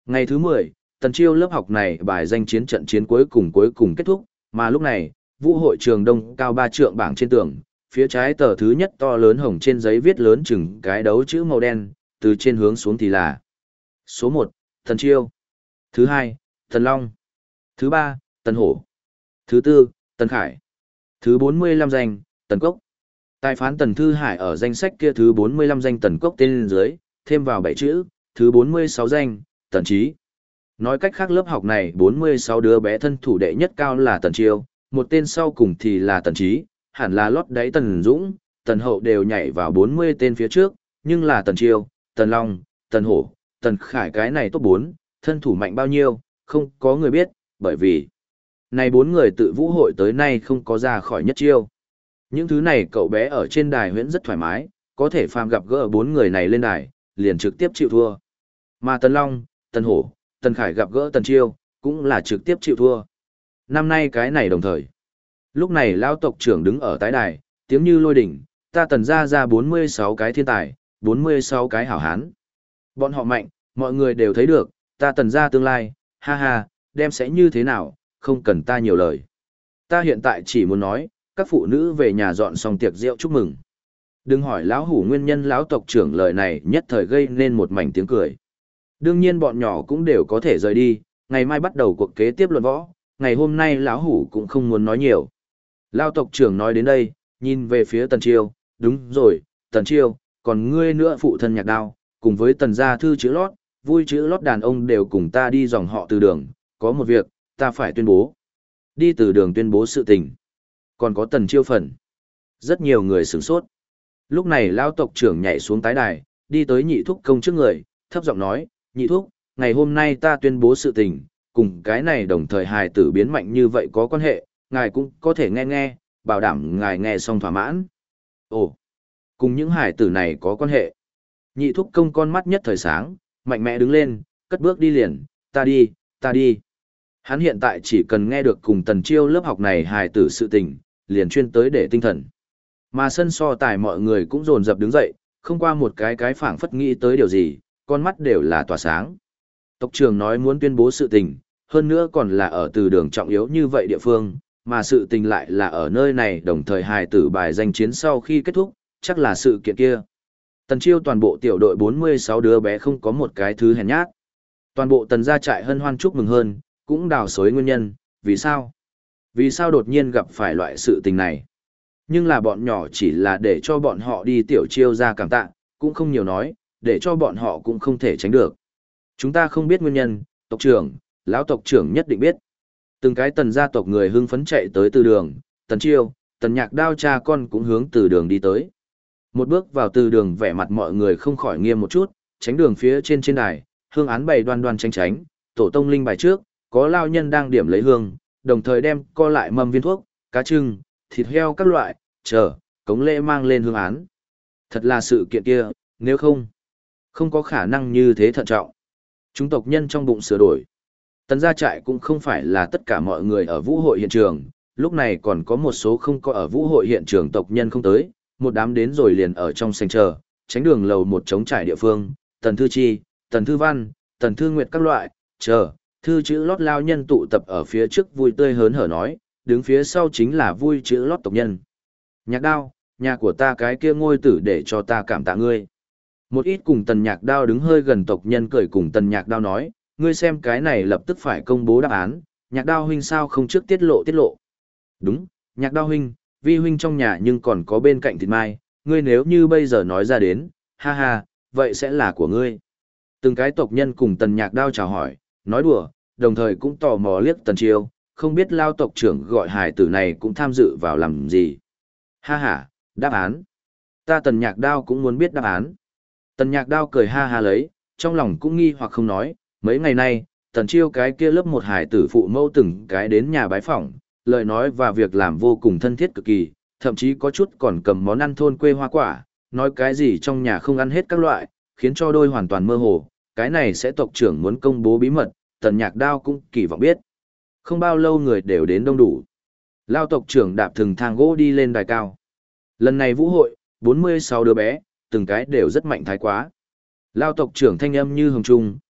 Ngày thứ 10, Tần Chiêu lớp học này bài danh chiến trận chiến cuối cùng kết thúc, mà lúc này, vũ hội trường đông cao 3 trượng bảng trên tường, phía trái tờ thứ nhất to lớn hồng trên giấy viết lớn chừng cái đấu chữ màu đen, từ trên hướng xuống thì là số 1, Tần Chiêu. Thứ 2, Tần Long. Thứ 3, Tần Hổ. Thứ 4, Tần Khải. Thứ 45 danh, Tần Cốc. Tài phán Tần Thư Hải ở danh sách kia thứ 45 danh Tần Cốc tên lên dưới, thêm vào 7 chữ, thứ 46 danh, Tần Trí. Nói cách khác lớp học này 46 đứa bé thân thủ đệ nhất cao là Tần Chiêu, một tên sau cùng thì là Tần Trí, hẳn là lót đáy Tần Dũng, Tần Hậu đều nhảy vào 40 tên phía trước, nhưng là Tần Chiêu, Tần Long, Tần Hổ, Tần Khải cái này top 4, thân thủ mạnh bao nhiêu, không có người biết, bởi vì này 4 người tự vũ hội tới nay không có ra khỏi nhất chiêu. Những thứ này cậu bé ở trên đài huyễn rất thoải mái, có thể phàm gặp gỡ 4 người này lên đài, liền trực tiếp chịu thua. Mà Tần Long, Tần Hổ, Tần Khải gặp gỡ Tần Chiêu, cũng là trực tiếp chịu thua. Năm nay cái này đồng thời. Lúc này lão tộc trưởng đứng ở tái đài, tiếng như lôi đỉnh, ta Tần ra 46 cái thiên tài, 46 cái hảo hán. Bọn họ mạnh, mọi người đều thấy được, ta Tần ra tương lai, ha ha, đem sẽ như thế nào, không cần ta nhiều lời. Ta hiện tại chỉ muốn nói, các phụ nữ về nhà dọn xong tiệc rượu chúc mừng. Đừng hỏi lão hủ nguyên nhân, lão tộc trưởng lời này nhất thời gây nên một mảnh tiếng cười. Đương nhiên bọn nhỏ cũng đều có thể rời đi, ngày mai bắt đầu cuộc kế tiếp luận võ, ngày hôm nay lão hủ cũng không muốn nói nhiều. Lão tộc trưởng nói đến đây, nhìn về phía Tần Chiêu, đúng rồi, Tần Chiêu, còn ngươi nữa phụ thân Nhạc Đao, cùng với Tần gia thư chữ lót, vui chữ lót đàn ông đều cùng ta đi dòng họ Từ Đường, có một việc, ta phải tuyên bố. Đi Từ Đường tuyên bố sự tình. Còn có Tần Chiêu phần. Rất nhiều người sửng sốt. Lúc này lão tộc trưởng nhảy xuống tái đài, đi tới Nhị Thúc Công trước người, thấp giọng nói, Nhị Thúc, ngày hôm nay ta tuyên bố sự tình, cùng cái này đồng thời hài tử biến mạnh như vậy có quan hệ, ngài cũng có thể nghe nghe, bảo đảm ngài nghe xong thỏa mãn. Ồ, cùng những hài tử này có quan hệ. Nhị Thúc Công con mắt nhất thời sáng, mạnh mẽ đứng lên, cất bước đi liền, ta đi, ta đi. Hắn hiện tại chỉ cần nghe được cùng Tần Chiêu lớp học này hài tử sự tình, liền chuyên tới để tinh thần. Mà sân so tài mọi người cũng dồn dập đứng dậy, không qua một cái phảng phất nghĩ tới điều gì, con mắt đều là tỏa sáng. Tộc trưởng nói muốn tuyên bố sự tình, hơn nữa còn là ở Từ Đường trọng yếu như vậy địa phương, mà sự tình lại là ở nơi này đồng thời hài tử bài danh chiến sau khi kết thúc, chắc là sự kiện kia. Tần Chiêu toàn bộ tiểu đội 46 đứa bé không có một cái thứ hèn nhát. Toàn bộ Tần gia trại hân hoan chúc mừng hơn, cũng đào xối nguyên nhân, vì sao? Vì sao đột nhiên gặp phải loại sự tình này? Nhưng là bọn nhỏ chỉ là để cho bọn họ đi tiểu Chiêu ra cảm tạ, cũng không nhiều nói, để cho bọn họ cũng không thể tránh được. Chúng ta không biết nguyên nhân, tộc trưởng, lão tộc trưởng nhất định biết. Từng cái Tần gia tộc người hưng phấn chạy tới Từ Đường, Tần Chiêu, Tần Nhạc Đao cha con cũng hướng Từ Đường đi tới. Một bước vào Từ Đường, vẻ mặt mọi người không khỏi nghiêm một chút, tránh đường phía trên đài, hương án bày đoan đoan tránh, tổ tông linh bài trước, có lao nhân đang điểm lấy hương, đồng thời đem co lại mâm viên thuốc, cá trưng, thịt heo các loại, cống lễ mang lên hương án. Thật là sự kiện kia, nếu không có khả năng như thế thận trọng. Chúng tộc nhân trong bụng sửa đổi. Tần gia trại cũng không phải là tất cả mọi người ở vũ hội hiện trường, lúc này còn có một số không có ở vũ hội hiện trường tộc nhân không tới, một đám đến rồi liền ở trong sảnh chờ, tránh đường lầu một trống trải địa phương, Tần Thư Chi, Tần Thư Văn, Tần Thư Nguyệt các loại, thư chữ lót lao nhân tụ tập ở phía trước vui tươi hớn hở nói, đứng phía sau chính là vui chữ lót tộc nhân. Nhạc Đao, nhà của ta cái kia ngôi tử để cho ta cảm tạ ngươi. Một ít cùng Tần Nhạc Đao đứng hơi gần tộc nhân cười cùng Tần Nhạc Đao nói, ngươi xem cái này lập tức phải công bố đáp án, Nhạc Đao huynh sao không trước tiết lộ. Đúng, Nhạc Đao huynh, vi huynh trong nhà nhưng còn có bên cạnh thịt mai, ngươi nếu như bây giờ nói ra đến, ha ha, vậy sẽ là của ngươi. Từng cái tộc nhân cùng Tần Nhạc Đao chào hỏi, nói đùa, đồng thời cũng tò mò liếc Tần Chiêu, không biết lao tộc trưởng gọi hài tử này cũng tham dự vào làm gì. Ha ha, đáp án. Ta Tần Nhạc Đao cũng muốn biết đáp án. Tần Nhạc Đao cười ha ha lấy, trong lòng cũng nghi hoặc không nói, mấy ngày nay, Tần Chiêu cái kia lớp một hài tử phụ mẫu từng cái đến nhà bái phỏng, lời nói và việc làm vô cùng thân thiết cực kỳ, thậm chí có chút còn cầm món ăn thôn quê hoa quả, nói cái gì trong nhà không ăn hết các loại, khiến cho đôi hoàn toàn mơ hồ, cái này sẽ tộc trưởng muốn công bố bí mật, Tần Nhạc Đao cũng kỳ vọng biết. Không bao lâu người đều đến đông đủ. Lao tộc trưởng đạp thừng thang gỗ đi lên đài cao. Lần này vũ hội, 46 đứa bé, từng cái đều rất mạnh thái quá. Lao tộc trưởng thanh âm như hồng trung,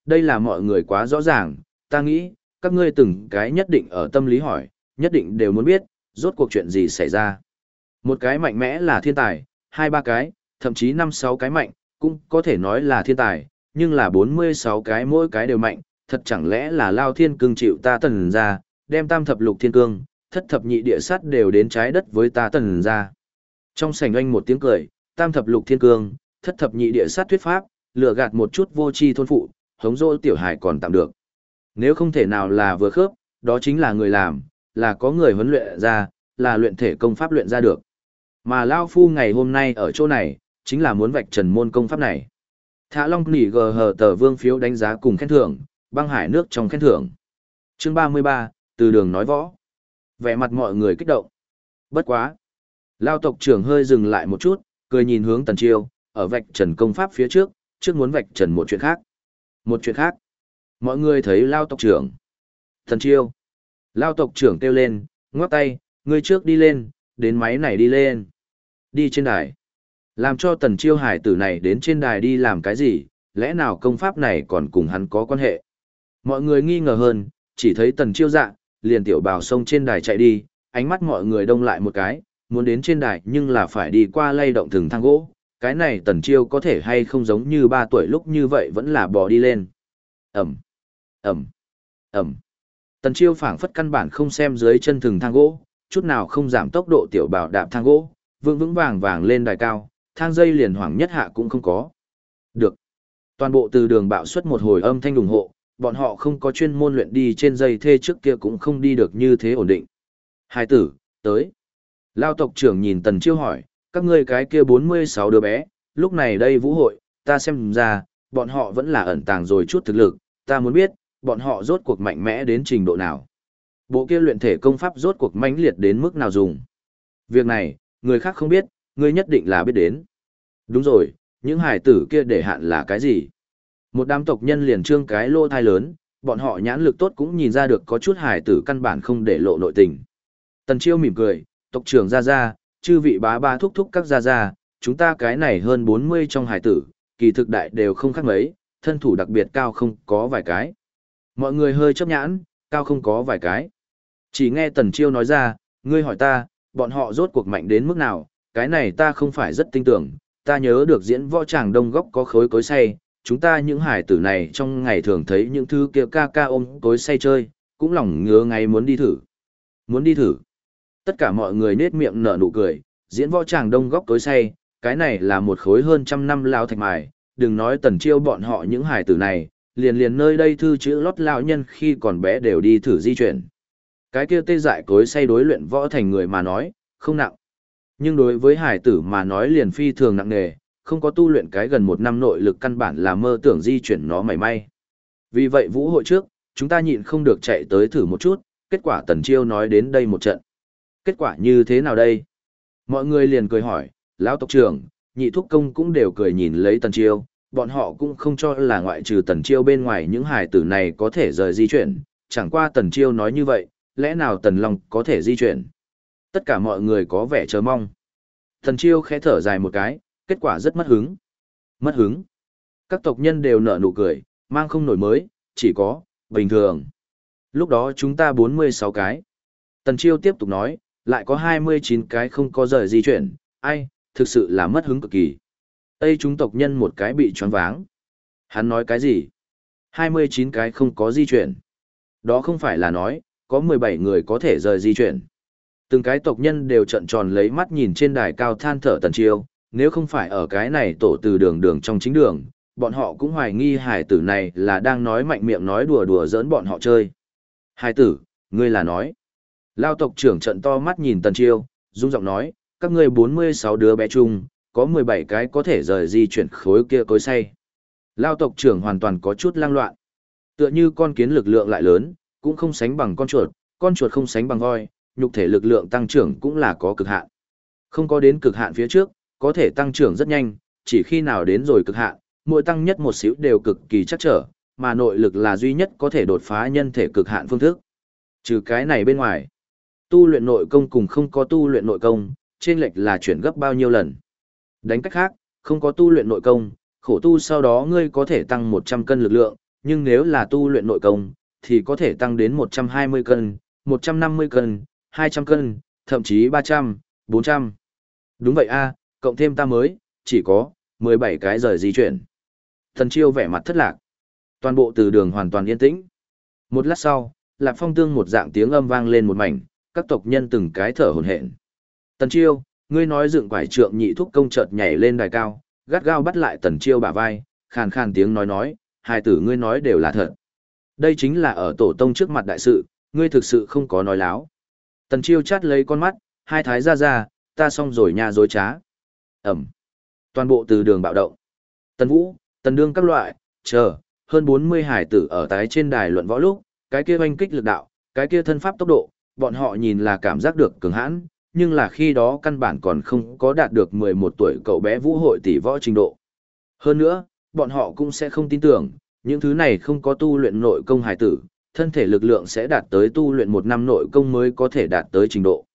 Đây là mọi người quá rõ ràng, ta nghĩ, các ngươi từng cái nhất định ở tâm lý hỏi, nhất định đều muốn biết, rốt cuộc chuyện gì xảy ra. Một cái mạnh mẽ là thiên tài, hai ba cái, thậm chí năm sáu cái mạnh, cũng có thể nói là thiên tài, nhưng là 46 cái mỗi cái đều mạnh, thật chẳng lẽ là Lao Thiên Cương chịu ta Tần ra, đem tam thập lục thiên cương, thất thập nhị địa sát đều đến trái đất với ta Tần ra. Trong sảnh anh một tiếng cười, tam thập lục thiên cương, thất thập nhị địa sát thuyết pháp, lừa gạt một chút vô tri thôn phụ, hống dỗ tiểu hải còn tạm được. Nếu không thể nào là vừa khớp, đó chính là người làm, là có người huấn luyện ra, là luyện thể công pháp luyện ra được. Mà Lao Phu ngày hôm nay ở chỗ này, chính là muốn vạch trần môn công pháp này. Thả Long nỉ gờ hờ tờ vương phiếu đánh giá cùng khen thưởng, băng hải nước trong khen thưởng. Chương 33, từ đường nói võ. Vẻ mặt mọi người kích động. Bất quá. Lao tộc trưởng hơi dừng lại một chút, cười nhìn hướng Tần Chiêu, ở vạch trần công pháp phía trước, trước muốn vạch trần một chuyện khác. Một chuyện khác. Mọi người thấy Lao tộc trưởng. Tần Chiêu. Lao tộc trưởng kêu lên, ngoắc tay, ngươi trước đi lên, đến máy này đi lên. Đi trên đài. Làm cho Tần Chiêu hải tử này đến trên đài đi làm cái gì, lẽ nào công pháp này còn cùng hắn có quan hệ. Mọi người nghi ngờ hơn, chỉ thấy Tần Chiêu dạ, liền tiểu bào sông trên đài chạy đi, ánh mắt mọi người đông lại một cái, muốn đến trên đài nhưng là phải đi qua lay động thừng thang gỗ, cái này Tần Chiêu có thể hay không giống như 3 tuổi lúc như vậy vẫn là bò đi lên. Ẩm, Ẩm, Ẩm. Tần Chiêu phảng phất căn bản không xem dưới chân thừng thang gỗ, chút nào không giảm tốc độ tiểu bào đạp thang gỗ, vững vững vàng vàng lên đài cao, thang dây liền hoảng nhất hạ cũng không có. Được. Toàn bộ từ đường bạo xuất một hồi âm thanh ủng hộ, bọn họ không có chuyên môn luyện đi trên dây thê trước kia cũng không đi được như thế ổn định. Hai tử, tới. Lao tộc trưởng nhìn Tần Chiêu hỏi, các ngươi cái kia 46 đứa bé, lúc này đây vũ hội, ta xem ra, bọn họ vẫn là ẩn tàng rồi chút thực lực, ta muốn biết, bọn họ rốt cuộc mạnh mẽ đến trình độ nào. Bộ kia luyện thể công pháp rốt cuộc mãnh liệt đến mức nào dùng. Việc này, người khác không biết, ngươi nhất định là biết đến. Đúng rồi, những hải tử kia để hạn là cái gì? Một đám tộc nhân liền trương cái lô thai lớn, bọn họ nhãn lực tốt cũng nhìn ra được có chút hải tử căn bản không để lộ nội tình. Tần Chiêu mỉm cười, tộc trưởng ra ra, chư vị bá ba thúc thúc các ra ra, chúng ta cái này hơn 40 trong hải tử, kỳ thực đại đều không khác mấy, thân thủ đặc biệt cao không có vài cái. Mọi người hơi chấp nhãn, cao không có vài cái. Chỉ nghe Tần Chiêu nói ra, ngươi hỏi ta, bọn họ rốt cuộc mạnh đến mức nào, cái này ta không phải rất tin tưởng, ta nhớ được diễn võ tràng đông góc có khối cối xay, chúng ta những hải tử này trong ngày thường thấy những thứ kia ca ca ôm cối xay chơi, cũng lòng ngứa ngay muốn đi thử. Muốn đi thử. Tất cả mọi người nết miệng nở nụ cười, diễn võ tràng đông góc cối xay, cái này là một khối hơn trăm năm lao thạch mài, đừng nói Tần Chiêu bọn họ những hải tử này, liền nơi đây thư chữ lót lão nhân khi còn bé đều đi thử di chuyển. Cái kia tê dại cối xay đối luyện võ thành người mà nói, không nặng. Nhưng đối với hải tử mà nói liền phi thường nặng nề, không có tu luyện cái gần 1 năm nội lực căn bản là mơ tưởng di chuyển nó mảy may. Vì vậy vũ hội trước, chúng ta nhịn không được chạy tới thử một chút, kết quả Tần Chiêu nói đến đây một trận. Kết quả như thế nào đây? Mọi người liền cười hỏi, lão tộc trưởng, nhị thúc công cũng đều cười nhìn lấy Tần Chiêu, bọn họ cũng không cho là ngoại trừ Tần Chiêu bên ngoài những hải tử này có thể rời di chuyển, chẳng qua Tần Chiêu nói như vậy, lẽ nào Tần Long có thể di chuyển? Tất cả mọi người có vẻ chờ mong. Tần Chiêu khẽ thở dài một cái, kết quả rất mất hứng. Mất hứng. Các tộc nhân đều nở nụ cười, mang không nổi mới, chỉ có, bình thường. Lúc đó chúng ta 46 cái. Tần Chiêu tiếp tục nói, lại có 29 cái không có rời di chuyển, ai, thực sự là mất hứng cực kỳ. Tây chúng tộc nhân một cái bị choáng váng. Hắn nói cái gì? 29 cái không có di chuyển. Đó không phải là nói, có 17 người có thể rời di chuyển. Từng cái tộc nhân đều trợn tròn lấy mắt nhìn trên đài cao than thở Tần Chiêu, nếu không phải ở cái này tổ từ đường trong chính đường, bọn họ cũng hoài nghi hải tử này là đang nói mạnh miệng nói đùa đùa giỡn bọn họ chơi. Hải tử, ngươi là nói. Lao tộc trưởng trợn to mắt nhìn Tần Chiêu, rung giọng nói, các ngươi 46 đứa bé chung, có 17 cái có thể rời di chuyển khối kia cối xay. Lao tộc trưởng hoàn toàn có chút lang loạn. Tựa như con kiến lực lượng lại lớn, cũng không sánh bằng con chuột không sánh bằng voi, nhục thể lực lượng tăng trưởng cũng là có cực hạn. Không có đến cực hạn phía trước, có thể tăng trưởng rất nhanh, chỉ khi nào đến rồi cực hạn, mỗi tăng nhất một xíu đều cực kỳ chắc trở, mà nội lực là duy nhất có thể đột phá nhân thể cực hạn phương thức. Trừ cái này bên ngoài, tu luyện nội công cùng không có tu luyện nội công, chênh lệch là chuyển gấp bao nhiêu lần. Đánh cách khác, không có tu luyện nội công, khổ tu sau đó ngươi có thể tăng 100 cân lực lượng, nhưng nếu là tu luyện nội công, thì có thể tăng đến 120 cân, 150 cân, 200 cân, thậm chí 300, 400. Đúng vậy a, cộng thêm ta mới, chỉ có 17 cái rời di chuyển. Tần Chiêu vẻ mặt thất lạc. Toàn bộ từ đường hoàn toàn yên tĩnh. Một lát sau, Lạp Phong Tương một dạng tiếng âm vang lên một mảnh, các tộc nhân từng cái thở hổn hển. Tần Chiêu, ngươi nói dựng quải trượng nhị thúc công chợt nhảy lên đài cao, gắt gao bắt lại Tần Chiêu bả vai, khàn khàn tiếng nói, hai tử ngươi nói đều là thật. Đây chính là ở tổ tông trước mặt đại sự, ngươi thực sự không có nói láo. Tần Chiêu chát lấy con mắt, hai thái ra, ta xong rồi nha dối trá. Ẩm. Toàn bộ từ đường bạo động. Tần Vũ, Tần Đương các loại, chờ, hơn 40 hải tử ở tái trên đài luận võ lúc, cái kia oanh kích lực đạo, cái kia thân pháp tốc độ, bọn họ nhìn là cảm giác được cường hãn, nhưng là khi đó căn bản còn không có đạt được 11 tuổi cậu bé Vũ hội tỷ võ trình độ. Hơn nữa, bọn họ cũng sẽ không tin tưởng, những thứ này không có tu luyện nội công hải tử, thân thể lực lượng sẽ đạt tới tu luyện 1 năm nội công mới có thể đạt tới trình độ.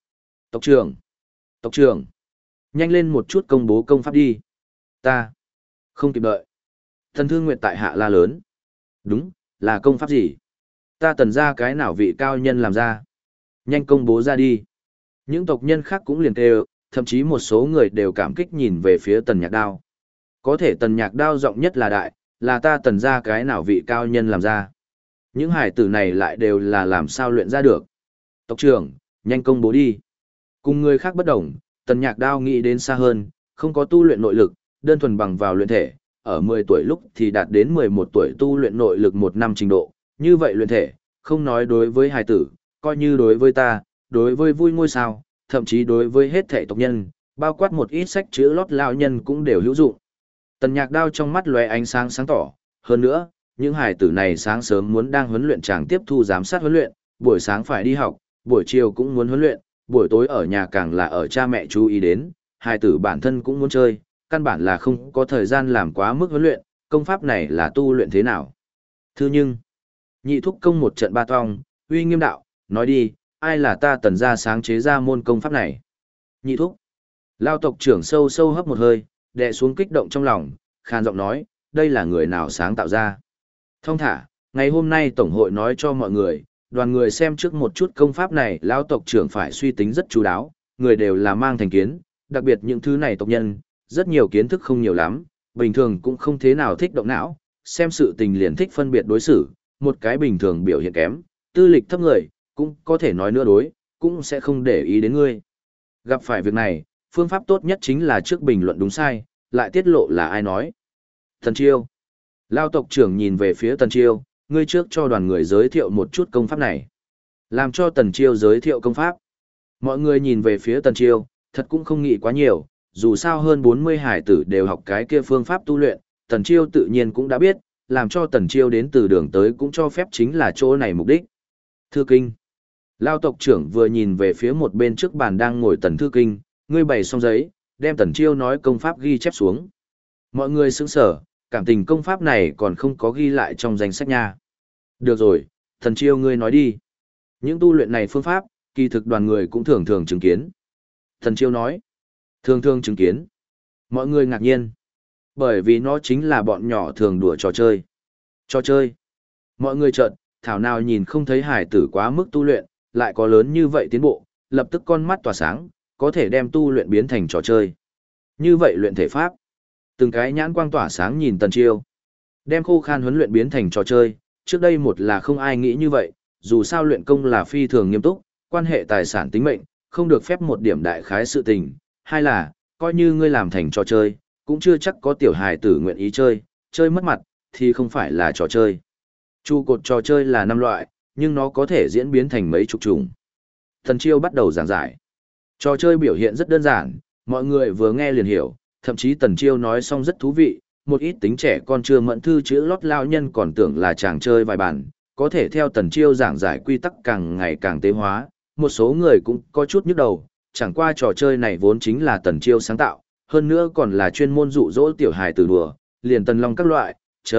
Tộc trưởng, nhanh lên một chút công bố công pháp đi. Ta, không kịp đợi. Thần Thương Nguyệt tại hạ la lớn. Đúng, là công pháp gì? Ta Tần ra cái nào vị cao nhân làm ra? Nhanh công bố ra đi. Những tộc nhân khác cũng liền kêu, thậm chí một số người đều cảm kích nhìn về phía Tần Nhạc Đao. Có thể Tần Nhạc Đao giọng nhất là đại, là ta Tần ra cái nào vị cao nhân làm ra. Những hải tử này lại đều là làm sao luyện ra được. Tộc trưởng, nhanh công bố đi. Cùng người khác bất đồng, Tần Nhạc Đao nghĩ đến xa hơn, không có tu luyện nội lực, đơn thuần bằng vào luyện thể, ở 10 tuổi lúc thì đạt đến 11 tuổi tu luyện nội lực 1 năm trình độ. Như vậy luyện thể, không nói đối với hài tử, coi như đối với ta, đối với vui ngôi sao, thậm chí đối với hết thể tộc nhân, bao quát một ít sách chữ lót lao nhân cũng đều hữu dụng. Tần Nhạc Đao trong mắt lóe ánh sáng sáng tỏ, hơn nữa, những hài tử này sáng sớm muốn đang huấn luyện chàng tiếp thu giám sát huấn luyện, buổi sáng phải đi học, buổi chiều cũng muốn huấn luyện, buổi tối ở nhà càng là ở cha mẹ chú ý đến, hài tử bản thân cũng muốn chơi, căn bản là không có thời gian làm quá mức huấn luyện, công pháp này là tu luyện thế nào. Thứ nhưng, nhị thúc công một trận ba tong, uy nghiêm đạo, nói đi, ai là ta Tần gia sáng chế ra môn công pháp này? Nhị thúc. Lao tộc trưởng sâu sâu hấp một hơi, đè xuống kích động trong lòng, khàn giọng nói, đây là người nào sáng tạo ra? Thông thả, ngày hôm nay tổng hội nói cho mọi người, đoàn người xem trước một chút công pháp này, lão tộc trưởng phải suy tính rất chú đáo, người đều là mang thành kiến, đặc biệt những thứ này tộc nhân, rất nhiều kiến thức không nhiều lắm, bình thường cũng không thế nào thích động não, xem sự tình liền thích phân biệt đối xử, một cái bình thường biểu hiện kém, tư lịch thấp người, cũng có thể nói nữa đối, cũng sẽ không để ý đến ngươi. Gặp phải việc này, phương pháp tốt nhất chính là trước bình luận đúng sai, lại tiết lộ là ai nói. Tần Chiêu. Lao tộc trưởng nhìn về phía Tần Chiêu, ngươi trước cho đoàn người giới thiệu một chút công pháp này. Làm cho Tần Chiêu giới thiệu công pháp. Mọi người nhìn về phía Tần Chiêu, thật cũng không nghĩ quá nhiều, dù sao hơn 40 hải tử đều học cái kia phương pháp tu luyện, Tần Chiêu tự nhiên cũng đã biết, làm cho Tần Chiêu đến từ đường tới cũng cho phép chính là chỗ này mục đích. Thư Kinh. Lao tộc trưởng vừa nhìn về phía một bên trước bàn đang ngồi Tần Thư Kinh, ngươi bày xong giấy, đem Tần Chiêu nói công pháp ghi chép xuống. Mọi người sững sờ, cảm tình công pháp này còn không có ghi lại trong danh sách nha. Được rồi, Tần Chiêu ngươi nói đi. Những tu luyện này phương pháp, kỳ thực đoàn người cũng thường thường chứng kiến. Tần Chiêu nói, thường thường chứng kiến. Mọi người ngạc nhiên, bởi vì nó chính là bọn nhỏ thường đùa trò chơi. Trò chơi. Mọi người chợt, thảo nào nhìn không thấy hải tử quá mức tu luyện, lại có lớn như vậy tiến bộ, lập tức con mắt tỏa sáng, có thể đem tu luyện biến thành trò chơi. Như vậy luyện thể pháp. Từng cái nhãn quang tỏa sáng nhìn Tần Chiêu. Đem khô khan huấn luyện biến thành trò chơi, trước đây một là không ai nghĩ như vậy, dù sao luyện công là phi thường nghiêm túc, quan hệ tài sản tính mệnh, không được phép một điểm đại khái sự tình. Hai là, coi như ngươi làm thành trò chơi, cũng chưa chắc có tiểu hài tử nguyện ý chơi, chơi mất mặt, thì không phải là trò chơi. Trụ cột trò chơi là 5 loại, nhưng nó có thể diễn biến thành mấy chục chủng. Tần Chiêu bắt đầu giảng giải. Trò chơi biểu hiện rất đơn giản, mọi người vừa nghe liền hiểu, thậm chí Tần Chiêu nói xong rất thú vị, một ít tính trẻ con chưa mẫn thư chữ lót lao nhân còn tưởng là chàng chơi vài bản, có thể theo Tần Chiêu giảng giải quy tắc càng ngày càng tế hóa, một số người cũng có chút nhức đầu, chẳng qua trò chơi này vốn chính là Tần Chiêu sáng tạo, hơn nữa còn là chuyên môn dụ dỗ tiểu hài tử đùa, liền Tần Long các loại,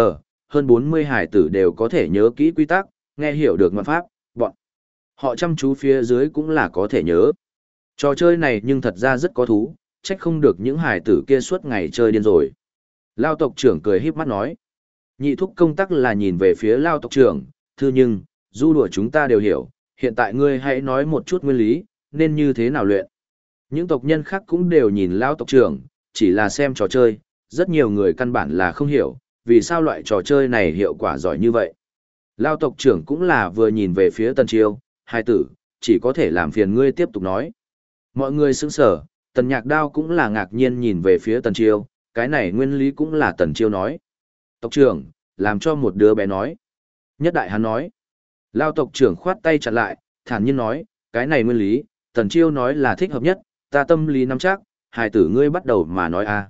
hơn 40 hài tử đều có thể nhớ kỹ quy tắc, nghe hiểu được ngoạn pháp, bọn họ chăm chú phía dưới cũng là có thể nhớ. Trò chơi này nhưng thật ra rất có thú, trách không được những hài tử kia suốt ngày chơi điên rồi. Lao tộc trưởng cười híp mắt nói. Nhị thúc công tắc là nhìn về phía Lao tộc trưởng, thưa nhưng, du đùa chúng ta đều hiểu, hiện tại ngươi hãy nói một chút nguyên lý, nên như thế nào luyện. Những tộc nhân khác cũng đều nhìn Lao tộc trưởng, chỉ là xem trò chơi, rất nhiều người căn bản là không hiểu, vì sao loại trò chơi này hiệu quả giỏi như vậy. Lao tộc trưởng cũng là vừa nhìn về phía Tần Chiêu, hai tử, chỉ có thể làm phiền ngươi tiếp tục nói. Mọi người sững sờ, Tần Nhạc Đao cũng là ngạc nhiên nhìn về phía Tần Chiêu, cái này nguyên lý cũng là Tần Chiêu nói. Tộc trưởng, làm cho một đứa bé nói. Nhất đại hắn nói. Lao tộc trưởng khoát tay chặn lại, thản nhiên nói, cái này nguyên lý, Tần Chiêu nói là thích hợp nhất, ta tâm lý nắm chắc, hài tử ngươi bắt đầu mà nói a.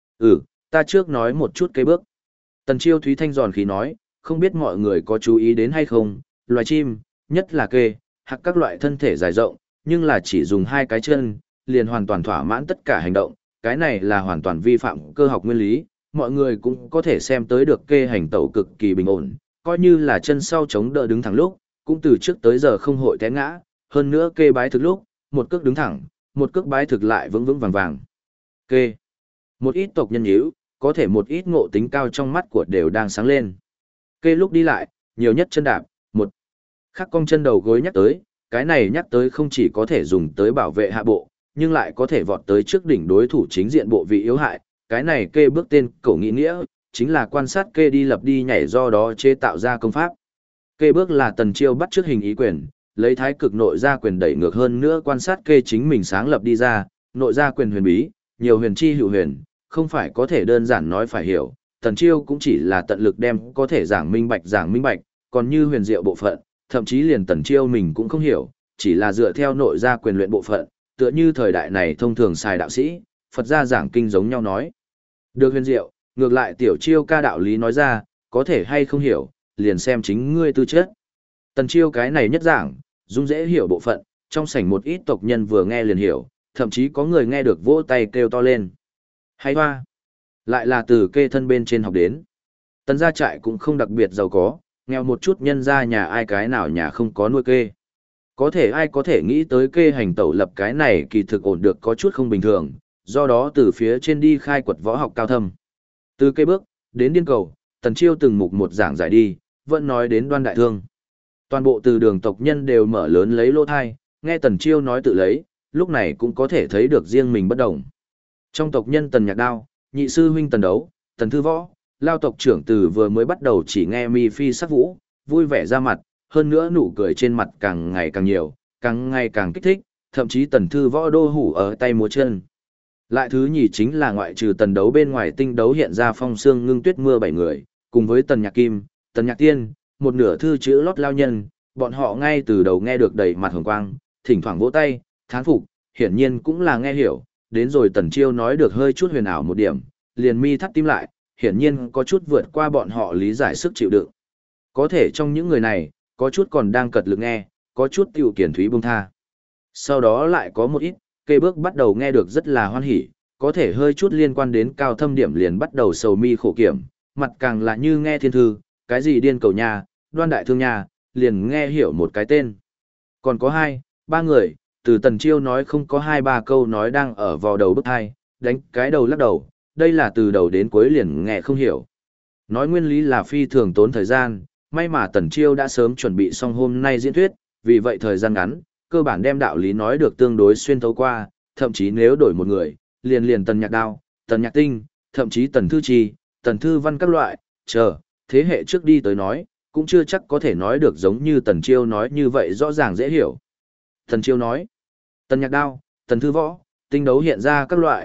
Ta trước nói một chút cây bước. Tần Chiêu Thúy Thanh giòn khí nói, không biết mọi người có chú ý đến hay không, loài chim, nhất là kê, hoặc các loại thân thể dài rộng, nhưng là chỉ dùng hai cái chân, liền hoàn toàn thỏa mãn tất cả hành động, cái này là hoàn toàn vi phạm cơ học nguyên lý, mọi người cũng có thể xem tới được kê hành tẩu cực kỳ bình ổn, coi như là chân sau chống đỡ đứng thẳng lúc, cũng từ trước tới giờ không hội té ngã, hơn nữa kê bái thực lúc, một cước đứng thẳng, một cước bái thực lại vững vững vàng vàng. Kê. Một ít tộc nhân nhíu, có thể một ít ngộ tính cao trong mắt của đều đang sáng lên. Kê lúc đi lại, nhiều nhất chân đạp, một khắc cong chân đầu gối nhắc tới, cái này nhắc tới không chỉ có thể dùng tới bảo vệ hạ bộ, nhưng lại có thể vọt tới trước đỉnh đối thủ chính diện bộ vị yếu hại, cái này kê bước tên cổ nghĩ nghĩa, chính là quan sát kê đi lập đi nhảy do đó chế tạo ra công pháp. Kê bước là Tần Chiêu bắt trước hình ý quyền, lấy thái cực nội ra quyền đẩy ngược hơn nữa quan sát kê chính mình sáng lập đi ra, nội ra quyền huyền bí, nhiều huyền chi hữu huyền, không phải có thể đơn giản nói phải hiểu, Tần Chiêu cũng chỉ là tận lực đem có thể giảng minh bạch, còn như huyền diệu bộ phận, thậm chí liền Tần Chiêu mình cũng không hiểu, chỉ là dựa theo nội ra quyền luyện bộ phận, tựa như thời đại này thông thường xài đạo sĩ, Phật gia giảng kinh giống nhau nói. Được huyền diệu, ngược lại tiểu Chiêu ca đạo lý nói ra, có thể hay không hiểu, liền xem chính ngươi tư chất. Tần Chiêu cái này nhất giảng, dung dễ hiểu bộ phận, trong sảnh một ít tộc nhân vừa nghe liền hiểu, thậm chí có người nghe được vỗ tay kêu to lên. Hay hoa! Lại là từ kê thân bên trên học đến. Tần gia trại cũng không đặc biệt giàu có, nghèo một chút nhân ra nhà ai cái nào nhà không có nuôi kê. Có thể ai có thể nghĩ tới kê hành tẩu lập cái này kỳ thực ổn được có chút không bình thường, do đó từ phía trên đi khai quật võ học cao thâm. Từ kê bước, đến điên cầu, Tần Chiêu từng mục một giảng giải đi, vẫn nói đến Đoan Đại Thương. Toàn bộ từ đường tộc nhân đều mở lớn lấy lỗ thai, nghe Tần Chiêu nói tự lấy, lúc này cũng có thể thấy được riêng mình bất đồng. Trong tộc nhân Tần Nhạc Đao, nhị sư huynh Tần Đấu, Tần Thư Võ, Lao tộc trưởng từ vừa mới bắt đầu chỉ nghe mi phi sắc vũ, vui vẻ ra mặt, hơn nữa nụ cười trên mặt càng ngày càng nhiều, càng ngày càng kích thích, thậm chí Tần Thư Võ đô hủ ở tay múa chân. Lại thứ nhì chính là ngoại trừ Tần Đấu bên ngoài tinh đấu hiện ra phong sương ngưng tuyết mưa 7 người, cùng với Tần Nhạc Kim, Tần Nhạc Tiên, một nửa thư chữ lót lao nhân, bọn họ ngay từ đầu nghe được đầy mặt hồng quang, thỉnh thoảng vỗ tay, thán phục, hiển nhiên cũng là nghe hiểu, đến rồi Tần Chiêu nói được hơi chút huyền ảo một điểm, liền mi thắt tim lại, hiển nhiên có chút vượt qua bọn họ lý giải sức chịu đựng. Có thể trong những người này, có chút còn đang cật lực nghe, có chút tiểu kiển thúy buông tha. Sau đó lại có một ít, kê bước bắt đầu nghe được rất là hoan hỉ, có thể hơi chút liên quan đến cao thâm điểm liền bắt đầu sầu mi khổ kiểm, mặt càng là như nghe thiên thư, cái gì điên cầu nhà, Đoan Đại Thương nhà, liền nghe hiểu một cái tên. Còn có 2, 3 người, từ Tần Chiêu nói không có 2, 3 câu nói đang ở vào đầu bức hai, đánh cái đầu lắc đầu, đây là từ đầu đến cuối liền nghe không hiểu. Nói nguyên lý là phi thường tốn thời gian, may mà Tần Chiêu đã sớm chuẩn bị xong hôm nay diễn thuyết, vì vậy thời gian ngắn, cơ bản đem đạo lý nói được tương đối xuyên thấu qua, thậm chí nếu đổi một người, liền Tần Nhạc Đao, Tần Nhạc Tinh, thậm chí Tần Thư Chi, Tần Thư Văn các loại, thế hệ trước đi tới nói, cũng chưa chắc có thể nói được giống như Tần Chiêu nói như vậy rõ ràng dễ hiểu. Tần Chiêu nói, Tần Nhạc Đao, Tần Thư Võ, tinh đấu hiện ra các loại,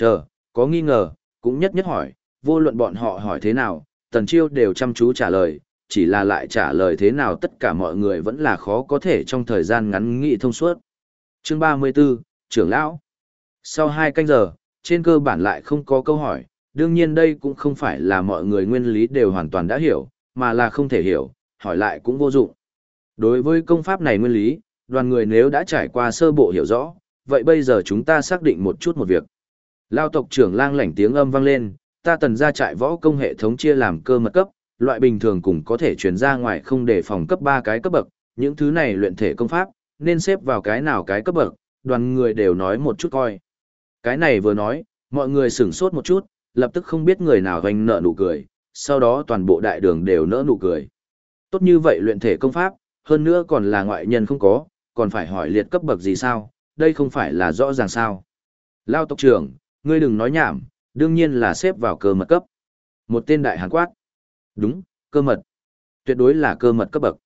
có nghi ngờ, cũng nhất nhất hỏi, vô luận bọn họ hỏi thế nào, Tần Chiêu đều chăm chú trả lời, chỉ là lại trả lời thế nào tất cả mọi người vẫn là khó có thể trong thời gian ngắn nghị thông suốt. Chương 34, Trưởng Lão. Sau 2 canh giờ, trên cơ bản lại không có câu hỏi, đương nhiên đây cũng không phải là mọi người nguyên lý đều hoàn toàn đã hiểu, mà là không thể hiểu, hỏi lại cũng vô dụng. Đối với công pháp này nguyên lý, đoàn người nếu đã trải qua sơ bộ hiểu rõ, vậy bây giờ chúng ta xác định một chút một việc. Lao tộc trưởng lang lảnh tiếng âm vang lên, ta Tần gia trại võ công hệ thống chia làm cơ mật cấp, loại bình thường cũng có thể truyền ra ngoài không để phòng cấp 3 cái cấp bậc, những thứ này luyện thể công pháp, nên xếp vào cái nào cái cấp bậc, đoàn người đều nói một chút coi. Cái này vừa nói, mọi người sửng sốt một chút, lập tức không biết người nào hoành nợ nụ cười, sau đó toàn bộ đại đường đều nỡ nụ cười. Tốt như vậy luyện thể công pháp, hơn nữa còn là ngoại nhân không có, còn phải hỏi liệt cấp bậc gì sao, đây không phải là rõ ràng sao. Lao tộc trưởng, ngươi đừng nói nhảm, đương nhiên là xếp vào cơ mật cấp. Một tên đại hán quát. Đúng, cơ mật. Tuyệt đối là cơ mật cấp bậc.